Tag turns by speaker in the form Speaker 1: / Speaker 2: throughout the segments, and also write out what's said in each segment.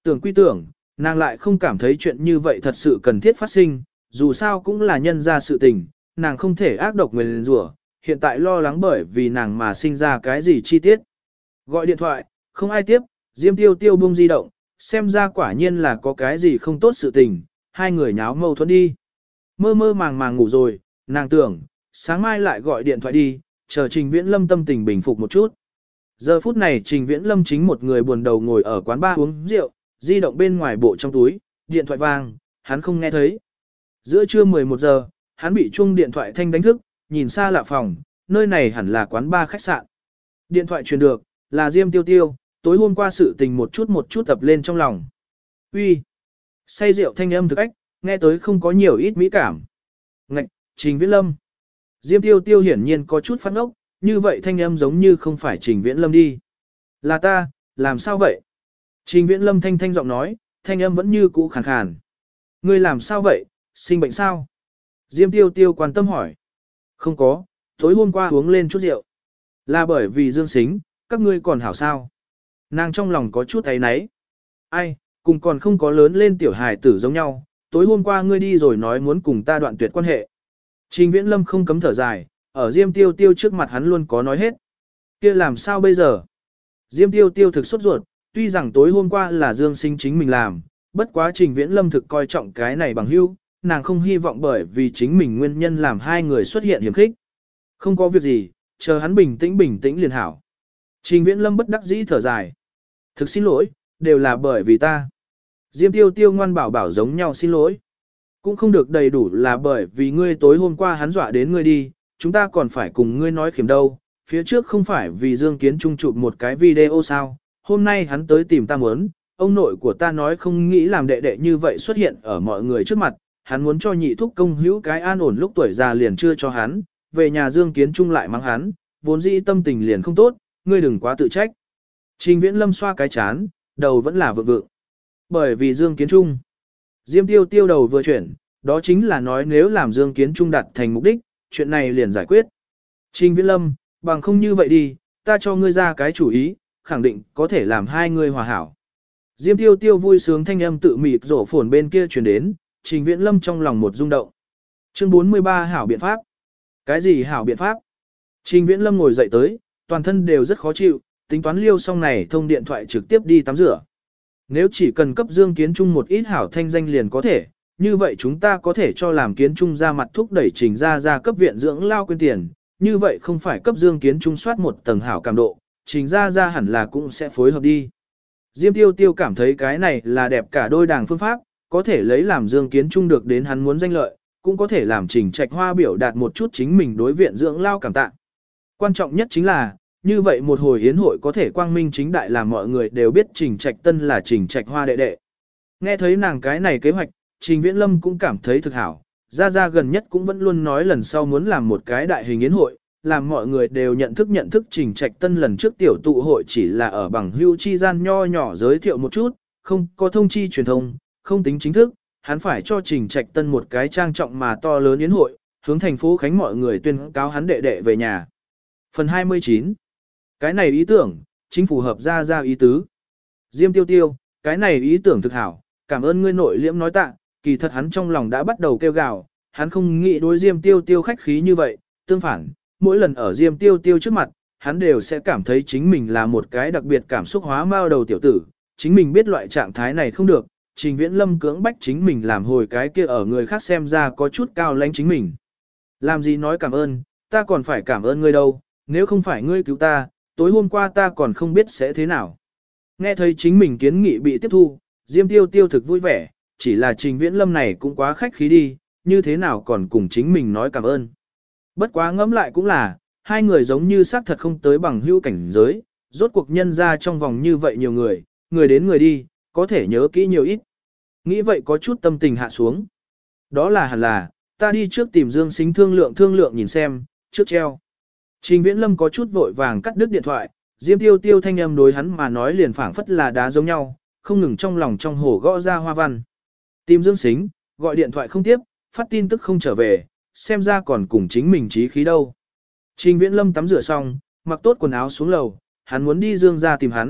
Speaker 1: Tưởng quy tưởng, nàng lại không cảm thấy chuyện như vậy thật sự cần thiết phát sinh, dù sao cũng là nhân ra sự tình, nàng không thể ác độc nguyền rủa, hiện tại lo lắng bởi vì nàng mà sinh ra cái gì chi tiết. Gọi điện thoại, không ai tiếp, Diêm Tiêu Tiêu buông di động, xem ra quả nhiên là có cái gì không tốt sự tình, hai người nháo mâu thuẫn đi. Mơ mơ màng màng ngủ rồi, nàng tưởng, sáng mai lại gọi điện thoại đi, chờ Trình Viễn Lâm tâm tình bình phục một chút. Giờ phút này Trình Viễn Lâm chính một người buồn đầu ngồi ở quán bar uống rượu, di động bên ngoài bộ trong túi, điện thoại vang, hắn không nghe thấy. Giữa trưa 11 giờ, hắn bị chuông điện thoại thanh đánh thức, nhìn xa lạ phòng, nơi này hẳn là quán bar khách sạn. Điện thoại truyền được, là Diêm Tiêu Tiêu, tối hôm qua sự tình một chút tập lên trong lòng. Uy, say rượu thanh âm thực ách, nghe tới không có nhiều ít mỹ cảm. Ngạch, Trình Viễn Lâm. Diêm Tiêu Tiêu hiển nhiên có chút phát ngốc, như vậy thanh âm giống như không phải Trình Viễn Lâm đi. Là ta, làm sao vậy? Trình Viễn Lâm thanh thanh giọng nói, thanh âm vẫn như cũ khàn khàn. Ngươi làm sao vậy, sinh bệnh sao? Diêm Tiêu Tiêu quan tâm hỏi. Không có, tối hôm qua uống lên chút rượu. Là bởi vì dương xính, các ngươi còn hảo sao? Nàng trong lòng có chút ấy náy. Ai, cùng còn không có lớn lên tiểu hài tử giống nhau, tối hôm qua ngươi đi rồi nói muốn cùng ta đoạn tuyệt quan hệ. Trình Viễn Lâm không cấm thở dài, ở Diêm Tiêu Tiêu trước mặt hắn luôn có nói hết. Kia làm sao bây giờ? Diêm Tiêu Tiêu thực sốt ruột, tuy rằng tối hôm qua là Dương Sinh chính mình làm, bất quá Trình Viễn Lâm thực coi trọng cái này bằng hữu, nàng không hy vọng bởi vì chính mình nguyên nhân làm hai người xuất hiện hiểm khích. Không có việc gì, chờ hắn bình tĩnh liền hảo. Trình Viễn Lâm bất đắc dĩ thở dài. Thực xin lỗi, đều là bởi vì ta. Diêm Tiêu Tiêu ngoan bảo bảo giống nhau xin lỗi. Cũng không được đầy đủ là bởi vì ngươi tối hôm qua hắn dọa đến ngươi đi, chúng ta còn phải cùng ngươi nói khiểm đâu. Phía trước không phải vì Dương Kiến Trung chụp một cái video sao, hôm nay hắn tới tìm ta muốn, ông nội của ta nói không nghĩ làm đệ đệ như vậy xuất hiện ở mọi người trước mặt, hắn muốn cho nhị thúc công hữu cái an ổn lúc tuổi già liền chưa cho hắn, về nhà Dương Kiến Trung lại mắng hắn, vốn dĩ tâm tình liền không tốt, ngươi đừng quá tự trách. Trình Viễn Lâm xoa cái chán, đầu vẫn là vượng vượng. Bởi vì Dương Kiến Trung, Diêm Tiêu Tiêu đầu vừa chuyển, đó chính là nói nếu làm Dương Kiến Trung đạt thành mục đích, chuyện này liền giải quyết. Trình Viễn Lâm, bằng không như vậy đi, ta cho ngươi ra cái chủ ý, khẳng định có thể làm hai người hòa hảo. Diêm Tiêu Tiêu vui sướng thanh âm tự mịt rổ phồn bên kia truyền đến, Trình Viễn Lâm trong lòng một rung động. Chương 43 hảo biện pháp. Cái gì hảo biện pháp? Trình Viễn Lâm ngồi dậy tới, toàn thân đều rất khó chịu, tính toán liêu xong này thông điện thoại trực tiếp đi tắm rửa. Nếu chỉ cần cấp Dương Kiến Trung một ít hảo thanh danh liền có thể, như vậy chúng ta có thể cho làm Kiến Trung ra mặt thúc đẩy Trình ra cấp viện dưỡng lao quyên tiền, như vậy không phải cấp Dương Kiến Trung soát một tầng hảo cảm độ, Trình ra hẳn là cũng sẽ phối hợp đi. Diêm Tiêu Tiêu cảm thấy cái này là đẹp cả đôi đảng phương pháp, có thể lấy làm Dương Kiến Trung được đến hắn muốn danh lợi, cũng có thể làm Trình Trạch Hoa biểu đạt một chút chính mình đối viện dưỡng lao cảm tạ. Quan trọng nhất chính là, như vậy một hồi yến hội có thể quang minh chính đại làm mọi người đều biết Trình Trạch Tân là Trình Trạch Hoa đệ đệ. Nghe thấy nàng cái này kế hoạch, Trình Viễn Lâm cũng cảm thấy thực hảo, ra gần nhất cũng vẫn luôn nói lần sau muốn làm một cái đại hình yến hội, làm mọi người đều nhận thức Trình Trạch Tân lần trước tiểu tụ hội chỉ là ở bằng hưu chi gian nho nhỏ giới thiệu một chút, không có thông chi truyền thông, không tính chính thức, hắn phải cho Trình Trạch Tân một cái trang trọng mà to lớn yến hội, hướng thành phố Khánh mọi người tuyên cáo hắn đệ đệ về nhà. Phần 29. Cái này ý tưởng, chính phù hợp ra ý tứ. Diêm Tiêu Tiêu, cái này ý tưởng thực hảo, cảm ơn ngươi nội liễm nói tạ, kỳ thật hắn trong lòng đã bắt đầu kêu gào, hắn không nghĩ đối Diêm Tiêu Tiêu khách khí như vậy, tương phản, mỗi lần ở Diêm Tiêu Tiêu trước mặt, hắn đều sẽ cảm thấy chính mình là một cái đặc biệt cảm xúc hóa mao đầu tiểu tử, chính mình biết loại trạng thái này không được, Trình Viễn Lâm cưỡng bách chính mình làm hồi cái kia ở người khác xem ra có chút cao lãnh chính mình. Làm gì nói cảm ơn, ta còn phải cảm ơn ngươi đâu, nếu không phải ngươi cứu ta, tối hôm qua ta còn không biết sẽ thế nào. Nghe thấy chính mình kiến nghị bị tiếp thu, Diêm Tiêu Tiêu thực vui vẻ, chỉ là Trình Viễn Lâm này cũng quá khách khí đi, như thế nào còn cùng chính mình nói cảm ơn. Bất quá ngẫm lại cũng là, hai người giống như xác thật không tới bằng hữu cảnh giới, rốt cuộc nhân ra trong vòng như vậy nhiều người, người đến người đi, có thể nhớ kỹ nhiều ít. Nghĩ vậy có chút tâm tình hạ xuống. Đó là hẳn là, ta đi trước tìm Dương Sính thương lượng nhìn xem, trước treo. Trình Viễn Lâm có chút vội vàng cắt đứt điện thoại, Diêm Tiêu Tiêu thanh âm đối hắn mà nói liền phảng phất là đá giống nhau, không ngừng trong lòng trong hồ gõ ra hoa văn. Tìm Dương Sính, gọi điện thoại không tiếp, phát tin tức không trở về, xem ra còn cùng chính mình trí khí đâu. Trình Viễn Lâm tắm rửa xong, mặc tốt quần áo xuống lầu, hắn muốn đi Dương ra tìm hắn,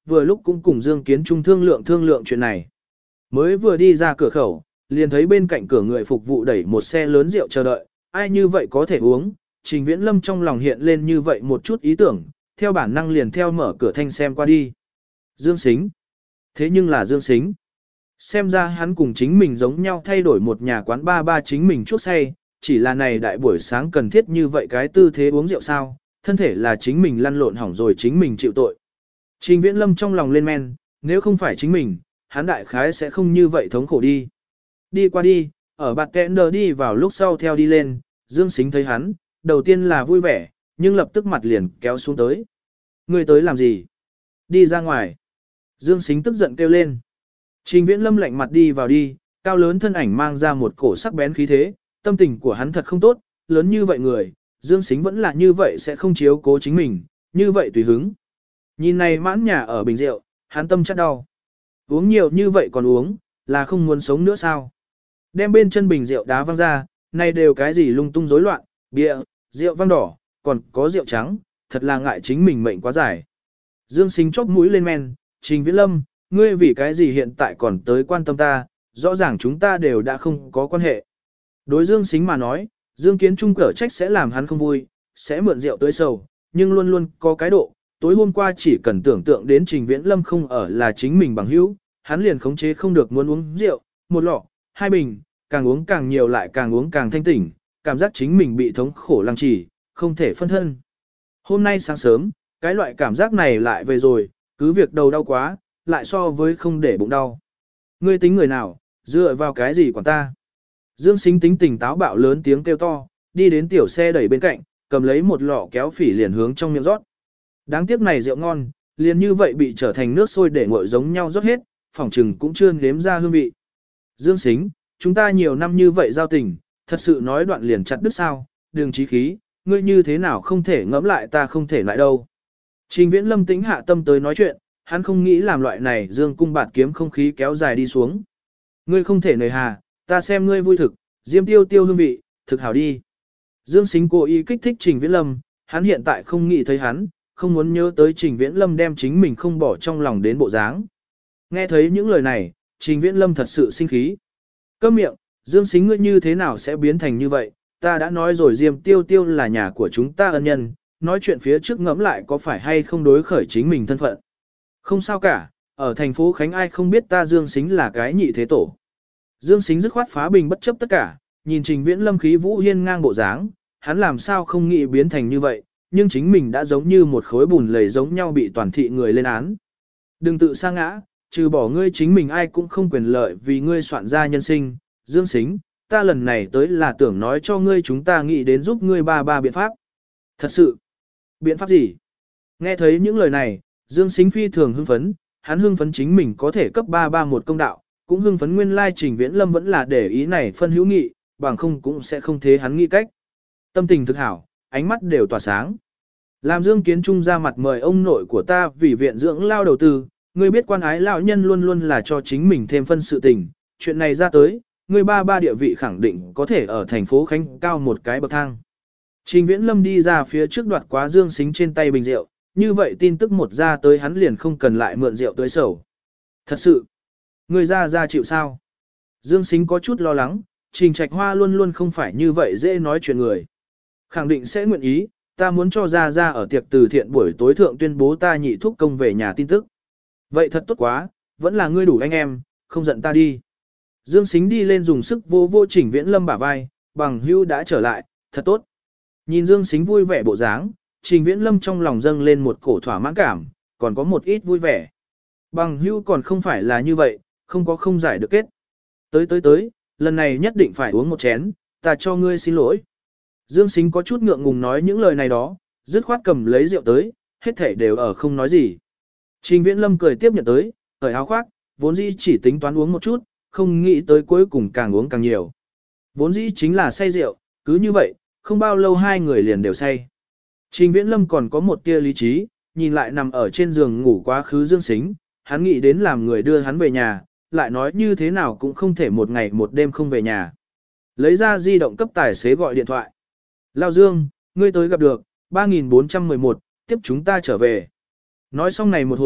Speaker 1: vừa lúc cũng cùng Dương Kiến Trung thương lượng chuyện này. Mới vừa đi ra cửa khẩu, liền thấy bên cạnh cửa người phục vụ đẩy một xe lớn rượu chờ đợi, ai như vậy có thể uống, Trình Viễn Lâm trong lòng hiện lên như vậy một chút ý tưởng, theo bản năng liền theo mở cửa thanh xem qua đi. Dương Sính. Thế nhưng là Dương Sính. Xem ra hắn cùng chính mình giống nhau thay đổi một nhà quán ba chính mình chuốc say, chỉ là này đại buổi sáng cần thiết như vậy cái tư thế uống rượu sao, thân thể là chính mình lăn lộn hỏng rồi chính mình chịu tội. Trình Viễn Lâm trong lòng lên men, nếu không phải chính mình, hắn đại khái sẽ không như vậy thống khổ đi. Đi qua đi, ở bạt kẹn đờ đi vào lúc sau theo đi lên, Dương Sính thấy hắn, đầu tiên là vui vẻ, nhưng lập tức mặt liền kéo xuống tới. Ngươi tới làm gì? Đi ra ngoài. Dương Sính tức giận kêu lên. Trình Viễn Lâm lạnh mặt đi vào đi, cao lớn thân ảnh mang ra một cổ sắc bén khí thế, tâm tình của hắn thật không tốt, lớn như vậy người, Dương Sính vẫn là như vậy sẽ không chiếu cố chính mình, như vậy tùy hứng. Nhìn này mãn nhà ở bình rượu, hắn tâm chắc đau. Uống nhiều như vậy còn uống, là không muốn sống nữa sao? Đem bên chân bình rượu đá văng ra, này đều cái gì lung tung rối loạn, bia, rượu vang đỏ, còn có rượu trắng, thật là ngại chính mình mệnh quá dài. Dương Sính chóp mũi lên men, Trình Viễn Lâm, ngươi vì cái gì hiện tại còn tới quan tâm ta, rõ ràng chúng ta đều đã không có quan hệ. Đối Dương Sính mà nói, Dương Kiến Trung cở trách sẽ làm hắn không vui, sẽ mượn rượu tới sầu, nhưng luôn luôn có cái độ, tối hôm qua chỉ cần tưởng tượng đến Trình Viễn Lâm không ở là chính mình bằng hữu, hắn liền khống chế không được muốn uống rượu, một lọ, hai bình, càng uống càng nhiều lại càng uống càng thanh tỉnh, cảm giác chính mình bị thống khổ lăng trì, không thể phân thân. Hôm nay sáng sớm, cái loại cảm giác này lại về rồi, cứ việc đầu đau quá, lại so với không để bụng đau. Ngươi tính người nào, dựa vào cái gì quản ta? Dương Sính tính tình táo bạo lớn tiếng kêu to, đi đến tiểu xe đẩy bên cạnh, cầm lấy một lọ kéo phỉ liền hướng trong miệng rót. Đáng tiếc này rượu ngon, liền như vậy bị trở thành nước sôi để nguội giống nhau rót hết, phỏng chừng cũng chưa nếm ra hương vị. Dương Sính, chúng ta nhiều năm như vậy giao tình, thật sự nói đoạn liền chặt đứt sao, đường chí khí, ngươi như thế nào không thể ngẫm lại ta không thể lại đâu. Trình Viễn Lâm tĩnh hạ tâm tới nói chuyện, hắn không nghĩ làm loại này dương cung bạt kiếm không khí kéo dài đi xuống. Ngươi không thể nề hà, ta xem ngươi vui thực, diêm tiêu tiêu hương vị, thực hảo đi. Dương Sính cố ý kích thích Trình Viễn Lâm, hắn hiện tại không nghĩ thấy hắn, không muốn nhớ tới Trình Viễn Lâm đem chính mình không bỏ trong lòng đến bộ dáng. Nghe thấy những lời này, Trình Viễn Lâm thật sự sinh khí. Câm miệng, Dương Sính ngươi như thế nào sẽ biến thành như vậy, ta đã nói rồi Diêm Tiêu Tiêu là nhà của chúng ta ân nhân, nói chuyện phía trước ngẫm lại có phải hay không đối khởi chính mình thân phận. Không sao cả, ở thành phố Khánh ai không biết ta Dương Sính là cái nhị thế tổ. Dương Sính dứt khoát phá bình bất chấp tất cả, nhìn Trình Viễn Lâm khí vũ hiên ngang bộ dáng, hắn làm sao không nghĩ biến thành như vậy, nhưng chính mình đã giống như một khối bùn lầy giống nhau bị toàn thị người lên án. Đừng tự sa ngã, trừ bỏ ngươi chính mình ai cũng không quyền lợi vì ngươi soạn ra nhân sinh, Dương Sính, ta lần này tới là tưởng nói cho ngươi chúng ta nghĩ đến giúp ngươi ba biện pháp. Thật sự, biện pháp gì? Nghe thấy những lời này, Dương Sính phi thường hưng phấn, hắn hưng phấn chính mình có thể cấp ba một công đạo, cũng hưng phấn nguyên lai Trình Viễn Lâm vẫn là để ý này phân hữu nghị, bằng không cũng sẽ không thế hắn nghĩ cách. Tâm tình thực hảo, ánh mắt đều tỏa sáng. Làm Dương Kiến Trung ra mặt mời ông nội của ta vì viện dưỡng lao đầu tư, ngươi biết quan ái lão nhân luôn luôn là cho chính mình thêm phân sự tình, chuyện này ra tới, ngươi ba địa vị khẳng định có thể ở thành phố Khánh cao một cái bậc thang. Trình Viễn Lâm đi ra phía trước đoạt quá Dương Sính trên tay bình rượu, như vậy tin tức một ra tới hắn liền không cần lại mượn rượu tới sầu. Thật sự, ngươi ra chịu sao? Dương Sính có chút lo lắng, Trình Trạch Hoa luôn luôn không phải như vậy dễ nói chuyện người. Khẳng định sẽ nguyện ý, ta muốn cho ra ở tiệc từ thiện buổi tối thượng tuyên bố ta nhị thúc công về nhà tin tức. Vậy thật tốt quá, vẫn là ngươi đủ anh em, không giận ta đi. Dương Sính đi lên dùng sức vô Trình Viễn Lâm bả vai, bằng hưu đã trở lại, thật tốt. Nhìn Dương Sính vui vẻ bộ dáng, Trình Viễn Lâm trong lòng dâng lên một cổ thỏa mãn cảm, còn có một ít vui vẻ. Bằng hưu còn không phải là như vậy, không có không giải được kết. Tới, lần này nhất định phải uống một chén, ta cho ngươi xin lỗi. Dương Sính có chút ngượng ngùng nói những lời này đó, dứt khoát cầm lấy rượu tới, hết thể đều ở không nói gì. Trình Viễn Lâm cười tiếp nhận tới, cởi áo khoác, vốn dĩ chỉ tính toán uống một chút, không nghĩ tới cuối cùng càng uống càng nhiều. Vốn dĩ chính là say rượu, cứ như vậy, không bao lâu hai người liền đều say. Trình Viễn Lâm còn có một tia lý trí, nhìn lại nằm ở trên giường ngủ quá khứ Dương Sính, hắn nghĩ đến làm người đưa hắn về nhà, lại nói như thế nào cũng không thể một ngày một đêm không về nhà. Lấy ra di động cấp tài xế gọi điện thoại. Lao Dương, ngươi tới gặp được, 3411, tiếp chúng ta trở về. Nói xong này một hồi,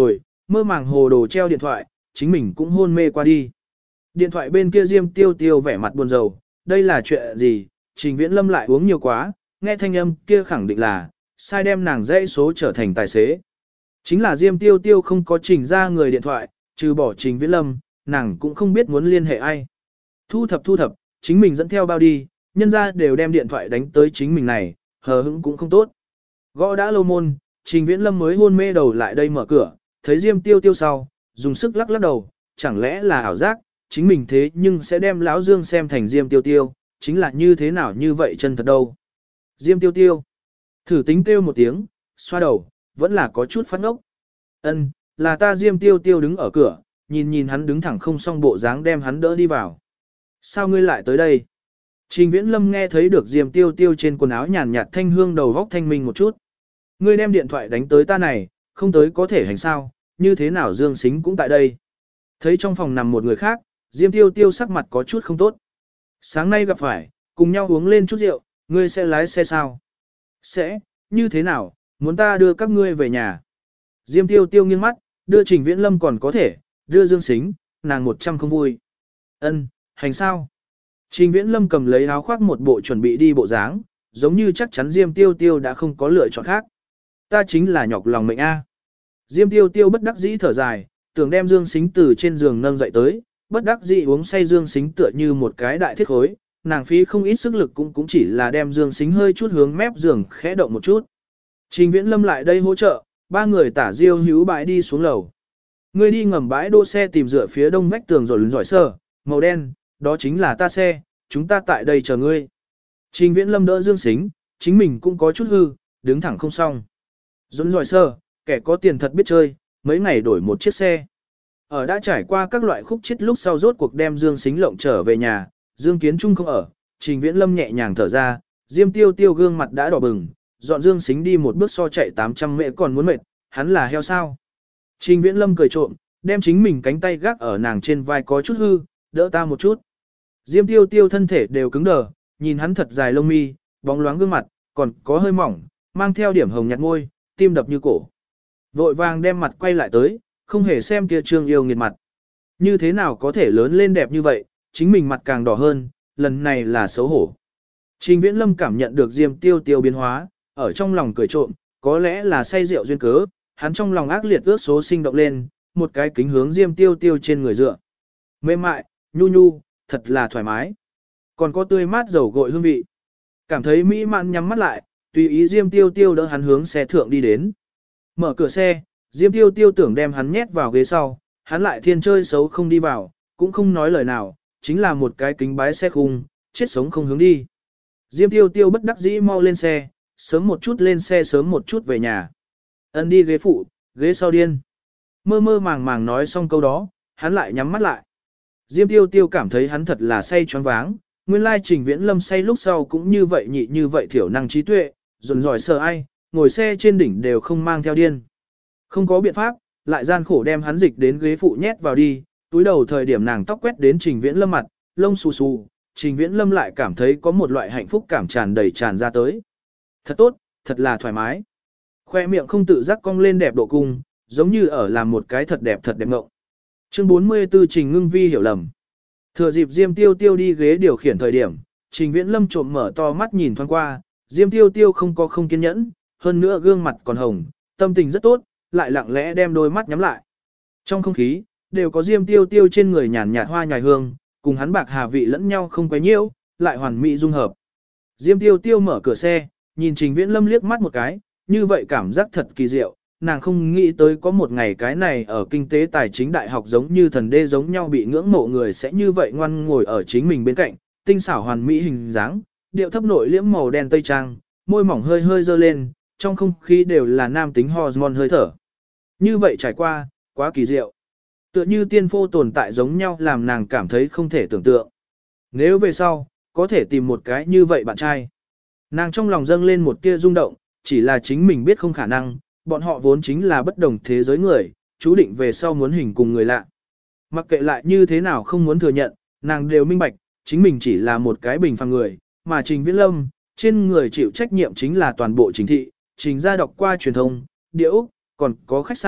Speaker 1: mơ màng hồ đồ treo điện thoại, chính mình cũng hôn mê qua đi. Điện thoại bên kia Diêm Tiêu Tiêu vẻ mặt buồn rầu, đây là chuyện gì, Trình Viễn Lâm lại uống nhiều quá, nghe thanh âm kia khẳng định là, sai đem nàng dãy số trở thành tài xế. Chính là Diêm Tiêu Tiêu không có trình ra người điện thoại, trừ bỏ Trình Viễn Lâm, nàng cũng không biết muốn liên hệ ai. Thu thập, chính mình dẫn theo bao đi, nhân ra đều đem điện thoại đánh tới chính mình này, hờ hững cũng không tốt. Gõ đã lâu môn, Trình Viễn Lâm mới hôn mê đầu lại đây mở cửa, thấy Diêm Tiêu Tiêu sau, dùng sức lắc đầu, chẳng lẽ là ảo giác, chính mình thế nhưng sẽ đem lão Dương xem thành Diêm Tiêu Tiêu, chính là như thế nào như vậy chân thật đâu. Diêm Tiêu Tiêu, thử tính kêu một tiếng, xoa đầu, vẫn là có chút phát ngốc. Ân, là ta. Diêm Tiêu Tiêu đứng ở cửa, nhìn hắn đứng thẳng không xong bộ dáng đem hắn đỡ đi vào. Sao ngươi lại tới đây? Trình Viễn Lâm nghe thấy được Diêm Tiêu Tiêu trên quần áo nhàn nhạt thanh hương đầu vóc thanh minh một chút. Ngươi đem điện thoại đánh tới ta này, không tới có thể hành sao, như thế nào Dương Sính cũng tại đây. Thấy trong phòng nằm một người khác, Diêm Tiêu Tiêu sắc mặt có chút không tốt. Sáng nay gặp phải, cùng nhau uống lên chút rượu, ngươi sẽ lái xe sao? Sẽ, như thế nào, muốn ta đưa các ngươi về nhà. Diêm Tiêu Tiêu nghiêng mắt, đưa Trình Viễn Lâm còn có thể, đưa Dương Sính, nàng 100 không vui. Ân, hành sao? Trình Viễn Lâm cầm lấy áo khoác một bộ chuẩn bị đi bộ dáng, giống như chắc chắn Diêm Tiêu Tiêu đã không có lựa chọn khác. Ta chính là nhọc lòng mệnh A. Diêm Tiêu Tiêu bất đắc dĩ thở dài, tưởng đem Dương Sính từ trên giường nâng dậy tới, bất đắc dĩ uống say Dương Sính tựa như một cái đại thiết khối, nàng phí không ít sức lực cũng chỉ là đem Dương Sính hơi chút hướng mép giường khẽ động một chút. Trình Viễn Lâm lại đây hỗ trợ, ba người tả diêu hữu bãi đi xuống lầu. Người đi ngầm bãi đỗ xe tìm dựa phía đông vách tường rồi giỏi sơ, màu đen, đó chính là ta xe, chúng ta tại đây chờ ngươi. Trình Viễn Lâm đỡ Dương Sính, chính mình cũng có chút hư, đứng thẳng không xong. Dũng giỏi sơ, kẻ có tiền thật biết chơi, mấy ngày đổi một chiếc xe. Ở đã trải qua các loại khúc chết lúc sau rốt cuộc đem Dương Sính lộng trở về nhà, Dương Kiến Trung không ở, Trình Viễn Lâm nhẹ nhàng thở ra, Diêm Tiêu Tiêu gương mặt đã đỏ bừng, dọn Dương Sính đi một bước so chạy 800 mễ còn muốn mệt, hắn là heo sao. Trình Viễn Lâm cười trộm, đem chính mình cánh tay gác ở nàng trên vai có chút hư, đỡ ta một chút. Diêm Tiêu Tiêu thân thể đều cứng đờ, nhìn hắn thật dài lông mi, bóng loáng gương mặt, còn có hơi mỏng, mang theo điểm hồng nhạt môi, tim đập như cổ. Vội vàng đem mặt quay lại tới, không hề xem kia trương yêu nghiệt mặt. Như thế nào có thể lớn lên đẹp như vậy, chính mình mặt càng đỏ hơn, lần này là xấu hổ. Trình Viễn Lâm cảm nhận được Diêm Tiêu Tiêu biến hóa, ở trong lòng cười trộm, có lẽ là say rượu duyên cớ, hắn trong lòng ác liệt ước số sinh động lên, một cái kính hướng Diêm Tiêu Tiêu trên người dựa. Mềm mại, nhu nhu, thật là thoải mái. Còn có tươi mát dầu gội hương vị. Cảm thấy mỹ mãn nhắm mắt lại, tùy ý Diêm Tiêu Tiêu đỡ hắn hướng xe thượng đi đến. Mở cửa xe, Diêm Tiêu Tiêu tưởng đem hắn nhét vào ghế sau, hắn lại thiên chơi xấu không đi vào, cũng không nói lời nào, chính là một cái kính bái xe khung, chết sống không hướng đi. Diêm Tiêu Tiêu bất đắc dĩ mau lên xe, sớm một chút lên xe sớm một chút về nhà. Ân đi ghế phụ, ghế sau điên. Mơ mơ màng màng nói xong câu đó, hắn lại nhắm mắt lại. Diêm Tiêu Tiêu cảm thấy hắn thật là say choáng váng, nguyên lai Trình Viễn Lâm say lúc sau cũng như vậy nhị như vậy thiểu năng trí tuệ, dồn dỏi sợ ai, ngồi xe trên đỉnh đều không mang theo điên. Không có biện pháp, lại gian khổ đem hắn dịch đến ghế phụ nhét vào đi, túi đầu thời điểm nàng tóc quét đến Trình Viễn Lâm mặt, lông xù xù, Trình Viễn Lâm lại cảm thấy có một loại hạnh phúc cảm tràn đầy tràn ra tới. Thật tốt, thật là thoải mái. Khoe miệng không tự giác cong lên đẹp độ cung, giống như ở làm một cái thật đẹp ngộng. Chương 44 Trình Ngưng Vi hiểu lầm. Thừa dịp Diêm Tiêu Tiêu đi ghế điều khiển thời điểm, Trình Viễn Lâm trộm mở to mắt nhìn thoáng qua, Diêm Tiêu Tiêu không kiên nhẫn, hơn nữa gương mặt còn hồng, tâm tình rất tốt, lại lặng lẽ đem đôi mắt nhắm lại. Trong không khí, đều có Diêm Tiêu Tiêu trên người nhàn nhạt hoa nhài hương, cùng hắn bạc hà vị lẫn nhau không quấy nhiễu, lại hoàn mỹ dung hợp. Diêm Tiêu Tiêu mở cửa xe, nhìn Trình Viễn Lâm liếc mắt một cái, như vậy cảm giác thật kỳ diệu, nàng không nghĩ tới có một ngày cái này ở kinh tế tài chính đại học giống như thần đê giống nhau bị ngưỡng mộ người sẽ như vậy ngoan ngồi ở chính mình bên cạnh, tinh xảo hoàn mỹ hình dáng, điệu thấp nội liễm màu đen tây trang, môi mỏng hơi hơi dơ lên, trong không khí đều là nam tính hormone hơi thở. Như vậy trải qua, quá kỳ diệu. Tựa như tiên phô tồn tại giống nhau làm nàng cảm thấy không thể tưởng tượng. Nếu về sau, có thể tìm một cái như vậy bạn trai. Nàng trong lòng dâng lên một tia rung động, chỉ là chính mình biết không khả năng, bọn họ vốn chính là bất đồng thế giới người, chú định về sau muốn hình cùng người lạ. Mặc kệ lại như thế nào không muốn thừa nhận, nàng đều minh bạch, chính mình chỉ là một cái bình phàm người, mà Trình Viễn Lâm, trên người chịu trách nhiệm chính là toàn bộ Trình thị, Trình gia đọc qua truyền thông, địa ốc, còn có khách sạn,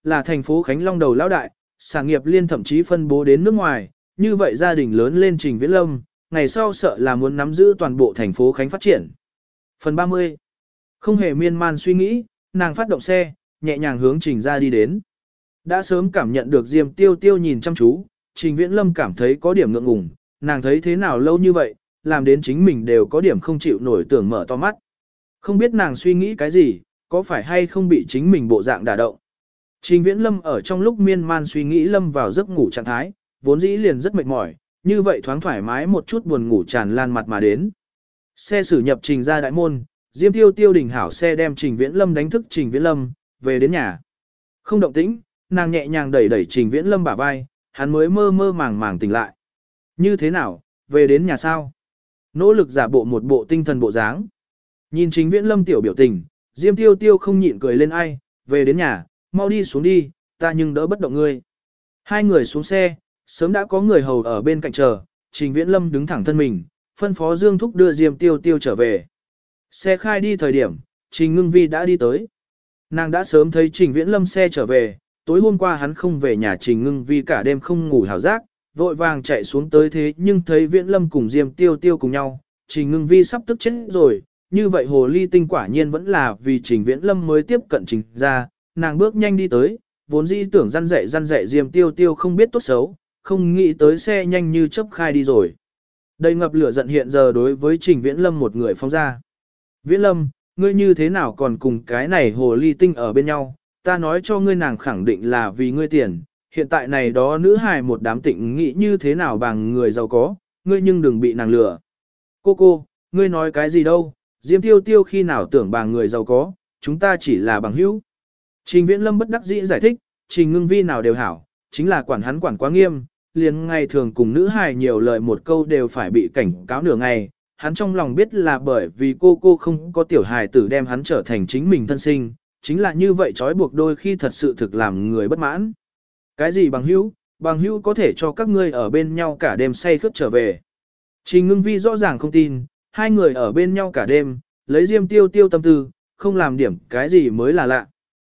Speaker 1: là thành phố Khánh Long đầu lão đại, sản nghiệp liên thậm chí phân bố đến nước ngoài, như vậy gia đình lớn lên Trình Viễn Lâm, ngày sau sợ là muốn nắm giữ toàn bộ thành phố Khánh phát triển. Phần 30. Không hề miên man suy nghĩ, nàng phát động xe, nhẹ nhàng hướng Trình ra đi đến. Đã sớm cảm nhận được Diêm Tiêu Tiêu nhìn chăm chú, Trình Viễn Lâm cảm thấy có điểm ngượng ngùng, nàng thấy thế nào lâu như vậy, làm đến chính mình đều có điểm không chịu nổi tưởng mở to mắt. Không biết nàng suy nghĩ cái gì, có phải hay không bị chính mình bộ dạng đả động. Trình Viễn Lâm ở trong lúc miên man suy nghĩ lâm vào giấc ngủ trạng thái, vốn dĩ liền rất mệt mỏi, như vậy thoáng thoải mái một chút buồn ngủ tràn lan mặt mà đến. Xe xử nhập Trình ra đại môn, Diêm Tiêu Tiêu đình hảo xe đem Trình Viễn Lâm đánh thức Trình Viễn Lâm, về đến nhà. Không động tĩnh, nàng nhẹ nhàng đẩy đẩy Trình Viễn Lâm bả vai, hắn mới mơ mơ màng màng tỉnh lại. Như thế nào, về đến nhà sao? Nỗ lực giả bộ một bộ tinh thần bộ dáng. Nhìn Trình Viễn Lâm tiểu biểu tình, Diêm Tiêu Tiêu không nhịn cười lên ai, về đến nhà, mau đi xuống đi, ta nhưng đỡ bất động ngươi. Hai người xuống xe, sớm đã có người hầu ở bên cạnh chờ, Trình Viễn Lâm đứng thẳng thân mình, phân phó Dương Thúc đưa Diêm Tiêu Tiêu trở về. Xe khai đi thời điểm, Trình Ngưng Vi đã đi tới. Nàng đã sớm thấy Trình Viễn Lâm xe trở về, tối hôm qua hắn không về nhà Trình Ngưng Vi cả đêm không ngủ hảo giác, vội vàng chạy xuống tới thế nhưng thấy Viễn Lâm cùng Diêm Tiêu Tiêu cùng nhau, Trình Ngưng Vi sắp tức chết rồi, như vậy hồ ly tinh quả nhiên vẫn là vì Trình Viễn Lâm mới tiếp cận Trình ra, nàng bước nhanh đi tới, vốn dĩ tưởng răn dạy Diêm Tiêu Tiêu không biết tốt xấu, không nghĩ tới xe nhanh như chớp khai đi rồi. Đầy ngập lửa giận hiện giờ đối với Trình Viễn Lâm một người phóng ra. Viễn Lâm, ngươi như thế nào còn cùng cái này hồ ly tinh ở bên nhau, ta nói cho ngươi nàng khẳng định là vì ngươi tiền, hiện tại này đó nữ hài một đám tịnh nghĩ như thế nào bằng người giàu có, ngươi nhưng đừng bị nàng lừa. Cô, ngươi nói cái gì đâu, Diêm Tiêu Tiêu khi nào tưởng bằng người giàu có, chúng ta chỉ là bằng hữu. Trình Viễn Lâm bất đắc dĩ giải thích, Trình Ngưng Vi nào đều hảo, chính là quản hắn quản quá nghiêm, liền ngày thường cùng nữ hài nhiều lời một câu đều phải bị cảnh cáo nửa ngày. Hắn trong lòng biết là bởi vì cô không có tiểu hài tử đem hắn trở thành chính mình thân sinh, chính là như vậy trói buộc đôi khi thật sự thực làm người bất mãn. Cái gì bằng hữu có thể cho các ngươi ở bên nhau cả đêm say khướt trở về. Trình Ngưng Vi rõ ràng không tin, hai người ở bên nhau cả đêm, lấy Diêm Tiêu Tiêu tâm tư, không làm điểm cái gì mới là lạ.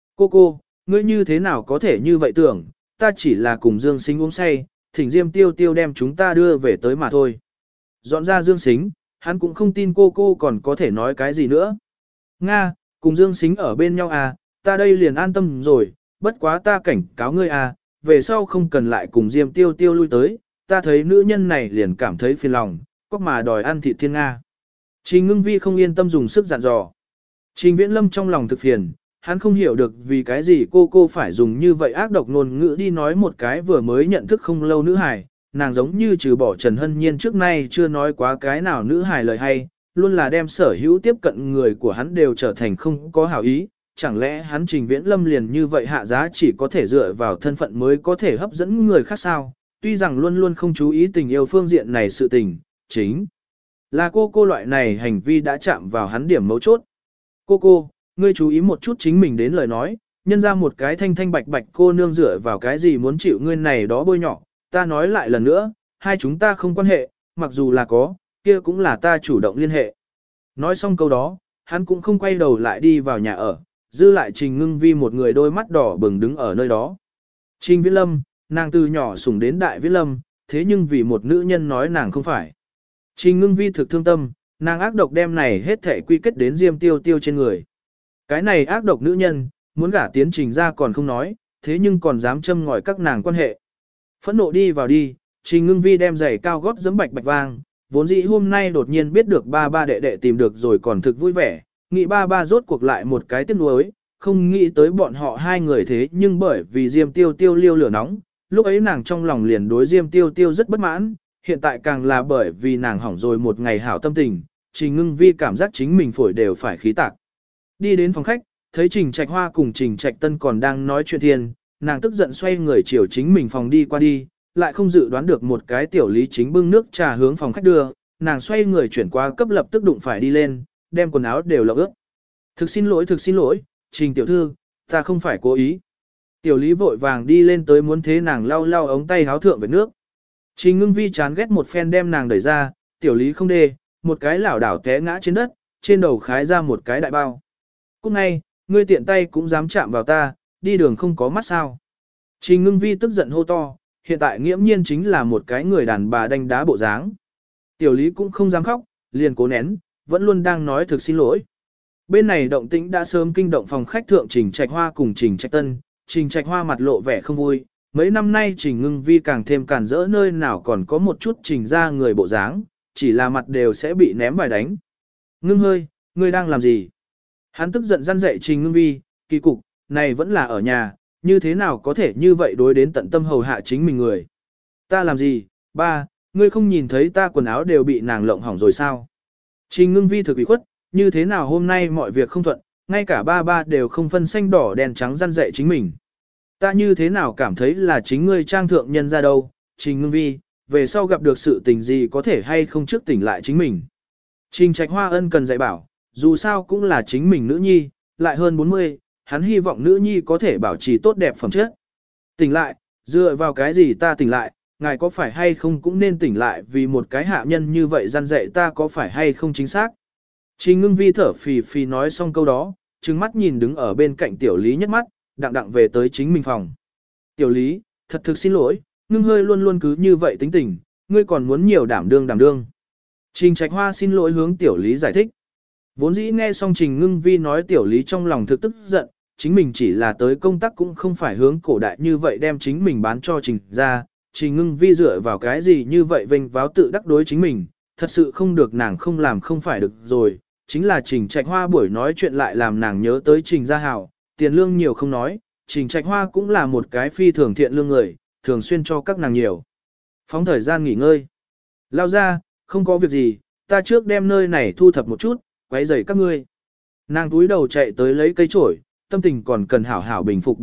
Speaker 1: Cô, ngươi như thế nào có thể như vậy tưởng, ta chỉ là cùng Dương Sính uống say, thỉnh Diêm Tiêu Tiêu đem chúng ta đưa về tới mà thôi. Dọn ra Dương Sính, hắn cũng không tin cô còn có thể nói cái gì nữa. Nga, cùng Dương Sính ở bên nhau à, ta đây liền an tâm rồi, bất quá ta cảnh cáo ngươi à, về sau không cần lại cùng Diêm Tiêu Tiêu lui tới, ta thấy nữ nhân này liền cảm thấy phiền lòng, có mà đòi ăn thịt thiên Nga. Trình Ngưng Vi không yên tâm dùng sức dặn dò. Trình Viễn Lâm trong lòng thực phiền, hắn không hiểu được vì cái gì cô phải dùng như vậy ác độc ngôn ngữ đi nói một cái vừa mới nhận thức không lâu nữ hài, nàng giống như trừ bỏ Trần Hân Nhiên trước nay chưa nói quá cái nào nữ hài lời hay, luôn là đem sở hữu tiếp cận người của hắn đều trở thành không có hảo ý, chẳng lẽ hắn Trình Viễn Lâm liền như vậy hạ giá chỉ có thể dựa vào thân phận mới có thể hấp dẫn người khác sao, tuy rằng luôn luôn không chú ý tình yêu phương diện này sự tình, chính là cô loại này hành vi đã chạm vào hắn điểm mấu chốt. Cô, ngươi chú ý một chút chính mình đến lời nói, nhân ra một cái thanh thanh bạch bạch cô nương dựa vào cái gì muốn chịu ngươi này đó bôi nhỏ, ta nói lại lần nữa, hai chúng ta không quan hệ, mặc dù là có, kia cũng là ta chủ động liên hệ. Nói xong câu đó, hắn cũng không quay đầu lại đi vào nhà ở, dư lại Trình Ngưng Vi một người đôi mắt đỏ bừng đứng ở nơi đó. Trình Viễn Lâm, nàng từ nhỏ sủng đến đại Viễn Lâm, thế nhưng vì một nữ nhân nói nàng không phải. Trình Ngưng Vi thực thương tâm, nàng ác độc đem này hết thể quy kết đến Diêm Tiêu Tiêu trên người. Cái này ác độc nữ nhân, muốn gả tiến Trình ra còn không nói, thế nhưng còn dám châm ngòi các nàng quan hệ. Phẫn nộ đi vào đi, Trình Ngưng Vi đem giày cao gót giẫm bạch bạch vang, vốn dĩ hôm nay đột nhiên biết được ba đệ đệ tìm được rồi còn thực vui vẻ, nghĩ ba rốt cuộc lại một cái tiếc nuối, không nghĩ tới bọn họ hai người thế nhưng bởi vì Diêm Tiêu Tiêu liêu lửa nóng, lúc ấy nàng trong lòng liền đối Diêm Tiêu Tiêu rất bất mãn, hiện tại càng là bởi vì nàng hỏng rồi một ngày hảo tâm tình, Trình Ngưng Vi cảm giác chính mình phổi đều phải khí tạc. Đi đến phòng khách, thấy Trình Trạch Hoa cùng Trình Trạch Tân còn đang nói chuyện thiên, nàng tức giận xoay người chiều chính mình phòng đi qua đi, lại không dự đoán được một cái tiểu lý chính bưng nước trà hướng phòng khách đưa, nàng xoay người chuyển qua cấp lập tức đụng phải đi lên, đem quần áo đều lọc ướt. Thực xin lỗi, Trình tiểu thư, ta không phải cố ý. Tiểu lý vội vàng đi lên tới muốn thế nàng lau ống tay háo thượng về nước. Trình Ngưng Vi chán ghét một phen đem nàng đẩy ra, tiểu lý không đê, một cái lảo đảo té ngã trên đất, trên đầu khái ra một cái đại bao. Cúc ngay, ngươi tiện tay cũng dám chạm vào ta, đi đường không có mắt sao. Trình Ngưng Vi tức giận hô to, hiện tại nghiễm nhiên chính là một cái người đàn bà đánh đá bộ dáng. Tiểu Lý cũng không dám khóc, liền cố nén, vẫn luôn đang nói thực xin lỗi. Bên này động tĩnh đã sớm kinh động phòng khách thượng Trình Trạch Hoa cùng Trình Trạch Tân, Trình Trạch Hoa mặt lộ vẻ không vui, mấy năm nay Trình Ngưng Vi càng thêm cản rỡ nơi nào còn có một chút Trình ra người bộ dáng, chỉ là mặt đều sẽ bị ném vài đánh. Ngưng hơi, ngươi đang làm gì? Hắn tức giận răn dạy Trình Ngưng Vi, kỳ cục, này vẫn là ở nhà, như thế nào có thể như vậy đối đến tận tâm hầu hạ chính mình người. Ta làm gì, ba, ngươi không nhìn thấy ta quần áo đều bị nàng lộng hỏng rồi sao? Trình Ngưng Vi thực ủy khuất, như thế nào hôm nay mọi việc không thuận, ngay cả ba đều không phân xanh đỏ đèn trắng răn dạy chính mình. Ta như thế nào cảm thấy là chính ngươi trang thượng nhân ra đâu, Trình Ngưng Vi, về sau gặp được sự tình gì có thể hay không trước tỉnh lại chính mình. Trình Trạch Hoa ân cần dạy bảo, dù sao cũng là chính mình nữ nhi, lại hơn 40, hắn hy vọng nữ nhi có thể bảo trì tốt đẹp phẩm chất. Tỉnh lại, dựa vào cái gì ta tỉnh lại, ngài có phải hay không cũng nên tỉnh lại vì một cái hạ nhân như vậy răn dạy ta có phải hay không chính xác. Trình Ngưng Vi thở phì phì nói xong câu đó, trừng mắt nhìn đứng ở bên cạnh Tiểu Lý nhất mắt, đặng về tới chính mình phòng. Tiểu Lý, thật thực xin lỗi, Ngưng hơi luôn luôn cứ như vậy tính tình, ngươi còn muốn nhiều đảm đương. Trình Trạch Hoa xin lỗi hướng Tiểu Lý giải thích. Vốn dĩ nghe xong Trình Ngưng Vi nói Tiểu Lý trong lòng thực tức giận, chính mình chỉ là tới công tác cũng không phải hướng cổ đại như vậy đem chính mình bán cho Trình ra, Trình Ngưng Vi dựa vào cái gì như vậy vênh váo tự đắc đối chính mình, thật sự không được nàng không làm không phải được rồi, chính là Trình Trạch Hoa buổi nói chuyện lại làm nàng nhớ tới Trình Gia Hảo, tiền lương nhiều không nói, Trình Trạch Hoa cũng là một cái phi thường thiện lương người, thường xuyên cho các nàng nhiều. Phóng thời gian nghỉ ngơi. Lao ra, không có việc gì, ta trước đem nơi này thu thập một chút, quấy rầy các ngươi. Nàng túi đầu chạy tới lấy cây chổi, tâm tình còn cần hảo hảo bình phục.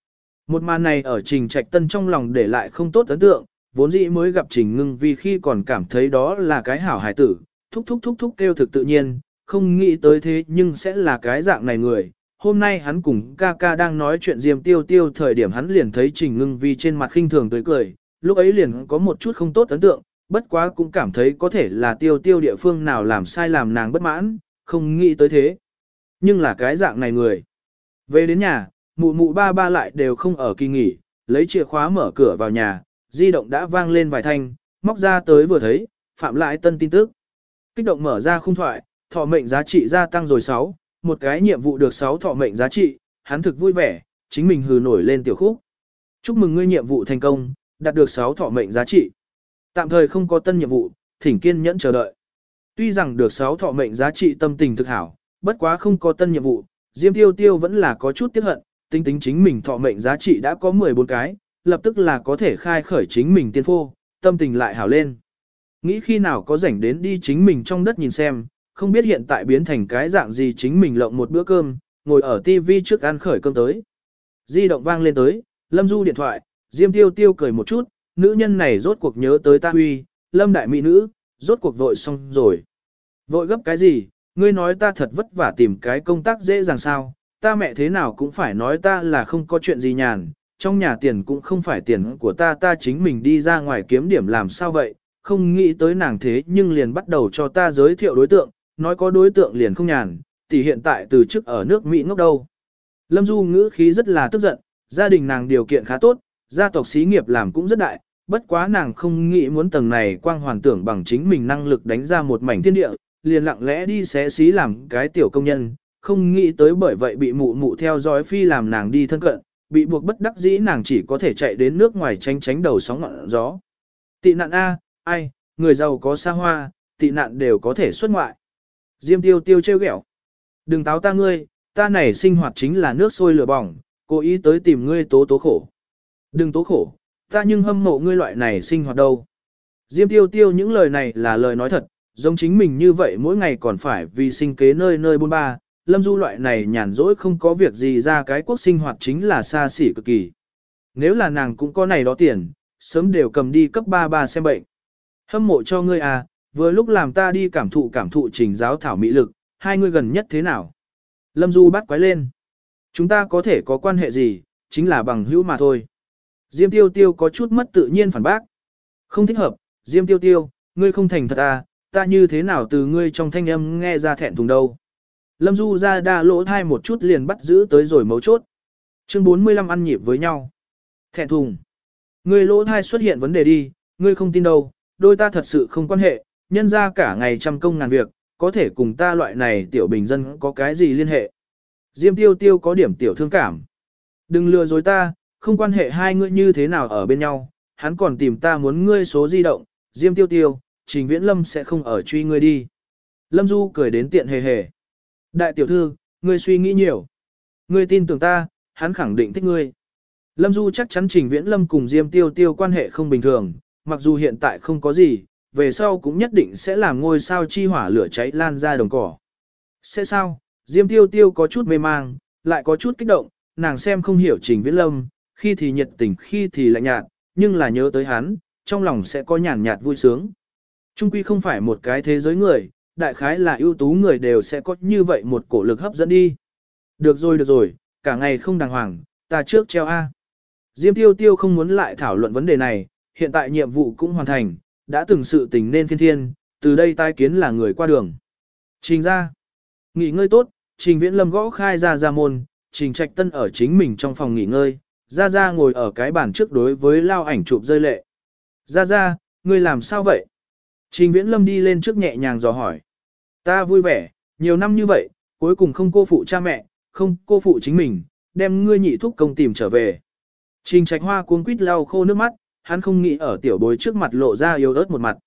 Speaker 1: Một màn này ở Trình Trạch Tân trong lòng để lại không tốt ấn tượng, vốn dĩ mới gặp Trình Ngưng Vi khi còn cảm thấy đó là cái hảo hài tử, thúc kêu thực tự nhiên, không nghĩ tới thế nhưng sẽ là cái dạng này người. Hôm nay hắn cùng ca ca đang nói chuyện Diêm Tiêu Tiêu thời điểm hắn liền thấy Trình Ngưng Vi trên mặt khinh thường tươi cười, lúc ấy liền có một chút không tốt ấn tượng, bất quá cũng cảm thấy có thể là Tiêu Tiêu địa phương nào làm sai làm nàng bất mãn, không nghĩ tới thế. Nhưng là cái dạng này người. Về đến nhà, mụ ba lại đều không ở kỳ nghỉ, lấy chìa khóa mở cửa vào nhà, di động đã vang lên vài thanh, móc ra tới vừa thấy, Phạm Lại Tân tin tức. Kích động mở ra khung thoại, thọ mệnh giá trị gia tăng rồi 6, một cái nhiệm vụ được 6 thọ mệnh giá trị, hắn thực vui vẻ, chính mình hừ nổi lên tiểu khúc. Chúc mừng ngươi nhiệm vụ thành công, đạt được 6 thọ mệnh giá trị. Tạm thời không có tân nhiệm vụ, thỉnh kiên nhẫn chờ đợi. Tuy rằng được 6 thọ mệnh giá trị tâm tình thực hảo, bất quá không có tân nhiệm vụ, Diêm Tiêu Tiêu vẫn là có chút tiếc hận, tính chính mình thọ mệnh giá trị đã có 14 cái, lập tức là có thể khai khởi chính mình tiên phô, tâm tình lại hảo lên. Nghĩ khi nào có rảnh đến đi chính mình trong đất nhìn xem, không biết hiện tại biến thành cái dạng gì chính mình lộng một bữa cơm, ngồi ở tivi trước ăn khởi cơm tới. Di động vang lên tới, Lâm Du điện thoại, Diêm Tiêu Tiêu cười một chút, nữ nhân này rốt cuộc nhớ tới ta huy, Lâm đại mỹ nữ, rốt cuộc vội xong rồi. Vội gấp cái gì, ngươi nói ta thật vất vả tìm cái công tác dễ dàng sao, ta mẹ thế nào cũng phải nói ta là không có chuyện gì nhàn, trong nhà tiền cũng không phải tiền của ta chính mình đi ra ngoài kiếm điểm làm sao vậy, không nghĩ tới nàng thế nhưng liền bắt đầu cho ta giới thiệu đối tượng, nói có đối tượng liền không nhàn, tỷ hiện tại từ trước ở nước Mỹ ngốc đâu. Lâm Du ngữ khí rất là tức giận, gia đình nàng điều kiện khá tốt, gia tộc xí nghiệp làm cũng rất đại, bất quá nàng không nghĩ muốn tầng này quang hoàn tưởng bằng chính mình năng lực đánh ra một mảnh thiên địa, liền lặng lẽ đi xé xí làm cái tiểu công nhân, không nghĩ tới bởi vậy bị mụ theo dõi phi làm nàng đi thân cận, bị buộc bất đắc dĩ nàng chỉ có thể chạy đến nước ngoài tránh đầu sóng ngọn gió. Tị nạn A, ai, người giàu có xa hoa, tị nạn đều có thể xuất ngoại. Diêm Tiêu Tiêu trêu ghẹo. Đừng táo ta ngươi, ta này sinh hoạt chính là nước sôi lửa bỏng, cố ý tới tìm ngươi tố khổ. Đừng tố khổ, ta nhưng hâm mộ ngươi loại này sinh hoạt đâu. Diêm Tiêu Tiêu những lời này là lời nói thật, giống chính mình như vậy mỗi ngày còn phải vì sinh kế nơi bôn ba, Lâm Du loại này nhàn rỗi không có việc gì ra cái quốc sinh hoạt chính là xa xỉ cực kỳ. Nếu là nàng cũng có này đó tiền, sớm đều cầm đi cấp 33 xem bệnh. Hâm mộ cho ngươi à, vừa lúc làm ta đi cảm thụ trình giáo thảo mỹ lực, hai ngươi gần nhất thế nào? Lâm Du bắt quái lên. Chúng ta có thể có quan hệ gì, chính là bằng hữu mà thôi. Diêm Tiêu Tiêu có chút mất tự nhiên phản bác. Không thích hợp, Diêm Tiêu Tiêu, ngươi không thành thật à, ta như thế nào từ ngươi trong thanh âm nghe ra thẹn thùng đâu. Lâm Du ra đa lỗ thai một chút liền bắt giữ tới rồi mấu chốt. Chương 45 ăn nhịp với nhau. Thẹn thùng. Ngươi lỗ thai xuất hiện vấn đề đi, ngươi không tin đâu, đôi ta thật sự không quan hệ, nhân ra cả ngày trăm công ngàn việc, có thể cùng ta loại này tiểu bình dân có cái gì liên hệ. Diêm tiêu tiêu có điểm tiểu thương cảm. Đừng lừa dối ta, không quan hệ hai ngươi như thế nào ở bên nhau, hắn còn tìm ta muốn ngươi số di động, Diêm tiêu tiêu, Trình Viễn Lâm sẽ không ở truy ngươi đi. Lâm Du cười đến tiện hề hề. Đại tiểu thư, ngươi suy nghĩ nhiều. Ngươi tin tưởng ta, hắn khẳng định thích ngươi. Lâm Du chắc chắn Trình Viễn Lâm cùng Diêm Tiêu Tiêu quan hệ không bình thường, mặc dù hiện tại không có gì, về sau cũng nhất định sẽ làm ngôi sao chi hỏa lửa cháy lan ra đồng cỏ. Sẽ sao? Diêm Tiêu Tiêu có chút mê mang, lại có chút kích động, nàng xem không hiểu Trình Viễn Lâm, khi thì nhiệt tình khi thì lạnh nhạt, nhưng là nhớ tới hắn, trong lòng sẽ có nhàn nhạt vui sướng. Trung quy không phải một cái thế giới người, đại khái là ưu tú người đều sẽ có như vậy một cổ lực hấp dẫn đi. Được rồi, cả ngày không đàng hoàng, ta trước treo A. Diêm Tiêu Tiêu không muốn lại thảo luận vấn đề này, hiện tại nhiệm vụ cũng hoàn thành, đã từng sự tình nên phiên thiên, từ đây tai kiến là người qua đường. Trình ra. Nghỉ ngơi tốt, Trình Viễn Lâm gõ khai ra môn, Trình Trạch Tân ở chính mình trong phòng nghỉ ngơi, ra ngồi ở cái bàn trước đối với lao ảnh chụp rơi lệ. Ra, ngươi làm sao vậy? Trình Viễn Lâm đi lên trước nhẹ nhàng dò hỏi. Ta vui vẻ, nhiều năm như vậy, cuối cùng không cô phụ cha mẹ, không cô phụ chính mình, đem ngươi nhị thúc công tìm trở về. Trình Trạch Hoa cuống quýt lau khô nước mắt, hắn không nghĩ ở tiểu bối trước mặt lộ ra yếu ớt một mặt.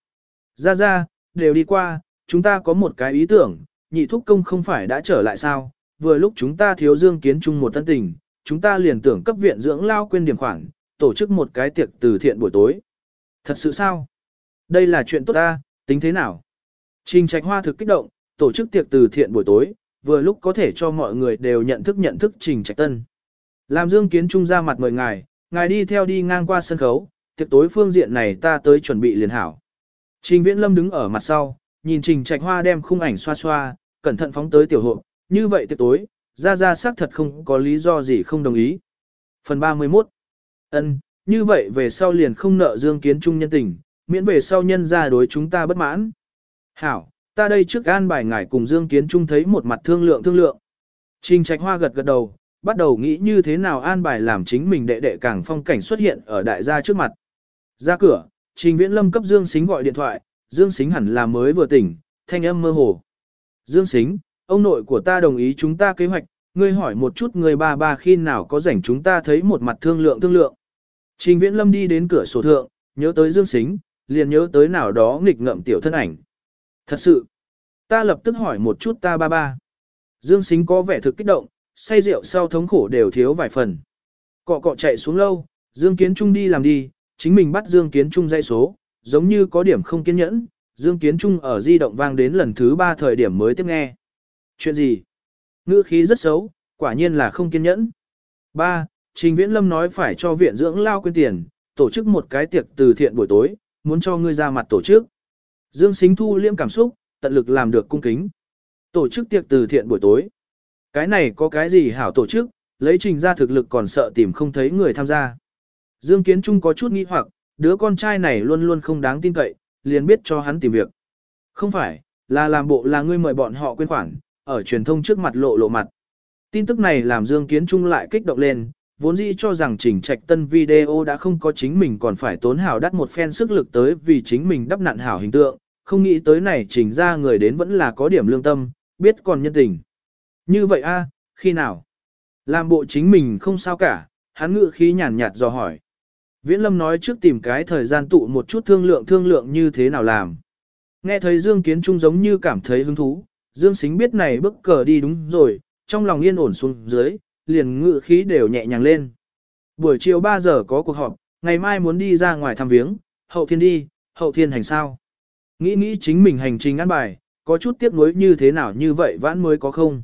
Speaker 1: Ra, đều đi qua, chúng ta có một cái ý tưởng, nhị thúc công không phải đã trở lại sao, vừa lúc chúng ta thiếu Dương Kiến chung một tân tình, chúng ta liền tưởng cấp viện dưỡng lao quên điểm khoản, tổ chức một cái tiệc từ thiện buổi tối. Thật sự sao? Đây là chuyện tốt ta, tính thế nào? Trình Trạch Hoa thực kích động, tổ chức tiệc từ thiện buổi tối, vừa lúc có thể cho mọi người đều nhận thức Trình Trạch Tân. Làm Dương Kiến Trung ra mặt mời ngài đi theo đi ngang qua sân khấu, tiệc tối phương diện này ta tới chuẩn bị liền hảo. Trình Viễn Lâm đứng ở mặt sau, nhìn Trình Trạch Hoa đem khung ảnh xoa, cẩn thận phóng tới tiểu hộp, như vậy tiệc tối, ra xác thật không có lý do gì không đồng ý. Phần 31. Như vậy về sau liền không nợ Dương Kiến Trung nhân tình, miễn về sau nhân ra đối chúng ta bất mãn. Hảo, ta đây trước an bài ngài cùng Dương Kiến Trung thấy một mặt thương lượng. Trình Trạch Hoa gật đầu, bắt đầu nghĩ như thế nào an bài làm chính mình đệ càng phong cảnh xuất hiện ở đại gia trước mặt. Ra cửa, Trình Viễn Lâm cấp Dương Sính gọi điện thoại, Dương Sính hẳn là mới vừa tỉnh, thanh âm mơ hồ. Dương Sính, ông nội của ta đồng ý chúng ta kế hoạch, ngươi hỏi một chút người ba khi nào có rảnh chúng ta thấy một mặt thương lượng. Trình Viễn Lâm đi đến cửa sổ thượng, nhớ tới Dương Sính, liền nhớ tới nào đó nghịch ngợm tiểu thân ảnh. Thật sự, ta lập tức hỏi một chút ta ba. Dương Sính có vẻ thực kích động, say rượu sau thống khổ đều thiếu vài phần. Cọ chạy xuống lâu, Dương Kiến Trung đi làm đi, chính mình bắt Dương Kiến Trung dãy số, giống như có điểm không kiên nhẫn, Dương Kiến Trung ở di động vang đến lần thứ 3 thời điểm mới tiếp nghe. Chuyện gì? Ngữ khí rất xấu, quả nhiên là không kiên nhẫn. 3. Trình Viễn Lâm nói phải cho viện dưỡng lao quên tiền, tổ chức một cái tiệc từ thiện buổi tối, muốn cho ngươi ra mặt tổ chức. Dương Sính thu liễm cảm xúc, tận lực làm được cung kính. Tổ chức tiệc từ thiện buổi tối. Cái này có cái gì hảo tổ chức, lấy Trình ra thực lực còn sợ tìm không thấy người tham gia. Dương Kiến Trung có chút nghi hoặc, đứa con trai này luôn luôn không đáng tin cậy, liền biết cho hắn tìm việc. Không phải, là làm bộ là ngươi mời bọn họ quyên khoản, ở truyền thông trước mặt lộ mặt. Tin tức này làm Dương Kiến Trung lại kích động lên, vốn dĩ cho rằng Trình Trạch Tân video đã không có chính mình còn phải tốn hào đắt một phen sức lực tới vì chính mình đắp nặn hảo hình tượng, không nghĩ tới này Trình ra người đến vẫn là có điểm lương tâm, biết còn nhân tình. Như vậy a, khi nào? Làm bộ chính mình không sao cả, hắn ngự khí nhàn nhạt dò hỏi. Viễn Lâm nói trước tìm cái thời gian tụ một chút thương lượng như thế nào làm. Nghe thấy Dương Kiến Trung giống như cảm thấy hứng thú, Dương Sính biết này bức cờ đi đúng rồi, trong lòng yên ổn xuống dưới, liền ngự khí đều nhẹ nhàng lên. Buổi chiều 3 giờ có cuộc họp, ngày mai muốn đi ra ngoài thăm viếng, hậu thiên đi, hậu thiên hành sao. Nghĩ chính mình hành trình ăn bài, có chút tiếc nuối như thế nào như vậy vãn mới có không.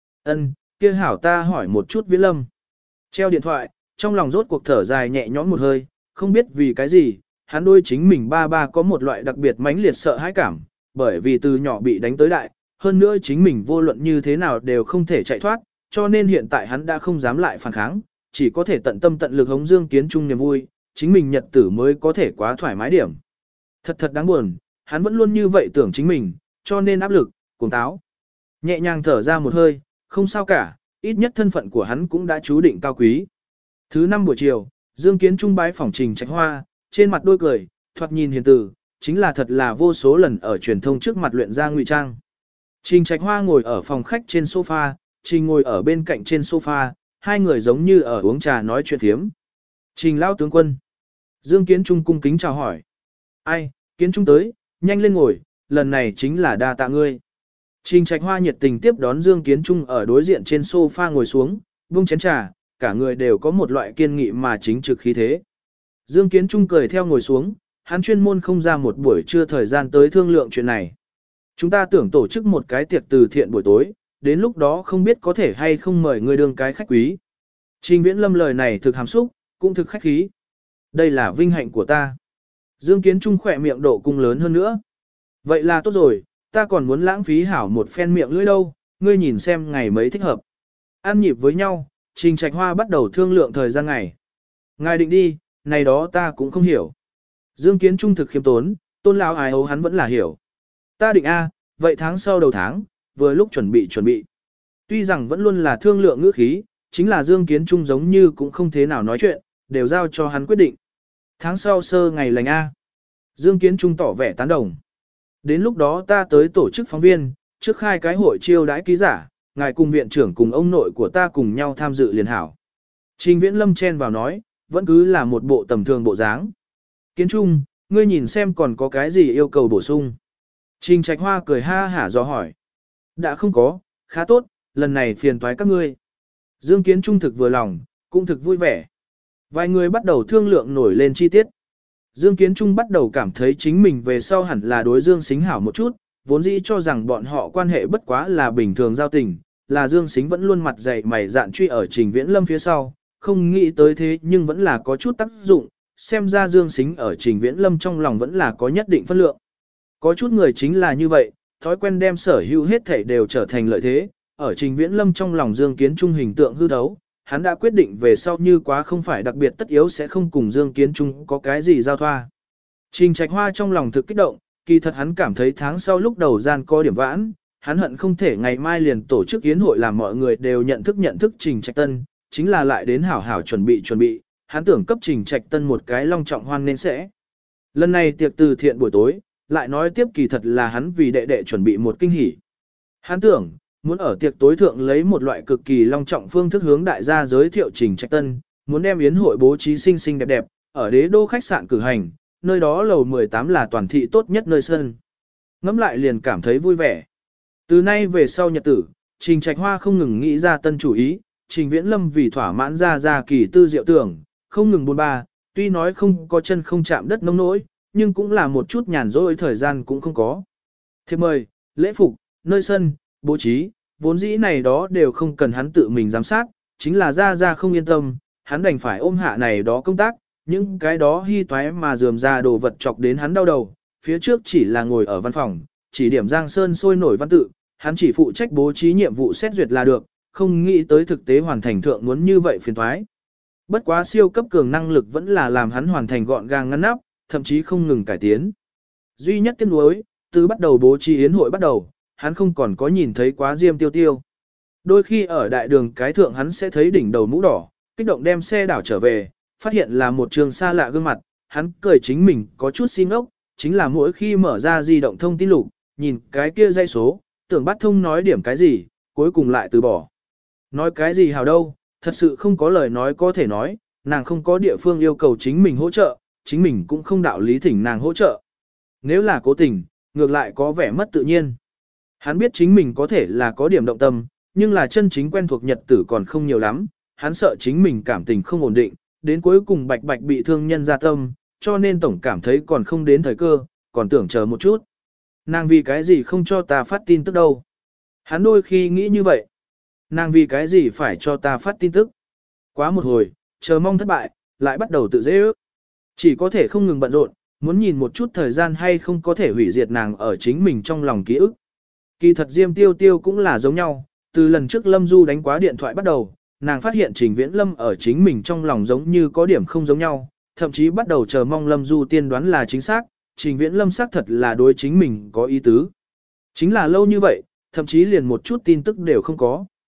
Speaker 1: Kia hảo ta hỏi một chút Viễn Lâm. Treo điện thoại, trong lòng rốt cuộc thở dài nhẹ nhõm một hơi, không biết vì cái gì, hắn đôi chính mình ba có một loại đặc biệt mãnh liệt sợ hãi cảm, bởi vì từ nhỏ bị đánh tới đại, hơn nữa chính mình vô luận như thế nào đều không thể chạy thoát, cho nên hiện tại hắn đã không dám lại phản kháng, chỉ có thể tận tâm tận lực hống Dương Kiến Trung niềm vui, chính mình nhật tử mới có thể quá thoải mái điểm. Thật đáng buồn, hắn vẫn luôn như vậy tưởng chính mình, cho nên áp lực, cuồng táo. Nhẹ nhàng thở ra một hơi, không sao cả, ít nhất thân phận của hắn cũng đã chú định cao quý. Thứ 5 buổi chiều, Dương Kiến Trung bái phỏng Trình Trạch Hoa, trên mặt đôi cười, thoạt nhìn hiền từ, chính là thật là vô số lần ở truyền thông trước mặt luyện ra ngụy trang. Trình Trạch Hoa ngồi ở phòng khách trên sofa, Trình ngồi ở bên cạnh trên sofa, hai người giống như ở uống trà nói chuyện thiếm. Trình lão tướng quân. Dương Kiến Trung cung kính chào hỏi. Ai, Kiến Trung tới, nhanh lên ngồi, lần này chính là đa tạ ngươi. Trình Trạch Hoa nhiệt tình tiếp đón Dương Kiến Trung ở đối diện trên sofa ngồi xuống, buông chén trà, cả người đều có một loại kiên nghị mà chính trực khí thế. Dương Kiến Trung cười theo ngồi xuống, hắn chuyên môn không ra một buổi trưa thời gian tới thương lượng chuyện này. Chúng ta tưởng tổ chức một cái tiệc từ thiện buổi tối, đến lúc đó không biết có thể hay không mời người đương cái khách quý. Trình Viễn Lâm lời này thực hàm xúc, cũng thực khách khí. Đây là vinh hạnh của ta. Dương Kiến Trung khỏe miệng độ cung lớn hơn nữa. Vậy là tốt rồi, ta còn muốn lãng phí hảo một phen miệng lưỡi đâu, ngươi nhìn xem ngày mấy thích hợp. Ăn nhịp với nhau, Trình Trạch Hoa bắt đầu thương lượng thời gian ngày. Ngài định đi, này đó ta cũng không hiểu. Dương Kiến Trung thực khiêm tốn, Tôn lão ái ấu hắn vẫn là hiểu. Ta định A, vậy tháng sau đầu tháng, vừa lúc chuẩn bị. Tuy rằng vẫn luôn là thương lượng ngữ khí, chính là Dương Kiến Trung giống như cũng không thế nào nói chuyện, đều giao cho hắn quyết định. Tháng sau sơ ngày lành A. Dương Kiến Trung tỏ vẻ tán đồng. Đến lúc đó ta tới tổ chức phóng viên, trước khai cái hội chiêu đãi ký giả, ngài cùng viện trưởng cùng ông nội của ta cùng nhau tham dự liền hảo. Trình Viễn Lâm chen vào nói, vẫn cứ là một bộ tầm thường bộ dáng. Kiến Trung, ngươi nhìn xem còn có cái gì yêu cầu bổ sung. Trình Trạch Hoa cười ha hả do hỏi. Đã không có, khá tốt, lần này phiền toái các ngươi. Dương Kiến Trung thực vừa lòng, cũng thực vui vẻ. Vài người bắt đầu thương lượng nổi lên chi tiết. Dương Kiến Trung bắt đầu cảm thấy chính mình về sau hẳn là đối Dương Sính hảo một chút, vốn dĩ cho rằng bọn họ quan hệ bất quá là bình thường giao tình, là Dương Sính vẫn luôn mặt dày mày dạn truy ở Trình Viễn Lâm phía sau, không nghĩ tới thế nhưng vẫn là có chút tác dụng, xem ra Dương Sính ở Trình Viễn Lâm trong lòng vẫn là có nhất định phân lượng. Có chút người chính là như vậy, thói quen đem sở hữu hết thảy đều trở thành lợi thế, ở Trình Viễn Lâm trong lòng Dương Kiến Trung hình tượng hư thấu, hắn đã quyết định về sau như quá không phải đặc biệt tất yếu sẽ không cùng Dương Kiến Trung có cái gì giao thoa. Trình Trạch Hoa trong lòng thực kích động, kỳ thật hắn cảm thấy tháng sau lúc đầu gian có điểm vãn, hắn hận không thể ngày mai liền tổ chức yến hội làm mọi người đều nhận thức Trình Trạch Tân, chính là lại đến hảo hảo chuẩn bị, hắn tưởng cấp Trình Trạch Tân một cái long trọng hoan nên sẽ. Lần này tiệc từ thiện buổi tối, lại nói tiếp kỳ thật là hắn vì đệ đệ chuẩn bị một kinh hỉ. Hắn tưởng, muốn ở tiệc tối thượng lấy một loại cực kỳ long trọng phương thức hướng đại gia giới thiệu Trình Trạch Tân, muốn đem yến hội bố trí xinh xinh đẹp đẹp, ở đế đô khách sạn cử hành, nơi đó lầu 18 là toàn thị tốt nhất nơi sân. Ngắm lại liền cảm thấy vui vẻ. Từ nay về sau nhật tử, Trình Trạch Hoa không ngừng nghĩ ra tân chủ ý, Trình Viễn Lâm vì thỏa mãn ra kỳ tư diệu tưởng, không ngừng buôn ba, tuy nói không có chân không chạm đất nông nỗi, nhưng cũng là một chút nhàn rỗi thời gian cũng không có. Thiệp mời, lễ phục, nơi sân, bố trí, vốn dĩ này đó đều không cần hắn tự mình giám sát, chính là ra không yên tâm, hắn đành phải ôm hạ này đó công tác, những cái đó hy toái mà dườm ra đồ vật chọc đến hắn đau đầu, phía trước chỉ là ngồi ở văn phòng, chỉ điểm Giang Sơn sôi nổi văn tự, hắn chỉ phụ trách bố trí nhiệm vụ xét duyệt là được, không nghĩ tới thực tế hoàn thành thượng muốn như vậy phiền toái. Bất quá siêu cấp cường năng lực vẫn là làm hắn hoàn thành gọn gàng ngăn nắp, thậm chí không ngừng cải tiến. Duy nhất tiếc nuối, từ bắt đầu bố trí yến hội bắt đầu, hắn không còn có nhìn thấy quá Diêm Tiêu Tiêu. Đôi khi ở đại đường cái thượng hắn sẽ thấy đỉnh đầu mũ đỏ, kích động đem xe đảo trở về, phát hiện là một trường xa lạ gương mặt, hắn cười chính mình có chút xin ốc, chính là mỗi khi mở ra di động thông tin lục, nhìn cái kia dây số, tưởng bắt thông nói điểm cái gì, cuối cùng lại từ bỏ. Nói cái gì hào đâu, thật sự không có lời nói có thể nói, nàng không có địa phương yêu cầu chính mình hỗ trợ, chính mình cũng không đạo lý thỉnh nàng hỗ trợ. Nếu là cố tình, ngược lại có vẻ mất tự nhiên. Hắn biết chính mình có thể là có điểm động tâm, nhưng là chân chính quen thuộc nhật tử còn không nhiều lắm, hắn sợ chính mình cảm tình không ổn định, đến cuối cùng bạch bạch bị thương nhân ra tâm, cho nên tổng cảm thấy còn không đến thời cơ, còn tưởng chờ một chút. Nàng vì cái gì không cho ta phát tin tức đâu? Hắn đôi khi nghĩ như vậy. Nàng vì cái gì phải cho ta phát tin tức? Quá một hồi, chờ mong thất bại, lại bắt đầu tự dễ ước. Chỉ có thể không ngừng bận rộn, muốn nhìn một chút thời gian hay không có thể hủy diệt nàng ở chính mình trong lòng ký ức. Kỳ thật Diêm Tiêu Tiêu cũng là giống nhau, từ lần trước Lâm Du đánh quá điện thoại bắt đầu, nàng phát hiện Trình Viễn Lâm ở chính mình trong lòng giống như có điểm không giống nhau, thậm chí bắt đầu chờ mong Lâm Du tiên đoán là chính xác, Trình Viễn Lâm xác thật là đối chính mình có ý tứ. Chính là lâu như vậy, thậm chí liền một chút tin tức đều không có.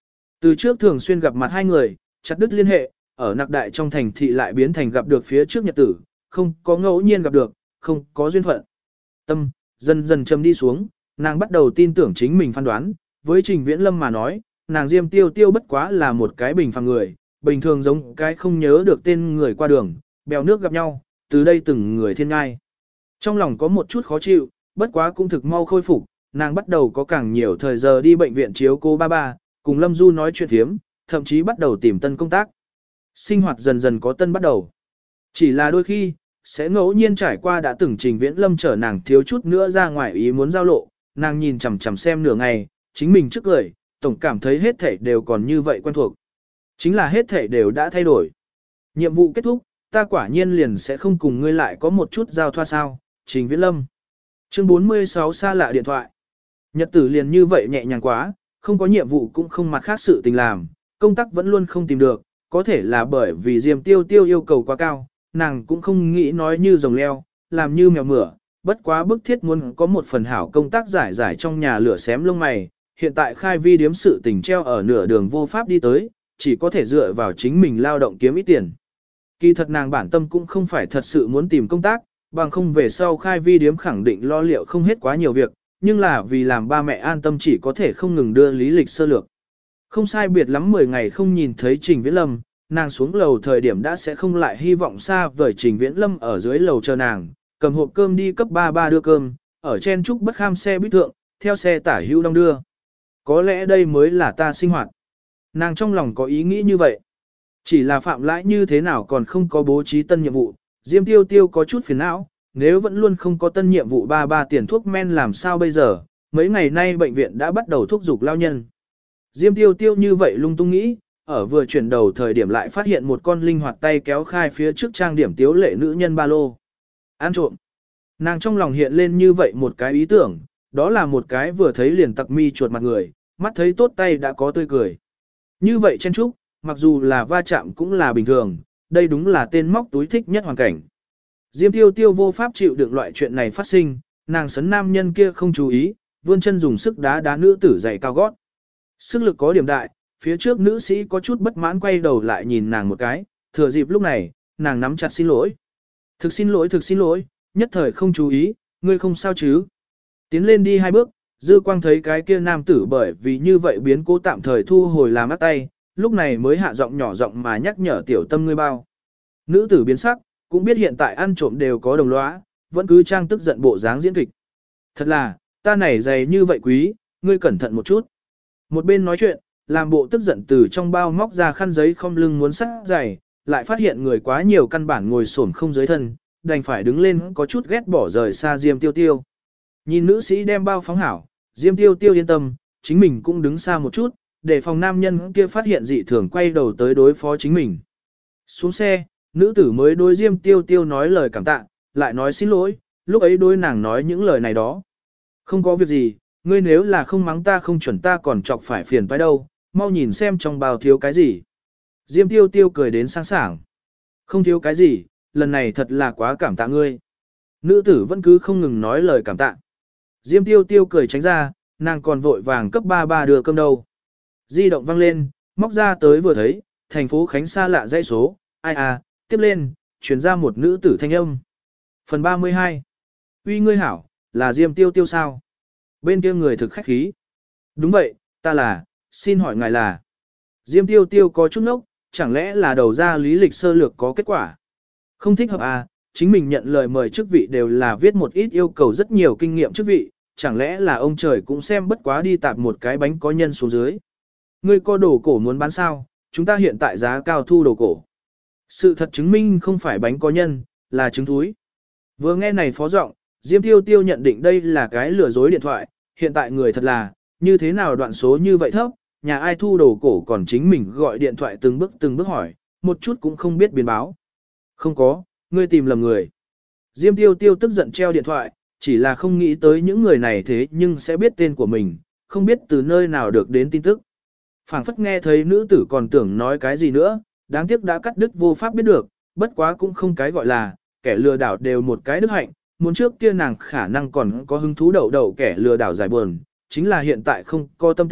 Speaker 1: Từ trước thường xuyên gặp mặt hai người, chặt đứt liên hệ, ở nặc đại trong thành thị lại biến thành gặp được phía trước nhật tử, không có ngẫu nhiên gặp được, không có duyên phận. Tâm, dần dần trầm đi xuống, nàng bắt đầu tin tưởng chính mình phán đoán, với Trình Viễn Lâm mà nói, nàng Diêm Tiêu Tiêu bất quá là một cái bình phàm người, bình thường giống cái không nhớ được tên người qua đường, bèo nước gặp nhau, từ đây từng người thiên ngai. Trong lòng có một chút khó chịu, bất quá cũng thực mau khôi phục, nàng bắt đầu có càng nhiều thời giờ đi bệnh viện chiếu cô ba ba, cùng Lâm Du nói chuyện thiếm, thậm chí bắt đầu tìm tân công tác. Sinh hoạt dần dần có tân bắt đầu. Chỉ là đôi khi, sẽ ngẫu nhiên trải qua đã từng Trình Viễn Lâm chở nàng thiếu chút nữa ra ngoài ý muốn giao lộ, nàng nhìn chằm chằm xem nửa ngày, chính mình trước cười, tổng cảm thấy hết thảy đều còn như vậy quen thuộc. Chính là hết thảy đều đã thay đổi. Nhiệm vụ kết thúc, ta quả nhiên liền sẽ không cùng ngươi lại có một chút giao thoa sao, Trình Viễn Lâm. Chương 46 xa lạ điện thoại. Nhật tử liền như vậy nhẹ nhàng quá, không có nhiệm vụ cũng không mặt khác sự tình làm, công tác vẫn luôn không tìm được, có thể là bởi vì Diêm Tiêu Tiêu yêu cầu quá cao, nàng cũng không nghĩ nói như rồng leo, làm như mèo mửa, bất quá bức thiết muốn có một phần hảo công tác giải giải trong nhà lửa xém lông mày, hiện tại khai vi điếm sự tình treo ở nửa đường vô pháp đi tới, chỉ có thể dựa vào chính mình lao động kiếm ít tiền. Kỳ thật nàng bản tâm cũng không phải thật sự muốn tìm công tác, bằng không về sau khai vi điếm khẳng định lo liệu không hết quá nhiều việc, nhưng là vì làm ba mẹ an tâm chỉ có thể không ngừng đưa lý lịch sơ lược. Không sai biệt lắm 10 ngày không nhìn thấy Trình Viễn Lâm, nàng xuống lầu thời điểm đã sẽ không lại hy vọng xa vời Trình Viễn Lâm ở dưới lầu chờ nàng, cầm hộp cơm đi cấp ba ba đưa cơm, ở chen trúc bất kham xe buýt thượng, theo xe tả hữu đong đưa. Có lẽ đây mới là ta sinh hoạt. Nàng trong lòng có ý nghĩ như vậy. Chỉ là phạm lãi như thế nào còn không có bố trí tân nhiệm vụ, Diêm Tiêu Tiêu có chút phiền não, nếu vẫn luôn không có tân nhiệm vụ ba ba tiền thuốc men làm sao bây giờ, mấy ngày nay bệnh viện đã bắt đầu thúc giục lao nhân. Diêm Tiêu Tiêu như vậy lung tung nghĩ, ở vừa chuyển đầu thời điểm lại phát hiện một con linh hoạt tay kéo khai phía trước trang điểm tiếu lệ nữ nhân ba lô. Ăn trộm. Nàng trong lòng hiện lên như vậy một cái ý tưởng, đó là một cái vừa thấy liền tặc mi chuột mặt người, mắt thấy tốt tay đã có tươi cười. Như vậy chen trúc, mặc dù là va chạm cũng là bình thường, đây đúng là tên móc túi thích nhất hoàn cảnh. Diêm Tiêu Tiêu vô pháp chịu đựng loại chuyện này phát sinh, nàng sấn nam nhân kia không chú ý, vươn chân dùng sức đá đá nữ tử giày cao gót. Sức lực có điểm đại, phía trước nữ sĩ có chút bất mãn quay đầu lại nhìn nàng một cái, thừa dịp lúc này, nàng nắm chặt xin lỗi. Thực xin lỗi, nhất thời không chú ý, ngươi không sao chứ. Tiến lên đi hai bước, dư quang thấy cái kia nam tử bởi vì như vậy biến cố tạm thời thu hồi làm ác tay, lúc này mới hạ giọng nhỏ giọng mà nhắc nhở tiểu tâm ngươi bao. Nữ tử biến sắc, cũng biết hiện tại ăn trộm đều có đồng lõa, vẫn cứ trang tức giận bộ dáng diễn kịch. Thật là, ta này dày như vậy quý, ngươi cẩn thận một chút. Một bên nói chuyện, làm bộ tức giận từ trong bao móc ra khăn giấy không lưng muốn sắt giày, lại phát hiện người quá nhiều căn bản ngồi xổm không dưới thân, đành phải đứng lên có chút ghét bỏ rời xa Diêm Tiêu Tiêu. Nhìn nữ sĩ đem bao phóng hảo, Diêm Tiêu Tiêu yên tâm, chính mình cũng đứng xa một chút, để phòng nam nhân kia phát hiện dị thường quay đầu tới đối phó chính mình. Xuống xe, nữ tử mới đối Diêm Tiêu Tiêu nói lời cảm tạ, lại nói xin lỗi, lúc ấy đối nàng nói những lời này đó. Không có việc gì, ngươi nếu là không mắng ta không chuẩn ta còn chọc phải phiền phải đâu, mau nhìn xem trong bao thiếu cái gì. Diêm Tiêu Tiêu cười đến sáng sảng. Không thiếu cái gì, lần này thật là quá cảm tạ ngươi. Nữ tử vẫn cứ không ngừng nói lời cảm tạ. Diêm Tiêu Tiêu cười tránh ra, nàng còn vội vàng cấp ba ba đưa cơm đâu. Di động vang lên, móc ra tới vừa thấy, thành phố Khánh xa lạ dãy số, ai à, tiếp lên, chuyển ra một nữ tử thanh âm. Phần 32. Uy ngươi hảo, là Diêm Tiêu Tiêu sao? Bên kia người thực khách khí. Đúng vậy, ta là, xin hỏi ngài là. Diêm Tiêu Tiêu có chút nốc, chẳng lẽ là đầu ra lý lịch sơ lược có kết quả? Không thích hợp à, chính mình nhận lời mời chức vị đều là viết một ít yêu cầu rất nhiều kinh nghiệm chức vị, chẳng lẽ là ông trời cũng xem bất quá đi tạp một cái bánh có nhân xuống dưới. Ngươi có đồ cổ muốn bán sao, chúng ta hiện tại giá cao thu đồ cổ. Sự thật chứng minh không phải bánh có nhân, là trứng thúi. Vừa nghe này phó giọng, Diêm Tiêu Tiêu nhận định đây là cái lừa dối điện thoại, hiện tại người thật là, như thế nào đoạn số như vậy thấp, nhà ai thu đồ cổ còn chính mình gọi điện thoại từng bước hỏi, một chút cũng không biết biến báo. Không có, ngươi tìm lầm người. Diêm Tiêu Tiêu tức giận treo điện thoại, chỉ là không nghĩ tới những người này thế nhưng sẽ biết tên của mình, không biết từ nơi nào được đến tin tức. Phảng phất nghe thấy nữ tử còn tưởng nói cái gì nữa, đáng tiếc đã cắt đứt vô pháp biết được, bất quá cũng không cái gọi là, kẻ lừa đảo đều một cái đức hạnh, muốn trước kia nàng khả năng còn có hứng thú đậu kẻ lừa đảo giải buồn, chính là hiện tại không có tâm tình,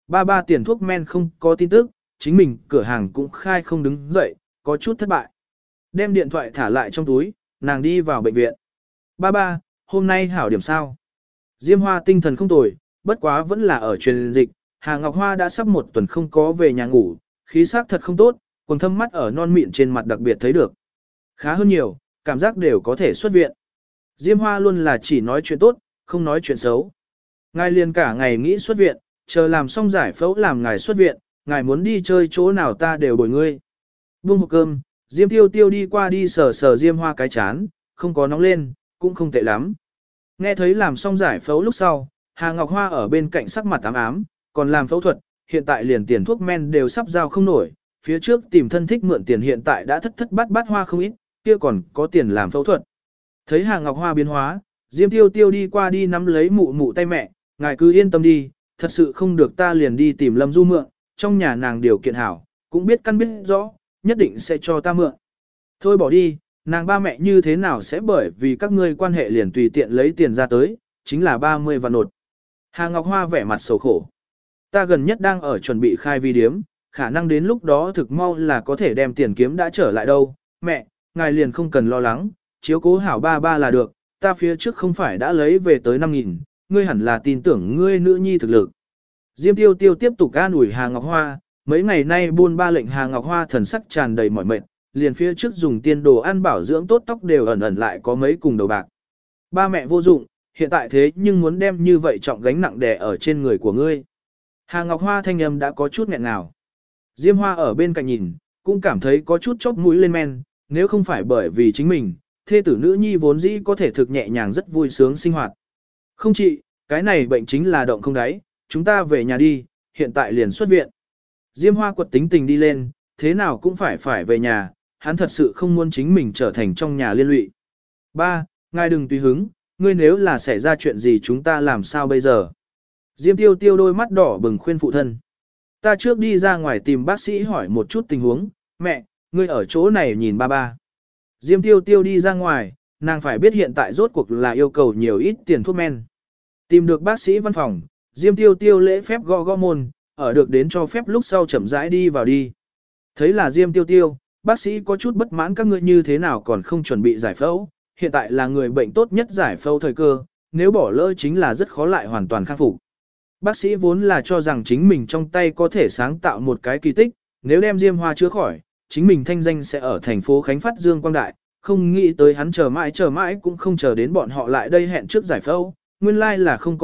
Speaker 1: ba ba tiền thuốc men không có tin tức, chính mình cửa hàng cũng khai không đứng dậy, có chút thất bại. Đem điện thoại thả lại trong túi, nàng đi vào bệnh viện. Ba ba, hôm nay hảo điểm sao? Diêm Hoa tinh thần không tồi, bất quá vẫn là ở truyền dịch, Hà Ngọc Hoa đã sắp một tuần không có về nhà ngủ, khí sắc thật không tốt, quầng thâm mắt ở non mịn trên mặt đặc biệt thấy được. Khá hơn nhiều, cảm giác đều có thể xuất viện. Diêm Hoa luôn là chỉ nói chuyện tốt, không nói chuyện xấu. Ngài liền cả ngày nghĩ xuất viện, chờ làm xong giải phẫu làm ngài xuất viện, ngài muốn đi chơi chỗ nào ta đều bồi ngươi. Buông hộp cơm, Diêm Tiêu Tiêu đi qua đi sờ sờ Diêm Hoa cái chán, không có nóng lên, cũng không tệ lắm. Nghe thấy làm xong giải phẫu lúc sau, Hà Ngọc Hoa ở bên cạnh sắc mặt ám ám, còn làm phẫu thuật, hiện tại liền tiền thuốc men đều sắp giao không nổi, phía trước tìm thân thích mượn tiền hiện tại đã thất bát bát hoa không ít, kia còn có tiền làm phẫu thuật. Thấy Hà Ngọc Hoa biến hóa, Diêm Tiêu Tiêu đi qua đi nắm lấy mụ mụ tay mẹ, ngài cứ yên tâm đi, thật sự không được ta liền đi tìm Lâm Du mượn, trong nhà nàng điều kiện hảo, cũng biết căn biết rõ, nhất định sẽ cho ta mượn. Thôi bỏ đi, nàng ba mẹ như thế nào sẽ bởi vì các ngươi quan hệ liền tùy tiện lấy tiền ra tới, chính là 30 vạn nột. Hà Ngọc Hoa vẻ mặt sầu khổ. Ta gần nhất đang ở chuẩn bị khai vi điếm, khả năng đến lúc đó thực mau là có thể đem tiền kiếm đã trở lại đâu. Mẹ, ngài liền không cần lo lắng, chiếu cố hảo ba ba là được, ta phía trước không phải đã lấy về tới 5.000, ngươi hẳn là tin tưởng ngươi nữ nhi thực lực. Diêm Tiêu Tiêu tiếp tục an ủi Hà Ngọc Hoa, mấy ngày nay buôn ba lệnh Hà Ngọc Hoa thần sắc tràn đầy mỏi mệt, liền phía trước dùng tiền đồ ăn bảo dưỡng tốt tóc đều ẩn ẩn lại có mấy cùng đầu bạc. Ba mẹ vô dụng, hiện tại thế nhưng muốn đem như vậy trọng gánh nặng đè ở trên người của ngươi. Hà Ngọc Hoa thanh âm đã có chút nghẹn ngào. Diêm Hoa ở bên cạnh nhìn, cũng cảm thấy có chút chóp mũi lên men, nếu không phải bởi vì chính mình, thê tử nữ nhi vốn dĩ có thể thực nhẹ nhàng rất vui sướng sinh hoạt. Không chị, cái này bệnh chính là động không đáy, chúng ta về nhà đi, hiện tại liền xuất viện. Diêm Hoa quật tính tình đi lên, thế nào cũng phải về nhà, hắn thật sự không muốn chính mình trở thành trong nhà liên lụy. Ba, ngài đừng tùy hứng, ngươi nếu là xảy ra chuyện gì chúng ta làm sao bây giờ? Diêm Tiêu Tiêu đôi mắt đỏ bừng khuyên phụ thân. Ta trước đi ra ngoài tìm bác sĩ hỏi một chút tình huống, mẹ, ngươi ở chỗ này nhìn ba ba. Diêm Tiêu Tiêu đi ra ngoài, nàng phải biết hiện tại rốt cuộc là yêu cầu nhiều ít tiền thuốc men. Tìm được bác sĩ văn phòng, Diêm Tiêu Tiêu lễ phép gõ gõ môn, ở được đến cho phép lúc sau chậm rãi đi vào đi. Thấy là Diêm Tiêu Tiêu, bác sĩ có chút bất mãn các ngươi như thế nào còn không chuẩn bị giải phẫu, hiện tại là người bệnh tốt nhất giải phẫu thời cơ, nếu bỏ lỡ chính là rất khó lại hoàn toàn khắc phục. Bác sĩ vốn là cho rằng chính mình trong tay có thể sáng tạo một cái kỳ tích, nếu đem Diêm Hoa chữa khỏi, chính mình thanh danh sẽ ở thành phố Khánh phát dương quang đại, không nghĩ tới hắn chờ mãi cũng không chờ đến bọn họ lại đây hẹn trước giải phẫu, nguyên lai là không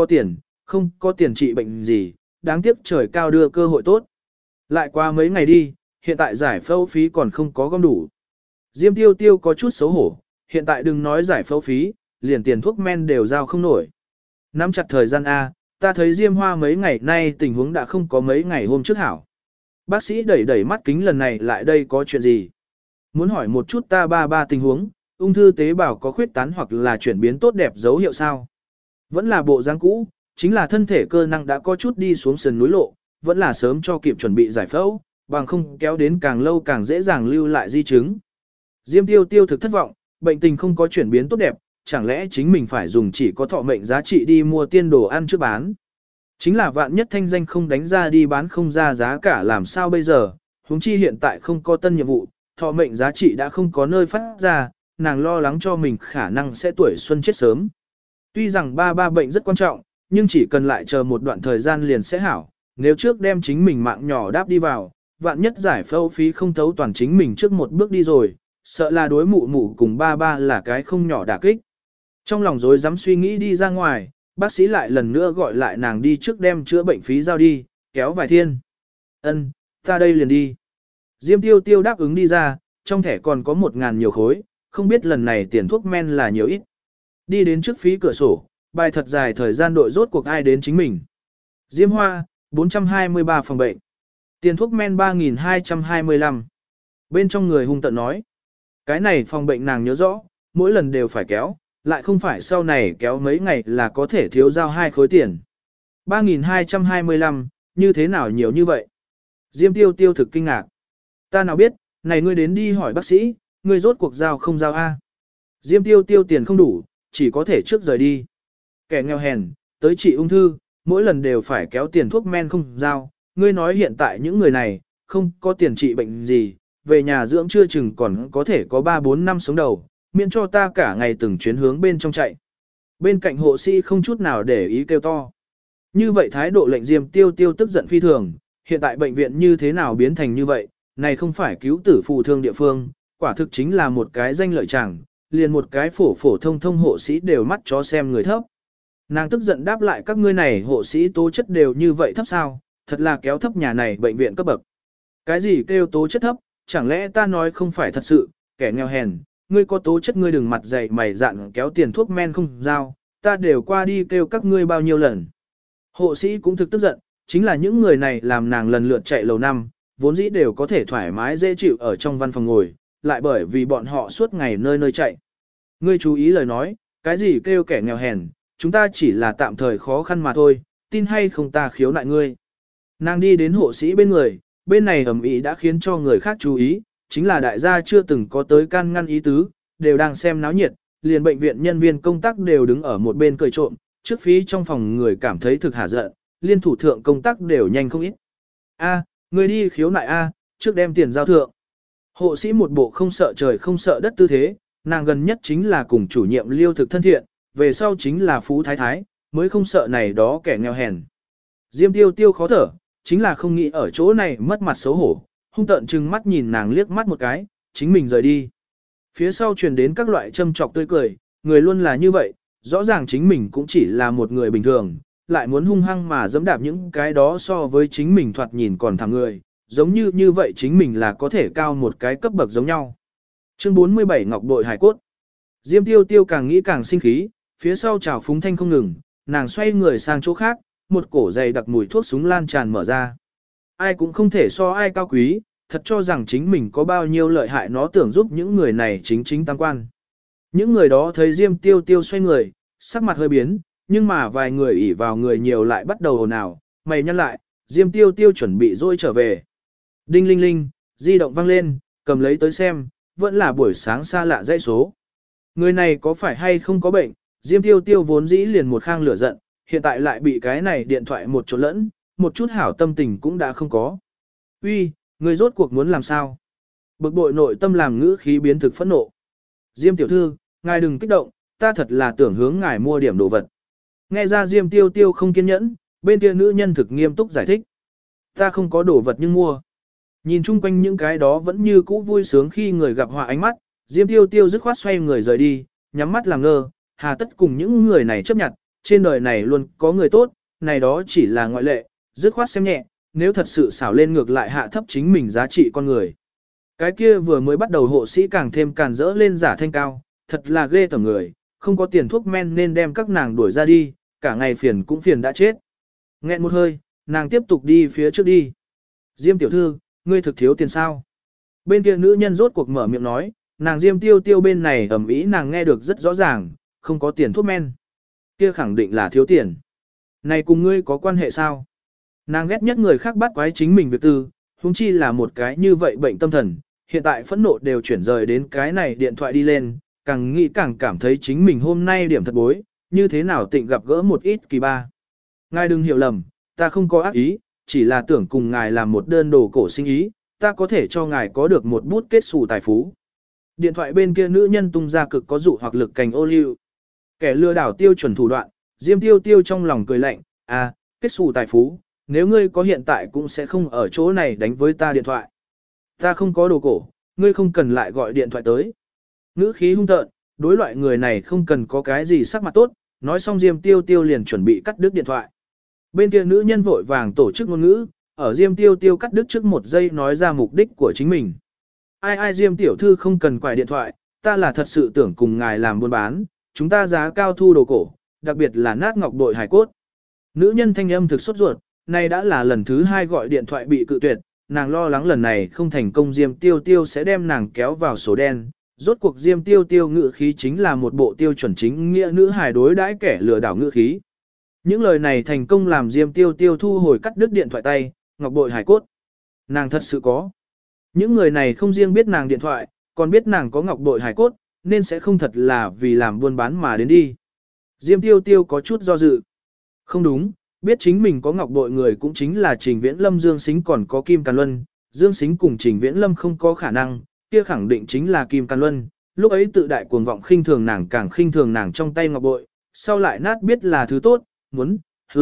Speaker 1: có tiền trị bệnh gì, đáng tiếc trời cao đưa cơ hội tốt. Lại qua mấy ngày đi, hiện tại giải phẫu phí còn không có gom đủ. Diêm Tiêu Tiêu có chút xấu hổ, hiện tại đừng nói giải phẫu phí, liền tiền thuốc men đều giao không nổi. Nắm chặt thời gian A, ta thấy Diêm Hoa mấy ngày nay tình huống đã không có mấy ngày hôm trước hảo. Bác sĩ đẩy mắt kính lần này lại đây có chuyện gì? Muốn hỏi một chút ta ba tình huống, ung thư tế bào có khuyết tán hoặc là chuyển biến tốt đẹp dấu hiệu sao? Vẫn là bộ dáng cũ, chính là thân thể cơ năng đã có chút đi xuống sườn núi lộ, vẫn là sớm cho kịp chuẩn bị giải phẫu, bằng không kéo đến càng lâu càng dễ dàng lưu lại di chứng. Diêm Tiêu Tiêu thực thất vọng, bệnh tình không có chuyển biến tốt đẹp, chẳng lẽ chính mình phải dùng chỉ có thọ mệnh giá trị đi mua tiên đồ ăn trước bán. Chính là vạn nhất thanh danh không đánh ra đi bán không ra giá cả làm sao bây giờ, huống chi hiện tại không có tân nhiệm vụ, thọ mệnh giá trị đã không có nơi phát ra, nàng lo lắng cho mình khả năng sẽ tuổi xuân chết sớm. Tuy rằng ba bệnh rất quan trọng, nhưng chỉ cần lại chờ một đoạn thời gian liền sẽ hảo, nếu trước đem chính mình mạng nhỏ đáp đi vào, vạn nhất giải phẫu phí không thấu toàn chính mình trước một bước đi rồi, sợ là đối mụ cùng ba là cái không nhỏ đả kích. Trong lòng rối dám suy nghĩ đi ra ngoài, bác sĩ lại lần nữa gọi lại nàng đi trước đem chữa bệnh phí giao đi, kéo vài thiên. Ân, ta đây liền đi. Diêm Tiêu Tiêu đáp ứng đi ra, trong thẻ còn có 1.000 nhiều khối, không biết lần này tiền thuốc men là nhiều ít. Đi đến trước phí cửa sổ, bài thật dài thời gian đội rốt cuộc ai đến chính mình. Diêm Hoa, 423 phòng bệnh. Tiền thuốc men 3.225. Bên trong người hung tận nói. Cái này phòng bệnh nàng nhớ rõ, mỗi lần đều phải kéo, lại không phải sau này kéo mấy ngày là có thể thiếu giao 2 khối tiền. 3.225, như thế nào nhiều như vậy? Diêm Tiêu Tiêu thực kinh ngạc. Ta nào biết, này ngươi đến đi hỏi bác sĩ, ngươi rốt cuộc giao không giao A. Diêm Tiêu Tiêu tiền không đủ, chỉ có thể trước rời đi. Kẻ nghèo hèn, tới trị ung thư, mỗi lần đều phải kéo tiền thuốc men không giao, ngươi nói hiện tại những người này, không có tiền trị bệnh gì, về nhà dưỡng chưa chừng còn có thể có 3-4 năm sống đầu, miễn cho ta cả ngày từng chuyến hướng bên trong chạy. Bên cạnh hộ sĩ không chút nào để ý kêu to. Như vậy thái độ lệnh Diêm Tiêu Tiêu tức giận phi thường, hiện tại bệnh viện như thế nào biến thành như vậy, này không phải cứu tử phù thương địa phương, quả thực chính là một cái danh lợi chẳng, liền một cái phổ phổ thông thông hộ sĩ đều mắt chó xem người thấp. Nàng tức giận đáp lại các ngươi này hộ sĩ tố chất đều như vậy thấp sao, thật là kéo thấp nhà này bệnh viện cấp bậc. Cái gì kêu tố chất thấp, chẳng lẽ ta nói không phải thật sự, kẻ nghèo hèn, ngươi có tố chất ngươi đừng mặt dày mày dạn kéo tiền thuốc men không giao, ta đều qua đi kêu các ngươi bao nhiêu lần. Hộ sĩ cũng thực tức giận, chính là những người này làm nàng lần lượt chạy lầu năm, vốn dĩ đều có thể thoải mái dễ chịu ở trong văn phòng ngồi, lại bởi vì bọn họ suốt ngày nơi nơi chạy. Ngươi chú ý lời nói, cái gì kêu kẻ nghèo hèn, chúng ta chỉ là tạm thời khó khăn mà thôi, tin hay không ta khiếu nại ngươi. Nàng đi đến hộ sĩ bên người, bên này ầm ĩ đã khiến cho người khác chú ý, chính là đại gia chưa từng có tới can ngăn ý tứ, đều đang xem náo nhiệt, liền bệnh viện nhân viên công tác đều đứng ở một bên cười trộm, trước phí trong phòng người cảm thấy thực hả giận, liên thủ thượng công tác đều nhanh không ít. A, người đi khiếu nại A, trước đem tiền giao thượng. Hộ sĩ một bộ không sợ trời không sợ đất tư thế, nàng gần nhất chính là cùng chủ nhiệm Liêu thực thân thiện, về sau chính là phú thái thái, mới không sợ này đó kẻ nghèo hèn. Diêm Tiêu Tiêu khó thở, chính là không nghĩ ở chỗ này mất mặt xấu hổ, hung tợn trừng mắt nhìn nàng liếc mắt một cái, chính mình rời đi. Phía sau truyền đến các loại châm chọc tươi cười, người luôn là như vậy, rõ ràng chính mình cũng chỉ là một người bình thường, lại muốn hung hăng mà dẫm đạp những cái đó so với chính mình thoạt nhìn còn thằng người, giống như vậy chính mình là có thể cao một cái cấp bậc giống nhau. Chương 47 Ngọc Bội Hải Cốt. Diêm Tiêu Tiêu càng nghĩ càng sinh khí, phía sau trào phúng thanh không ngừng, nàng xoay người sang chỗ khác, một cổ dày đặc mùi thuốc súng lan tràn mở ra. Ai cũng không thể so ai cao quý, thật cho rằng chính mình có bao nhiêu lợi hại nó tưởng giúp những người này chính tam quan. Những người đó thấy Diêm Tiêu Tiêu xoay người, sắc mặt hơi biến, nhưng mà vài người ỉ vào người nhiều lại bắt đầu ồn ào, mày nhăn lại, Diêm Tiêu Tiêu chuẩn bị dôi trở về. Đinh linh linh, di động vang lên, cầm lấy tới xem, vẫn là buổi sáng xa lạ dãy số. Người này có phải hay không có bệnh, Diêm Tiêu Tiêu vốn dĩ liền một khang lửa giận, hiện tại lại bị cái này điện thoại một chỗ lẫn, một chút hảo tâm tình cũng đã không có. Uy, người rốt cuộc muốn làm sao? Bực bội nội tâm làm ngữ khí biến thực phẫn nộ. Diêm tiểu thư, ngài đừng kích động, ta thật là tưởng hướng ngài mua điểm đồ vật. Nghe ra Diêm Tiêu Tiêu không kiên nhẫn, bên kia nữ nhân thực nghiêm túc giải thích. Ta không có đồ vật nhưng mua. Nhìn chung quanh những cái đó vẫn như cũ vui sướng khi người gặp họa ánh mắt, Diêm Tiêu Tiêu dứt khoát xoay người rời đi, nhắm mắt làm ngơ, hà tất cùng những người này chấp nhận, trên đời này luôn có người tốt, này đó chỉ là ngoại lệ, dứt khoát xem nhẹ, nếu thật sự xảo lên ngược lại hạ thấp chính mình giá trị con người. Cái kia vừa mới bắt đầu hộ sĩ càng thêm càn rỡ lên giả thanh cao, thật là ghê tởm người, không có tiền thuốc men nên đem các nàng đuổi ra đi, cả ngày phiền cũng phiền đã chết. Nghẹn một hơi, nàng tiếp tục đi phía trước đi. Diêm tiểu thư, ngươi thực thiếu tiền sao? Bên kia nữ nhân rốt cuộc mở miệng nói, nàng Diêm Tiêu Tiêu bên này ầm ĩ nàng nghe được rất rõ ràng, không có tiền thuốc men. Kia khẳng định là thiếu tiền. Này cùng ngươi có quan hệ sao? Nàng ghét nhất người khác bắt quái chính mình việc tư, huống chi là một cái như vậy bệnh tâm thần, hiện tại phẫn nộ đều chuyển rời đến cái này điện thoại đi lên, càng nghĩ càng cảm thấy chính mình hôm nay điểm thật bối, như thế nào tịnh gặp gỡ một ít kỳ ba. Ngài đừng hiểu lầm, ta không có ác ý, chỉ là tưởng cùng ngài làm một đơn đồ cổ sinh ý, ta có thể cho ngài có được một bút kết xù tài phú. Điện thoại bên kia nữ nhân tung ra cực có dụ hoặc lực cành ô liu. Kẻ lừa đảo tiêu chuẩn thủ đoạn, Diêm Tiêu Tiêu trong lòng cười lạnh, à, kết xù tài phú, nếu ngươi có hiện tại cũng sẽ không ở chỗ này đánh với ta điện thoại. Ta không có đồ cổ, ngươi không cần lại gọi điện thoại tới. Ngữ khí hung tợn, đối loại người này không cần có cái gì sắc mặt tốt, nói xong Diêm Tiêu Tiêu liền chuẩn bị cắt đứt điện thoại. Bên kia nữ nhân vội vàng tổ chức ngôn ngữ, ở Diêm Tiêu Tiêu cắt đứt trước một giây nói ra mục đích của chính mình. Ai Diêm tiểu thư không cần quải điện thoại, ta là thật sự tưởng cùng ngài làm buôn bán, chúng ta giá cao thu đồ cổ, đặc biệt là nát ngọc bội hải cốt. Nữ nhân thanh âm thực sốt ruột, nay đã là lần thứ 2 gọi điện thoại bị cự tuyệt, nàng lo lắng lần này không thành công Diêm Tiêu Tiêu sẽ đem nàng kéo vào số đen. Rốt cuộc Diêm Tiêu Tiêu ngữ khí chính là một bộ tiêu chuẩn chính nghĩa nữ hài đối đãi kẻ lừa đảo ngữ khí. Những lời này thành công làm Diêm Tiêu Tiêu thu hồi cắt đứt điện thoại tay, ngọc bội hải cốt. Nàng thật sự có. Những người này không riêng biết nàng điện thoại, còn biết nàng có ngọc bội hải cốt, nên sẽ không thật là vì làm buôn bán mà đến đi. Diêm Tiêu Tiêu có chút do dự. Không đúng, biết chính mình có ngọc bội người cũng chính là Trình Viễn Lâm Dương Sính còn có Kim Càn Luân, Dương Sính cùng Trình Viễn Lâm không có khả năng, kia khẳng định chính là Kim Càn Luân, lúc ấy tự đại cuồng vọng khinh thường nàng càng khinh thường nàng trong tay ngọc bội, sau lại nát biết là thứ tốt, muốn,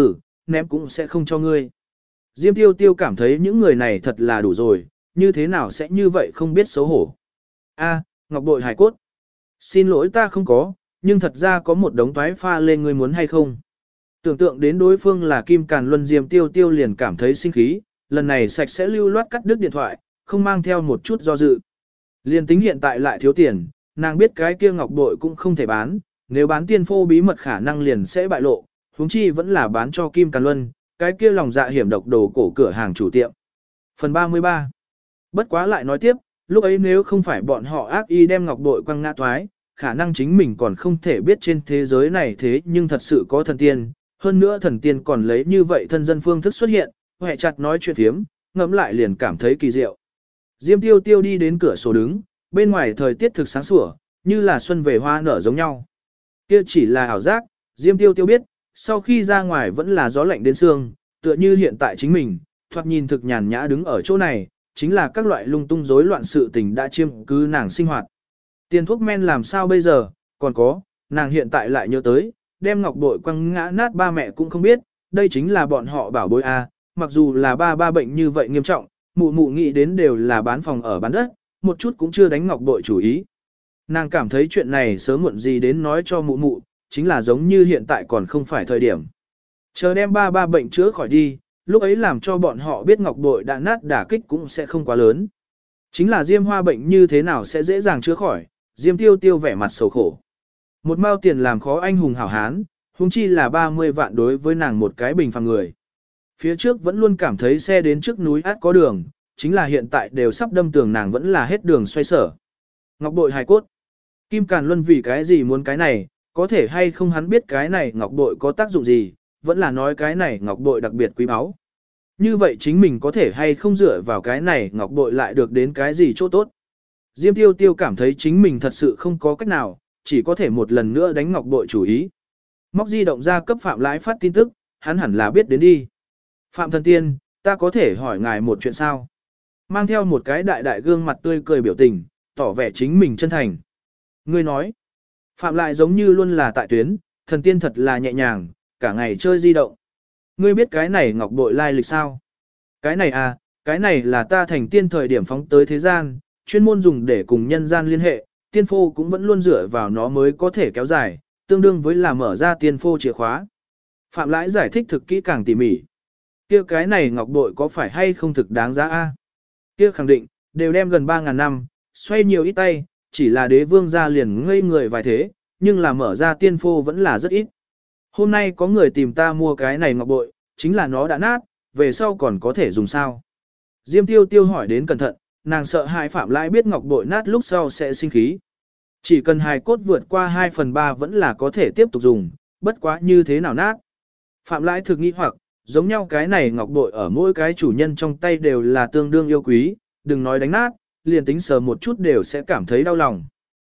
Speaker 1: ném cũng sẽ không cho ngươi. Diêm Tiêu Tiêu cảm thấy những người này thật là đủ rồi, như thế nào sẽ như vậy không biết xấu hổ. A, ngọc bội hài cốt. Xin lỗi ta không có, nhưng thật ra có một đống toái pha lên ngươi muốn hay không. Tưởng tượng đến đối phương là Kim Càn Luân, Diêm Tiêu Tiêu liền cảm thấy sinh khí, lần này sạch sẽ lưu loát cắt đứt điện thoại, không mang theo một chút do dự. Liên tính hiện tại lại thiếu tiền, nàng biết cái kia ngọc bội cũng không thể bán, nếu bán tiên phô bí mật khả năng liền sẽ bại lộ, huống chi vẫn là bán cho Kim Càn Luân, cái kia lòng dạ hiểm độc đồ cổ cửa hàng chủ tiệm. Phần 33. Bất quá lại nói tiếp, lúc ấy nếu không phải bọn họ ác ý đem ngọc bội quăng ngã toái, khả năng chính mình còn không thể biết trên thế giới này thế nhưng thật sự có thần tiên, hơn nữa thần tiên còn lấy như vậy thân dân phương thức xuất hiện, hẹ chặt nói chuyện thiếm, ngẫm lại liền cảm thấy kỳ diệu. Diêm Tiêu Tiêu đi đến cửa sổ đứng, bên ngoài thời tiết thực sáng sủa, như là xuân về hoa nở giống nhau. Kia chỉ là ảo giác, Diêm Tiêu Tiêu biết, sau khi ra ngoài vẫn là gió lạnh đến xương, tựa như hiện tại chính mình, thoạt nhìn thực nhàn nhã đứng ở chỗ này, chính là các loại lung tung rối loạn sự tình đã chiếm cứ nàng sinh hoạt. Tiền thuốc men làm sao bây giờ, còn có, nàng hiện tại lại nhớ tới, đem ngọc bội quăng ngã nát ba mẹ cũng không biết, đây chính là bọn họ bảo bối a, mặc dù là ba bệnh như vậy nghiêm trọng, mụ mụ nghĩ đến đều là bán phòng ở bán đất, một chút cũng chưa đánh ngọc bội chủ ý. Nàng cảm thấy chuyện này sớm muộn gì đến nói cho mụ mụ, chính là giống như hiện tại còn không phải thời điểm. Chờ đem ba bệnh chữa khỏi đi, lúc ấy làm cho bọn họ biết ngọc bội đã nát đả kích cũng sẽ không quá lớn. Chính là Diêm Hoa bệnh như thế nào sẽ dễ dàng chữa khỏi, Diêm Tiêu Tiêu vẻ mặt sầu khổ. Một mao tiền làm khó anh hùng hảo hán, huống chi là 30 vạn đối với nàng một cái bình phàm người. Phía trước vẫn luôn cảm thấy xe đến trước núi át có đường, chính là hiện tại đều sắp đâm tường nàng vẫn là hết đường xoay sở. Ngọc bội hài cốt. Kim Càn Luân vì cái gì muốn cái này, có thể hay không hắn biết cái này ngọc bội có tác dụng gì, vẫn là nói cái này ngọc bội đặc biệt quý báu. Như vậy chính mình có thể hay không dựa vào cái này ngọc bội lại được đến cái gì chỗ tốt. Diêm Tiêu Tiêu cảm thấy chính mình thật sự không có cách nào, chỉ có thể một lần nữa đánh ngọc bội chủ ý. Móc di động ra cấp Phạm Lãi phát tin tức, hắn hẳn là biết đến đi. Phạm thần tiên, ta có thể hỏi ngài một chuyện sao? Mang theo một cái đại đại gương mặt tươi cười biểu tình, tỏ vẻ chính mình chân thành. Ngươi nói, Phạm Lại giống như luôn là tại tuyến, thần tiên thật là nhẹ nhàng, cả ngày chơi di động. Ngươi biết cái này ngọc bội lai lịch sao? Cái này à, cái này là ta thành tiên thời điểm phóng tới thế gian, chuyên môn dùng để cùng nhân gian liên hệ, tiên phô cũng vẫn luôn dựa vào nó mới có thể kéo dài, tương đương với là mở ra tiên phô chìa khóa. Phạm Lãi giải thích thực kỹ càng tỉ mỉ. Kia cái này ngọc bội có phải hay không thực đáng giá a? Kia khẳng định, đều đem gần 3.000 năm, xoay nhiều ít tay, chỉ là đế vương gia liền ngây người vài thế, nhưng là mở ra tiên phô vẫn là rất ít. Hôm nay có người tìm ta mua cái này ngọc bội, chính là nó đã nát, về sau còn có thể dùng sao? Diêm Tiêu Tiêu hỏi đến cẩn thận, nàng sợ hại Phạm Lãi biết ngọc bội nát lúc sau sẽ sinh khí. Chỉ cần hài cốt vượt qua 2/3 vẫn là có thể tiếp tục dùng, bất quá như thế nào nát. Phạm Lãi thực nghi hoặc, giống nhau cái này ngọc bội ở mỗi cái chủ nhân trong tay đều là tương đương yêu quý, đừng nói đánh nát, liền tính sờ một chút đều sẽ cảm thấy đau lòng.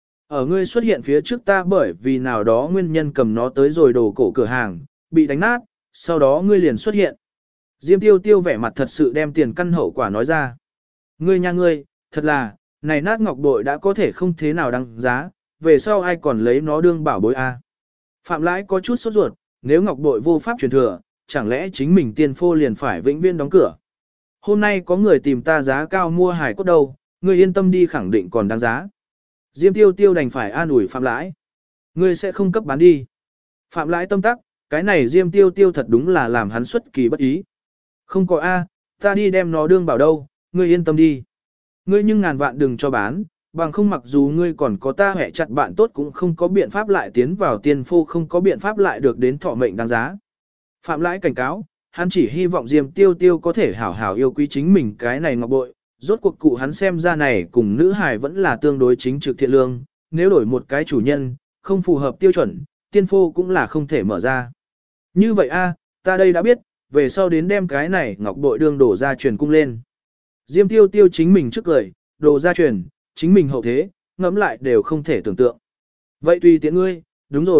Speaker 1: Ở ngươi xuất hiện phía trước ta bởi vì nào đó nguyên nhân cầm nó tới rồi đồ cổ cửa hàng, bị đánh nát, sau đó ngươi liền xuất hiện. Diêm Tiêu Tiêu vẻ mặt thật sự đem tiền căn hậu quả nói ra. Ngươi nha ngươi, thật là, này nát ngọc bội đã có thể không thế nào đăng giá, về sau ai còn lấy nó đương bảo bối a? Phạm Lãi có chút sốt ruột, nếu ngọc bội vô pháp truyền thừa, chẳng lẽ chính mình tiên phô liền phải vĩnh viễn đóng cửa. Hôm nay có người tìm ta giá cao mua hài cốt đâu, ngươi yên tâm đi khẳng định còn đáng giá. Diêm Tiêu Tiêu đành phải an ủi Phạm Lãi. Ngươi sẽ không cấp bán đi. Phạm Lãi tâm tắc, cái này Diêm Tiêu Tiêu thật đúng là làm hắn xuất kỳ bất ý. Không có A, ta đi đem nó đương bảo đâu, ngươi yên tâm đi. Ngươi nhưng ngàn vạn đừng cho bán, bằng không mặc dù ngươi còn có ta hẹ chặt bạn tốt cũng không có biện pháp lại tiến vào tiên phô, không có biện pháp lại được đến thọ mệnh đáng giá. Phạm Lãi cảnh cáo, hắn chỉ hy vọng Diêm Tiêu Tiêu có thể hảo hảo yêu quý chính mình cái này ngọc bội, rốt cuộc cụ hắn xem ra này cùng nữ hài vẫn là tương đối chính trực thiện lương, nếu đổi một cái chủ nhân, không phù hợp tiêu chuẩn, tiên phô cũng là không thể mở ra. Như vậy a, ta đây đã biết, về sau đến đem cái này ngọc bội đương đổ ra truyền cung lên. Diêm Tiêu Tiêu chính mình trước lời, đồ ra truyền, chính mình hậu thế, ngẫm lại đều không thể tưởng tượng. Vậy tùy tiện ngươi, đúng rồi,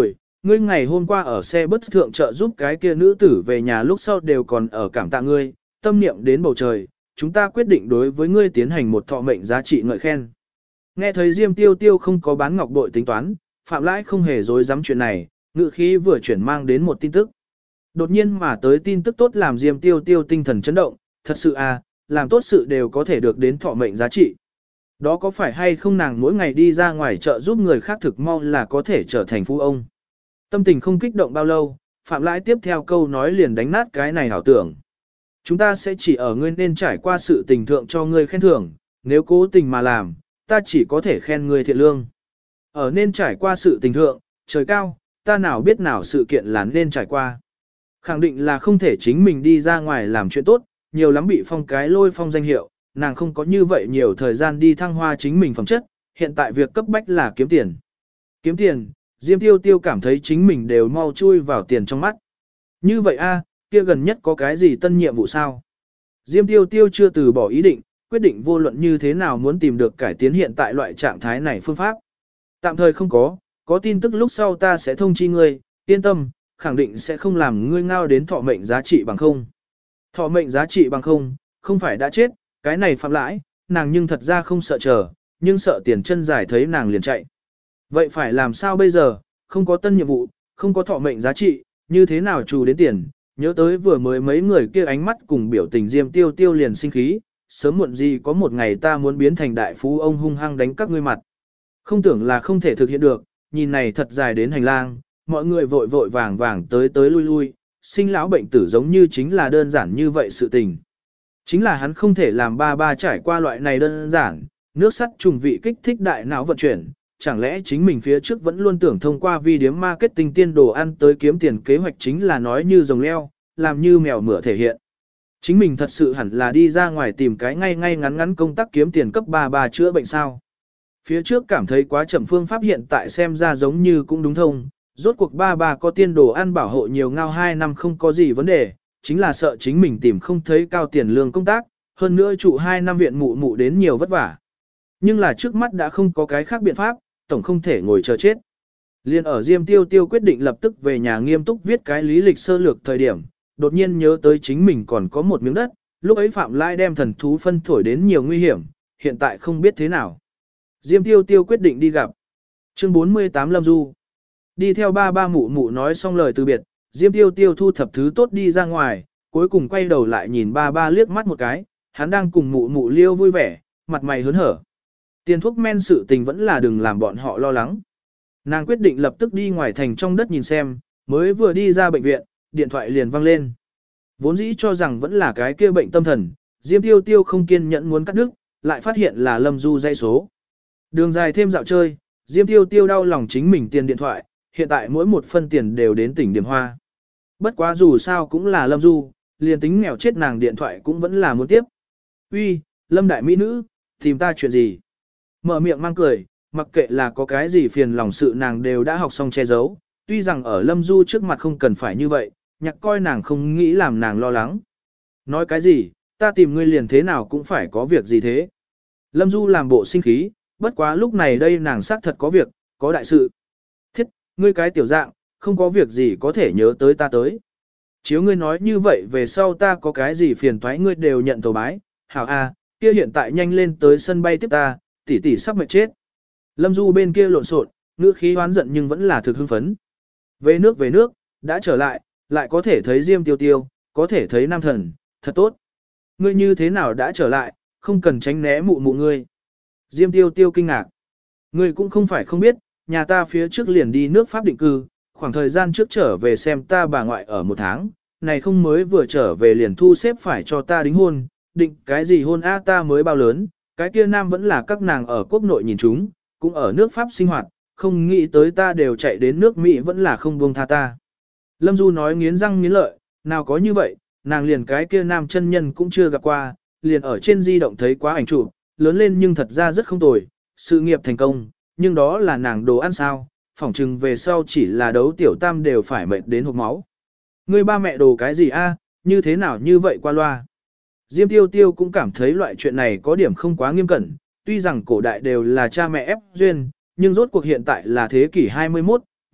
Speaker 1: ngươi ngày hôm qua ở xe bus thượng trợ giúp cái kia nữ tử về nhà lúc sau đều còn ở cảm tạ ngươi, tâm niệm đến bầu trời, chúng ta quyết định đối với ngươi tiến hành một thọ mệnh giá trị ngợi khen. Nghe thấy Diêm Tiêu Tiêu không có bán ngọc bội tính toán, Phạm Lãi không hề dối dám chuyện này, ngữ khí vừa chuyển mang đến một tin tức. Đột nhiên mà tới tin tức tốt làm Diêm Tiêu Tiêu tinh thần chấn động, thật sự à, làm tốt sự đều có thể được đến thọ mệnh giá trị. Đó có phải hay không nàng mỗi ngày đi ra ngoài chợ giúp người khác thực mau là có thể trở thành phú ông. Tâm tình không kích động bao lâu, Phạm Lãi tiếp theo câu nói liền đánh nát cái này ảo tưởng. Chúng ta sẽ chỉ ở ngươi nên trải qua sự tình thượng cho ngươi khen thưởng, nếu cố tình mà làm, ta chỉ có thể khen ngươi thiện lương. Ở nên trải qua sự tình thượng, trời cao, ta nào biết nào sự kiện là nên trải qua. Khẳng định là không thể chính mình đi ra ngoài làm chuyện tốt, nhiều lắm bị phong cái lôi phong danh hiệu, nàng không có như vậy nhiều thời gian đi thăng hoa chính mình phẩm chất, hiện tại việc cấp bách là kiếm tiền. Kiếm tiền, Diêm Tiêu Tiêu cảm thấy chính mình đều mau chui vào tiền trong mắt. Như vậy a, kia gần nhất có cái gì tân nhiệm vụ sao? Diêm Tiêu Tiêu chưa từ bỏ ý định, quyết định vô luận như thế nào muốn tìm được cải tiến hiện tại loại trạng thái này phương pháp. Tạm thời không có tin tức lúc sau ta sẽ thông chi ngươi, yên tâm, khẳng định sẽ không làm ngươi ngao đến thọ mệnh giá trị bằng không. Thọ mệnh giá trị bằng không, không phải đã chết, cái này Phạm Lãi, nàng nhưng thật ra không sợ chờ, nhưng sợ tiền chân dài thấy nàng liền chạy. Vậy phải làm sao bây giờ, không có tân nhiệm vụ, không có thọ mệnh giá trị, như thế nào trù đến tiền, nhớ tới vừa mới mấy người kia ánh mắt cùng biểu tình Diêm Tiêu Tiêu liền sinh khí, sớm muộn gì có một ngày ta muốn biến thành đại phú ông hung hăng đánh các ngươi mặt. Không tưởng là không thể thực hiện được, nhìn này thật dài đến hành lang, mọi người vội vội vàng vàng tới lui lui, sinh lão bệnh tử giống như chính là đơn giản như vậy sự tình. Chính là hắn không thể làm ba trải qua loại này đơn giản, nước sắt trùng vị kích thích đại não vận chuyển, chẳng lẽ chính mình phía trước vẫn luôn tưởng thông qua vi điếm marketing tiên đồ ăn tới kiếm tiền kế hoạch chính là nói như rồng leo, làm như mèo mửa thể hiện. Chính mình thật sự hẳn là đi ra ngoài tìm cái ngay ngắn ngắn công tác kiếm tiền cấp ba chữa bệnh sao. Phía trước cảm thấy quá chậm phương pháp hiện tại xem ra giống như cũng đúng thông, rốt cuộc ba có tiên đồ ăn bảo hộ nhiều ngao 2 năm không có gì vấn đề, chính là sợ chính mình tìm không thấy cao tiền lương công tác, hơn nữa trụ 2 năm viện mụ đến nhiều vất vả. Nhưng là trước mắt đã không có cái khác biện pháp, tổng không thể ngồi chờ chết. Liên ở Diêm Tiêu Tiêu quyết định lập tức về nhà nghiêm túc viết cái lý lịch sơ lược thời điểm, đột nhiên nhớ tới chính mình còn có một miếng đất, lúc ấy Phạm Lai đem thần thú phân thổi đến nhiều nguy hiểm, hiện tại không biết thế nào. Diêm Tiêu Tiêu quyết định đi gặp. Chương 48 Lâm Du. Đi theo ba mụ nói xong lời từ biệt, Diêm Tiêu Tiêu thu thập thứ tốt đi ra ngoài, cuối cùng quay đầu lại nhìn ba liếc mắt một cái, hắn đang cùng mụ liêu vui vẻ, mặt mày hớn hở. Tiền thuốc men sự tình vẫn là đừng làm bọn họ lo lắng. Nàng quyết định lập tức đi ngoài thành trong đất nhìn xem, mới vừa đi ra bệnh viện, điện thoại liền vang lên. Vốn dĩ cho rằng vẫn là cái kia bệnh tâm thần, Diêm Tiêu Tiêu không kiên nhẫn muốn cắt đứt, lại phát hiện là Lâm Du dây số. Đường dài thêm dạo chơi, Diêm Tiêu Tiêu đau lòng chính mình tiền điện thoại, hiện tại mỗi một phân tiền đều đến tỉnh Điểm Hoa. Bất quá dù sao cũng là Lâm Du, liền tính nghèo chết nàng điện thoại cũng vẫn là muốn tiếp. Uy, Lâm đại mỹ nữ, tìm ta chuyện gì? Mở miệng mang cười, mặc kệ là có cái gì phiền lòng sự nàng đều đã học xong che giấu, tuy rằng ở Lâm Du trước mặt không cần phải như vậy, nhạc coi nàng không nghĩ làm nàng lo lắng. Nói cái gì, ta tìm ngươi liền thế nào cũng phải có việc gì thế. Lâm Du làm bộ sinh khí, bất quá lúc này đây nàng xác thật có việc, có đại sự. Thiết, ngươi cái tiểu dạng, không có việc gì có thể nhớ tới ta tới. Chiếu ngươi nói như vậy về sau ta có cái gì phiền toái ngươi đều nhận tàu bái, hảo a, kia hiện tại nhanh lên tới sân bay tiếp ta, tỷ sắp mệt chết. Lâm Du bên kia lộn xộn, ngữ khí hoán giận nhưng vẫn là thực hưng phấn. Về nước, đã trở lại, lại có thể thấy Diêm Tiêu Tiêu, có thể thấy Nam Thần, thật tốt. Ngươi như thế nào đã trở lại, không cần tránh né mụ ngươi. Diêm Tiêu Tiêu kinh ngạc. Ngươi cũng không phải không biết, nhà ta phía trước liền đi nước Pháp định cư, khoảng thời gian trước trở về xem ta bà ngoại ở 1 tháng, này không mới vừa trở về liền thu xếp phải cho ta đính hôn, định cái gì hôn a ta mới bao lớn, cái kia nam vẫn là các nàng ở quốc nội nhìn chúng, cũng ở nước Pháp sinh hoạt, không nghĩ tới ta đều chạy đến nước Mỹ vẫn là không buông tha ta. Lâm Du nói nghiến răng nghiến lợi, nào có như vậy, nàng liền cái kia nam chân nhân cũng chưa gặp qua, liền ở trên di động thấy quá ảnh chụp, lớn lên nhưng thật ra rất không tồi, sự nghiệp thành công, nhưng đó là nàng đồ ăn sao, phỏng chừng về sau chỉ là đấu tiểu tam đều phải mệt đến hộc máu. Ngươi ba mẹ đồ cái gì a, như thế nào như vậy qua loa. Diêm Tiêu Tiêu cũng cảm thấy loại chuyện này có điểm không quá nghiêm cẩn, tuy rằng cổ đại đều là cha mẹ ép duyên, nhưng rốt cuộc hiện tại là thế kỷ 21,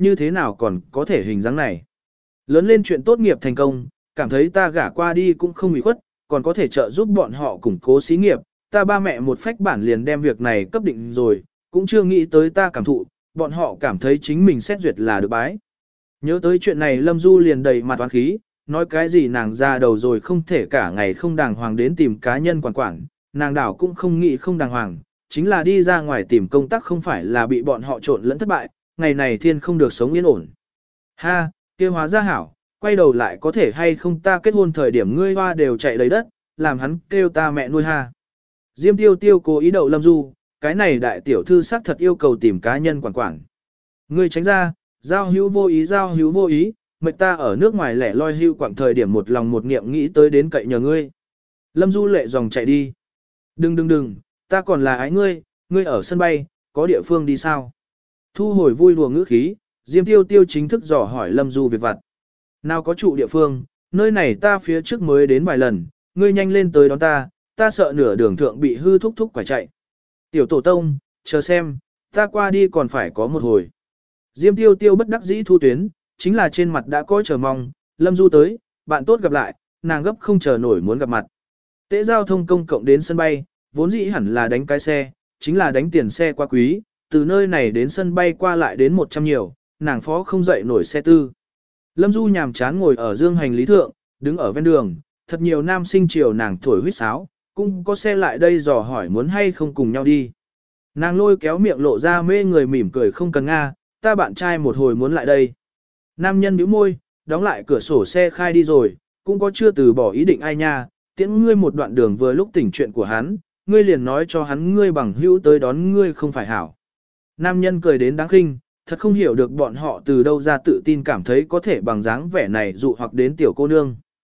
Speaker 1: như thế nào còn có thể hình dáng này. Lớn lên chuyện tốt nghiệp thành công, cảm thấy ta gả qua đi cũng không bị khuất, còn có thể trợ giúp bọn họ củng cố xí nghiệp, ta ba mẹ một phách bản liền đem việc này cấp định rồi, cũng chưa nghĩ tới ta cảm thụ, bọn họ cảm thấy chính mình xét duyệt là được bái. Nhớ tới chuyện này Lâm Du liền đầy mặt oán khí, nói cái gì nàng ra đầu rồi không thể cả ngày không đàng hoàng đến tìm cá nhân quản quản, nàng đảo cũng không nghĩ không đàng hoàng, chính là đi ra ngoài tìm công tác không phải là bị bọn họ trộn lẫn thất bại, ngày này thiên không được sống yên ổn. Ha, kia hóa ra hảo, quay đầu lại có thể hay không ta kết hôn thời điểm ngươi hoa đều chạy đầy đất, làm hắn kêu ta mẹ nuôi ha. Diêm Tiêu Tiêu cố ý đậu Lâm Du, cái này đại tiểu thư xác thật yêu cầu tìm cá nhân quản quản. Ngươi tránh ra, giao hữu vô ý, mệt ta ở nước ngoài lẻ loi hưu quảng thời điểm một lòng một niệm nghĩ tới đến cậy nhờ ngươi. Lâm Du lệ dòng chạy đi. Đừng, ta còn là ái ngươi, ngươi ở sân bay, có địa phương đi sao? Thu hồi vui đùa ngữ khí, Diêm Tiêu Tiêu chính thức dò hỏi Lâm Du việc vặt. Nào có trụ địa phương, nơi này ta phía trước mới đến vài lần, ngươi nhanh lên tới đón ta sợ nửa đường thượng bị hư thúc quả chạy. Tiểu tổ tông, chờ xem, ta qua đi còn phải có một hồi. Diêm Tiêu Tiêu bất đắc dĩ thu tuyến, chính là trên mặt đã có chờ mong, Lâm Du tới, bạn tốt gặp lại, nàng gấp không chờ nổi muốn gặp mặt. Tế giao thông công cộng đến sân bay, vốn dĩ hẳn là đánh cái xe, chính là đánh tiền xe quá quý, từ nơi này đến sân bay qua lại đến 100 nhiều, nàng phó không dậy nổi xe tư. Lâm Du nhàm chán ngồi ở dương hành lý thượng, đứng ở ven đường, thật nhiều nam sinh chiều nàng thổi huýt sáo, cũng có xe lại đây dò hỏi muốn hay không cùng nhau đi. Nàng lôi kéo miệng lộ ra mê người mỉm cười không cần nga, ta bạn trai một hồi muốn lại đây. Nam nhân bĩu môi, đóng lại cửa sổ xe khai đi rồi, cũng có chưa từ bỏ ý định ai nha, tiễn ngươi một đoạn đường vừa lúc tỉnh chuyện của hắn, ngươi liền nói cho hắn ngươi bằng hữu tới đón ngươi không phải hảo. Nam nhân cười đến đáng khinh, thật không hiểu được bọn họ từ đâu ra tự tin cảm thấy có thể bằng dáng vẻ này dụ hoặc đến tiểu cô nương.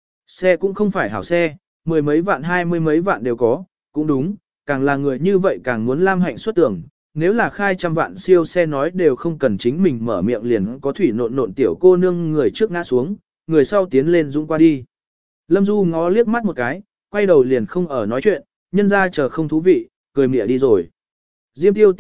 Speaker 1: Xe cũng không phải hảo xe, 10 mấy vạn 20 mấy vạn đều có, cũng đúng, càng là người như vậy càng muốn lam hạnh xuất tưởng. Nếu là khai trăm vạn siêu xe nói đều không cần chính mình mở miệng liền có thủy nộn tiểu cô nương người trước ngã xuống, người sau tiến lên dũng qua đi. Lâm Du ngó liếc mắt một cái, quay đầu liền không ở nói chuyện, nhân ra chờ không thú vị, cười mỉa đi rồi. Diêm tiêu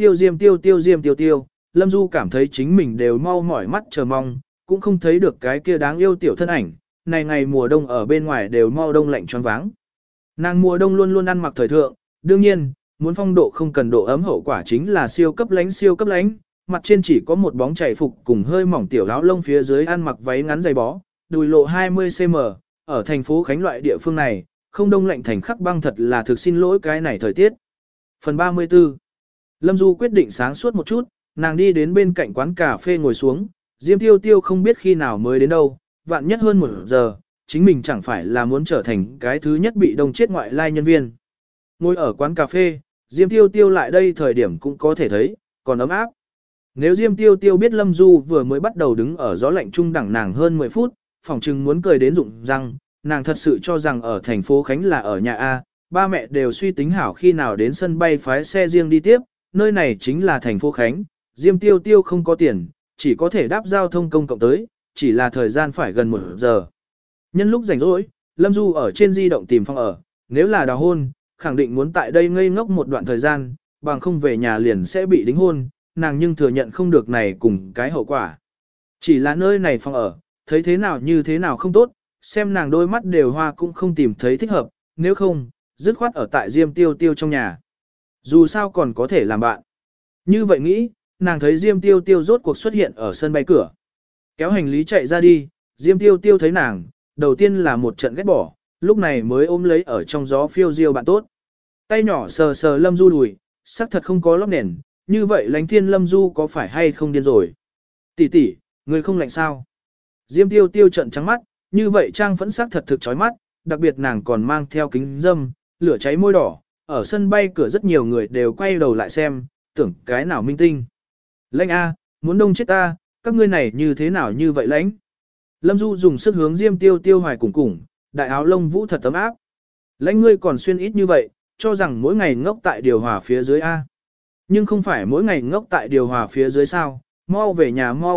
Speaker 1: tiêu, Lâm Du cảm thấy chính mình đều mau mỏi mắt chờ mong, cũng không thấy được cái kia đáng yêu tiểu thân ảnh, này ngày mùa đông ở bên ngoài đều mau đông lạnh choáng váng. Nàng mùa đông luôn luôn ăn mặc thời thượng, đương nhiên, muốn phong độ không cần độ ấm hậu quả chính là siêu cấp lánh, mặt trên chỉ có một bóng chảy phục cùng hơi mỏng tiểu áo lông phía dưới ăn mặc váy ngắn dày bó, đùi lộ 20cm, ở thành phố Khánh loại địa phương này, không đông lạnh thành khắc băng thật là thực xin lỗi cái này thời tiết. Phần 34 Lâm Du quyết định sáng suốt một chút, nàng đi đến bên cạnh quán cà phê ngồi xuống, Diêm Tiêu Tiêu không biết khi nào mới đến đâu, vạn nhất hơn 1 giờ, chính mình chẳng phải là muốn trở thành cái thứ nhất bị đông chết ngoại lai nhân viên. Ngồi ở quán cà phê, Diêm Tiêu Tiêu lại đây thời điểm cũng có thể thấy, còn ấm áp. Nếu Diêm Tiêu Tiêu biết Lâm Du vừa mới bắt đầu đứng ở gió lạnh trung đẳng nàng hơn 10 phút, phỏng chừng muốn cười đến rụng răng, nàng thật sự cho rằng ở thành phố Khánh là ở nhà A, ba mẹ đều suy tính hảo khi nào đến sân bay phái xe riêng đi tiếp, nơi này chính là thành phố Khánh, Diêm Tiêu Tiêu không có tiền, chỉ có thể đáp giao thông công cộng tới, chỉ là thời gian phải gần 1 giờ. Nhân lúc rảnh rỗi, Lâm Du ở trên di động tìm phòng ở, nếu là đào hôn, khẳng định muốn tại đây ngây ngốc một đoạn thời gian, bằng không về nhà liền sẽ bị đính hôn, nàng nhưng thừa nhận không được này cùng cái hậu quả. Chỉ là nơi này phòng ở, thấy thế nào như thế nào không tốt, xem nàng đôi mắt đều hoa cũng không tìm thấy thích hợp, nếu không, dứt khoát ở tại Diêm Tiêu Tiêu trong nhà. Dù sao còn có thể làm bạn. Như vậy nghĩ, nàng thấy Diêm Tiêu Tiêu rốt cuộc xuất hiện ở sân bay cửa. Kéo hành lý chạy ra đi, Diêm Tiêu Tiêu thấy nàng, đầu tiên là một trận ghét bỏ, lúc này mới ôm lấy ở trong gió phiêu diêu bạn tốt. Tay nhỏ sờ sờ Lâm Du đùi, sắc thật không có lóc nền, như vậy Lánh Thiên Lâm Du có phải hay không điên rồi? Tỷ tỷ, người không lạnh sao? Diêm Tiêu Tiêu trận trắng mắt, như vậy trang phẫn sắc thật thực chói mắt, đặc biệt nàng còn mang theo kính dâm, lửa cháy môi đỏ, ở sân bay cửa rất nhiều người đều quay đầu lại xem, tưởng cái nào minh tinh. Lãnh A, muốn đông chết ta, các ngươi này như thế nào như vậy lãnh? Lâm Du dùng sức hướng Diêm Tiêu Tiêu hoài cùng, đại áo lông vũ thật tấm áp. Lãnh ngươi còn xuyên ít như vậy, cho rằng mỗi ngày ngốc tại điều hòa phía dưới A. Nhưng không phải mỗi ngày ngốc tại điều hòa phía dưới sao, mau về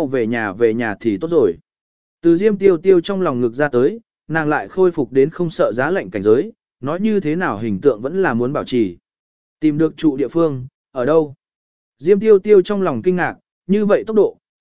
Speaker 1: nhà thì tốt rồi. Từ Diêm Tiêu Tiêu trong lòng ngực ra tới, nàng lại khôi phục đến không sợ giá lạnh cảnh giới, nói như thế nào hình tượng vẫn là muốn bảo trì. Tìm được trụ địa phương, ở đâu? Diêm Tiêu Tiêu trong lòng kinh ngạc, như vậy tốc độ,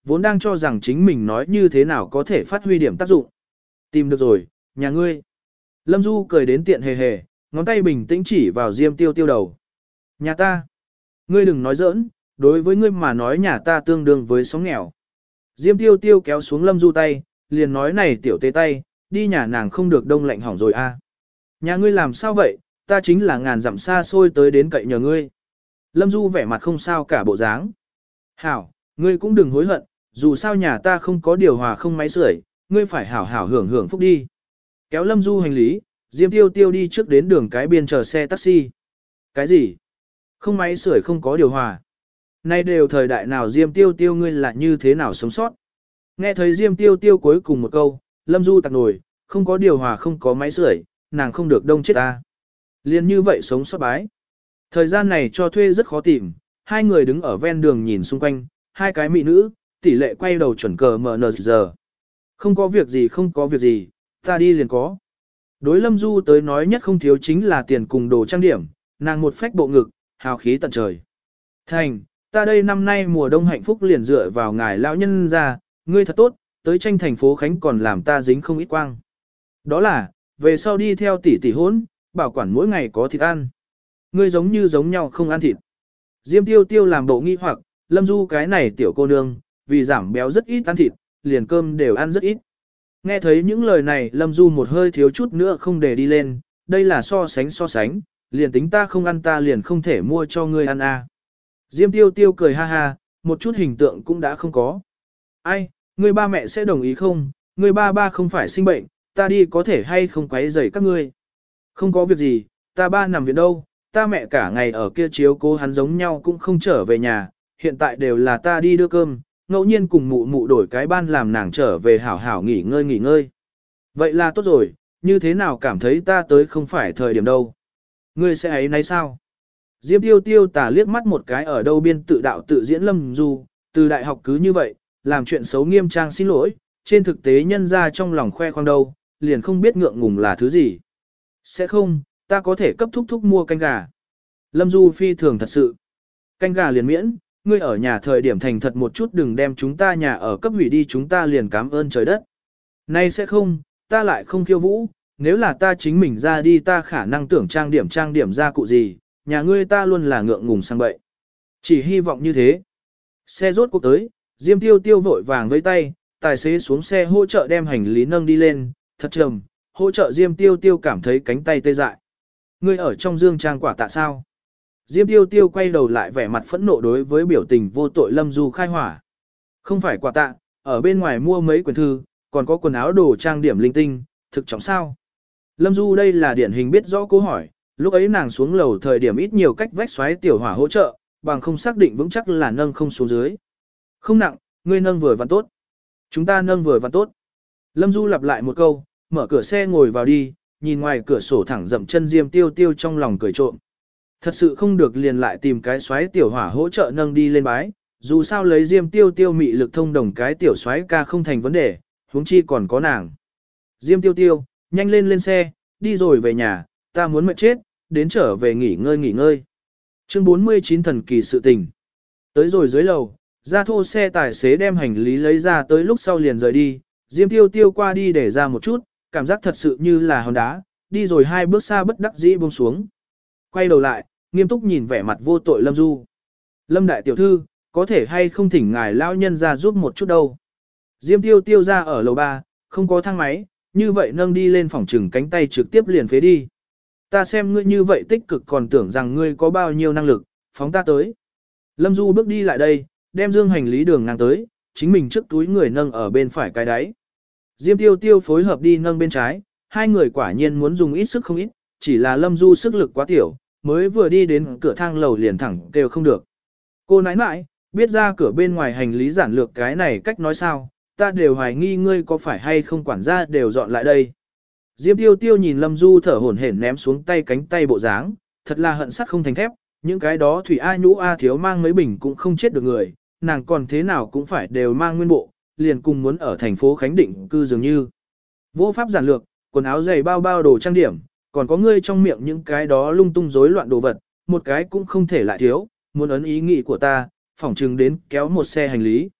Speaker 1: vốn đang cho rằng chính mình nói như thế nào có thể phát huy điểm tác dụng. Tìm được rồi, nhà ngươi. Lâm Du cười đến tiện hề hề, ngón tay bình tĩnh chỉ vào Diêm Tiêu Tiêu đầu. Nhà ta. Ngươi đừng nói giỡn, đối với ngươi mà nói nhà ta tương đương với sóng nghèo. Diêm Tiêu Tiêu kéo xuống Lâm Du tay, liền nói này tiểu tế tay, đi nhà nàng không được đông lạnh hỏng rồi a. Nhà ngươi làm sao vậy, ta chính là ngàn dặm xa xôi tới đến cậy nhờ ngươi. Lâm Du vẻ mặt không sao cả bộ dáng. Hảo, ngươi cũng đừng hối hận, dù sao nhà ta không có điều hòa không máy sưởi, ngươi phải hảo hảo hưởng hưởng phúc đi. Kéo Lâm Du hành lý, Diêm Tiêu Tiêu đi trước đến đường cái biên chờ xe taxi. Cái gì? Không máy sưởi không có điều hòa. Nay đều thời đại nào Diêm Tiêu Tiêu ngươi là như thế nào sống sót? Nghe thấy Diêm Tiêu Tiêu cuối cùng một câu, Lâm Du tặc nổi, không có điều hòa không có máy sưởi, nàng không được đông chết ta. Liên như vậy sống sót bái. Thời gian này cho thuê rất khó tìm, hai người đứng ở ven đường nhìn xung quanh, hai cái mỹ nữ, tỷ lệ quay đầu chuẩn cờ MN giờ. Không có việc gì không có việc gì, ta đi liền có. Đối Lâm Du tới nói nhất không thiếu chính là tiền cùng đồ trang điểm, nàng một phách bộ ngực, hào khí tận trời. Thành, ta đây năm nay mùa đông hạnh phúc liền dựa vào ngài lão nhân ra, ngươi thật tốt, tới tranh thành phố Khánh còn làm ta dính không ít quang. Đó là, về sau đi theo tỷ tỷ hôn, bảo quản mỗi ngày có thịt ăn. Ngươi giống như giống nhau không ăn thịt. Diêm Tiêu Tiêu làm bộ nghi hoặc, Lâm Du cái này tiểu cô nương, vì giảm béo rất ít ăn thịt, liền cơm đều ăn rất ít. Nghe thấy những lời này Lâm Du một hơi thiếu chút nữa không để đi lên, đây là so sánh, liền tính ta không ăn ta liền không thể mua cho ngươi ăn à. Diêm Tiêu Tiêu cười ha ha, một chút hình tượng cũng đã không có. Ai, ngươi ba mẹ sẽ đồng ý không, ngươi ba không phải sinh bệnh, ta đi có thể hay không quấy rầy các ngươi. Không có việc gì, ta ba nằm viện đâu, ta mẹ cả ngày ở kia chiếu cố hắn giống nhau cũng không trở về nhà, hiện tại đều là ta đi đưa cơm, ngẫu nhiên cùng mụ mụ đổi cái ban làm nàng trở về hảo hảo nghỉ ngơi. Vậy là tốt rồi, như thế nào cảm thấy ta tới không phải thời điểm đâu. Ngươi sẽ ấy nấy sao? Diêm Tiêu Tiêu tà liếc mắt một cái ở đâu biên tự đạo tự diễn Lâm Du, từ đại học cứ như vậy, làm chuyện xấu nghiêm trang xin lỗi, trên thực tế nhân ra trong lòng khoe khoang đâu, liền không biết ngượng ngùng là thứ gì. Sẽ không, ta có thể cấp thúc mua canh gà. Lâm Du phi thường thật sự. Canh gà liền miễn, ngươi ở nhà thời điểm thành thật một chút đừng đem chúng ta nhà ở cấp hủy đi chúng ta liền cảm ơn trời đất. Nay sẽ không, ta lại không khiêu vũ, nếu là ta chính mình ra đi ta khả năng tưởng trang điểm ra cụ gì, nhà ngươi ta luôn là ngượng ngùng sang bậy. Chỉ hy vọng như thế. Xe rốt cuộc tới, Diêm Tiêu Tiêu vội vàng với tay, tài xế xuống xe hỗ trợ đem hành lý nâng đi lên, thật trầm, hỗ trợ Diêm Tiêu Tiêu cảm thấy cánh tay tê dại. Ngươi ở trong dương trang quả tạ sao? Diêm Tiêu Tiêu quay đầu lại vẻ mặt phẫn nộ đối với biểu tình vô tội Lâm Du khai hỏa. Không phải quả tạ, ở bên ngoài mua mấy quyển thư, còn có quần áo đồ trang điểm linh tinh, thực trọng sao? Lâm Du đây là điển hình biết rõ câu hỏi, lúc ấy nàng xuống lầu thời điểm ít nhiều cách vách xoáy tiểu hỏa hỗ trợ, bằng không xác định vững chắc là nâng không xuống dưới. Không nặng, ngươi nâng vừa vặn tốt. Chúng ta nâng vừa vặn tốt. Lâm Du lặp lại một câu, mở cửa xe ngồi vào đi, nhìn ngoài cửa sổ thẳng dậm chân Diêm Tiêu Tiêu trong lòng cười trộm. Thật sự không được liền lại tìm cái xoáy tiểu hỏa hỗ trợ nâng đi lên bái, dù sao lấy Diêm Tiêu Tiêu mị lực thông đồng cái tiểu xoáy ca không thành vấn đề, huống chi còn có nàng. Diêm Tiêu Tiêu, nhanh lên xe, đi rồi về nhà, ta muốn mệt chết, đến trở về nghỉ ngơi. Chương 49 thần kỳ sự tình. Tới rồi dưới lầu, ra thô xe tài xế đem hành lý lấy ra tới lúc sau liền rời đi, Diêm Tiêu Tiêu qua đi để ra một chút, cảm giác thật sự như là hòn đá, đi rồi hai bước xa bất đắc dĩ buông xuống. Quay đầu lại, nghiêm túc nhìn vẻ mặt vô tội Lâm Du. Lâm đại tiểu thư, có thể hay không thỉnh ngài lão nhân ra giúp một chút đâu. Diêm Tiêu Tiêu ra ở lầu 3, không có thang máy, như vậy nâng đi lên phòng trừng cánh tay trực tiếp liền phế đi. Ta xem ngươi như vậy tích cực còn tưởng rằng ngươi có bao nhiêu năng lực, phóng ta tới. Lâm Du bước đi lại đây, đem dương hành lý đường ngang tới, chính mình trước túi người nâng ở bên phải cái đáy. Diêm Tiêu Tiêu phối hợp đi nâng bên trái, hai người quả nhiên muốn dùng ít sức không ít, chỉ là Lâm Du sức lực quá tiểu, mới vừa đi đến cửa thang lầu liền thẳng kêu không được. Cô nãi nãi, biết ra cửa bên ngoài hành lý giản lược cái này cách nói sao, ta đều hoài nghi ngươi có phải hay không quản gia đều dọn lại đây. Diêm Tiêu Tiêu nhìn Lâm Du thở hổn hển ném xuống tay cánh tay bộ dáng, thật là hận sắt không thành thép, những cái đó thủy A nhũ A thiếu mang mấy bình cũng không chết được người, nàng còn thế nào cũng phải đều mang nguyên bộ, liền cùng muốn ở thành phố Khánh Định cư dường như. Vô pháp giản lược, quần áo giày bao đồ trang điểm, còn có ngươi trong miệng những cái đó lung tung rối loạn đồ vật, một cái cũng không thể lại thiếu, muốn ấn ý nghĩ của ta, phỏng chừng đến kéo một xe hành lý.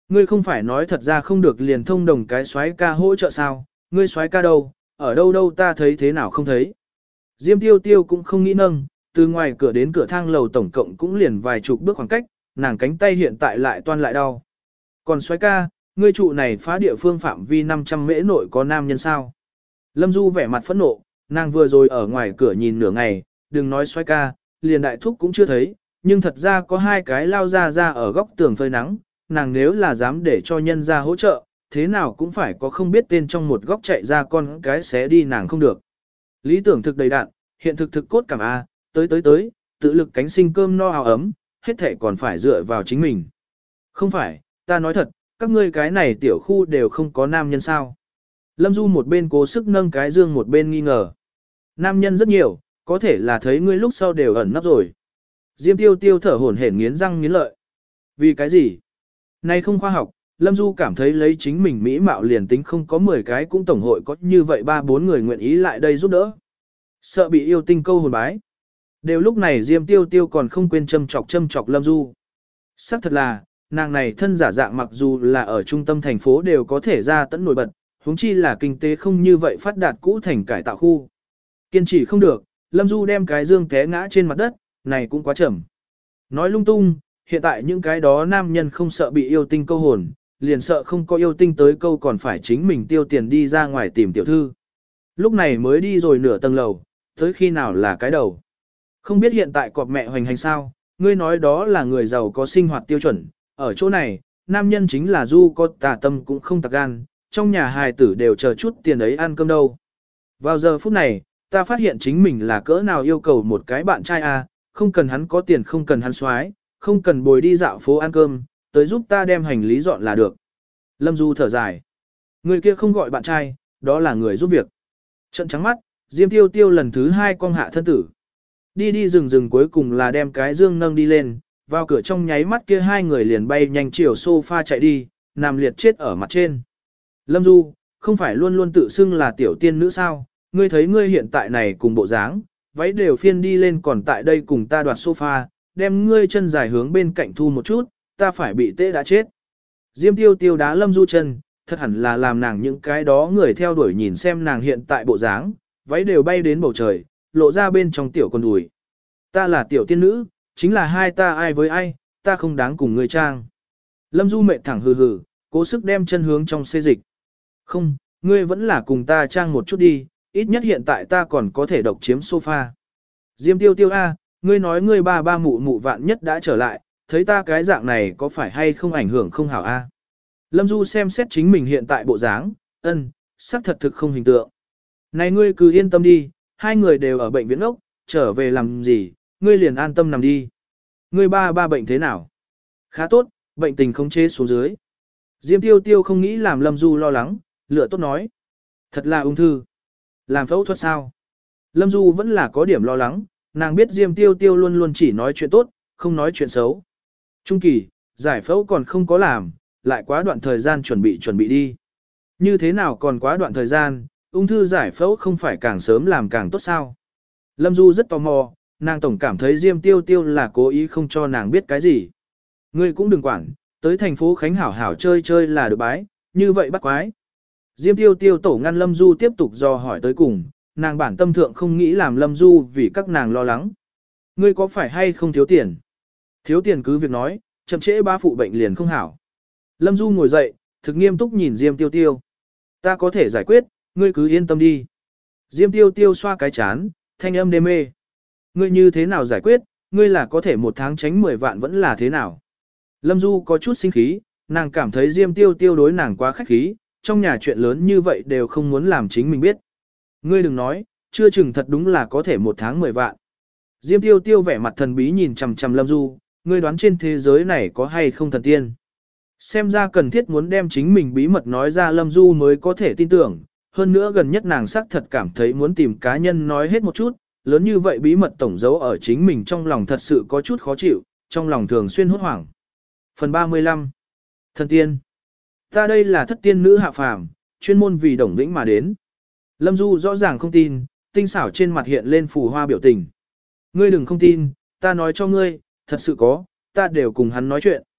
Speaker 1: Ngươi không phải nói thật ra không được liền thông đồng cái soái ca hỗ trợ sao, ngươi soái ca đâu, ở đâu đâu ta thấy thế nào không thấy. Diêm tiêu tiêu cũng không nghĩ nâng, từ ngoài cửa đến cửa thang lầu tổng cộng cũng liền vài chục bước khoảng cách, nàng cánh tay hiện tại lại toan lại đau. Còn soái ca, ngươi trụ này phá địa phương phạm vi 500 mễ nội có nam nhân sao? Lâm Du vẻ mặt phẫn nộ, nàng vừa rồi ở ngoài cửa nhìn nửa ngày, đừng nói soái ca, liền đại thúc cũng chưa thấy, nhưng thật ra có hai cái lao ra ở góc tường phơi nắng, nàng nếu là dám để cho nhân ra hỗ trợ, thế nào cũng phải có không biết tên trong một góc chạy ra con cái xé đi nàng không được. Lý tưởng thực đầy đạn, hiện thực thực cốt cảm A, tới, tự lực cánh sinh cơm no áo ấm, hết thể còn phải dựa vào chính mình. Không phải, ta nói thật, các ngươi cái này tiểu khu đều không có nam nhân sao. Lâm Du một bên cố sức nâng cái dương một bên nghi ngờ. Nam nhân rất nhiều, có thể là thấy ngươi lúc sau đều ẩn nấp rồi. Diêm tiêu tiêu thở hổn hển nghiến răng nghiến lợi. Vì cái gì? Này không khoa học, Lâm Du cảm thấy lấy chính mình mỹ mạo liền tính không có 10 cái cũng tổng hội có như vậy 3-4 người nguyện ý lại đây giúp đỡ. Sợ bị yêu tinh câu hồn bái. Đều lúc này Diêm tiêu tiêu còn không quên châm chọc Lâm Du. Sắc thật là, nàng này thân giả dạng mặc dù là ở trung tâm thành phố đều có thể ra tận nổi bật, huống chi là kinh tế không như vậy phát đạt cũ thành cải tạo khu. Kiên trì không được, Lâm Du đem cái dương té ngã trên mặt đất, này cũng quá chậm. Nói lung tung, hiện tại những cái đó nam nhân không sợ bị yêu tinh câu hồn, liền sợ không có yêu tinh tới câu còn phải chính mình tiêu tiền đi ra ngoài tìm tiểu thư. Lúc này mới đi rồi nửa tầng lầu, tới khi nào là cái đầu. Không biết hiện tại cọp mẹ hoành hành sao, ngươi nói đó là người giàu có sinh hoạt tiêu chuẩn, ở chỗ này, nam nhân chính là du có tà tâm cũng không tạc gan, trong nhà hài tử đều chờ chút tiền ấy ăn cơm đâu. Vào giờ phút này, ta phát hiện chính mình là cỡ nào yêu cầu một cái bạn trai không cần hắn có tiền không cần hắn soái, không cần bồi đi dạo phố ăn cơm, tới giúp ta đem hành lý dọn là được. Lâm Du thở dài. Người kia không gọi bạn trai, đó là người giúp việc. Trận trắng mắt, Diêm tiêu tiêu lần thứ 2 cong hạ thân tử. Đi rừng cuối cùng là đem cái dương nâng đi lên, vào cửa trong nháy mắt kia hai người liền bay nhanh chiều sofa chạy đi, nằm liệt chết ở mặt trên. Lâm Du, không phải luôn luôn tự xưng là tiểu tiên nữ sao, ngươi thấy ngươi hiện tại này cùng bộ dáng, váy đều phiên đi lên còn tại đây cùng ta đoạt sofa, đem ngươi chân dài hướng bên cạnh thu một chút, ta phải bị tê đã chết. Diêm tiêu tiêu đá Lâm Du chân, thật hẳn là làm nàng những cái đó người theo đuổi nhìn xem nàng hiện tại bộ dáng, váy đều bay đến bầu trời, lộ ra bên trong tiểu con đùi. Ta là tiểu tiên nữ, chính là hai ta ai với ai, ta không đáng cùng ngươi trang. Lâm Du mệt thẳng hừ, cố sức đem chân hướng trong xê dịch. Không, ngươi vẫn là cùng ta trang một chút đi, ít nhất hiện tại ta còn có thể độc chiếm sofa. Diêm tiêu tiêu ngươi nói ngươi ba mụ vạn nhất đã trở lại, thấy ta cái dạng này có phải hay không ảnh hưởng không hảo Lâm Du xem xét chính mình hiện tại bộ dáng, xác thật thực không hình tượng. Này ngươi cứ yên tâm đi, hai người đều ở bệnh viện ốc, trở về làm gì, ngươi liền an tâm nằm đi. Ngươi ba bệnh thế nào? Khá tốt, bệnh tình khống chế xuống dưới. Diêm tiêu tiêu không nghĩ làm Lâm Du lo lắng, lựa tốt nói. Thật là ung thư. Làm phẫu thuật sao? Lâm Du vẫn là có điểm lo lắng, nàng biết Diêm tiêu tiêu luôn luôn chỉ nói chuyện tốt, không nói chuyện xấu. Trung kỳ, giải phẫu còn không có làm, lại quá đoạn thời gian chuẩn bị đi. Như thế nào còn quá đoạn thời gian, ung thư giải phẫu không phải càng sớm làm càng tốt sao? Lâm Du rất tò mò, nàng tổng cảm thấy Diêm tiêu tiêu là cố ý không cho nàng biết cái gì. Ngươi cũng đừng quản, tới thành phố Khánh hảo hảo chơi là được bái, như vậy bắt quái. Diêm tiêu tiêu tổ ngăn Lâm Du tiếp tục dò hỏi tới cùng, nàng bản tâm thượng không nghĩ làm Lâm Du vì các nàng lo lắng. Ngươi có phải hay không thiếu tiền? Thiếu tiền cứ việc nói, chậm trễ ba phụ bệnh liền không hảo. Lâm Du ngồi dậy, thực nghiêm túc nhìn Diêm tiêu tiêu. Ta có thể giải quyết, ngươi cứ yên tâm đi. Diêm tiêu tiêu xoa cái chán, thanh âm đê mê. Ngươi như thế nào giải quyết, ngươi là có thể một tháng tránh 10 vạn vẫn là thế nào? Lâm Du có chút sinh khí, nàng cảm thấy Diêm tiêu tiêu đối nàng quá khách khí, trong nhà chuyện lớn như vậy đều không muốn làm chính mình biết. Ngươi đừng nói, chưa chừng thật đúng là có thể một tháng 10 vạn. Diêm tiêu tiêu vẻ mặt thần bí nhìn chằm chằm Lâm Du, ngươi đoán trên thế giới này có hay không thần tiên. Xem ra cần thiết muốn đem chính mình bí mật nói ra Lâm Du mới có thể tin tưởng, hơn nữa gần nhất nàng xác thật cảm thấy muốn tìm cá nhân nói hết một chút, lớn như vậy bí mật tổng giấu ở chính mình trong lòng thật sự có chút khó chịu, trong lòng thường xuyên hốt hoảng. Phần 35. Thần tiên. Ta đây là thất tiên nữ hạ phàm, chuyên môn vì Đồng Vĩnh mà đến. Lâm Du rõ ràng không tin, tinh xảo trên mặt hiện lên phù hoa biểu tình. Ngươi đừng không tin, ta nói cho ngươi, thật sự có, ta đều cùng hắn nói chuyện.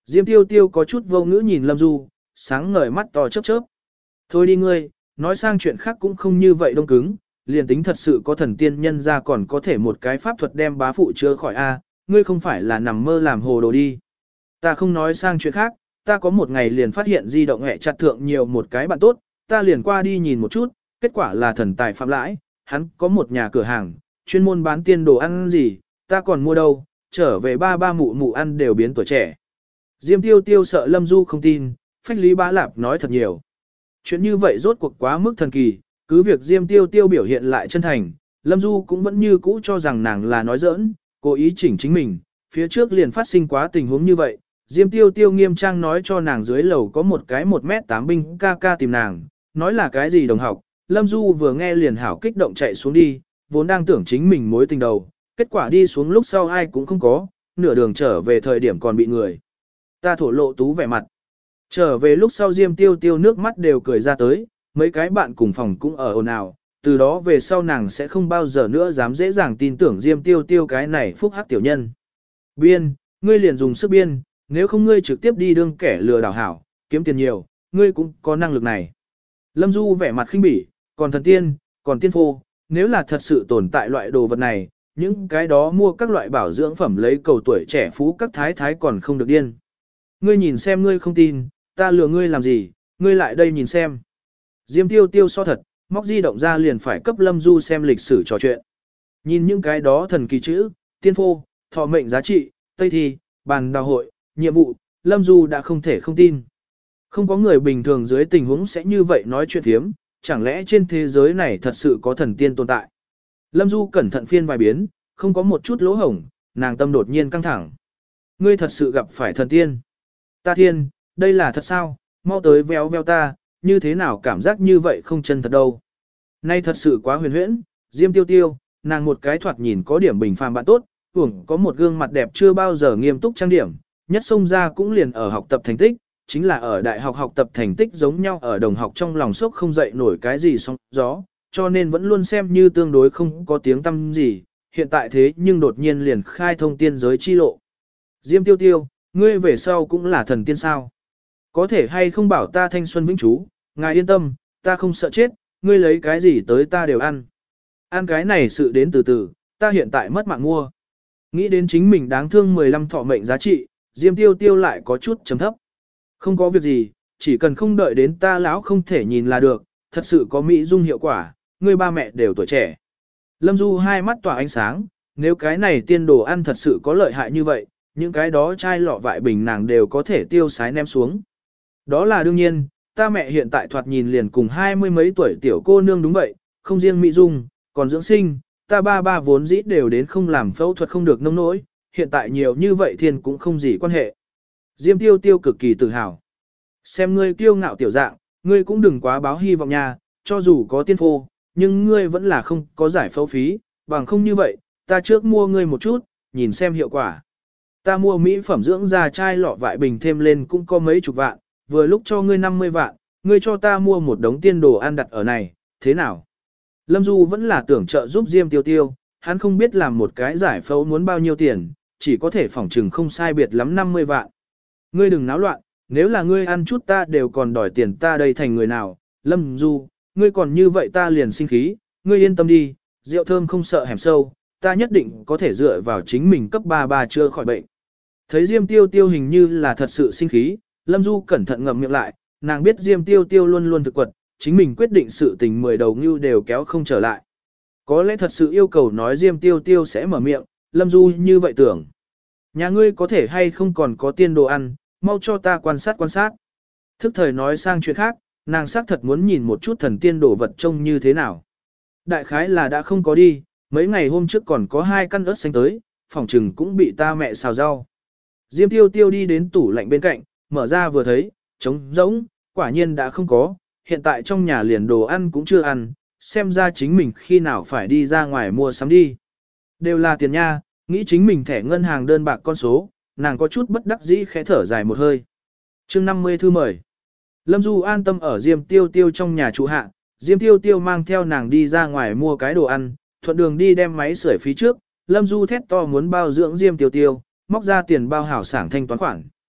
Speaker 1: Diêm Tiêu Tiêu có chút vô ngữ nhìn Lâm Du, sáng ngời mắt to chớp chớp. Thôi đi ngươi, nói sang chuyện khác cũng không như vậy đông cứng, liền tính thật sự có thần tiên nhân ra còn có thể một cái pháp thuật đem bá phụ chữa khỏi a, ngươi không phải là nằm mơ làm hồ đồ đi. Ta không nói sang chuyện khác, ta có một ngày liền phát hiện di động hẹ chặt thượng nhiều một cái bạn tốt, ta liền qua đi nhìn một chút, kết quả là thần tài phạm lãi, hắn có một nhà cửa hàng, chuyên môn bán tiên đồ ăn gì, ta còn mua đâu, trở về ba mụ mụ ăn đều biến tuổi trẻ. Diêm Tiêu Tiêu sợ Lâm Du không tin, phách Lý Bá Lạp nói thật nhiều. Chuyện như vậy rốt cuộc quá mức thần kỳ, cứ việc Diêm Tiêu Tiêu biểu hiện lại chân thành, Lâm Du cũng vẫn như cũ cho rằng nàng là nói giỡn, cố ý chỉnh chính mình, phía trước liền phát sinh quá tình huống như vậy. Diêm Tiêu Tiêu nghiêm trang nói cho nàng dưới lầu có một cái 1m8 binh ca ca tìm nàng, nói là cái gì đồng học, Lâm Du vừa nghe liền hảo kích động chạy xuống đi, vốn đang tưởng chính mình mối tình đầu, kết quả đi xuống lúc sau ai cũng không có, nửa đường trở về thời điểm còn bị người. Ta thổ lộ tú vẻ mặt. Trở về lúc sau Diêm Tiêu Tiêu nước mắt đều cười ra tới, mấy cái bạn cùng phòng cũng ở ồn ào, từ đó về sau nàng sẽ không bao giờ nữa dám dễ dàng tin tưởng Diêm Tiêu Tiêu cái này phúc hắc tiểu nhân. Biên, ngươi liền dùng sức biên, nếu không ngươi trực tiếp đi đương kẻ lừa đảo hảo, kiếm tiền nhiều, ngươi cũng có năng lực này. Lâm Du vẻ mặt khinh bỉ, còn thần tiên, còn tiên phô, nếu là thật sự tồn tại loại đồ vật này, những cái đó mua các loại bảo dưỡng phẩm lấy cầu tuổi trẻ phú các thái thái còn không được điên. Ngươi nhìn xem ngươi không tin, ta lừa ngươi làm gì, ngươi lại đây nhìn xem. Diêm Tiêu Tiêu so thật, móc di động ra liền phải cấp Lâm Du xem lịch sử trò chuyện. Nhìn những cái đó thần kỳ chữ, tiên phô, thọ mệnh giá trị, tây thi, bàn đào hội, nhiệm vụ, Lâm Du đã không thể không tin. Không có người bình thường dưới tình huống sẽ như vậy nói chuyện thiếm, chẳng lẽ trên thế giới này thật sự có thần tiên tồn tại. Lâm Du cẩn thận phiên vài biến, không có một chút lỗ hổng, nàng tâm đột nhiên căng thẳng. Ngươi thật sự gặp phải thần tiên. Ta thiên, đây là thật sao, mau tới véo véo ta, như thế nào cảm giác như vậy không chân thật đâu. Nay thật sự quá huyền huyễn, Diêm Tiêu Tiêu, nàng một cái thoạt nhìn có điểm bình phàm bạn tốt, hưởng có một gương mặt đẹp chưa bao giờ nghiêm túc trang điểm, nhất xông ra cũng liền ở học tập thành tích, chính là ở đại học học tập thành tích giống nhau ở đồng học trong lòng sốc không dậy nổi cái gì sóng gió, cho nên vẫn luôn xem như tương đối không có tiếng tăm gì, hiện tại thế nhưng đột nhiên liền khai thông tiên giới chi lộ. Diêm Tiêu Tiêu, ngươi về sau cũng là thần tiên sao? Có thể hay không bảo ta thanh xuân vĩnh trú, ngài yên tâm, ta không sợ chết, ngươi lấy cái gì tới ta đều ăn. Ăn cái này sự đến từ từ, ta hiện tại mất mạng mua. Nghĩ đến chính mình đáng thương 15 thọ mệnh giá trị, Diêm Tiêu Tiêu lại có chút chấm thấp. Không có việc gì, chỉ cần không đợi đến ta lão không thể nhìn là được, thật sự có mỹ dung hiệu quả, ngươi ba mẹ đều tuổi trẻ. Lâm Du hai mắt tỏa ánh sáng, nếu cái này tiên đồ ăn thật sự có lợi hại như vậy, những cái đó chai lọ vại bình nàng đều có thể tiêu sái ném xuống. Đó là đương nhiên, ta mẹ hiện tại thoạt nhìn liền cùng 20 mấy tuổi tiểu cô nương đúng vậy, không riêng mỹ dung, còn dưỡng sinh, ta ba vốn dĩ đều đến không làm phẫu thuật không được nông nỗi, hiện tại nhiều như vậy thiên cũng không gì quan hệ. Diêm Tiêu Tiêu cực kỳ tự hào. Xem ngươi kiêu ngạo tiểu dạng, ngươi cũng đừng quá báo hy vọng nha, cho dù có tiên phô, nhưng ngươi vẫn là không có giải phẫu phí, bằng không như vậy, ta trước mua ngươi một chút, nhìn xem hiệu quả. Ta mua mỹ phẩm dưỡng da chai lọ vại bình thêm lên cũng có mấy chục vạn, vừa lúc cho ngươi 50 vạn, ngươi cho ta mua một đống tiên đồ ăn đặt ở này, thế nào? Lâm Du vẫn là tưởng trợ giúp Diêm Tiêu Tiêu, hắn không biết làm một cái giải phẫu muốn bao nhiêu tiền, chỉ có thể phỏng trừng không sai biệt lắm 50 vạn. Ngươi đừng náo loạn, nếu là ngươi ăn chút ta đều còn đòi tiền ta đây thành người nào, Lâm Du, ngươi còn như vậy ta liền sinh khí, ngươi yên tâm đi, rượu thơm không sợ hẻm sâu, ta nhất định có thể dựa vào chính mình cấp 33 chữa khỏi bệnh. Thấy Diêm Tiêu Tiêu hình như là thật sự sinh khí, Lâm Du cẩn thận ngậm miệng lại, nàng biết Diêm Tiêu Tiêu luôn luôn thực quật, chính mình quyết định sự tình 10 đầu ngưu đều kéo không trở lại. Có lẽ thật sự yêu cầu nói Diêm Tiêu Tiêu sẽ mở miệng, Lâm Du như vậy tưởng. Nhà ngươi có thể hay không còn có tiên đồ ăn, mau cho ta quan sát. Thức thời nói sang chuyện khác, nàng xác thật muốn nhìn một chút thần tiên đồ vật trông như thế nào. Đại khái là đã không có đi, mấy ngày hôm trước còn có 2 căn ớt xanh tới, phòng trừng cũng bị ta mẹ xào rau. Diêm Tiêu Tiêu đi đến tủ lạnh bên cạnh, mở ra vừa thấy, trống rỗng, quả nhiên đã không có, hiện tại trong nhà liền đồ ăn cũng chưa ăn, xem ra chính mình khi nào phải đi ra ngoài mua sắm đi. Đều là tiền nha, nghĩ chính mình thẻ ngân hàng đơn bạc con số, nàng có chút bất đắc dĩ khẽ thở dài một hơi. Chương 50 thư mời. Lâm Du an tâm ở Diêm Tiêu Tiêu trong nhà trụ hạ, Diêm Tiêu Tiêu mang theo nàng đi ra ngoài mua cái đồ ăn, thuận đường đi đem máy sưởi phí trước, Lâm Du thét to muốn bao dưỡng Diêm Tiêu Tiêu, móc ra tiền bao hảo sảng thanh toán khoản.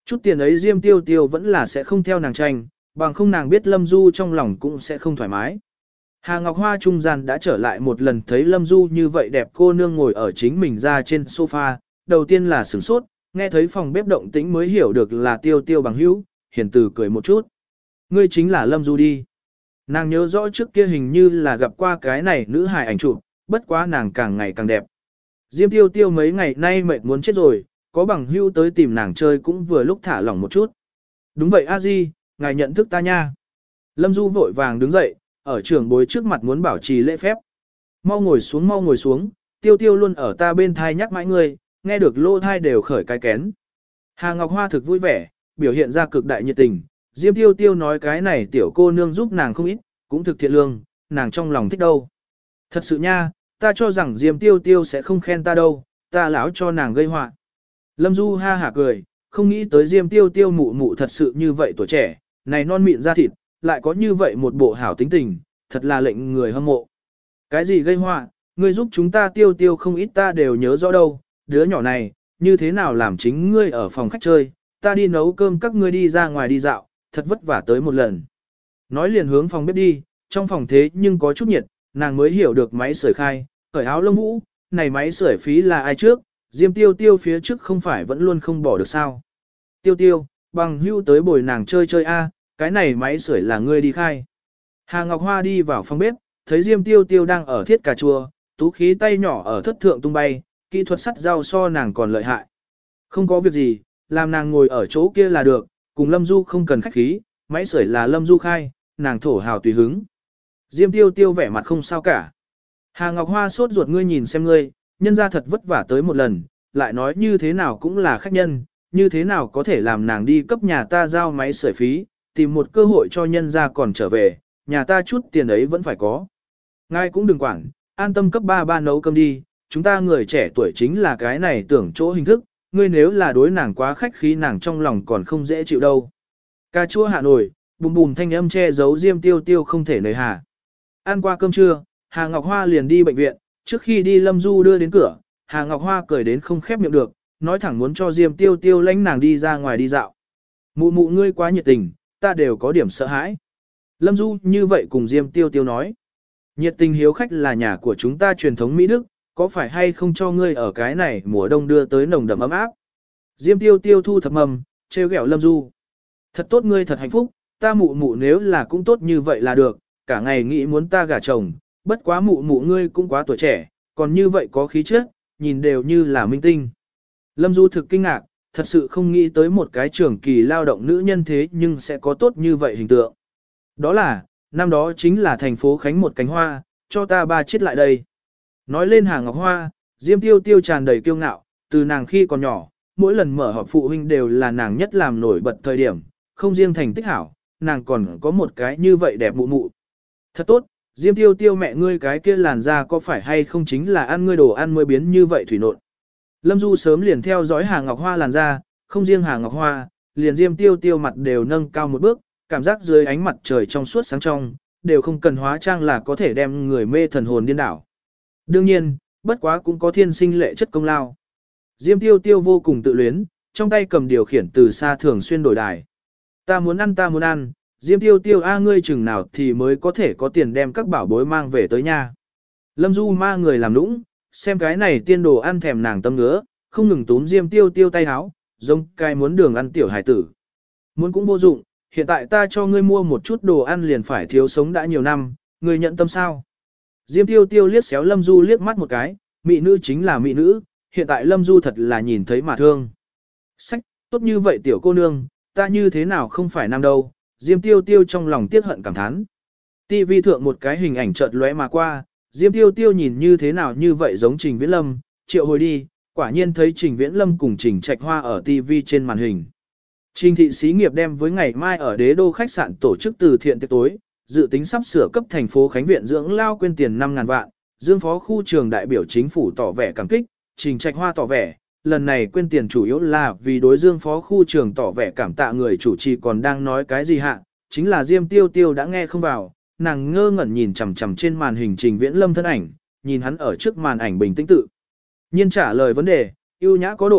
Speaker 1: Chút tiền ấy Diêm Tiêu Tiêu vẫn là sẽ không theo nàng tranh, bằng không nàng biết Lâm Du trong lòng cũng sẽ không thoải mái. Hà Ngọc Hoa trung gian đã trở lại một lần thấy Lâm Du như vậy đẹp cô nương ngồi ở chính mình ra trên sofa, đầu tiên là sửng sốt, nghe thấy phòng bếp động tĩnh mới hiểu được là Tiêu Tiêu bằng hữu, hiền từ cười một chút. Ngươi chính là Lâm Du đi. Nàng nhớ rõ trước kia hình như là gặp qua cái này nữ hài ảnh chụp, bất quá nàng càng ngày càng đẹp. Diêm Tiêu Tiêu mấy ngày nay mệt muốn chết rồi, có bằng hữu tới tìm nàng chơi cũng vừa lúc thả lỏng một chút. Đúng vậy a di, ngài nhận thức ta nha. Lâm Du vội vàng đứng dậy, ở trưởng bối trước mặt muốn bảo trì lễ phép. Mau ngồi xuống, Tiêu Tiêu luôn ở ta bên thai nhắc mãi ngươi, nghe được lô thai đều khởi cái kén. Hà Ngọc Hoa thực vui vẻ, biểu hiện ra cực đại nhiệt tình. Diêm Tiêu Tiêu nói cái này tiểu cô nương giúp nàng không ít, cũng thực thiện lương, nàng trong lòng thích đâu. Thật sự nha, ta cho rằng Diêm Tiêu Tiêu sẽ không khen ta đâu, ta lão cho nàng gây họa. Lâm Du ha hả cười, không nghĩ tới Diêm Tiêu Tiêu mụ mụ thật sự như vậy tuổi trẻ, này non mịn da thịt, lại có như vậy một bộ hảo tính tình, thật là lệnh người hâm mộ. Cái gì gây họa, ngươi giúp chúng ta Tiêu Tiêu không ít ta đều nhớ rõ đâu, đứa nhỏ này, như thế nào làm chính ngươi ở phòng khách chơi, ta đi nấu cơm các ngươi đi ra ngoài đi dạo, thật vất vả tới một lần. Nói liền hướng phòng bếp đi, trong phòng thế nhưng có chút nhiệt, nàng mới hiểu được máy sưởi khai, cởi áo lông vũ, này máy sưởi phí là ai trước, Diêm Tiêu Tiêu phía trước không phải vẫn luôn không bỏ được sao. Tiêu Tiêu, bằng hưu tới bồi nàng chơi chơi a, cái này máy sưởi là ngươi đi khai. Hà Ngọc Hoa đi vào phòng bếp, thấy Diêm Tiêu Tiêu đang ở thiết cà chua, tú khí tay nhỏ ở thất thượng tung bay, kỹ thuật sắt rau so nàng còn lợi hại. Không có việc gì, làm nàng ngồi ở chỗ kia là được, cùng Lâm Du không cần khách khí, máy sưởi là Lâm Du khai, nàng thổ hào tùy hứng. Diêm Tiêu Tiêu vẻ mặt không sao cả. Hà Ngọc Hoa sốt ruột ngươi nhìn xem ngươi, nhân ra thật vất vả tới một lần, lại nói như thế nào cũng là khách nhân, như thế nào có thể làm nàng đi cấp nhà ta giao máy sưởi phí, tìm một cơ hội cho nhân ra còn trở về, nhà ta chút tiền ấy vẫn phải có. Ngài cũng đừng quản, an tâm cấp ba nấu cơm đi, chúng ta người trẻ tuổi chính là cái này tưởng chỗ hình thức, ngươi nếu là đối nàng quá khách khí nàng trong lòng còn không dễ chịu đâu. Cà chua hạ nổi, bùm bùm thanh âm che giấu Diêm Tiêu Tiêu không thể nời hà. Ăn qua cơm trưa, Hà Ngọc Hoa liền đi bệnh viện, trước khi đi Lâm Du đưa đến cửa, Hà Ngọc Hoa cười đến không khép miệng được, nói thẳng muốn cho Diêm Tiêu Tiêu lãnh nàng đi ra ngoài đi dạo. Mụ mụ ngươi quá nhiệt tình, ta đều có điểm sợ hãi. Lâm Du như vậy cùng Diêm Tiêu Tiêu nói. Nhiệt tình hiếu khách là nhà của chúng ta truyền thống Mỹ Đức, có phải hay không cho ngươi ở cái này mùa đông đưa tới nồng đậm ấm áp. Diêm Tiêu Tiêu thu thập mầm, trêu ghẹo Lâm Du. Thật tốt ngươi thật hạnh phúc, ta mụ mụ nếu là cũng tốt như vậy là được, cả ngày nghĩ muốn ta gả chồng, bất quá mụ mụ ngươi cũng quá tuổi trẻ, còn như vậy có khí chất, nhìn đều như là minh tinh. Lâm Du thực kinh ngạc, thật sự không nghĩ tới một cái trưởng kỳ lao động nữ nhân thế nhưng sẽ có tốt như vậy hình tượng. Đó là, năm đó chính là thành phố Khánh một cánh hoa, cho ta 3 chiếc lại đây. Nói lên Hà Ngọc Hoa, Diêm Tiêu Tiêu tràn đầy kiêu ngạo, từ nàng khi còn nhỏ, mỗi lần mở họp phụ huynh đều là nàng nhất làm nổi bật thời điểm, không riêng thành tích hảo, nàng còn có một cái như vậy đẹp mụ mụ. Thật tốt, Diêm Tiêu Tiêu mẹ ngươi cái kia làn da có phải hay không chính là ăn ngươi đồ ăn mới biến như vậy thủy nộn. Lâm Du sớm liền theo dõi Hà Ngọc Hoa làn da, không riêng Hà Ngọc Hoa, liền Diêm Tiêu Tiêu mặt đều nâng cao một bước, cảm giác dưới ánh mặt trời trong suốt sáng trong, đều không cần hóa trang là có thể đem người mê thần hồn điên đảo. Đương nhiên, bất quá cũng có thiên sinh lệ chất công lao. Diêm Tiêu Tiêu vô cùng tự luyến, trong tay cầm điều khiển từ xa thường xuyên đổi đài. Ta muốn ăn, Diêm Tiêu Tiêu a ngươi chừng nào thì mới có thể có tiền đem các bảo bối mang về tới nhà. Lâm Du ma người làm nũng, xem cái này tiên đồ ăn thèm nàng tâm ngứa, không ngừng túm Diêm Tiêu Tiêu tay háo, giống cái muốn đường ăn tiểu hải tử. Muốn cũng vô dụng, hiện tại ta cho ngươi mua một chút đồ ăn liền phải thiếu sống đã nhiều năm, ngươi nhận tâm sao? Diêm Tiêu Tiêu liếc xéo Lâm Du liếc mắt một cái, mỹ nữ chính là mỹ nữ, hiện tại Lâm Du thật là nhìn thấy mà thương. Sách, tốt như vậy tiểu cô nương, ta như thế nào không phải nam đâu, Diêm Tiêu Tiêu trong lòng tiếc hận cảm thán. TV thượng một cái hình ảnh chợt lóe mà qua, Diêm Tiêu Tiêu nhìn như thế nào như vậy giống Trình Viễn Lâm, triệu hồi đi, quả nhiên thấy Trình Viễn Lâm cùng Trình Trạch Hoa ở TV trên màn hình. Trình thị xí nghiệp đem với ngày mai ở Đế Đô khách sạn tổ chức từ thiện tiệc tối, dự tính sắp sửa cấp thành phố Khánh Viện dưỡng lao quyên tiền 5.000 vạn, Dương phó khu trường đại biểu chính phủ tỏ vẻ cảm kích, Trình Trạch Hoa tỏ vẻ, lần này quyên tiền chủ yếu là vì đối Dương phó khu trường tỏ vẻ cảm tạ người chủ trì còn đang nói cái gì hạ, chính là Diêm Tiêu Tiêu đã nghe không vào, nàng ngơ ngẩn nhìn chằm chằm trên màn hình Trình Viễn Lâm thân ảnh, nhìn hắn ở trước màn ảnh bình tĩnh tự nhiên trả lời vấn đề, ưu nhã có độ,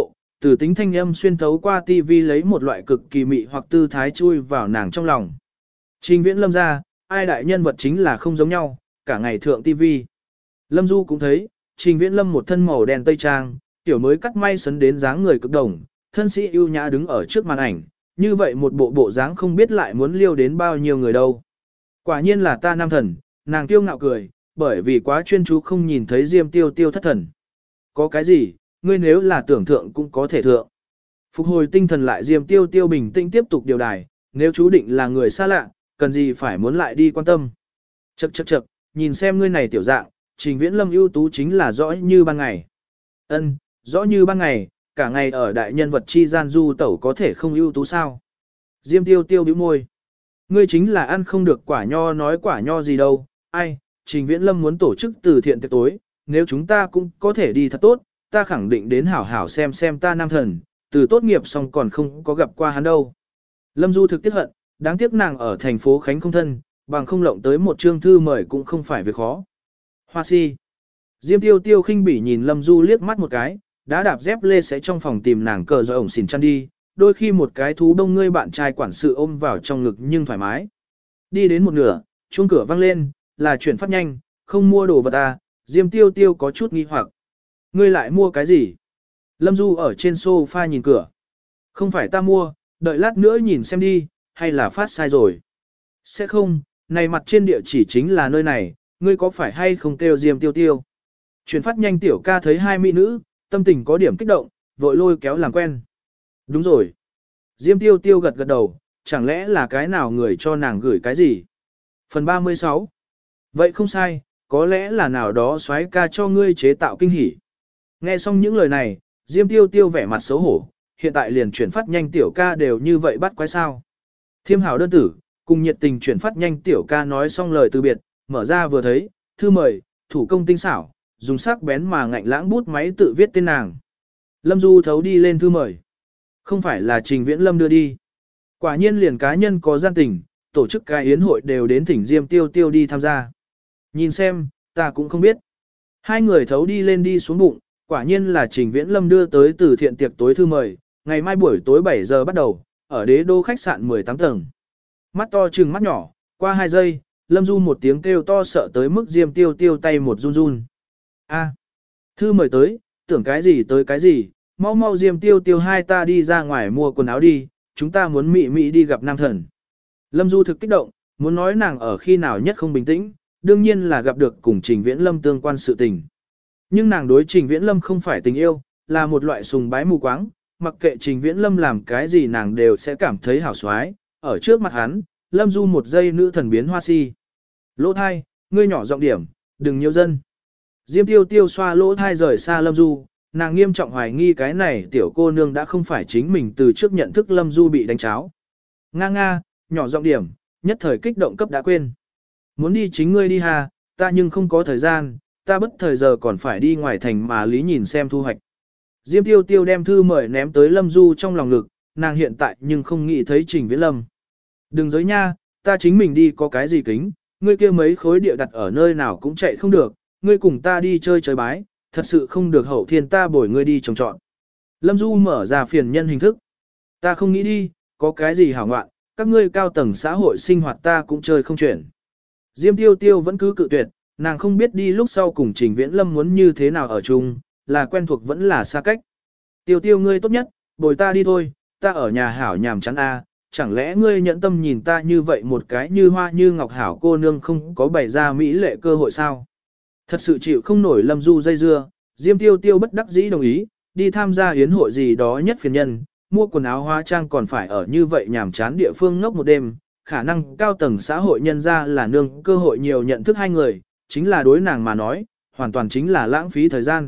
Speaker 1: Tử tính thanh âm xuyên thấu qua tivi lấy một loại cực kỳ mị hoặc tư thái chui vào nàng trong lòng. Trình Viễn Lâm ra, ai đại nhân vật chính là không giống nhau, cả ngày thượng tivi. Lâm Du cũng thấy, Trình Viễn Lâm một thân màu đen tây trang, tiểu mới cắt may sấn đến dáng người cực đồng, thân sĩ ưu nhã đứng ở trước màn ảnh, như vậy một bộ dáng không biết lại muốn liêu đến bao nhiêu người đâu. Quả nhiên là ta nam thần, nàng tiêu ngạo cười, bởi vì quá chuyên chú không nhìn thấy Diêm Tiêu Tiêu thất thần. Có cái gì, ngươi nếu là tưởng thượng cũng có thể thượng. Phục hồi tinh thần lại Diêm Tiêu Tiêu bình tĩnh tiếp tục điều đài, nếu chú định là người xa lạ, cần gì phải muốn lại đi quan tâm. Chậc, nhìn xem ngươi này tiểu dạng, Trình Viễn Lâm ưu tú chính là rõ như ban ngày. Ân, rõ như ban ngày, cả ngày ở đại nhân vật chi gian du tẩu có thể không ưu tú sao. Diêm Tiêu Tiêu bĩu môi. Ngươi chính là ăn không được quả nho nói quả nho gì đâu, ai, Trình Viễn Lâm muốn tổ chức từ thiện tiệc tối, nếu chúng ta cũng có thể đi thật tốt, ta khẳng định đến hảo hảo xem ta nam thần, từ tốt nghiệp xong còn không có gặp qua hắn đâu. Lâm Du thực tiếc hận, đáng tiếc nàng ở thành phố Khánh không thân, bằng không lộng tới một chương thư mời cũng không phải việc khó. Hoa si. Diêm Tiêu Tiêu khinh bỉ nhìn Lâm Du liếc mắt một cái, đã đạp dép lê sẽ trong phòng tìm nàng cờ rồi ổng xỉn chăn đi, đôi khi một cái thú đông ngươi bạn trai quản sự ôm vào trong ngực nhưng thoải mái. Đi đến một nửa, chuông cửa vang lên, là chuyển phát nhanh, không mua đồ vật à, Diêm Tiêu Tiêu có chút nghi hoặc. Ngươi lại mua cái gì? Lâm Du ở trên sofa nhìn cửa. Không phải ta mua, đợi lát nữa nhìn xem đi, hay là phát sai rồi. Sẽ không, này mặt trên địa chỉ chính là nơi này, ngươi có phải hay không kêu Diêm Tiêu Tiêu? Chuyển phát nhanh tiểu ca thấy hai mỹ nữ, tâm tình có điểm kích động, vội lôi kéo làm quen. Đúng rồi. Diêm Tiêu Tiêu gật gật đầu, chẳng lẽ là cái nào người cho nàng gửi cái gì? Phần 36. Vậy không sai, có lẽ là nào đó soái ca cho ngươi chế tạo kinh hỉ. Nghe xong những lời này, Diêm Tiêu Tiêu vẻ mặt xấu hổ, hiện tại liền chuyển phát nhanh tiểu ca đều như vậy bắt quái sao. Thiêm hảo đơn tử, cùng nhiệt tình chuyển phát nhanh tiểu ca nói xong lời từ biệt, mở ra vừa thấy, thư mời, thủ công tinh xảo, dùng sắc bén mà ngạnh lãng bút máy tự viết tên nàng. Lâm Du thấu đi lên thư mời. Không phải là Trình Viễn Lâm đưa đi. Quả nhiên liền cá nhân có gian tình, tổ chức cái yến hội đều đến thỉnh Diêm Tiêu Tiêu đi tham gia. Nhìn xem, ta cũng không biết. Hai người thấu đi lên đi xuống bụng, quả nhiên là Trình Viễn Lâm đưa tới từ thiện tiệc tối thư mời, ngày mai buổi tối 7 giờ bắt đầu, ở Đế Đô khách sạn 18 tầng. Mắt to trừng mắt nhỏ, qua 2 giây, Lâm Du một tiếng kêu to sợ tới mức Diêm Tiêu Tiêu tay một run run. A, thư mời tới, tưởng cái gì tới cái gì, mau Diêm Tiêu Tiêu hai ta đi ra ngoài mua quần áo đi, chúng ta muốn mị đi gặp nam thần. Lâm Du thực kích động, muốn nói nàng ở khi nào nhất không bình tĩnh, đương nhiên là gặp được cùng Trình Viễn Lâm tương quan sự tình. Nhưng nàng đối Trình Viễn Lâm không phải tình yêu, là một loại sùng bái mù quáng, mặc kệ Trình Viễn Lâm làm cái gì nàng đều sẽ cảm thấy hảo xoái, ở trước mặt hắn, Lâm Du một giây nữ thần biến hoa si. Lỗ thai, ngươi nhỏ giọng điểm, đừng nhiều dân. Diêm Tiêu Tiêu xoa lỗ thai rời xa Lâm Du, nàng nghiêm trọng hoài nghi cái này tiểu cô nương đã không phải chính mình từ trước nhận thức Lâm Du bị đánh cháo. Nga, nhỏ giọng điểm, nhất thời kích động cấp đã quên. Muốn đi chính ngươi đi ha, ta nhưng không có thời gian, ta bất thời giờ còn phải đi ngoài thành mà lý nhìn xem thu hoạch. Diêm Tiêu Tiêu đem thư mời ném tới Lâm Du trong lòng ngực, nàng hiện tại nhưng không nghĩ thấy Trình Viễn Lâm. Đừng giới nha, ta chính mình đi có cái gì kính, ngươi kia mấy khối địa đặt ở nơi nào cũng chạy không được, ngươi cùng ta đi chơi bái, thật sự không được hậu thiên ta bồi ngươi đi trồng trọn. Lâm Du mở ra phiền nhân hình thức. Ta không nghĩ đi, có cái gì hảo ngoạn, các ngươi cao tầng xã hội sinh hoạt ta cũng chơi không chuyển. Diêm Tiêu Tiêu vẫn cứ cự tuyệt, nàng không biết đi lúc sau cùng Trình Viễn Lâm muốn như thế nào ở chung, là quen thuộc vẫn là xa cách. Tiêu Tiêu ngươi tốt nhất, bồi ta đi thôi, ta ở nhà hảo nhàm chán a, chẳng lẽ ngươi nhẫn tâm nhìn ta như vậy một cái như hoa như ngọc hảo cô nương không có bày ra mỹ lệ cơ hội sao? Thật sự chịu không nổi Lâm Du dây dưa, Diêm Tiêu Tiêu bất đắc dĩ đồng ý, đi tham gia yến hội gì đó nhất phiền nhân, mua quần áo hóa trang còn phải ở như vậy nhàm chán địa phương ngốc một đêm, khả năng cao tầng xã hội nhân ra là nương cơ hội nhiều nhận thức hai người, chính là đối nàng mà nói, hoàn toàn chính là lãng phí thời gian.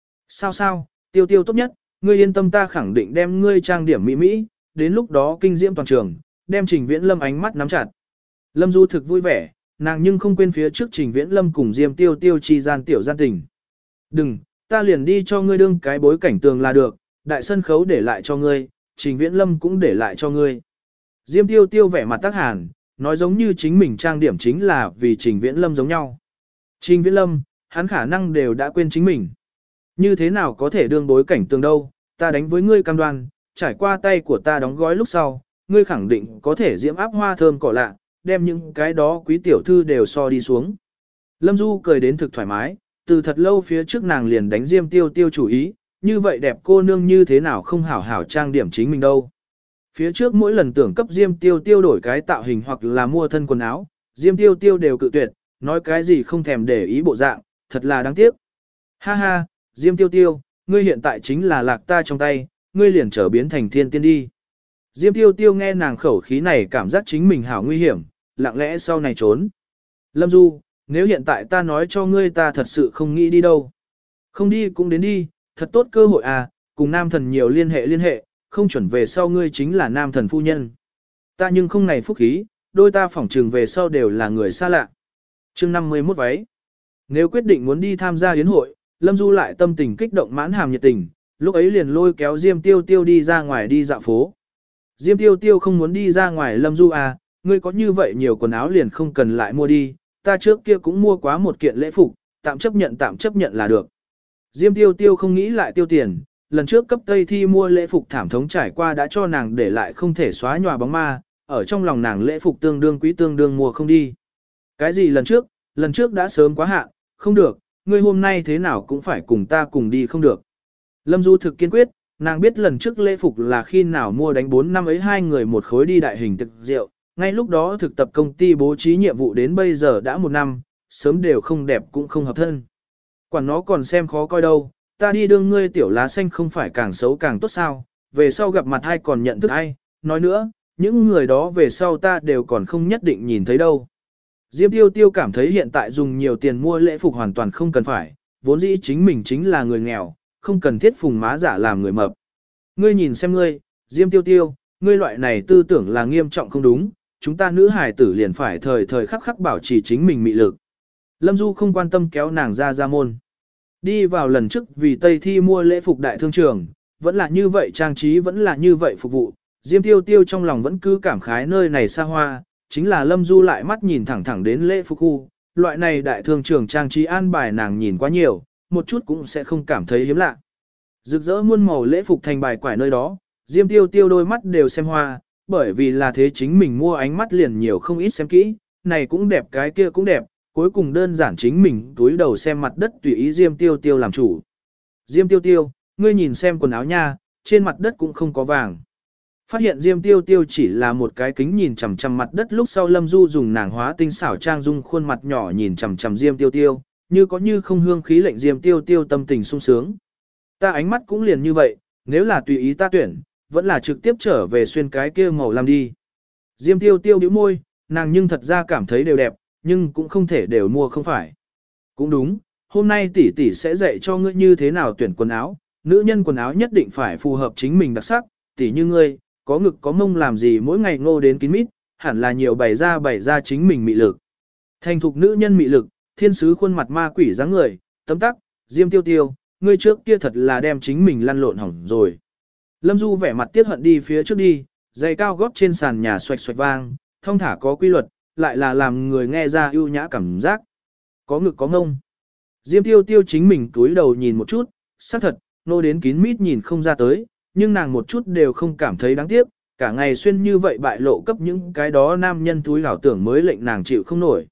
Speaker 1: Sao, Tiêu Tiêu tốt nhất, ngươi yên tâm ta khẳng định đem ngươi trang điểm mỹ, đến lúc đó kinh diễm toàn trường, đem Trình Viễn Lâm ánh mắt nắm chặt. Lâm Du thực vui vẻ, nàng nhưng không quên phía trước Trình Viễn Lâm cùng Diêm Tiêu Tiêu chi gian tiểu gian tình. Đừng, ta liền đi cho ngươi đương cái bối cảnh tường là được, đại sân khấu để lại cho ngươi, Trình Viễn Lâm cũng để lại cho ngươi. Diêm Tiêu Tiêu vẻ mặt tác hàn, nói giống như chính mình trang điểm chính là vì Trình Viễn Lâm giống nhau. Trình Viễn Lâm, hắn khả năng đều đã quên chính mình. Như thế nào có thể đương bối cảnh tường đâu, ta đánh với ngươi cam đoan, trải qua tay của ta đóng gói lúc sau, ngươi khẳng định có thể diễm áp hoa thơm cỏ lạ, đem những cái đó quý tiểu thư đều so đi xuống. Lâm Du cười đến thực thoải mái, từ thật lâu phía trước nàng liền đánh Diêm Tiêu Tiêu chủ ý, như vậy đẹp cô nương như thế nào không hảo hảo trang điểm chính mình đâu. Phía trước mỗi lần tưởng cấp Diêm Tiêu Tiêu đổi cái tạo hình hoặc là mua thân quần áo, Diêm Tiêu Tiêu đều cự tuyệt, nói cái gì không thèm để ý bộ dạng, thật là đáng tiếc. Ha ha, Diêm Tiêu Tiêu, ngươi hiện tại chính là lạc ta trong tay, ngươi liền trở biến thành thiên tiên đi. Diêm Tiêu Tiêu nghe nàng khẩu khí này cảm giác chính mình hảo nguy hiểm, lặng lẽ sau này trốn. Lâm Du, nếu hiện tại ta nói cho ngươi ta thật sự không nghĩ đi đâu. Không đi cũng đến đi, thật tốt cơ hội à, cùng nam thần nhiều liên hệ, không chuẩn về sau ngươi chính là nam thần phu nhân. Ta nhưng không này phúc khí, đôi ta phỏng trừng về sau đều là người xa lạ. Chương 51 váy. Nếu quyết định muốn đi tham gia yến hội, Lâm Du lại tâm tình kích động mãn hàm nhiệt tình, lúc ấy liền lôi kéo Diêm Tiêu Tiêu đi ra ngoài đi dạo phố. Diêm Tiêu Tiêu không muốn đi ra ngoài. Lâm Du à, ngươi có như vậy nhiều quần áo liền không cần lại mua đi, ta trước kia cũng mua quá một kiện lễ phục, tạm chấp nhận là được. Diêm Tiêu Tiêu không nghĩ lại tiêu tiền, lần trước cấp Tây Thi mua lễ phục thảm thống trải qua đã cho nàng để lại không thể xóa nhòa bóng ma, ở trong lòng nàng lễ phục tương đương quý tương đương mua không đi. Cái gì lần trước đã sớm quá hạn, không được, ngươi hôm nay thế nào cũng phải cùng ta cùng đi không được. Lâm Du thực kiên quyết, nàng biết lần trước lễ phục là khi nào mua đánh 4 năm ấy hai người một khối đi đại hình thực rượu, ngay lúc đó thực tập công ty bố trí nhiệm vụ đến bây giờ đã 1 năm, sớm đều không đẹp cũng không hợp thân. Quản nó còn xem khó coi đâu, ta đi đương ngươi tiểu lá xanh không phải càng xấu càng tốt sao, về sau gặp mặt ai còn nhận thức ai, nói nữa, những người đó về sau ta đều còn không nhất định nhìn thấy đâu. Diêm Tiêu Tiêu cảm thấy hiện tại dùng nhiều tiền mua lễ phục hoàn toàn không cần phải, vốn dĩ chính mình chính là người nghèo, không cần thiết phùng má giả làm người mập. Ngươi nhìn xem ngươi, Diêm Tiêu Tiêu, ngươi loại này tư tưởng là nghiêm trọng không đúng, chúng ta nữ hài tử liền phải thời thời khắc khắc bảo trì chính mình mị lực. Lâm Du không quan tâm kéo nàng ra môn. Đi vào lần trước vì Tây Thi mua lễ phục đại thương trường, vẫn là như vậy trang trí vẫn là như vậy phục vụ, Diêm Tiêu Tiêu trong lòng vẫn cứ cảm khái nơi này xa hoa, chính là Lâm Du lại mắt nhìn thẳng đến lễ phục khu, loại này đại thương trường trang trí an bài nàng nhìn quá nhiều, một chút cũng sẽ không cảm thấy hiếm lạ. Rực rỡ muôn màu lễ phục thành bài quải nơi đó, Diêm Tiêu Tiêu đôi mắt đều xem hoa, bởi vì là thế chính mình mua ánh mắt liền nhiều không ít xem kỹ, này cũng đẹp cái kia cũng đẹp, cuối cùng đơn giản chính mình túi đầu xem mặt đất tùy ý Diêm Tiêu Tiêu làm chủ. Diêm Tiêu Tiêu, ngươi nhìn xem quần áo nha, trên mặt đất cũng không có vàng. Phát hiện Diêm Tiêu Tiêu chỉ là một cái kính nhìn chằm chằm mặt đất lúc sau Lâm Du dùng nàng hóa tinh xảo trang dung khuôn mặt nhỏ nhìn chằm chằm Diêm Tiêu Tiêu, như có như không hương khí lệnh Diêm Tiêu Tiêu tâm tình sung sướng. Ta ánh mắt cũng liền như vậy, nếu là tùy ý ta tuyển, vẫn là trực tiếp trở về xuyên cái kia màu làm đi. Diêm Tiêu Tiêu bĩu môi, nàng nhưng thật ra cảm thấy đều đẹp, nhưng cũng không thể đều mua không phải. Cũng đúng, hôm nay tỷ tỷ sẽ dạy cho ngươi như thế nào tuyển quần áo, nữ nhân quần áo nhất định phải phù hợp chính mình đặc sắc, tỷ như ngươi, có ngực có mông làm gì mỗi ngày ngô đến kín mít, hẳn là nhiều bày ra chính mình mị lực. Thành thục nữ nhân mị lực, thiên sứ khuôn mặt ma quỷ dáng người, tấm tắc, Diêm Tiêu Tiêu, ngươi trước kia thật là đem chính mình lăn lộn hỏng rồi. Lâm Du vẻ mặt tiếc hận đi phía trước đi, giày cao gót trên sàn nhà xoạch xoạch vang, thông thả có quy luật, lại là làm người nghe ra ưu nhã cảm giác. Có ngực có ngông. Diêm Tiêu Tiêu chính mình túi đầu nhìn một chút, xác thật, nô đến kín mít nhìn không ra tới, nhưng nàng một chút đều không cảm thấy đáng tiếc, cả ngày xuyên như vậy bại lộ cấp những cái đó nam nhân túi ảo tưởng mới lệnh nàng chịu không nổi.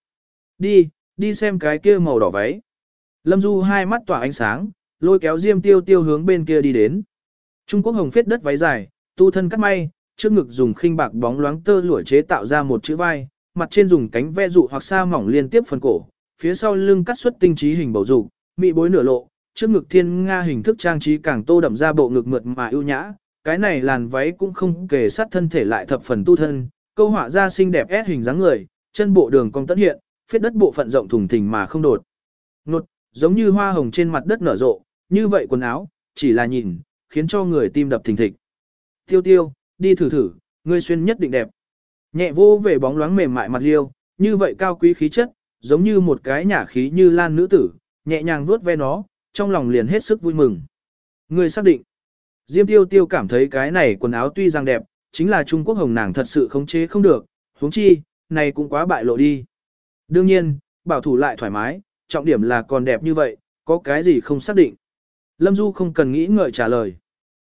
Speaker 1: Đi xem cái kia màu đỏ váy. Lâm Du hai mắt tỏa ánh sáng, lôi kéo Diêm Tiêu Tiêu hướng bên kia đi đến. Trung Quốc hồng phết đất váy dài, tu thân cắt may, trước ngực dùng khinh bạc bóng loáng tơ lụa chế tạo ra một chữ vai, mặt trên dùng cánh ve dụ hoặc sa mỏng liên tiếp phần cổ, phía sau lưng cắt xuất tinh trí hình bầu dục, mị bối nửa lộ, trước ngực thiên nga hình thức trang trí càng tô đậm ra bộ ngực mượt mà ưu nhã, cái này làn váy cũng không kề sát thân thể lại thập phần tu thân, câu họa ra xinh đẹp ép hình dáng người, chân bộ đường cong tất hiện, phết đất bộ phận rộng thùng thình mà không đột ngột, giống như hoa hồng trên mặt đất nở rộ, như vậy quần áo, chỉ là nhìn, khiến cho người tim đập thình thịch. Tiêu Tiêu, đi thử, ngươi xuyên nhất định đẹp. Nhẹ vô về bóng loáng mềm mại mặt liêu, như vậy cao quý khí chất, giống như một cái nhả khí như lan nữ tử, nhẹ nhàng vuốt ve nó, trong lòng liền hết sức vui mừng. Ngươi xác định. Diêm Tiêu Tiêu cảm thấy cái này quần áo tuy rằng đẹp, chính là Trung Quốc hồng nàng thật sự khống chế không được, huống chi, này cũng quá bại lộ đi. Đương nhiên, bảo thủ lại thoải mái, trọng điểm là còn đẹp như vậy, có cái gì không xác định. Lâm Du không cần nghĩ ngợi trả lời.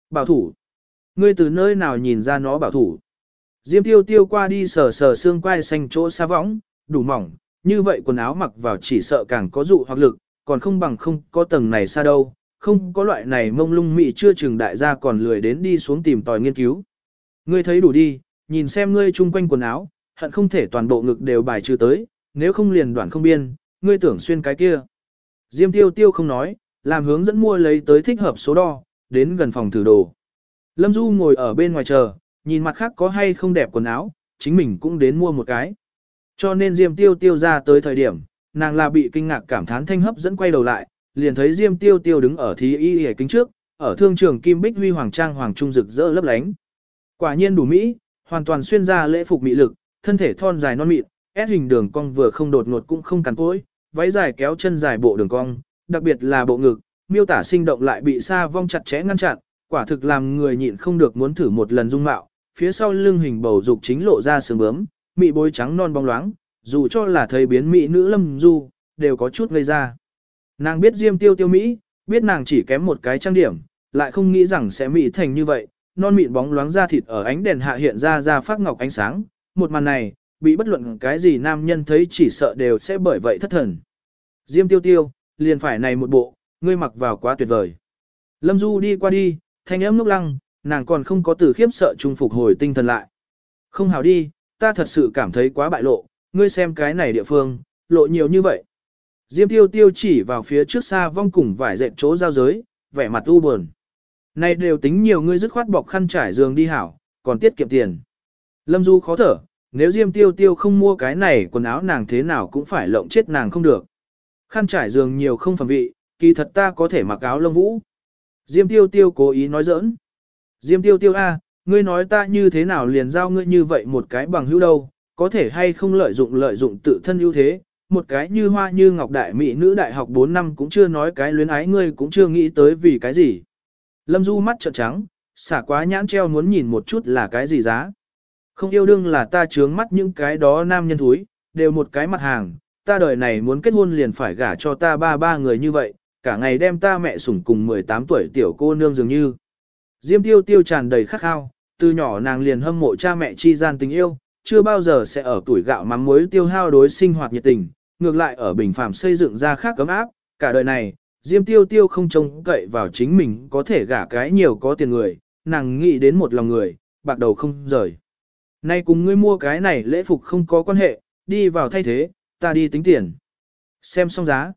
Speaker 1: Bảo thủ. Ngươi từ nơi nào nhìn ra nó bảo thủ? Diêm Tiêu Tiêu qua đi sờ sờ xương quai xanh chỗ xa võng, đủ mỏng, như vậy quần áo mặc vào chỉ sợ càng có dụ hoặc lực, còn không bằng không có tầng này xa đâu, không có loại này mông lung mị chưa chừng đại gia còn lười đến đi xuống tìm tòi nghiên cứu. Ngươi thấy đủ đi, nhìn xem ngươi chung quanh quần áo, hận không thể toàn bộ ngực đều bài trừ tới, nếu không liền đoạn không biên, ngươi tưởng xuyên cái kia. Diêm Tiêu Tiêu không nói, làm hướng dẫn mua lấy tới thích hợp số đo, đến gần phòng thử đồ. Lâm Du ngồi ở bên ngoài chờ, nhìn mặt khác có hay không đẹp quần áo, chính mình cũng đến mua một cái. Cho nên Diêm Tiêu Tiêu ra tới thời điểm, nàng là bị kinh ngạc cảm thán thanh hấp dẫn quay đầu lại, liền thấy Diêm Tiêu Tiêu đứng ở thí y hề kính trước, ở thương trường Kim Bích Huy hoàng trang hoàng trung rực rỡ lấp lánh. Quả nhiên đủ mỹ, hoàn toàn xuyên ra lễ phục mỹ lực, thân thể thon dài non mịn, ép hình đường cong vừa không đột ngột cũng không cằn cỗi, váy dài kéo chân dài bộ đường cong, đặc biệt là bộ ngực, miêu tả sinh động lại bị sa vong chặt chẽ ngăn chặn, quả thực làm người nhịn không được muốn thử một lần dung mạo, phía sau lưng hình bầu dục chính lộ ra sườn bướm, mị bối trắng non bóng loáng, dù cho là thấy biến mỹ nữ Lâm Du, đều có chút ngây ra. Nàng biết Diêm Tiêu Tiêu mỹ, biết nàng chỉ kém một cái trang điểm, lại không nghĩ rằng sẽ mỹ thành như vậy, non mịn bóng loáng da thịt ở ánh đèn hạ hiện ra phát ngọc ánh sáng, một màn này, bị bất luận cái gì nam nhân thấy chỉ sợ đều sẽ bởi vậy thất thần. Diêm Tiêu Tiêu, liền phải này một bộ, ngươi mặc vào quá tuyệt vời. Lâm Du đi qua đi, thanh âm lúc lăng, nàng còn không có từ khiếp sợ trung phục hồi tinh thần lại. Không hảo đi, ta thật sự cảm thấy quá bại lộ, ngươi xem cái này địa phương, lộ nhiều như vậy. Diêm Tiêu Tiêu chỉ vào phía trước xa vong cùng vải dệt chỗ giao giới, vẻ mặt u buồn. Này đều tính nhiều ngươi dứt khoát bọc khăn trải giường đi hảo, còn tiết kiệm tiền. Lâm Du khó thở, nếu Diêm Tiêu Tiêu không mua cái này quần áo nàng thế nào cũng phải lộng chết nàng không được. Khăn trải giường nhiều không phẩm vị, kỳ thật ta có thể mặc áo lông vũ. Diêm Tiêu Tiêu cố ý nói giỡn. Diêm Tiêu Tiêu a, ngươi nói ta như thế nào liền giao ngươi như vậy một cái bằng hữu đâu, có thể hay không lợi dụng tự thân ưu thế, một cái như hoa như ngọc đại mỹ nữ đại học 4 năm cũng chưa nói cái luyến ái ngươi cũng chưa nghĩ tới vì cái gì. Lâm Du mắt trợn trắng, xả quá nhãn treo muốn nhìn một chút là cái gì giá. Không yêu đương là ta trướng mắt những cái đó nam nhân thúi, đều một cái mặt hàng, ta đời này muốn kết hôn liền phải gả cho ta ba người như vậy, cả ngày đem ta mẹ sủng cùng 18 tuổi tiểu cô nương dường như. Diêm Tiêu Tiêu tràn đầy khát khao, từ nhỏ nàng liền hâm mộ cha mẹ chi gian tình yêu, chưa bao giờ sẽ ở tuổi gạo mắm muối tiêu hao đối sinh hoạt nhiệt tình, ngược lại ở bình phàm xây dựng ra khác cấm áp, cả đời này, Diêm Tiêu Tiêu không trông cậy vào chính mình có thể gả cái nhiều có tiền người, nàng nghĩ đến một lòng người, bạc đầu không rời. Nay cùng ngươi mua cái này lễ phục không có quan hệ, đi vào thay thế, ta đi tính tiền. Xem xong giá,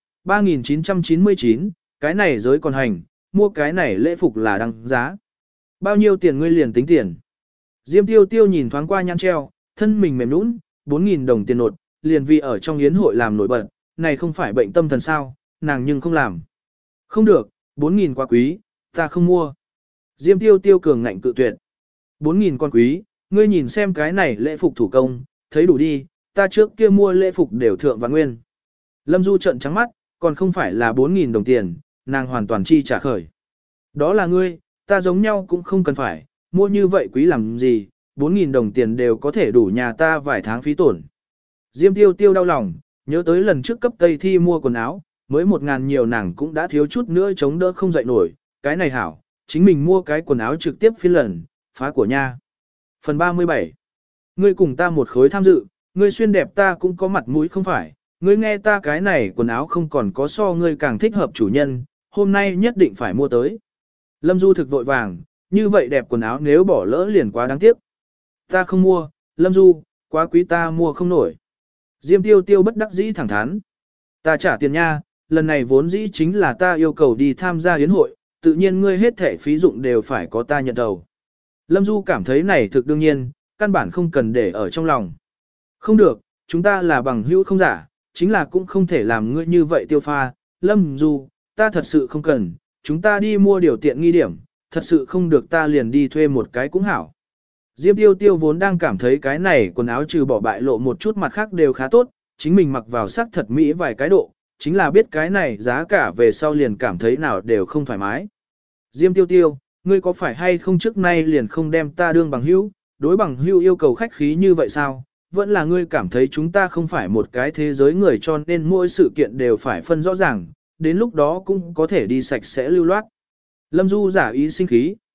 Speaker 1: 3.999, cái này giới còn hành, mua cái này lễ phục là đăng giá. Bao nhiêu tiền ngươi liền tính tiền. Diêm Tiêu Tiêu nhìn thoáng qua nhãn treo, thân mình mềm nũng, 4.000 đồng tiền nột, liền vì ở trong yến hội làm nổi bật, này không phải bệnh tâm thần sao, nàng nhưng không làm. Không được, 4.000 quá quý, ta không mua. Diêm Tiêu Tiêu cường ngạnh cự tuyệt. 4.000 con quý, ngươi nhìn xem cái này lễ phục thủ công, thấy đủ đi, ta trước kia mua lễ phục đều thượng và nguyên. Lâm Du trợn trắng mắt, còn không phải là 4.000 đồng tiền, nàng hoàn toàn chi trả khởi. Đó là ngươi, ta giống nhau cũng không cần phải, mua như vậy quý làm gì, 4.000 đồng tiền đều có thể đủ nhà ta vài tháng phí tổn. Diêm Tiêu Tiêu đau lòng, nhớ tới lần trước cấp Tây Thi mua quần áo, mới 1.000 nhiều nàng cũng đã thiếu chút nữa chống đỡ không dậy nổi, cái này hảo, chính mình mua cái quần áo trực tiếp phiên lần, phá của nha. Phần 37. Ngươi cùng ta một khối tham dự, ngươi xuyên đẹp ta cũng có mặt mũi không phải, ngươi nghe ta cái này quần áo không còn có so ngươi càng thích hợp chủ nhân, hôm nay nhất định phải mua tới. Lâm Du thực vội vàng, như vậy đẹp quần áo nếu bỏ lỡ liền quá đáng tiếc. Ta không mua, Lâm Du, quá quý ta mua không nổi. Diêm Tiêu Tiêu bất đắc dĩ thẳng thắn. Ta trả tiền nha, lần này vốn dĩ chính là ta yêu cầu đi tham gia yến hội, tự nhiên ngươi hết thẻ phí dụng đều phải có ta nhận đầu. Lâm Du cảm thấy này thực đương nhiên, căn bản không cần để ở trong lòng. Không được, chúng ta là bằng hữu không giả, chính là cũng không thể làm ngươi như vậy tiêu pha. Lâm Du, ta thật sự không cần, chúng ta đi mua điều tiện nghi điểm, thật sự không được ta liền đi thuê một cái cũng hảo. Diêm Tiêu Tiêu vốn đang cảm thấy cái này quần áo trừ bỏ bại lộ một chút mặt khác đều khá tốt, chính mình mặc vào sắc thật mỹ vài cái độ, chính là biết cái này giá cả về sau liền cảm thấy nào đều không thoải mái. Diêm Tiêu Tiêu, ngươi có phải hay không trước nay liền không đem ta đương bằng hữu, đối bằng hữu yêu cầu khách khí như vậy sao? Vẫn là ngươi cảm thấy chúng ta không phải một cái thế giới người cho nên mỗi sự kiện đều phải phân rõ ràng, đến lúc đó cũng có thể đi sạch sẽ lưu loát. Lâm Du giả ý sinh khí,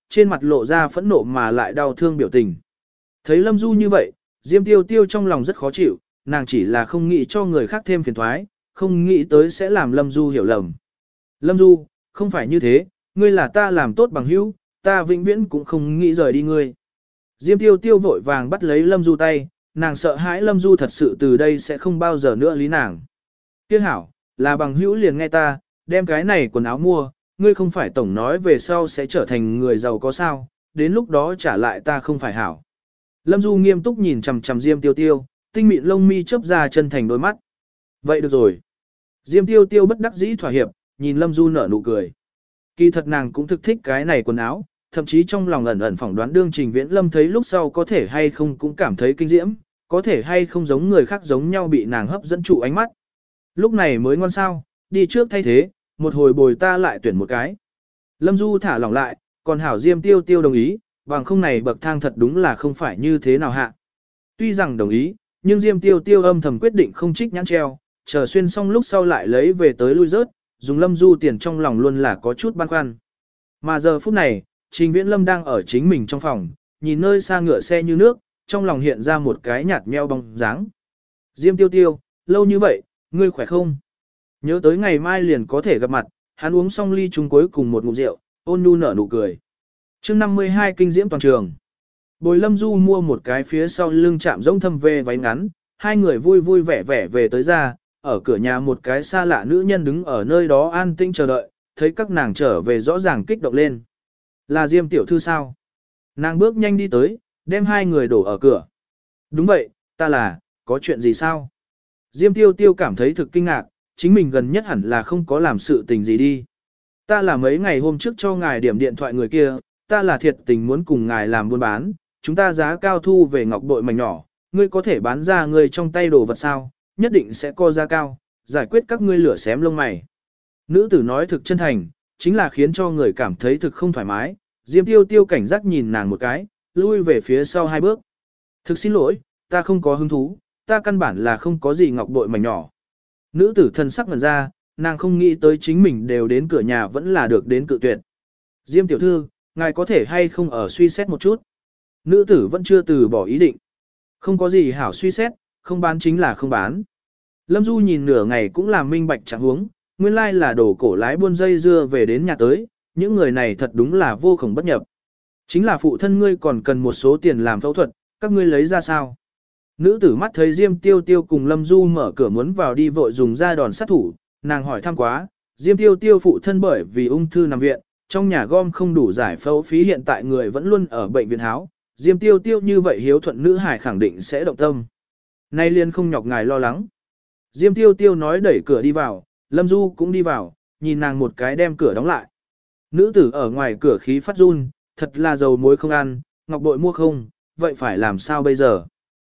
Speaker 1: trên mặt lộ ra phẫn nộ mà lại đau thương biểu tình. Thấy Lâm Du như vậy, Diêm Tiêu Tiêu trong lòng rất khó chịu, nàng chỉ là không nghĩ cho người khác thêm phiền toái, không nghĩ tới sẽ làm Lâm Du hiểu lầm. Lâm Du, không phải như thế, ngươi là ta làm tốt bằng hữu, ta vĩnh viễn cũng không nghĩ rời đi ngươi. Diêm Tiêu Tiêu vội vàng bắt lấy Lâm Du tay, nàng sợ hãi Lâm Du thật sự từ đây sẽ không bao giờ nữa lý nàng. Tiếc hảo, là bằng hữu liền nghe ta, đem cái này quần áo mua, ngươi không phải tổng nói về sau sẽ trở thành người giàu có sao, đến lúc đó trả lại ta không phải hảo. Lâm Du nghiêm túc nhìn chằm chằm Diêm Tiêu Tiêu, tinh mịn lông mi chớp ra chân thành đôi mắt. Vậy được rồi. Diêm Tiêu Tiêu bất đắc dĩ thỏa hiệp, nhìn Lâm Du nở nụ cười. Kỳ thật nàng cũng thực thích cái này quần áo, thậm chí trong lòng ẩn ẩn phỏng đoán đương Trình Viễn Lâm thấy lúc sau có thể hay không cũng cảm thấy kinh diễm, có thể hay không giống người khác giống nhau bị nàng hấp dẫn trụ ánh mắt. Lúc này mới ngoan sao, đi trước thay thế, một hồi bồi ta lại tuyển một cái. Lâm Du thả lỏng lại, còn hảo Diêm Tiêu Tiêu đồng ý, bằng không này bậc thang thật đúng là không phải như thế nào hạ. Tuy rằng đồng ý, nhưng Diêm Tiêu Tiêu âm thầm quyết định không trích nhãn treo, chờ xuyên xong lúc sau lại lấy về tới lui rớt, dùng Lâm Du tiền trong lòng luôn là có chút băn khoăn. Mà giờ phút này, Trình Viễn Lâm đang ở chính mình trong phòng, nhìn nơi xa ngựa xe như nước, trong lòng hiện ra một cái nhạt nheo bóng dáng. Diêm Tiêu Tiêu, lâu như vậy, ngươi khỏe không? Nhớ tới ngày mai liền có thể gặp mặt, hắn uống xong ly chung cuối cùng một ngụm rượu, ôn nhu nở nụ cười. Chương 52 kinh diễm toàn trường. Bồi Lâm Du mua một cái phía sau lưng chạm rỗng thâm về váy ngắn, hai người vui vui vẻ vẻ về tới ra, ở cửa nhà một cái xa lạ nữ nhân đứng ở nơi đó an tĩnh chờ đợi, thấy các nàng trở về rõ ràng kích động lên. Là Diêm tiểu thư sao? Nàng bước nhanh đi tới, đem hai người đổ ở cửa. Đúng vậy, ta là, có chuyện gì sao? Diêm Tiêu Tiêu cảm thấy thực kinh ngạc, chính mình gần nhất hẳn là không có làm sự tình gì đi. Ta là mấy ngày hôm trước cho ngài điểm điện thoại người kia, ta là thiệt tình muốn cùng ngài làm buôn bán, chúng ta giá cao thu về ngọc bội mảnh nhỏ, ngươi có thể bán ra ngươi trong tay đồ vật sao, nhất định sẽ co giá cao, giải quyết các ngươi lửa xém lông mày. Nữ tử nói thực chân thành, chính là khiến cho người cảm thấy thực không thoải mái, Diêm Tiêu Tiêu cảnh giác nhìn nàng một cái, lui về phía sau hai bước. Thực xin lỗi, ta không có hứng thú, ta căn bản là không có gì ngọc bội mảnh nhỏ. Nữ tử thân sắc ngần ra, nàng không nghĩ tới chính mình đều đến cửa nhà vẫn là được đến cự tuyệt. Diêm tiểu thư, ngài có thể hay không ở suy xét một chút. Nữ tử vẫn chưa từ bỏ ý định. Không có gì hảo suy xét, không bán chính là không bán. Lâm Du nhìn nửa ngày cũng làm minh bạch chẳng huống, nguyên lai là đổ cổ lái buôn dây dưa về đến nhà tới, những người này thật đúng là vô khổng bất nhập. Chính là phụ thân ngươi còn cần một số tiền làm phẫu thuật, các ngươi lấy ra sao? Nữ tử mắt thấy Diêm Tiêu Tiêu cùng Lâm Du mở cửa muốn vào đi vội dùng ra đòn sát thủ, nàng hỏi thăm quá, Diêm Tiêu Tiêu phụ thân bởi vì ung thư nằm viện, trong nhà gom không đủ giải phẫu phí hiện tại người vẫn luôn ở bệnh viện háo, Diêm Tiêu Tiêu như vậy hiếu thuận nữ hải khẳng định sẽ động tâm. Nay liên không nhọc ngài lo lắng. Diêm Tiêu Tiêu nói đẩy cửa đi vào, Lâm Du cũng đi vào, nhìn nàng một cái đem cửa đóng lại. Nữ tử ở ngoài cửa khí phát run, thật là dầu muối không ăn, ngọc bội mua không, vậy phải làm sao bây giờ?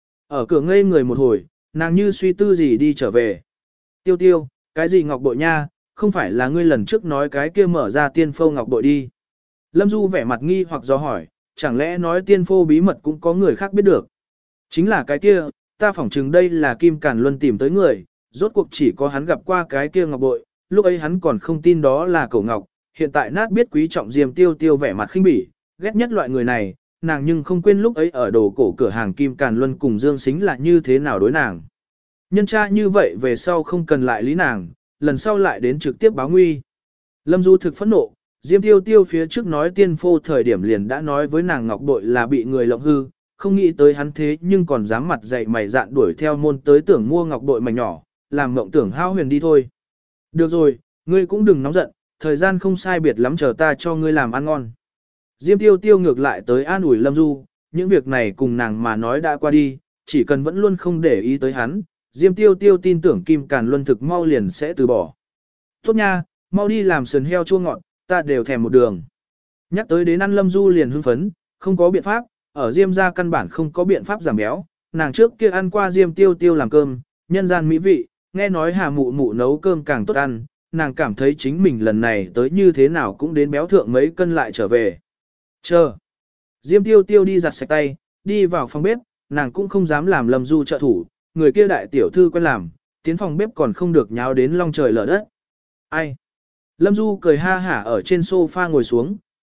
Speaker 1: Ở cửa ngây người một hồi, nàng như suy tư gì đi trở về. Tiêu Tiêu, cái gì ngọc bội nha, không phải là ngươi lần trước nói cái kia mở ra tiên phô ngọc bội đi. Lâm Du vẻ mặt nghi hoặc do hỏi, chẳng lẽ nói tiên phô bí mật cũng có người khác biết được. Chính là cái kia, ta phỏng chừng đây là Kim Càn Luân tìm tới người, rốt cuộc chỉ có hắn gặp qua cái kia ngọc bội, lúc ấy hắn còn không tin đó là cổ ngọc, hiện tại nát biết quý trọng Diêm Tiêu Tiêu vẻ mặt khinh bỉ, ghét nhất loại người này, nàng nhưng không quên lúc ấy ở đồ cổ cửa hàng Kim Càn Luân cùng Dương Sính là như thế nào đối nàng. Nhân tra như vậy về sau không cần lại lý nàng, lần sau lại đến trực tiếp báo nguy. Lâm Du thực phẫn nộ, Diêm Tiêu Tiêu phía trước nói tiên phô thời điểm liền đã nói với nàng ngọc bội là bị người lộng hư, không nghĩ tới hắn thế nhưng còn dám mặt dày mày dạn đuổi theo môn tới tưởng mua ngọc bội mảnh nhỏ, làm mộng tưởng hao huyền đi thôi. Được rồi, ngươi cũng đừng nóng giận, thời gian không sai biệt lắm chờ ta cho ngươi làm ăn ngon. Diêm Tiêu Tiêu ngược lại tới an ủi Lâm Du, những việc này cùng nàng mà nói đã qua đi, chỉ cần vẫn luôn không để ý tới hắn, Diêm Tiêu Tiêu tin tưởng Kim Càn Luân thực mau liền sẽ từ bỏ. Tốt nha, mau đi làm sườn heo chua ngọt, ta đều thèm một đường. Nhắc tới đến ăn Lâm Du liền hưng phấn, không có biện pháp, ở Diêm gia căn bản không có biện pháp giảm béo, nàng trước kia ăn qua Diêm Tiêu Tiêu làm cơm, nhân gian mỹ vị, nghe nói Hà mụ mụ nấu cơm càng tốt ăn, nàng cảm thấy chính mình lần này tới như thế nào cũng đến béo thượng mấy cân lại trở về. Chờ. Diêm Tiêu Tiêu đi giặt sạch tay, đi vào phòng bếp, nàng cũng không dám làm Lâm Du trợ thủ, người kia đại tiểu thư quen làm, tiến phòng bếp còn không được nháo đến long trời lở đất. Ai? Lâm Du cười ha hả ở trên sofa ngồi xuống,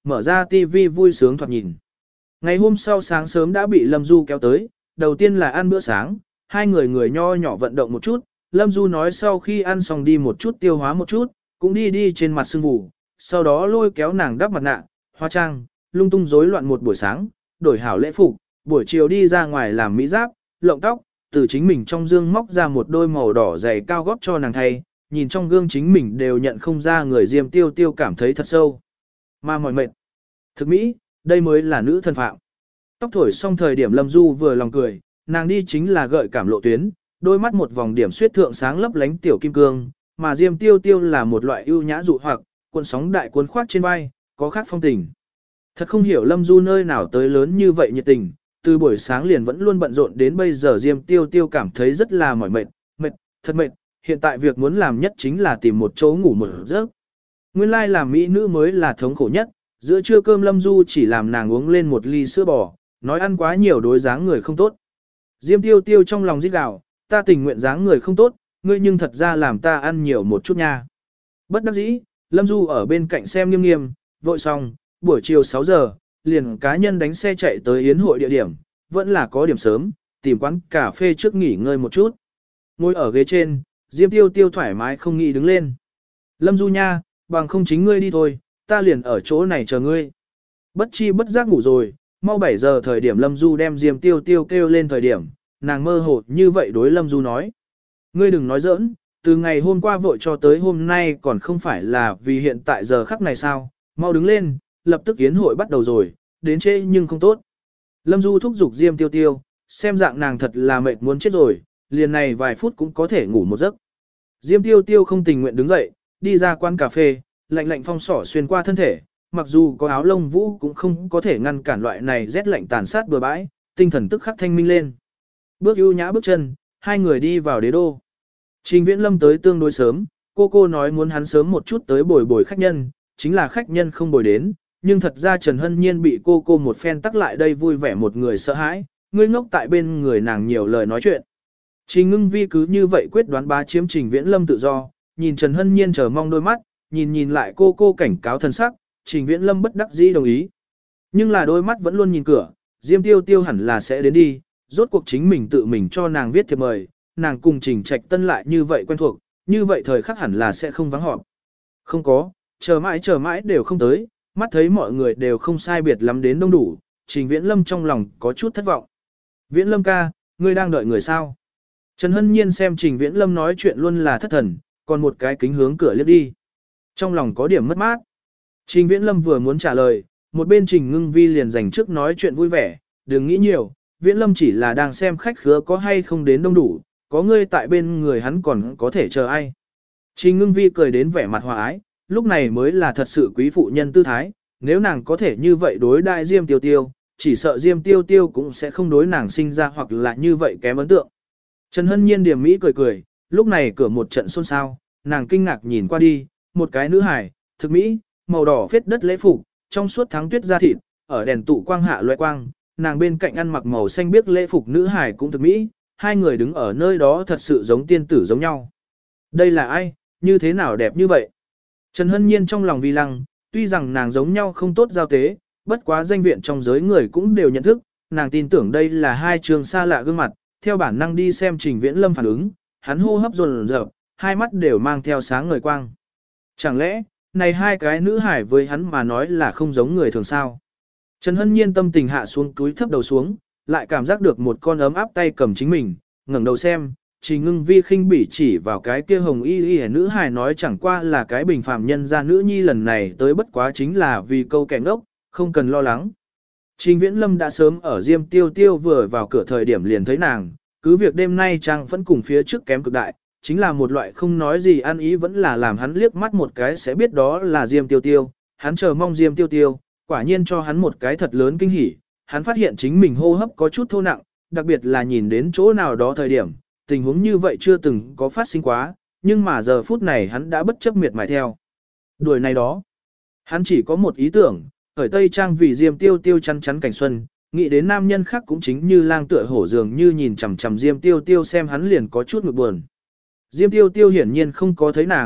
Speaker 1: mở ra tivi vui sướng thoạt nhìn. Ngày hôm sau sáng sớm đã bị Lâm Du kéo tới, đầu tiên là ăn bữa sáng, hai người nho nhỏ vận động một chút, Lâm Du nói sau khi ăn xong đi một chút tiêu hóa một chút, cũng đi trên mặt sưng vụ, sau đó lôi kéo nàng đắp mặt nạ, hóa trang, lung tung rối loạn một buổi sáng, đổi hảo lễ phục, buổi chiều đi ra ngoài làm mỹ giáp, lộng tóc, từ chính mình trong dương móc ra một đôi màu đỏ giày cao gót cho nàng thay, nhìn trong gương chính mình đều nhận không ra người Diêm Tiêu Tiêu cảm thấy thật sâu. Mà mỏi mệt. Thực mỹ, đây mới là nữ thân phạm. Tóc thổi xong thời điểm Lâm Du vừa lòng cười, nàng đi chính là gợi cảm lộ tuyến, đôi mắt một vòng điểm xuyết thượng sáng lấp lánh tiểu kim cương, mà Diêm Tiêu Tiêu là một loại ưu nhã dụ hoặc, cuộn sóng đại cuốn khoác trên vai, có khác phong tình. Thật không hiểu Lâm Du nơi nào tới lớn như vậy nhiệt tình, từ buổi sáng liền vẫn luôn bận rộn đến bây giờ Diêm Tiêu Tiêu cảm thấy rất là mỏi mệt, thật mệt, hiện tại việc muốn làm nhất chính là tìm một chỗ ngủ một giấc. Nguyên lai làm mỹ nữ mới là thống khổ nhất, giữa trưa cơm Lâm Du chỉ làm nàng uống lên một ly sữa bò, nói ăn quá nhiều đối dáng người không tốt. Diêm Tiêu Tiêu trong lòng rít gào, ta tình nguyện dáng người không tốt, ngươi nhưng thật ra làm ta ăn nhiều một chút nha. Bất đắc dĩ, Lâm Du ở bên cạnh xem nghiêm nghiêm, vội xong, buổi chiều 6 giờ, liền cá nhân đánh xe chạy tới yến hội địa điểm, vẫn là có điểm sớm, tìm quán cà phê trước nghỉ ngơi một chút. Ngồi ở ghế trên, Diêm Tiêu Tiêu thoải mái không nghĩ đứng lên. Lâm Du nha, bằng không chính ngươi đi thôi, ta liền ở chỗ này chờ ngươi. Bất chi bất giác ngủ rồi, mau 7 giờ thời điểm Lâm Du đem Diêm Tiêu Tiêu kêu lên thời điểm, nàng mơ hồ như vậy đối Lâm Du nói. Ngươi đừng nói giỡn, từ ngày hôm qua vội cho tới hôm nay còn không phải là vì hiện tại giờ khắc này sao, mau đứng lên, lập tức yến hội bắt đầu rồi, đến trễ nhưng không tốt. Lâm Du thúc giục Diêm Tiêu Tiêu, xem dạng nàng thật là mệt muốn chết rồi, liền này vài phút cũng có thể ngủ một giấc. Diêm Tiêu Tiêu không tình nguyện đứng dậy, đi ra quán cà phê, lạnh lạnh phong sỏ xuyên qua thân thể, mặc dù có áo lông vũ cũng không có thể ngăn cản loại này rét lạnh tàn sát bừa bãi, tinh thần tức khắc thanh minh lên. Bước ưu nhã bước chân, hai người đi vào đế đô. Trình Viễn Lâm tới tương đối sớm, cô nói muốn hắn sớm một chút tới bồi khách nhân, chính là khách nhân không bồi đến, nhưng thật ra Trần Hân Nhiên bị cô một phen tắc lại đây vui vẻ một người sợ hãi, ngươi ngốc tại bên người nàng nhiều lời nói chuyện. Trình Ngưng Vi cứ như vậy quyết đoán bá chiếm Trình Viễn Lâm tự do, nhìn Trần Hân Nhiên chờ mong đôi mắt, nhìn lại cô cảnh cáo thân sắc, Trình Viễn Lâm bất đắc dĩ đồng ý. Nhưng là đôi mắt vẫn luôn nhìn cửa, Diêm Tiêu Tiêu hẳn là sẽ đến đi, rốt cuộc chính mình tự mình cho nàng viết thiệp mời, nàng cùng Trình Trạch Tân lại như vậy quen thuộc, như vậy thời khắc hẳn là sẽ không vắng họp. Không có, chờ mãi đều không tới, mắt thấy mọi người đều không sai biệt lắm đến đông đủ, Trình Viễn Lâm trong lòng có chút thất vọng. Viễn Lâm ca, ngươi đang đợi người sao? Trần Hân Nhiên xem Trình Viễn Lâm nói chuyện luôn là thất thần, còn một cái kính hướng cửa liếc đi. Trong lòng có điểm mất mát. Trình Viễn Lâm vừa muốn trả lời, một bên Trình Ngưng Vi liền dành trước nói chuyện vui vẻ, đừng nghĩ nhiều, Viễn Lâm chỉ là đang xem khách khứa có hay không đến đông đủ, có ngươi tại bên người hắn còn có thể chờ ai. Trình Ngưng Vi cười đến vẻ mặt hòa ái, lúc này mới là thật sự quý phụ nhân tư thái, nếu nàng có thể như vậy đối đại Diêm Tiêu Tiêu, chỉ sợ Diêm Tiêu Tiêu cũng sẽ không đối nàng sinh ra hoặc là như vậy kém ấn tượng. Trần Hân Nhiên điềm mỹ cười, lúc này cửa một trận xôn xao, nàng kinh ngạc nhìn qua đi, một cái nữ hài, thực mỹ, màu đỏ phết đất lễ phục, trong suốt tháng tuyết da thịt, ở đèn tụ quang hạ loại quang, nàng bên cạnh ăn mặc màu xanh biếc lễ phục nữ hài cũng thực mỹ, hai người đứng ở nơi đó thật sự giống tiên tử giống nhau. Đây là ai, như thế nào đẹp như vậy? Trần Hân Nhiên trong lòng vi lăng, tuy rằng nàng giống nhau không tốt giao tế, bất quá danh viện trong giới người cũng đều nhận thức, nàng tin tưởng đây là hai trường xa lạ gương mặt, theo bản năng đi xem Trình Viễn Lâm phản ứng, hắn hô hấp dồn dập, hai mắt đều mang theo sáng ngời quang. Chẳng lẽ, này hai cái nữ hải với hắn mà nói là không giống người thường sao? Trần Hân Nhiên tâm tình hạ xuống túi thấp đầu xuống, lại cảm giác được một con ấm áp tay cầm chính mình, ngẩng đầu xem, Trình Ngưng Vi khinh bỉ chỉ vào cái kia hồng y nữ hài nói chẳng qua là cái bình phàm nhân gia nữ nhi lần này tới bất quá chính là vì câu kẻ ngốc, không cần lo lắng. Trình Viễn Lâm đã sớm ở Diêm Tiêu Tiêu vừa vào cửa thời điểm liền thấy nàng, cứ việc đêm nay trang vẫn cùng phía trước kém cực đại, chính là một loại không nói gì ăn ý vẫn là làm hắn liếc mắt một cái sẽ biết đó là Diêm Tiêu Tiêu, hắn chờ mong Diêm Tiêu Tiêu, quả nhiên cho hắn một cái thật lớn kinh hỉ, hắn phát hiện chính mình hô hấp có chút thô nặng, đặc biệt là nhìn đến chỗ nào đó thời điểm, tình huống như vậy chưa từng có phát sinh quá, nhưng mà giờ phút này hắn đã bất chấp miệt mài theo. Đuổi này đó, hắn chỉ có một ý tưởng, khởi tây trang vì Diêm Tiêu Tiêu chắn chắn cảnh xuân, nghĩ đến nam nhân khác cũng chính như lang tựa hổ dường như nhìn chằm chằm Diêm Tiêu Tiêu xem hắn liền có chút ngực buồn. Diêm Tiêu Tiêu hiển nhiên không có thấy nàng,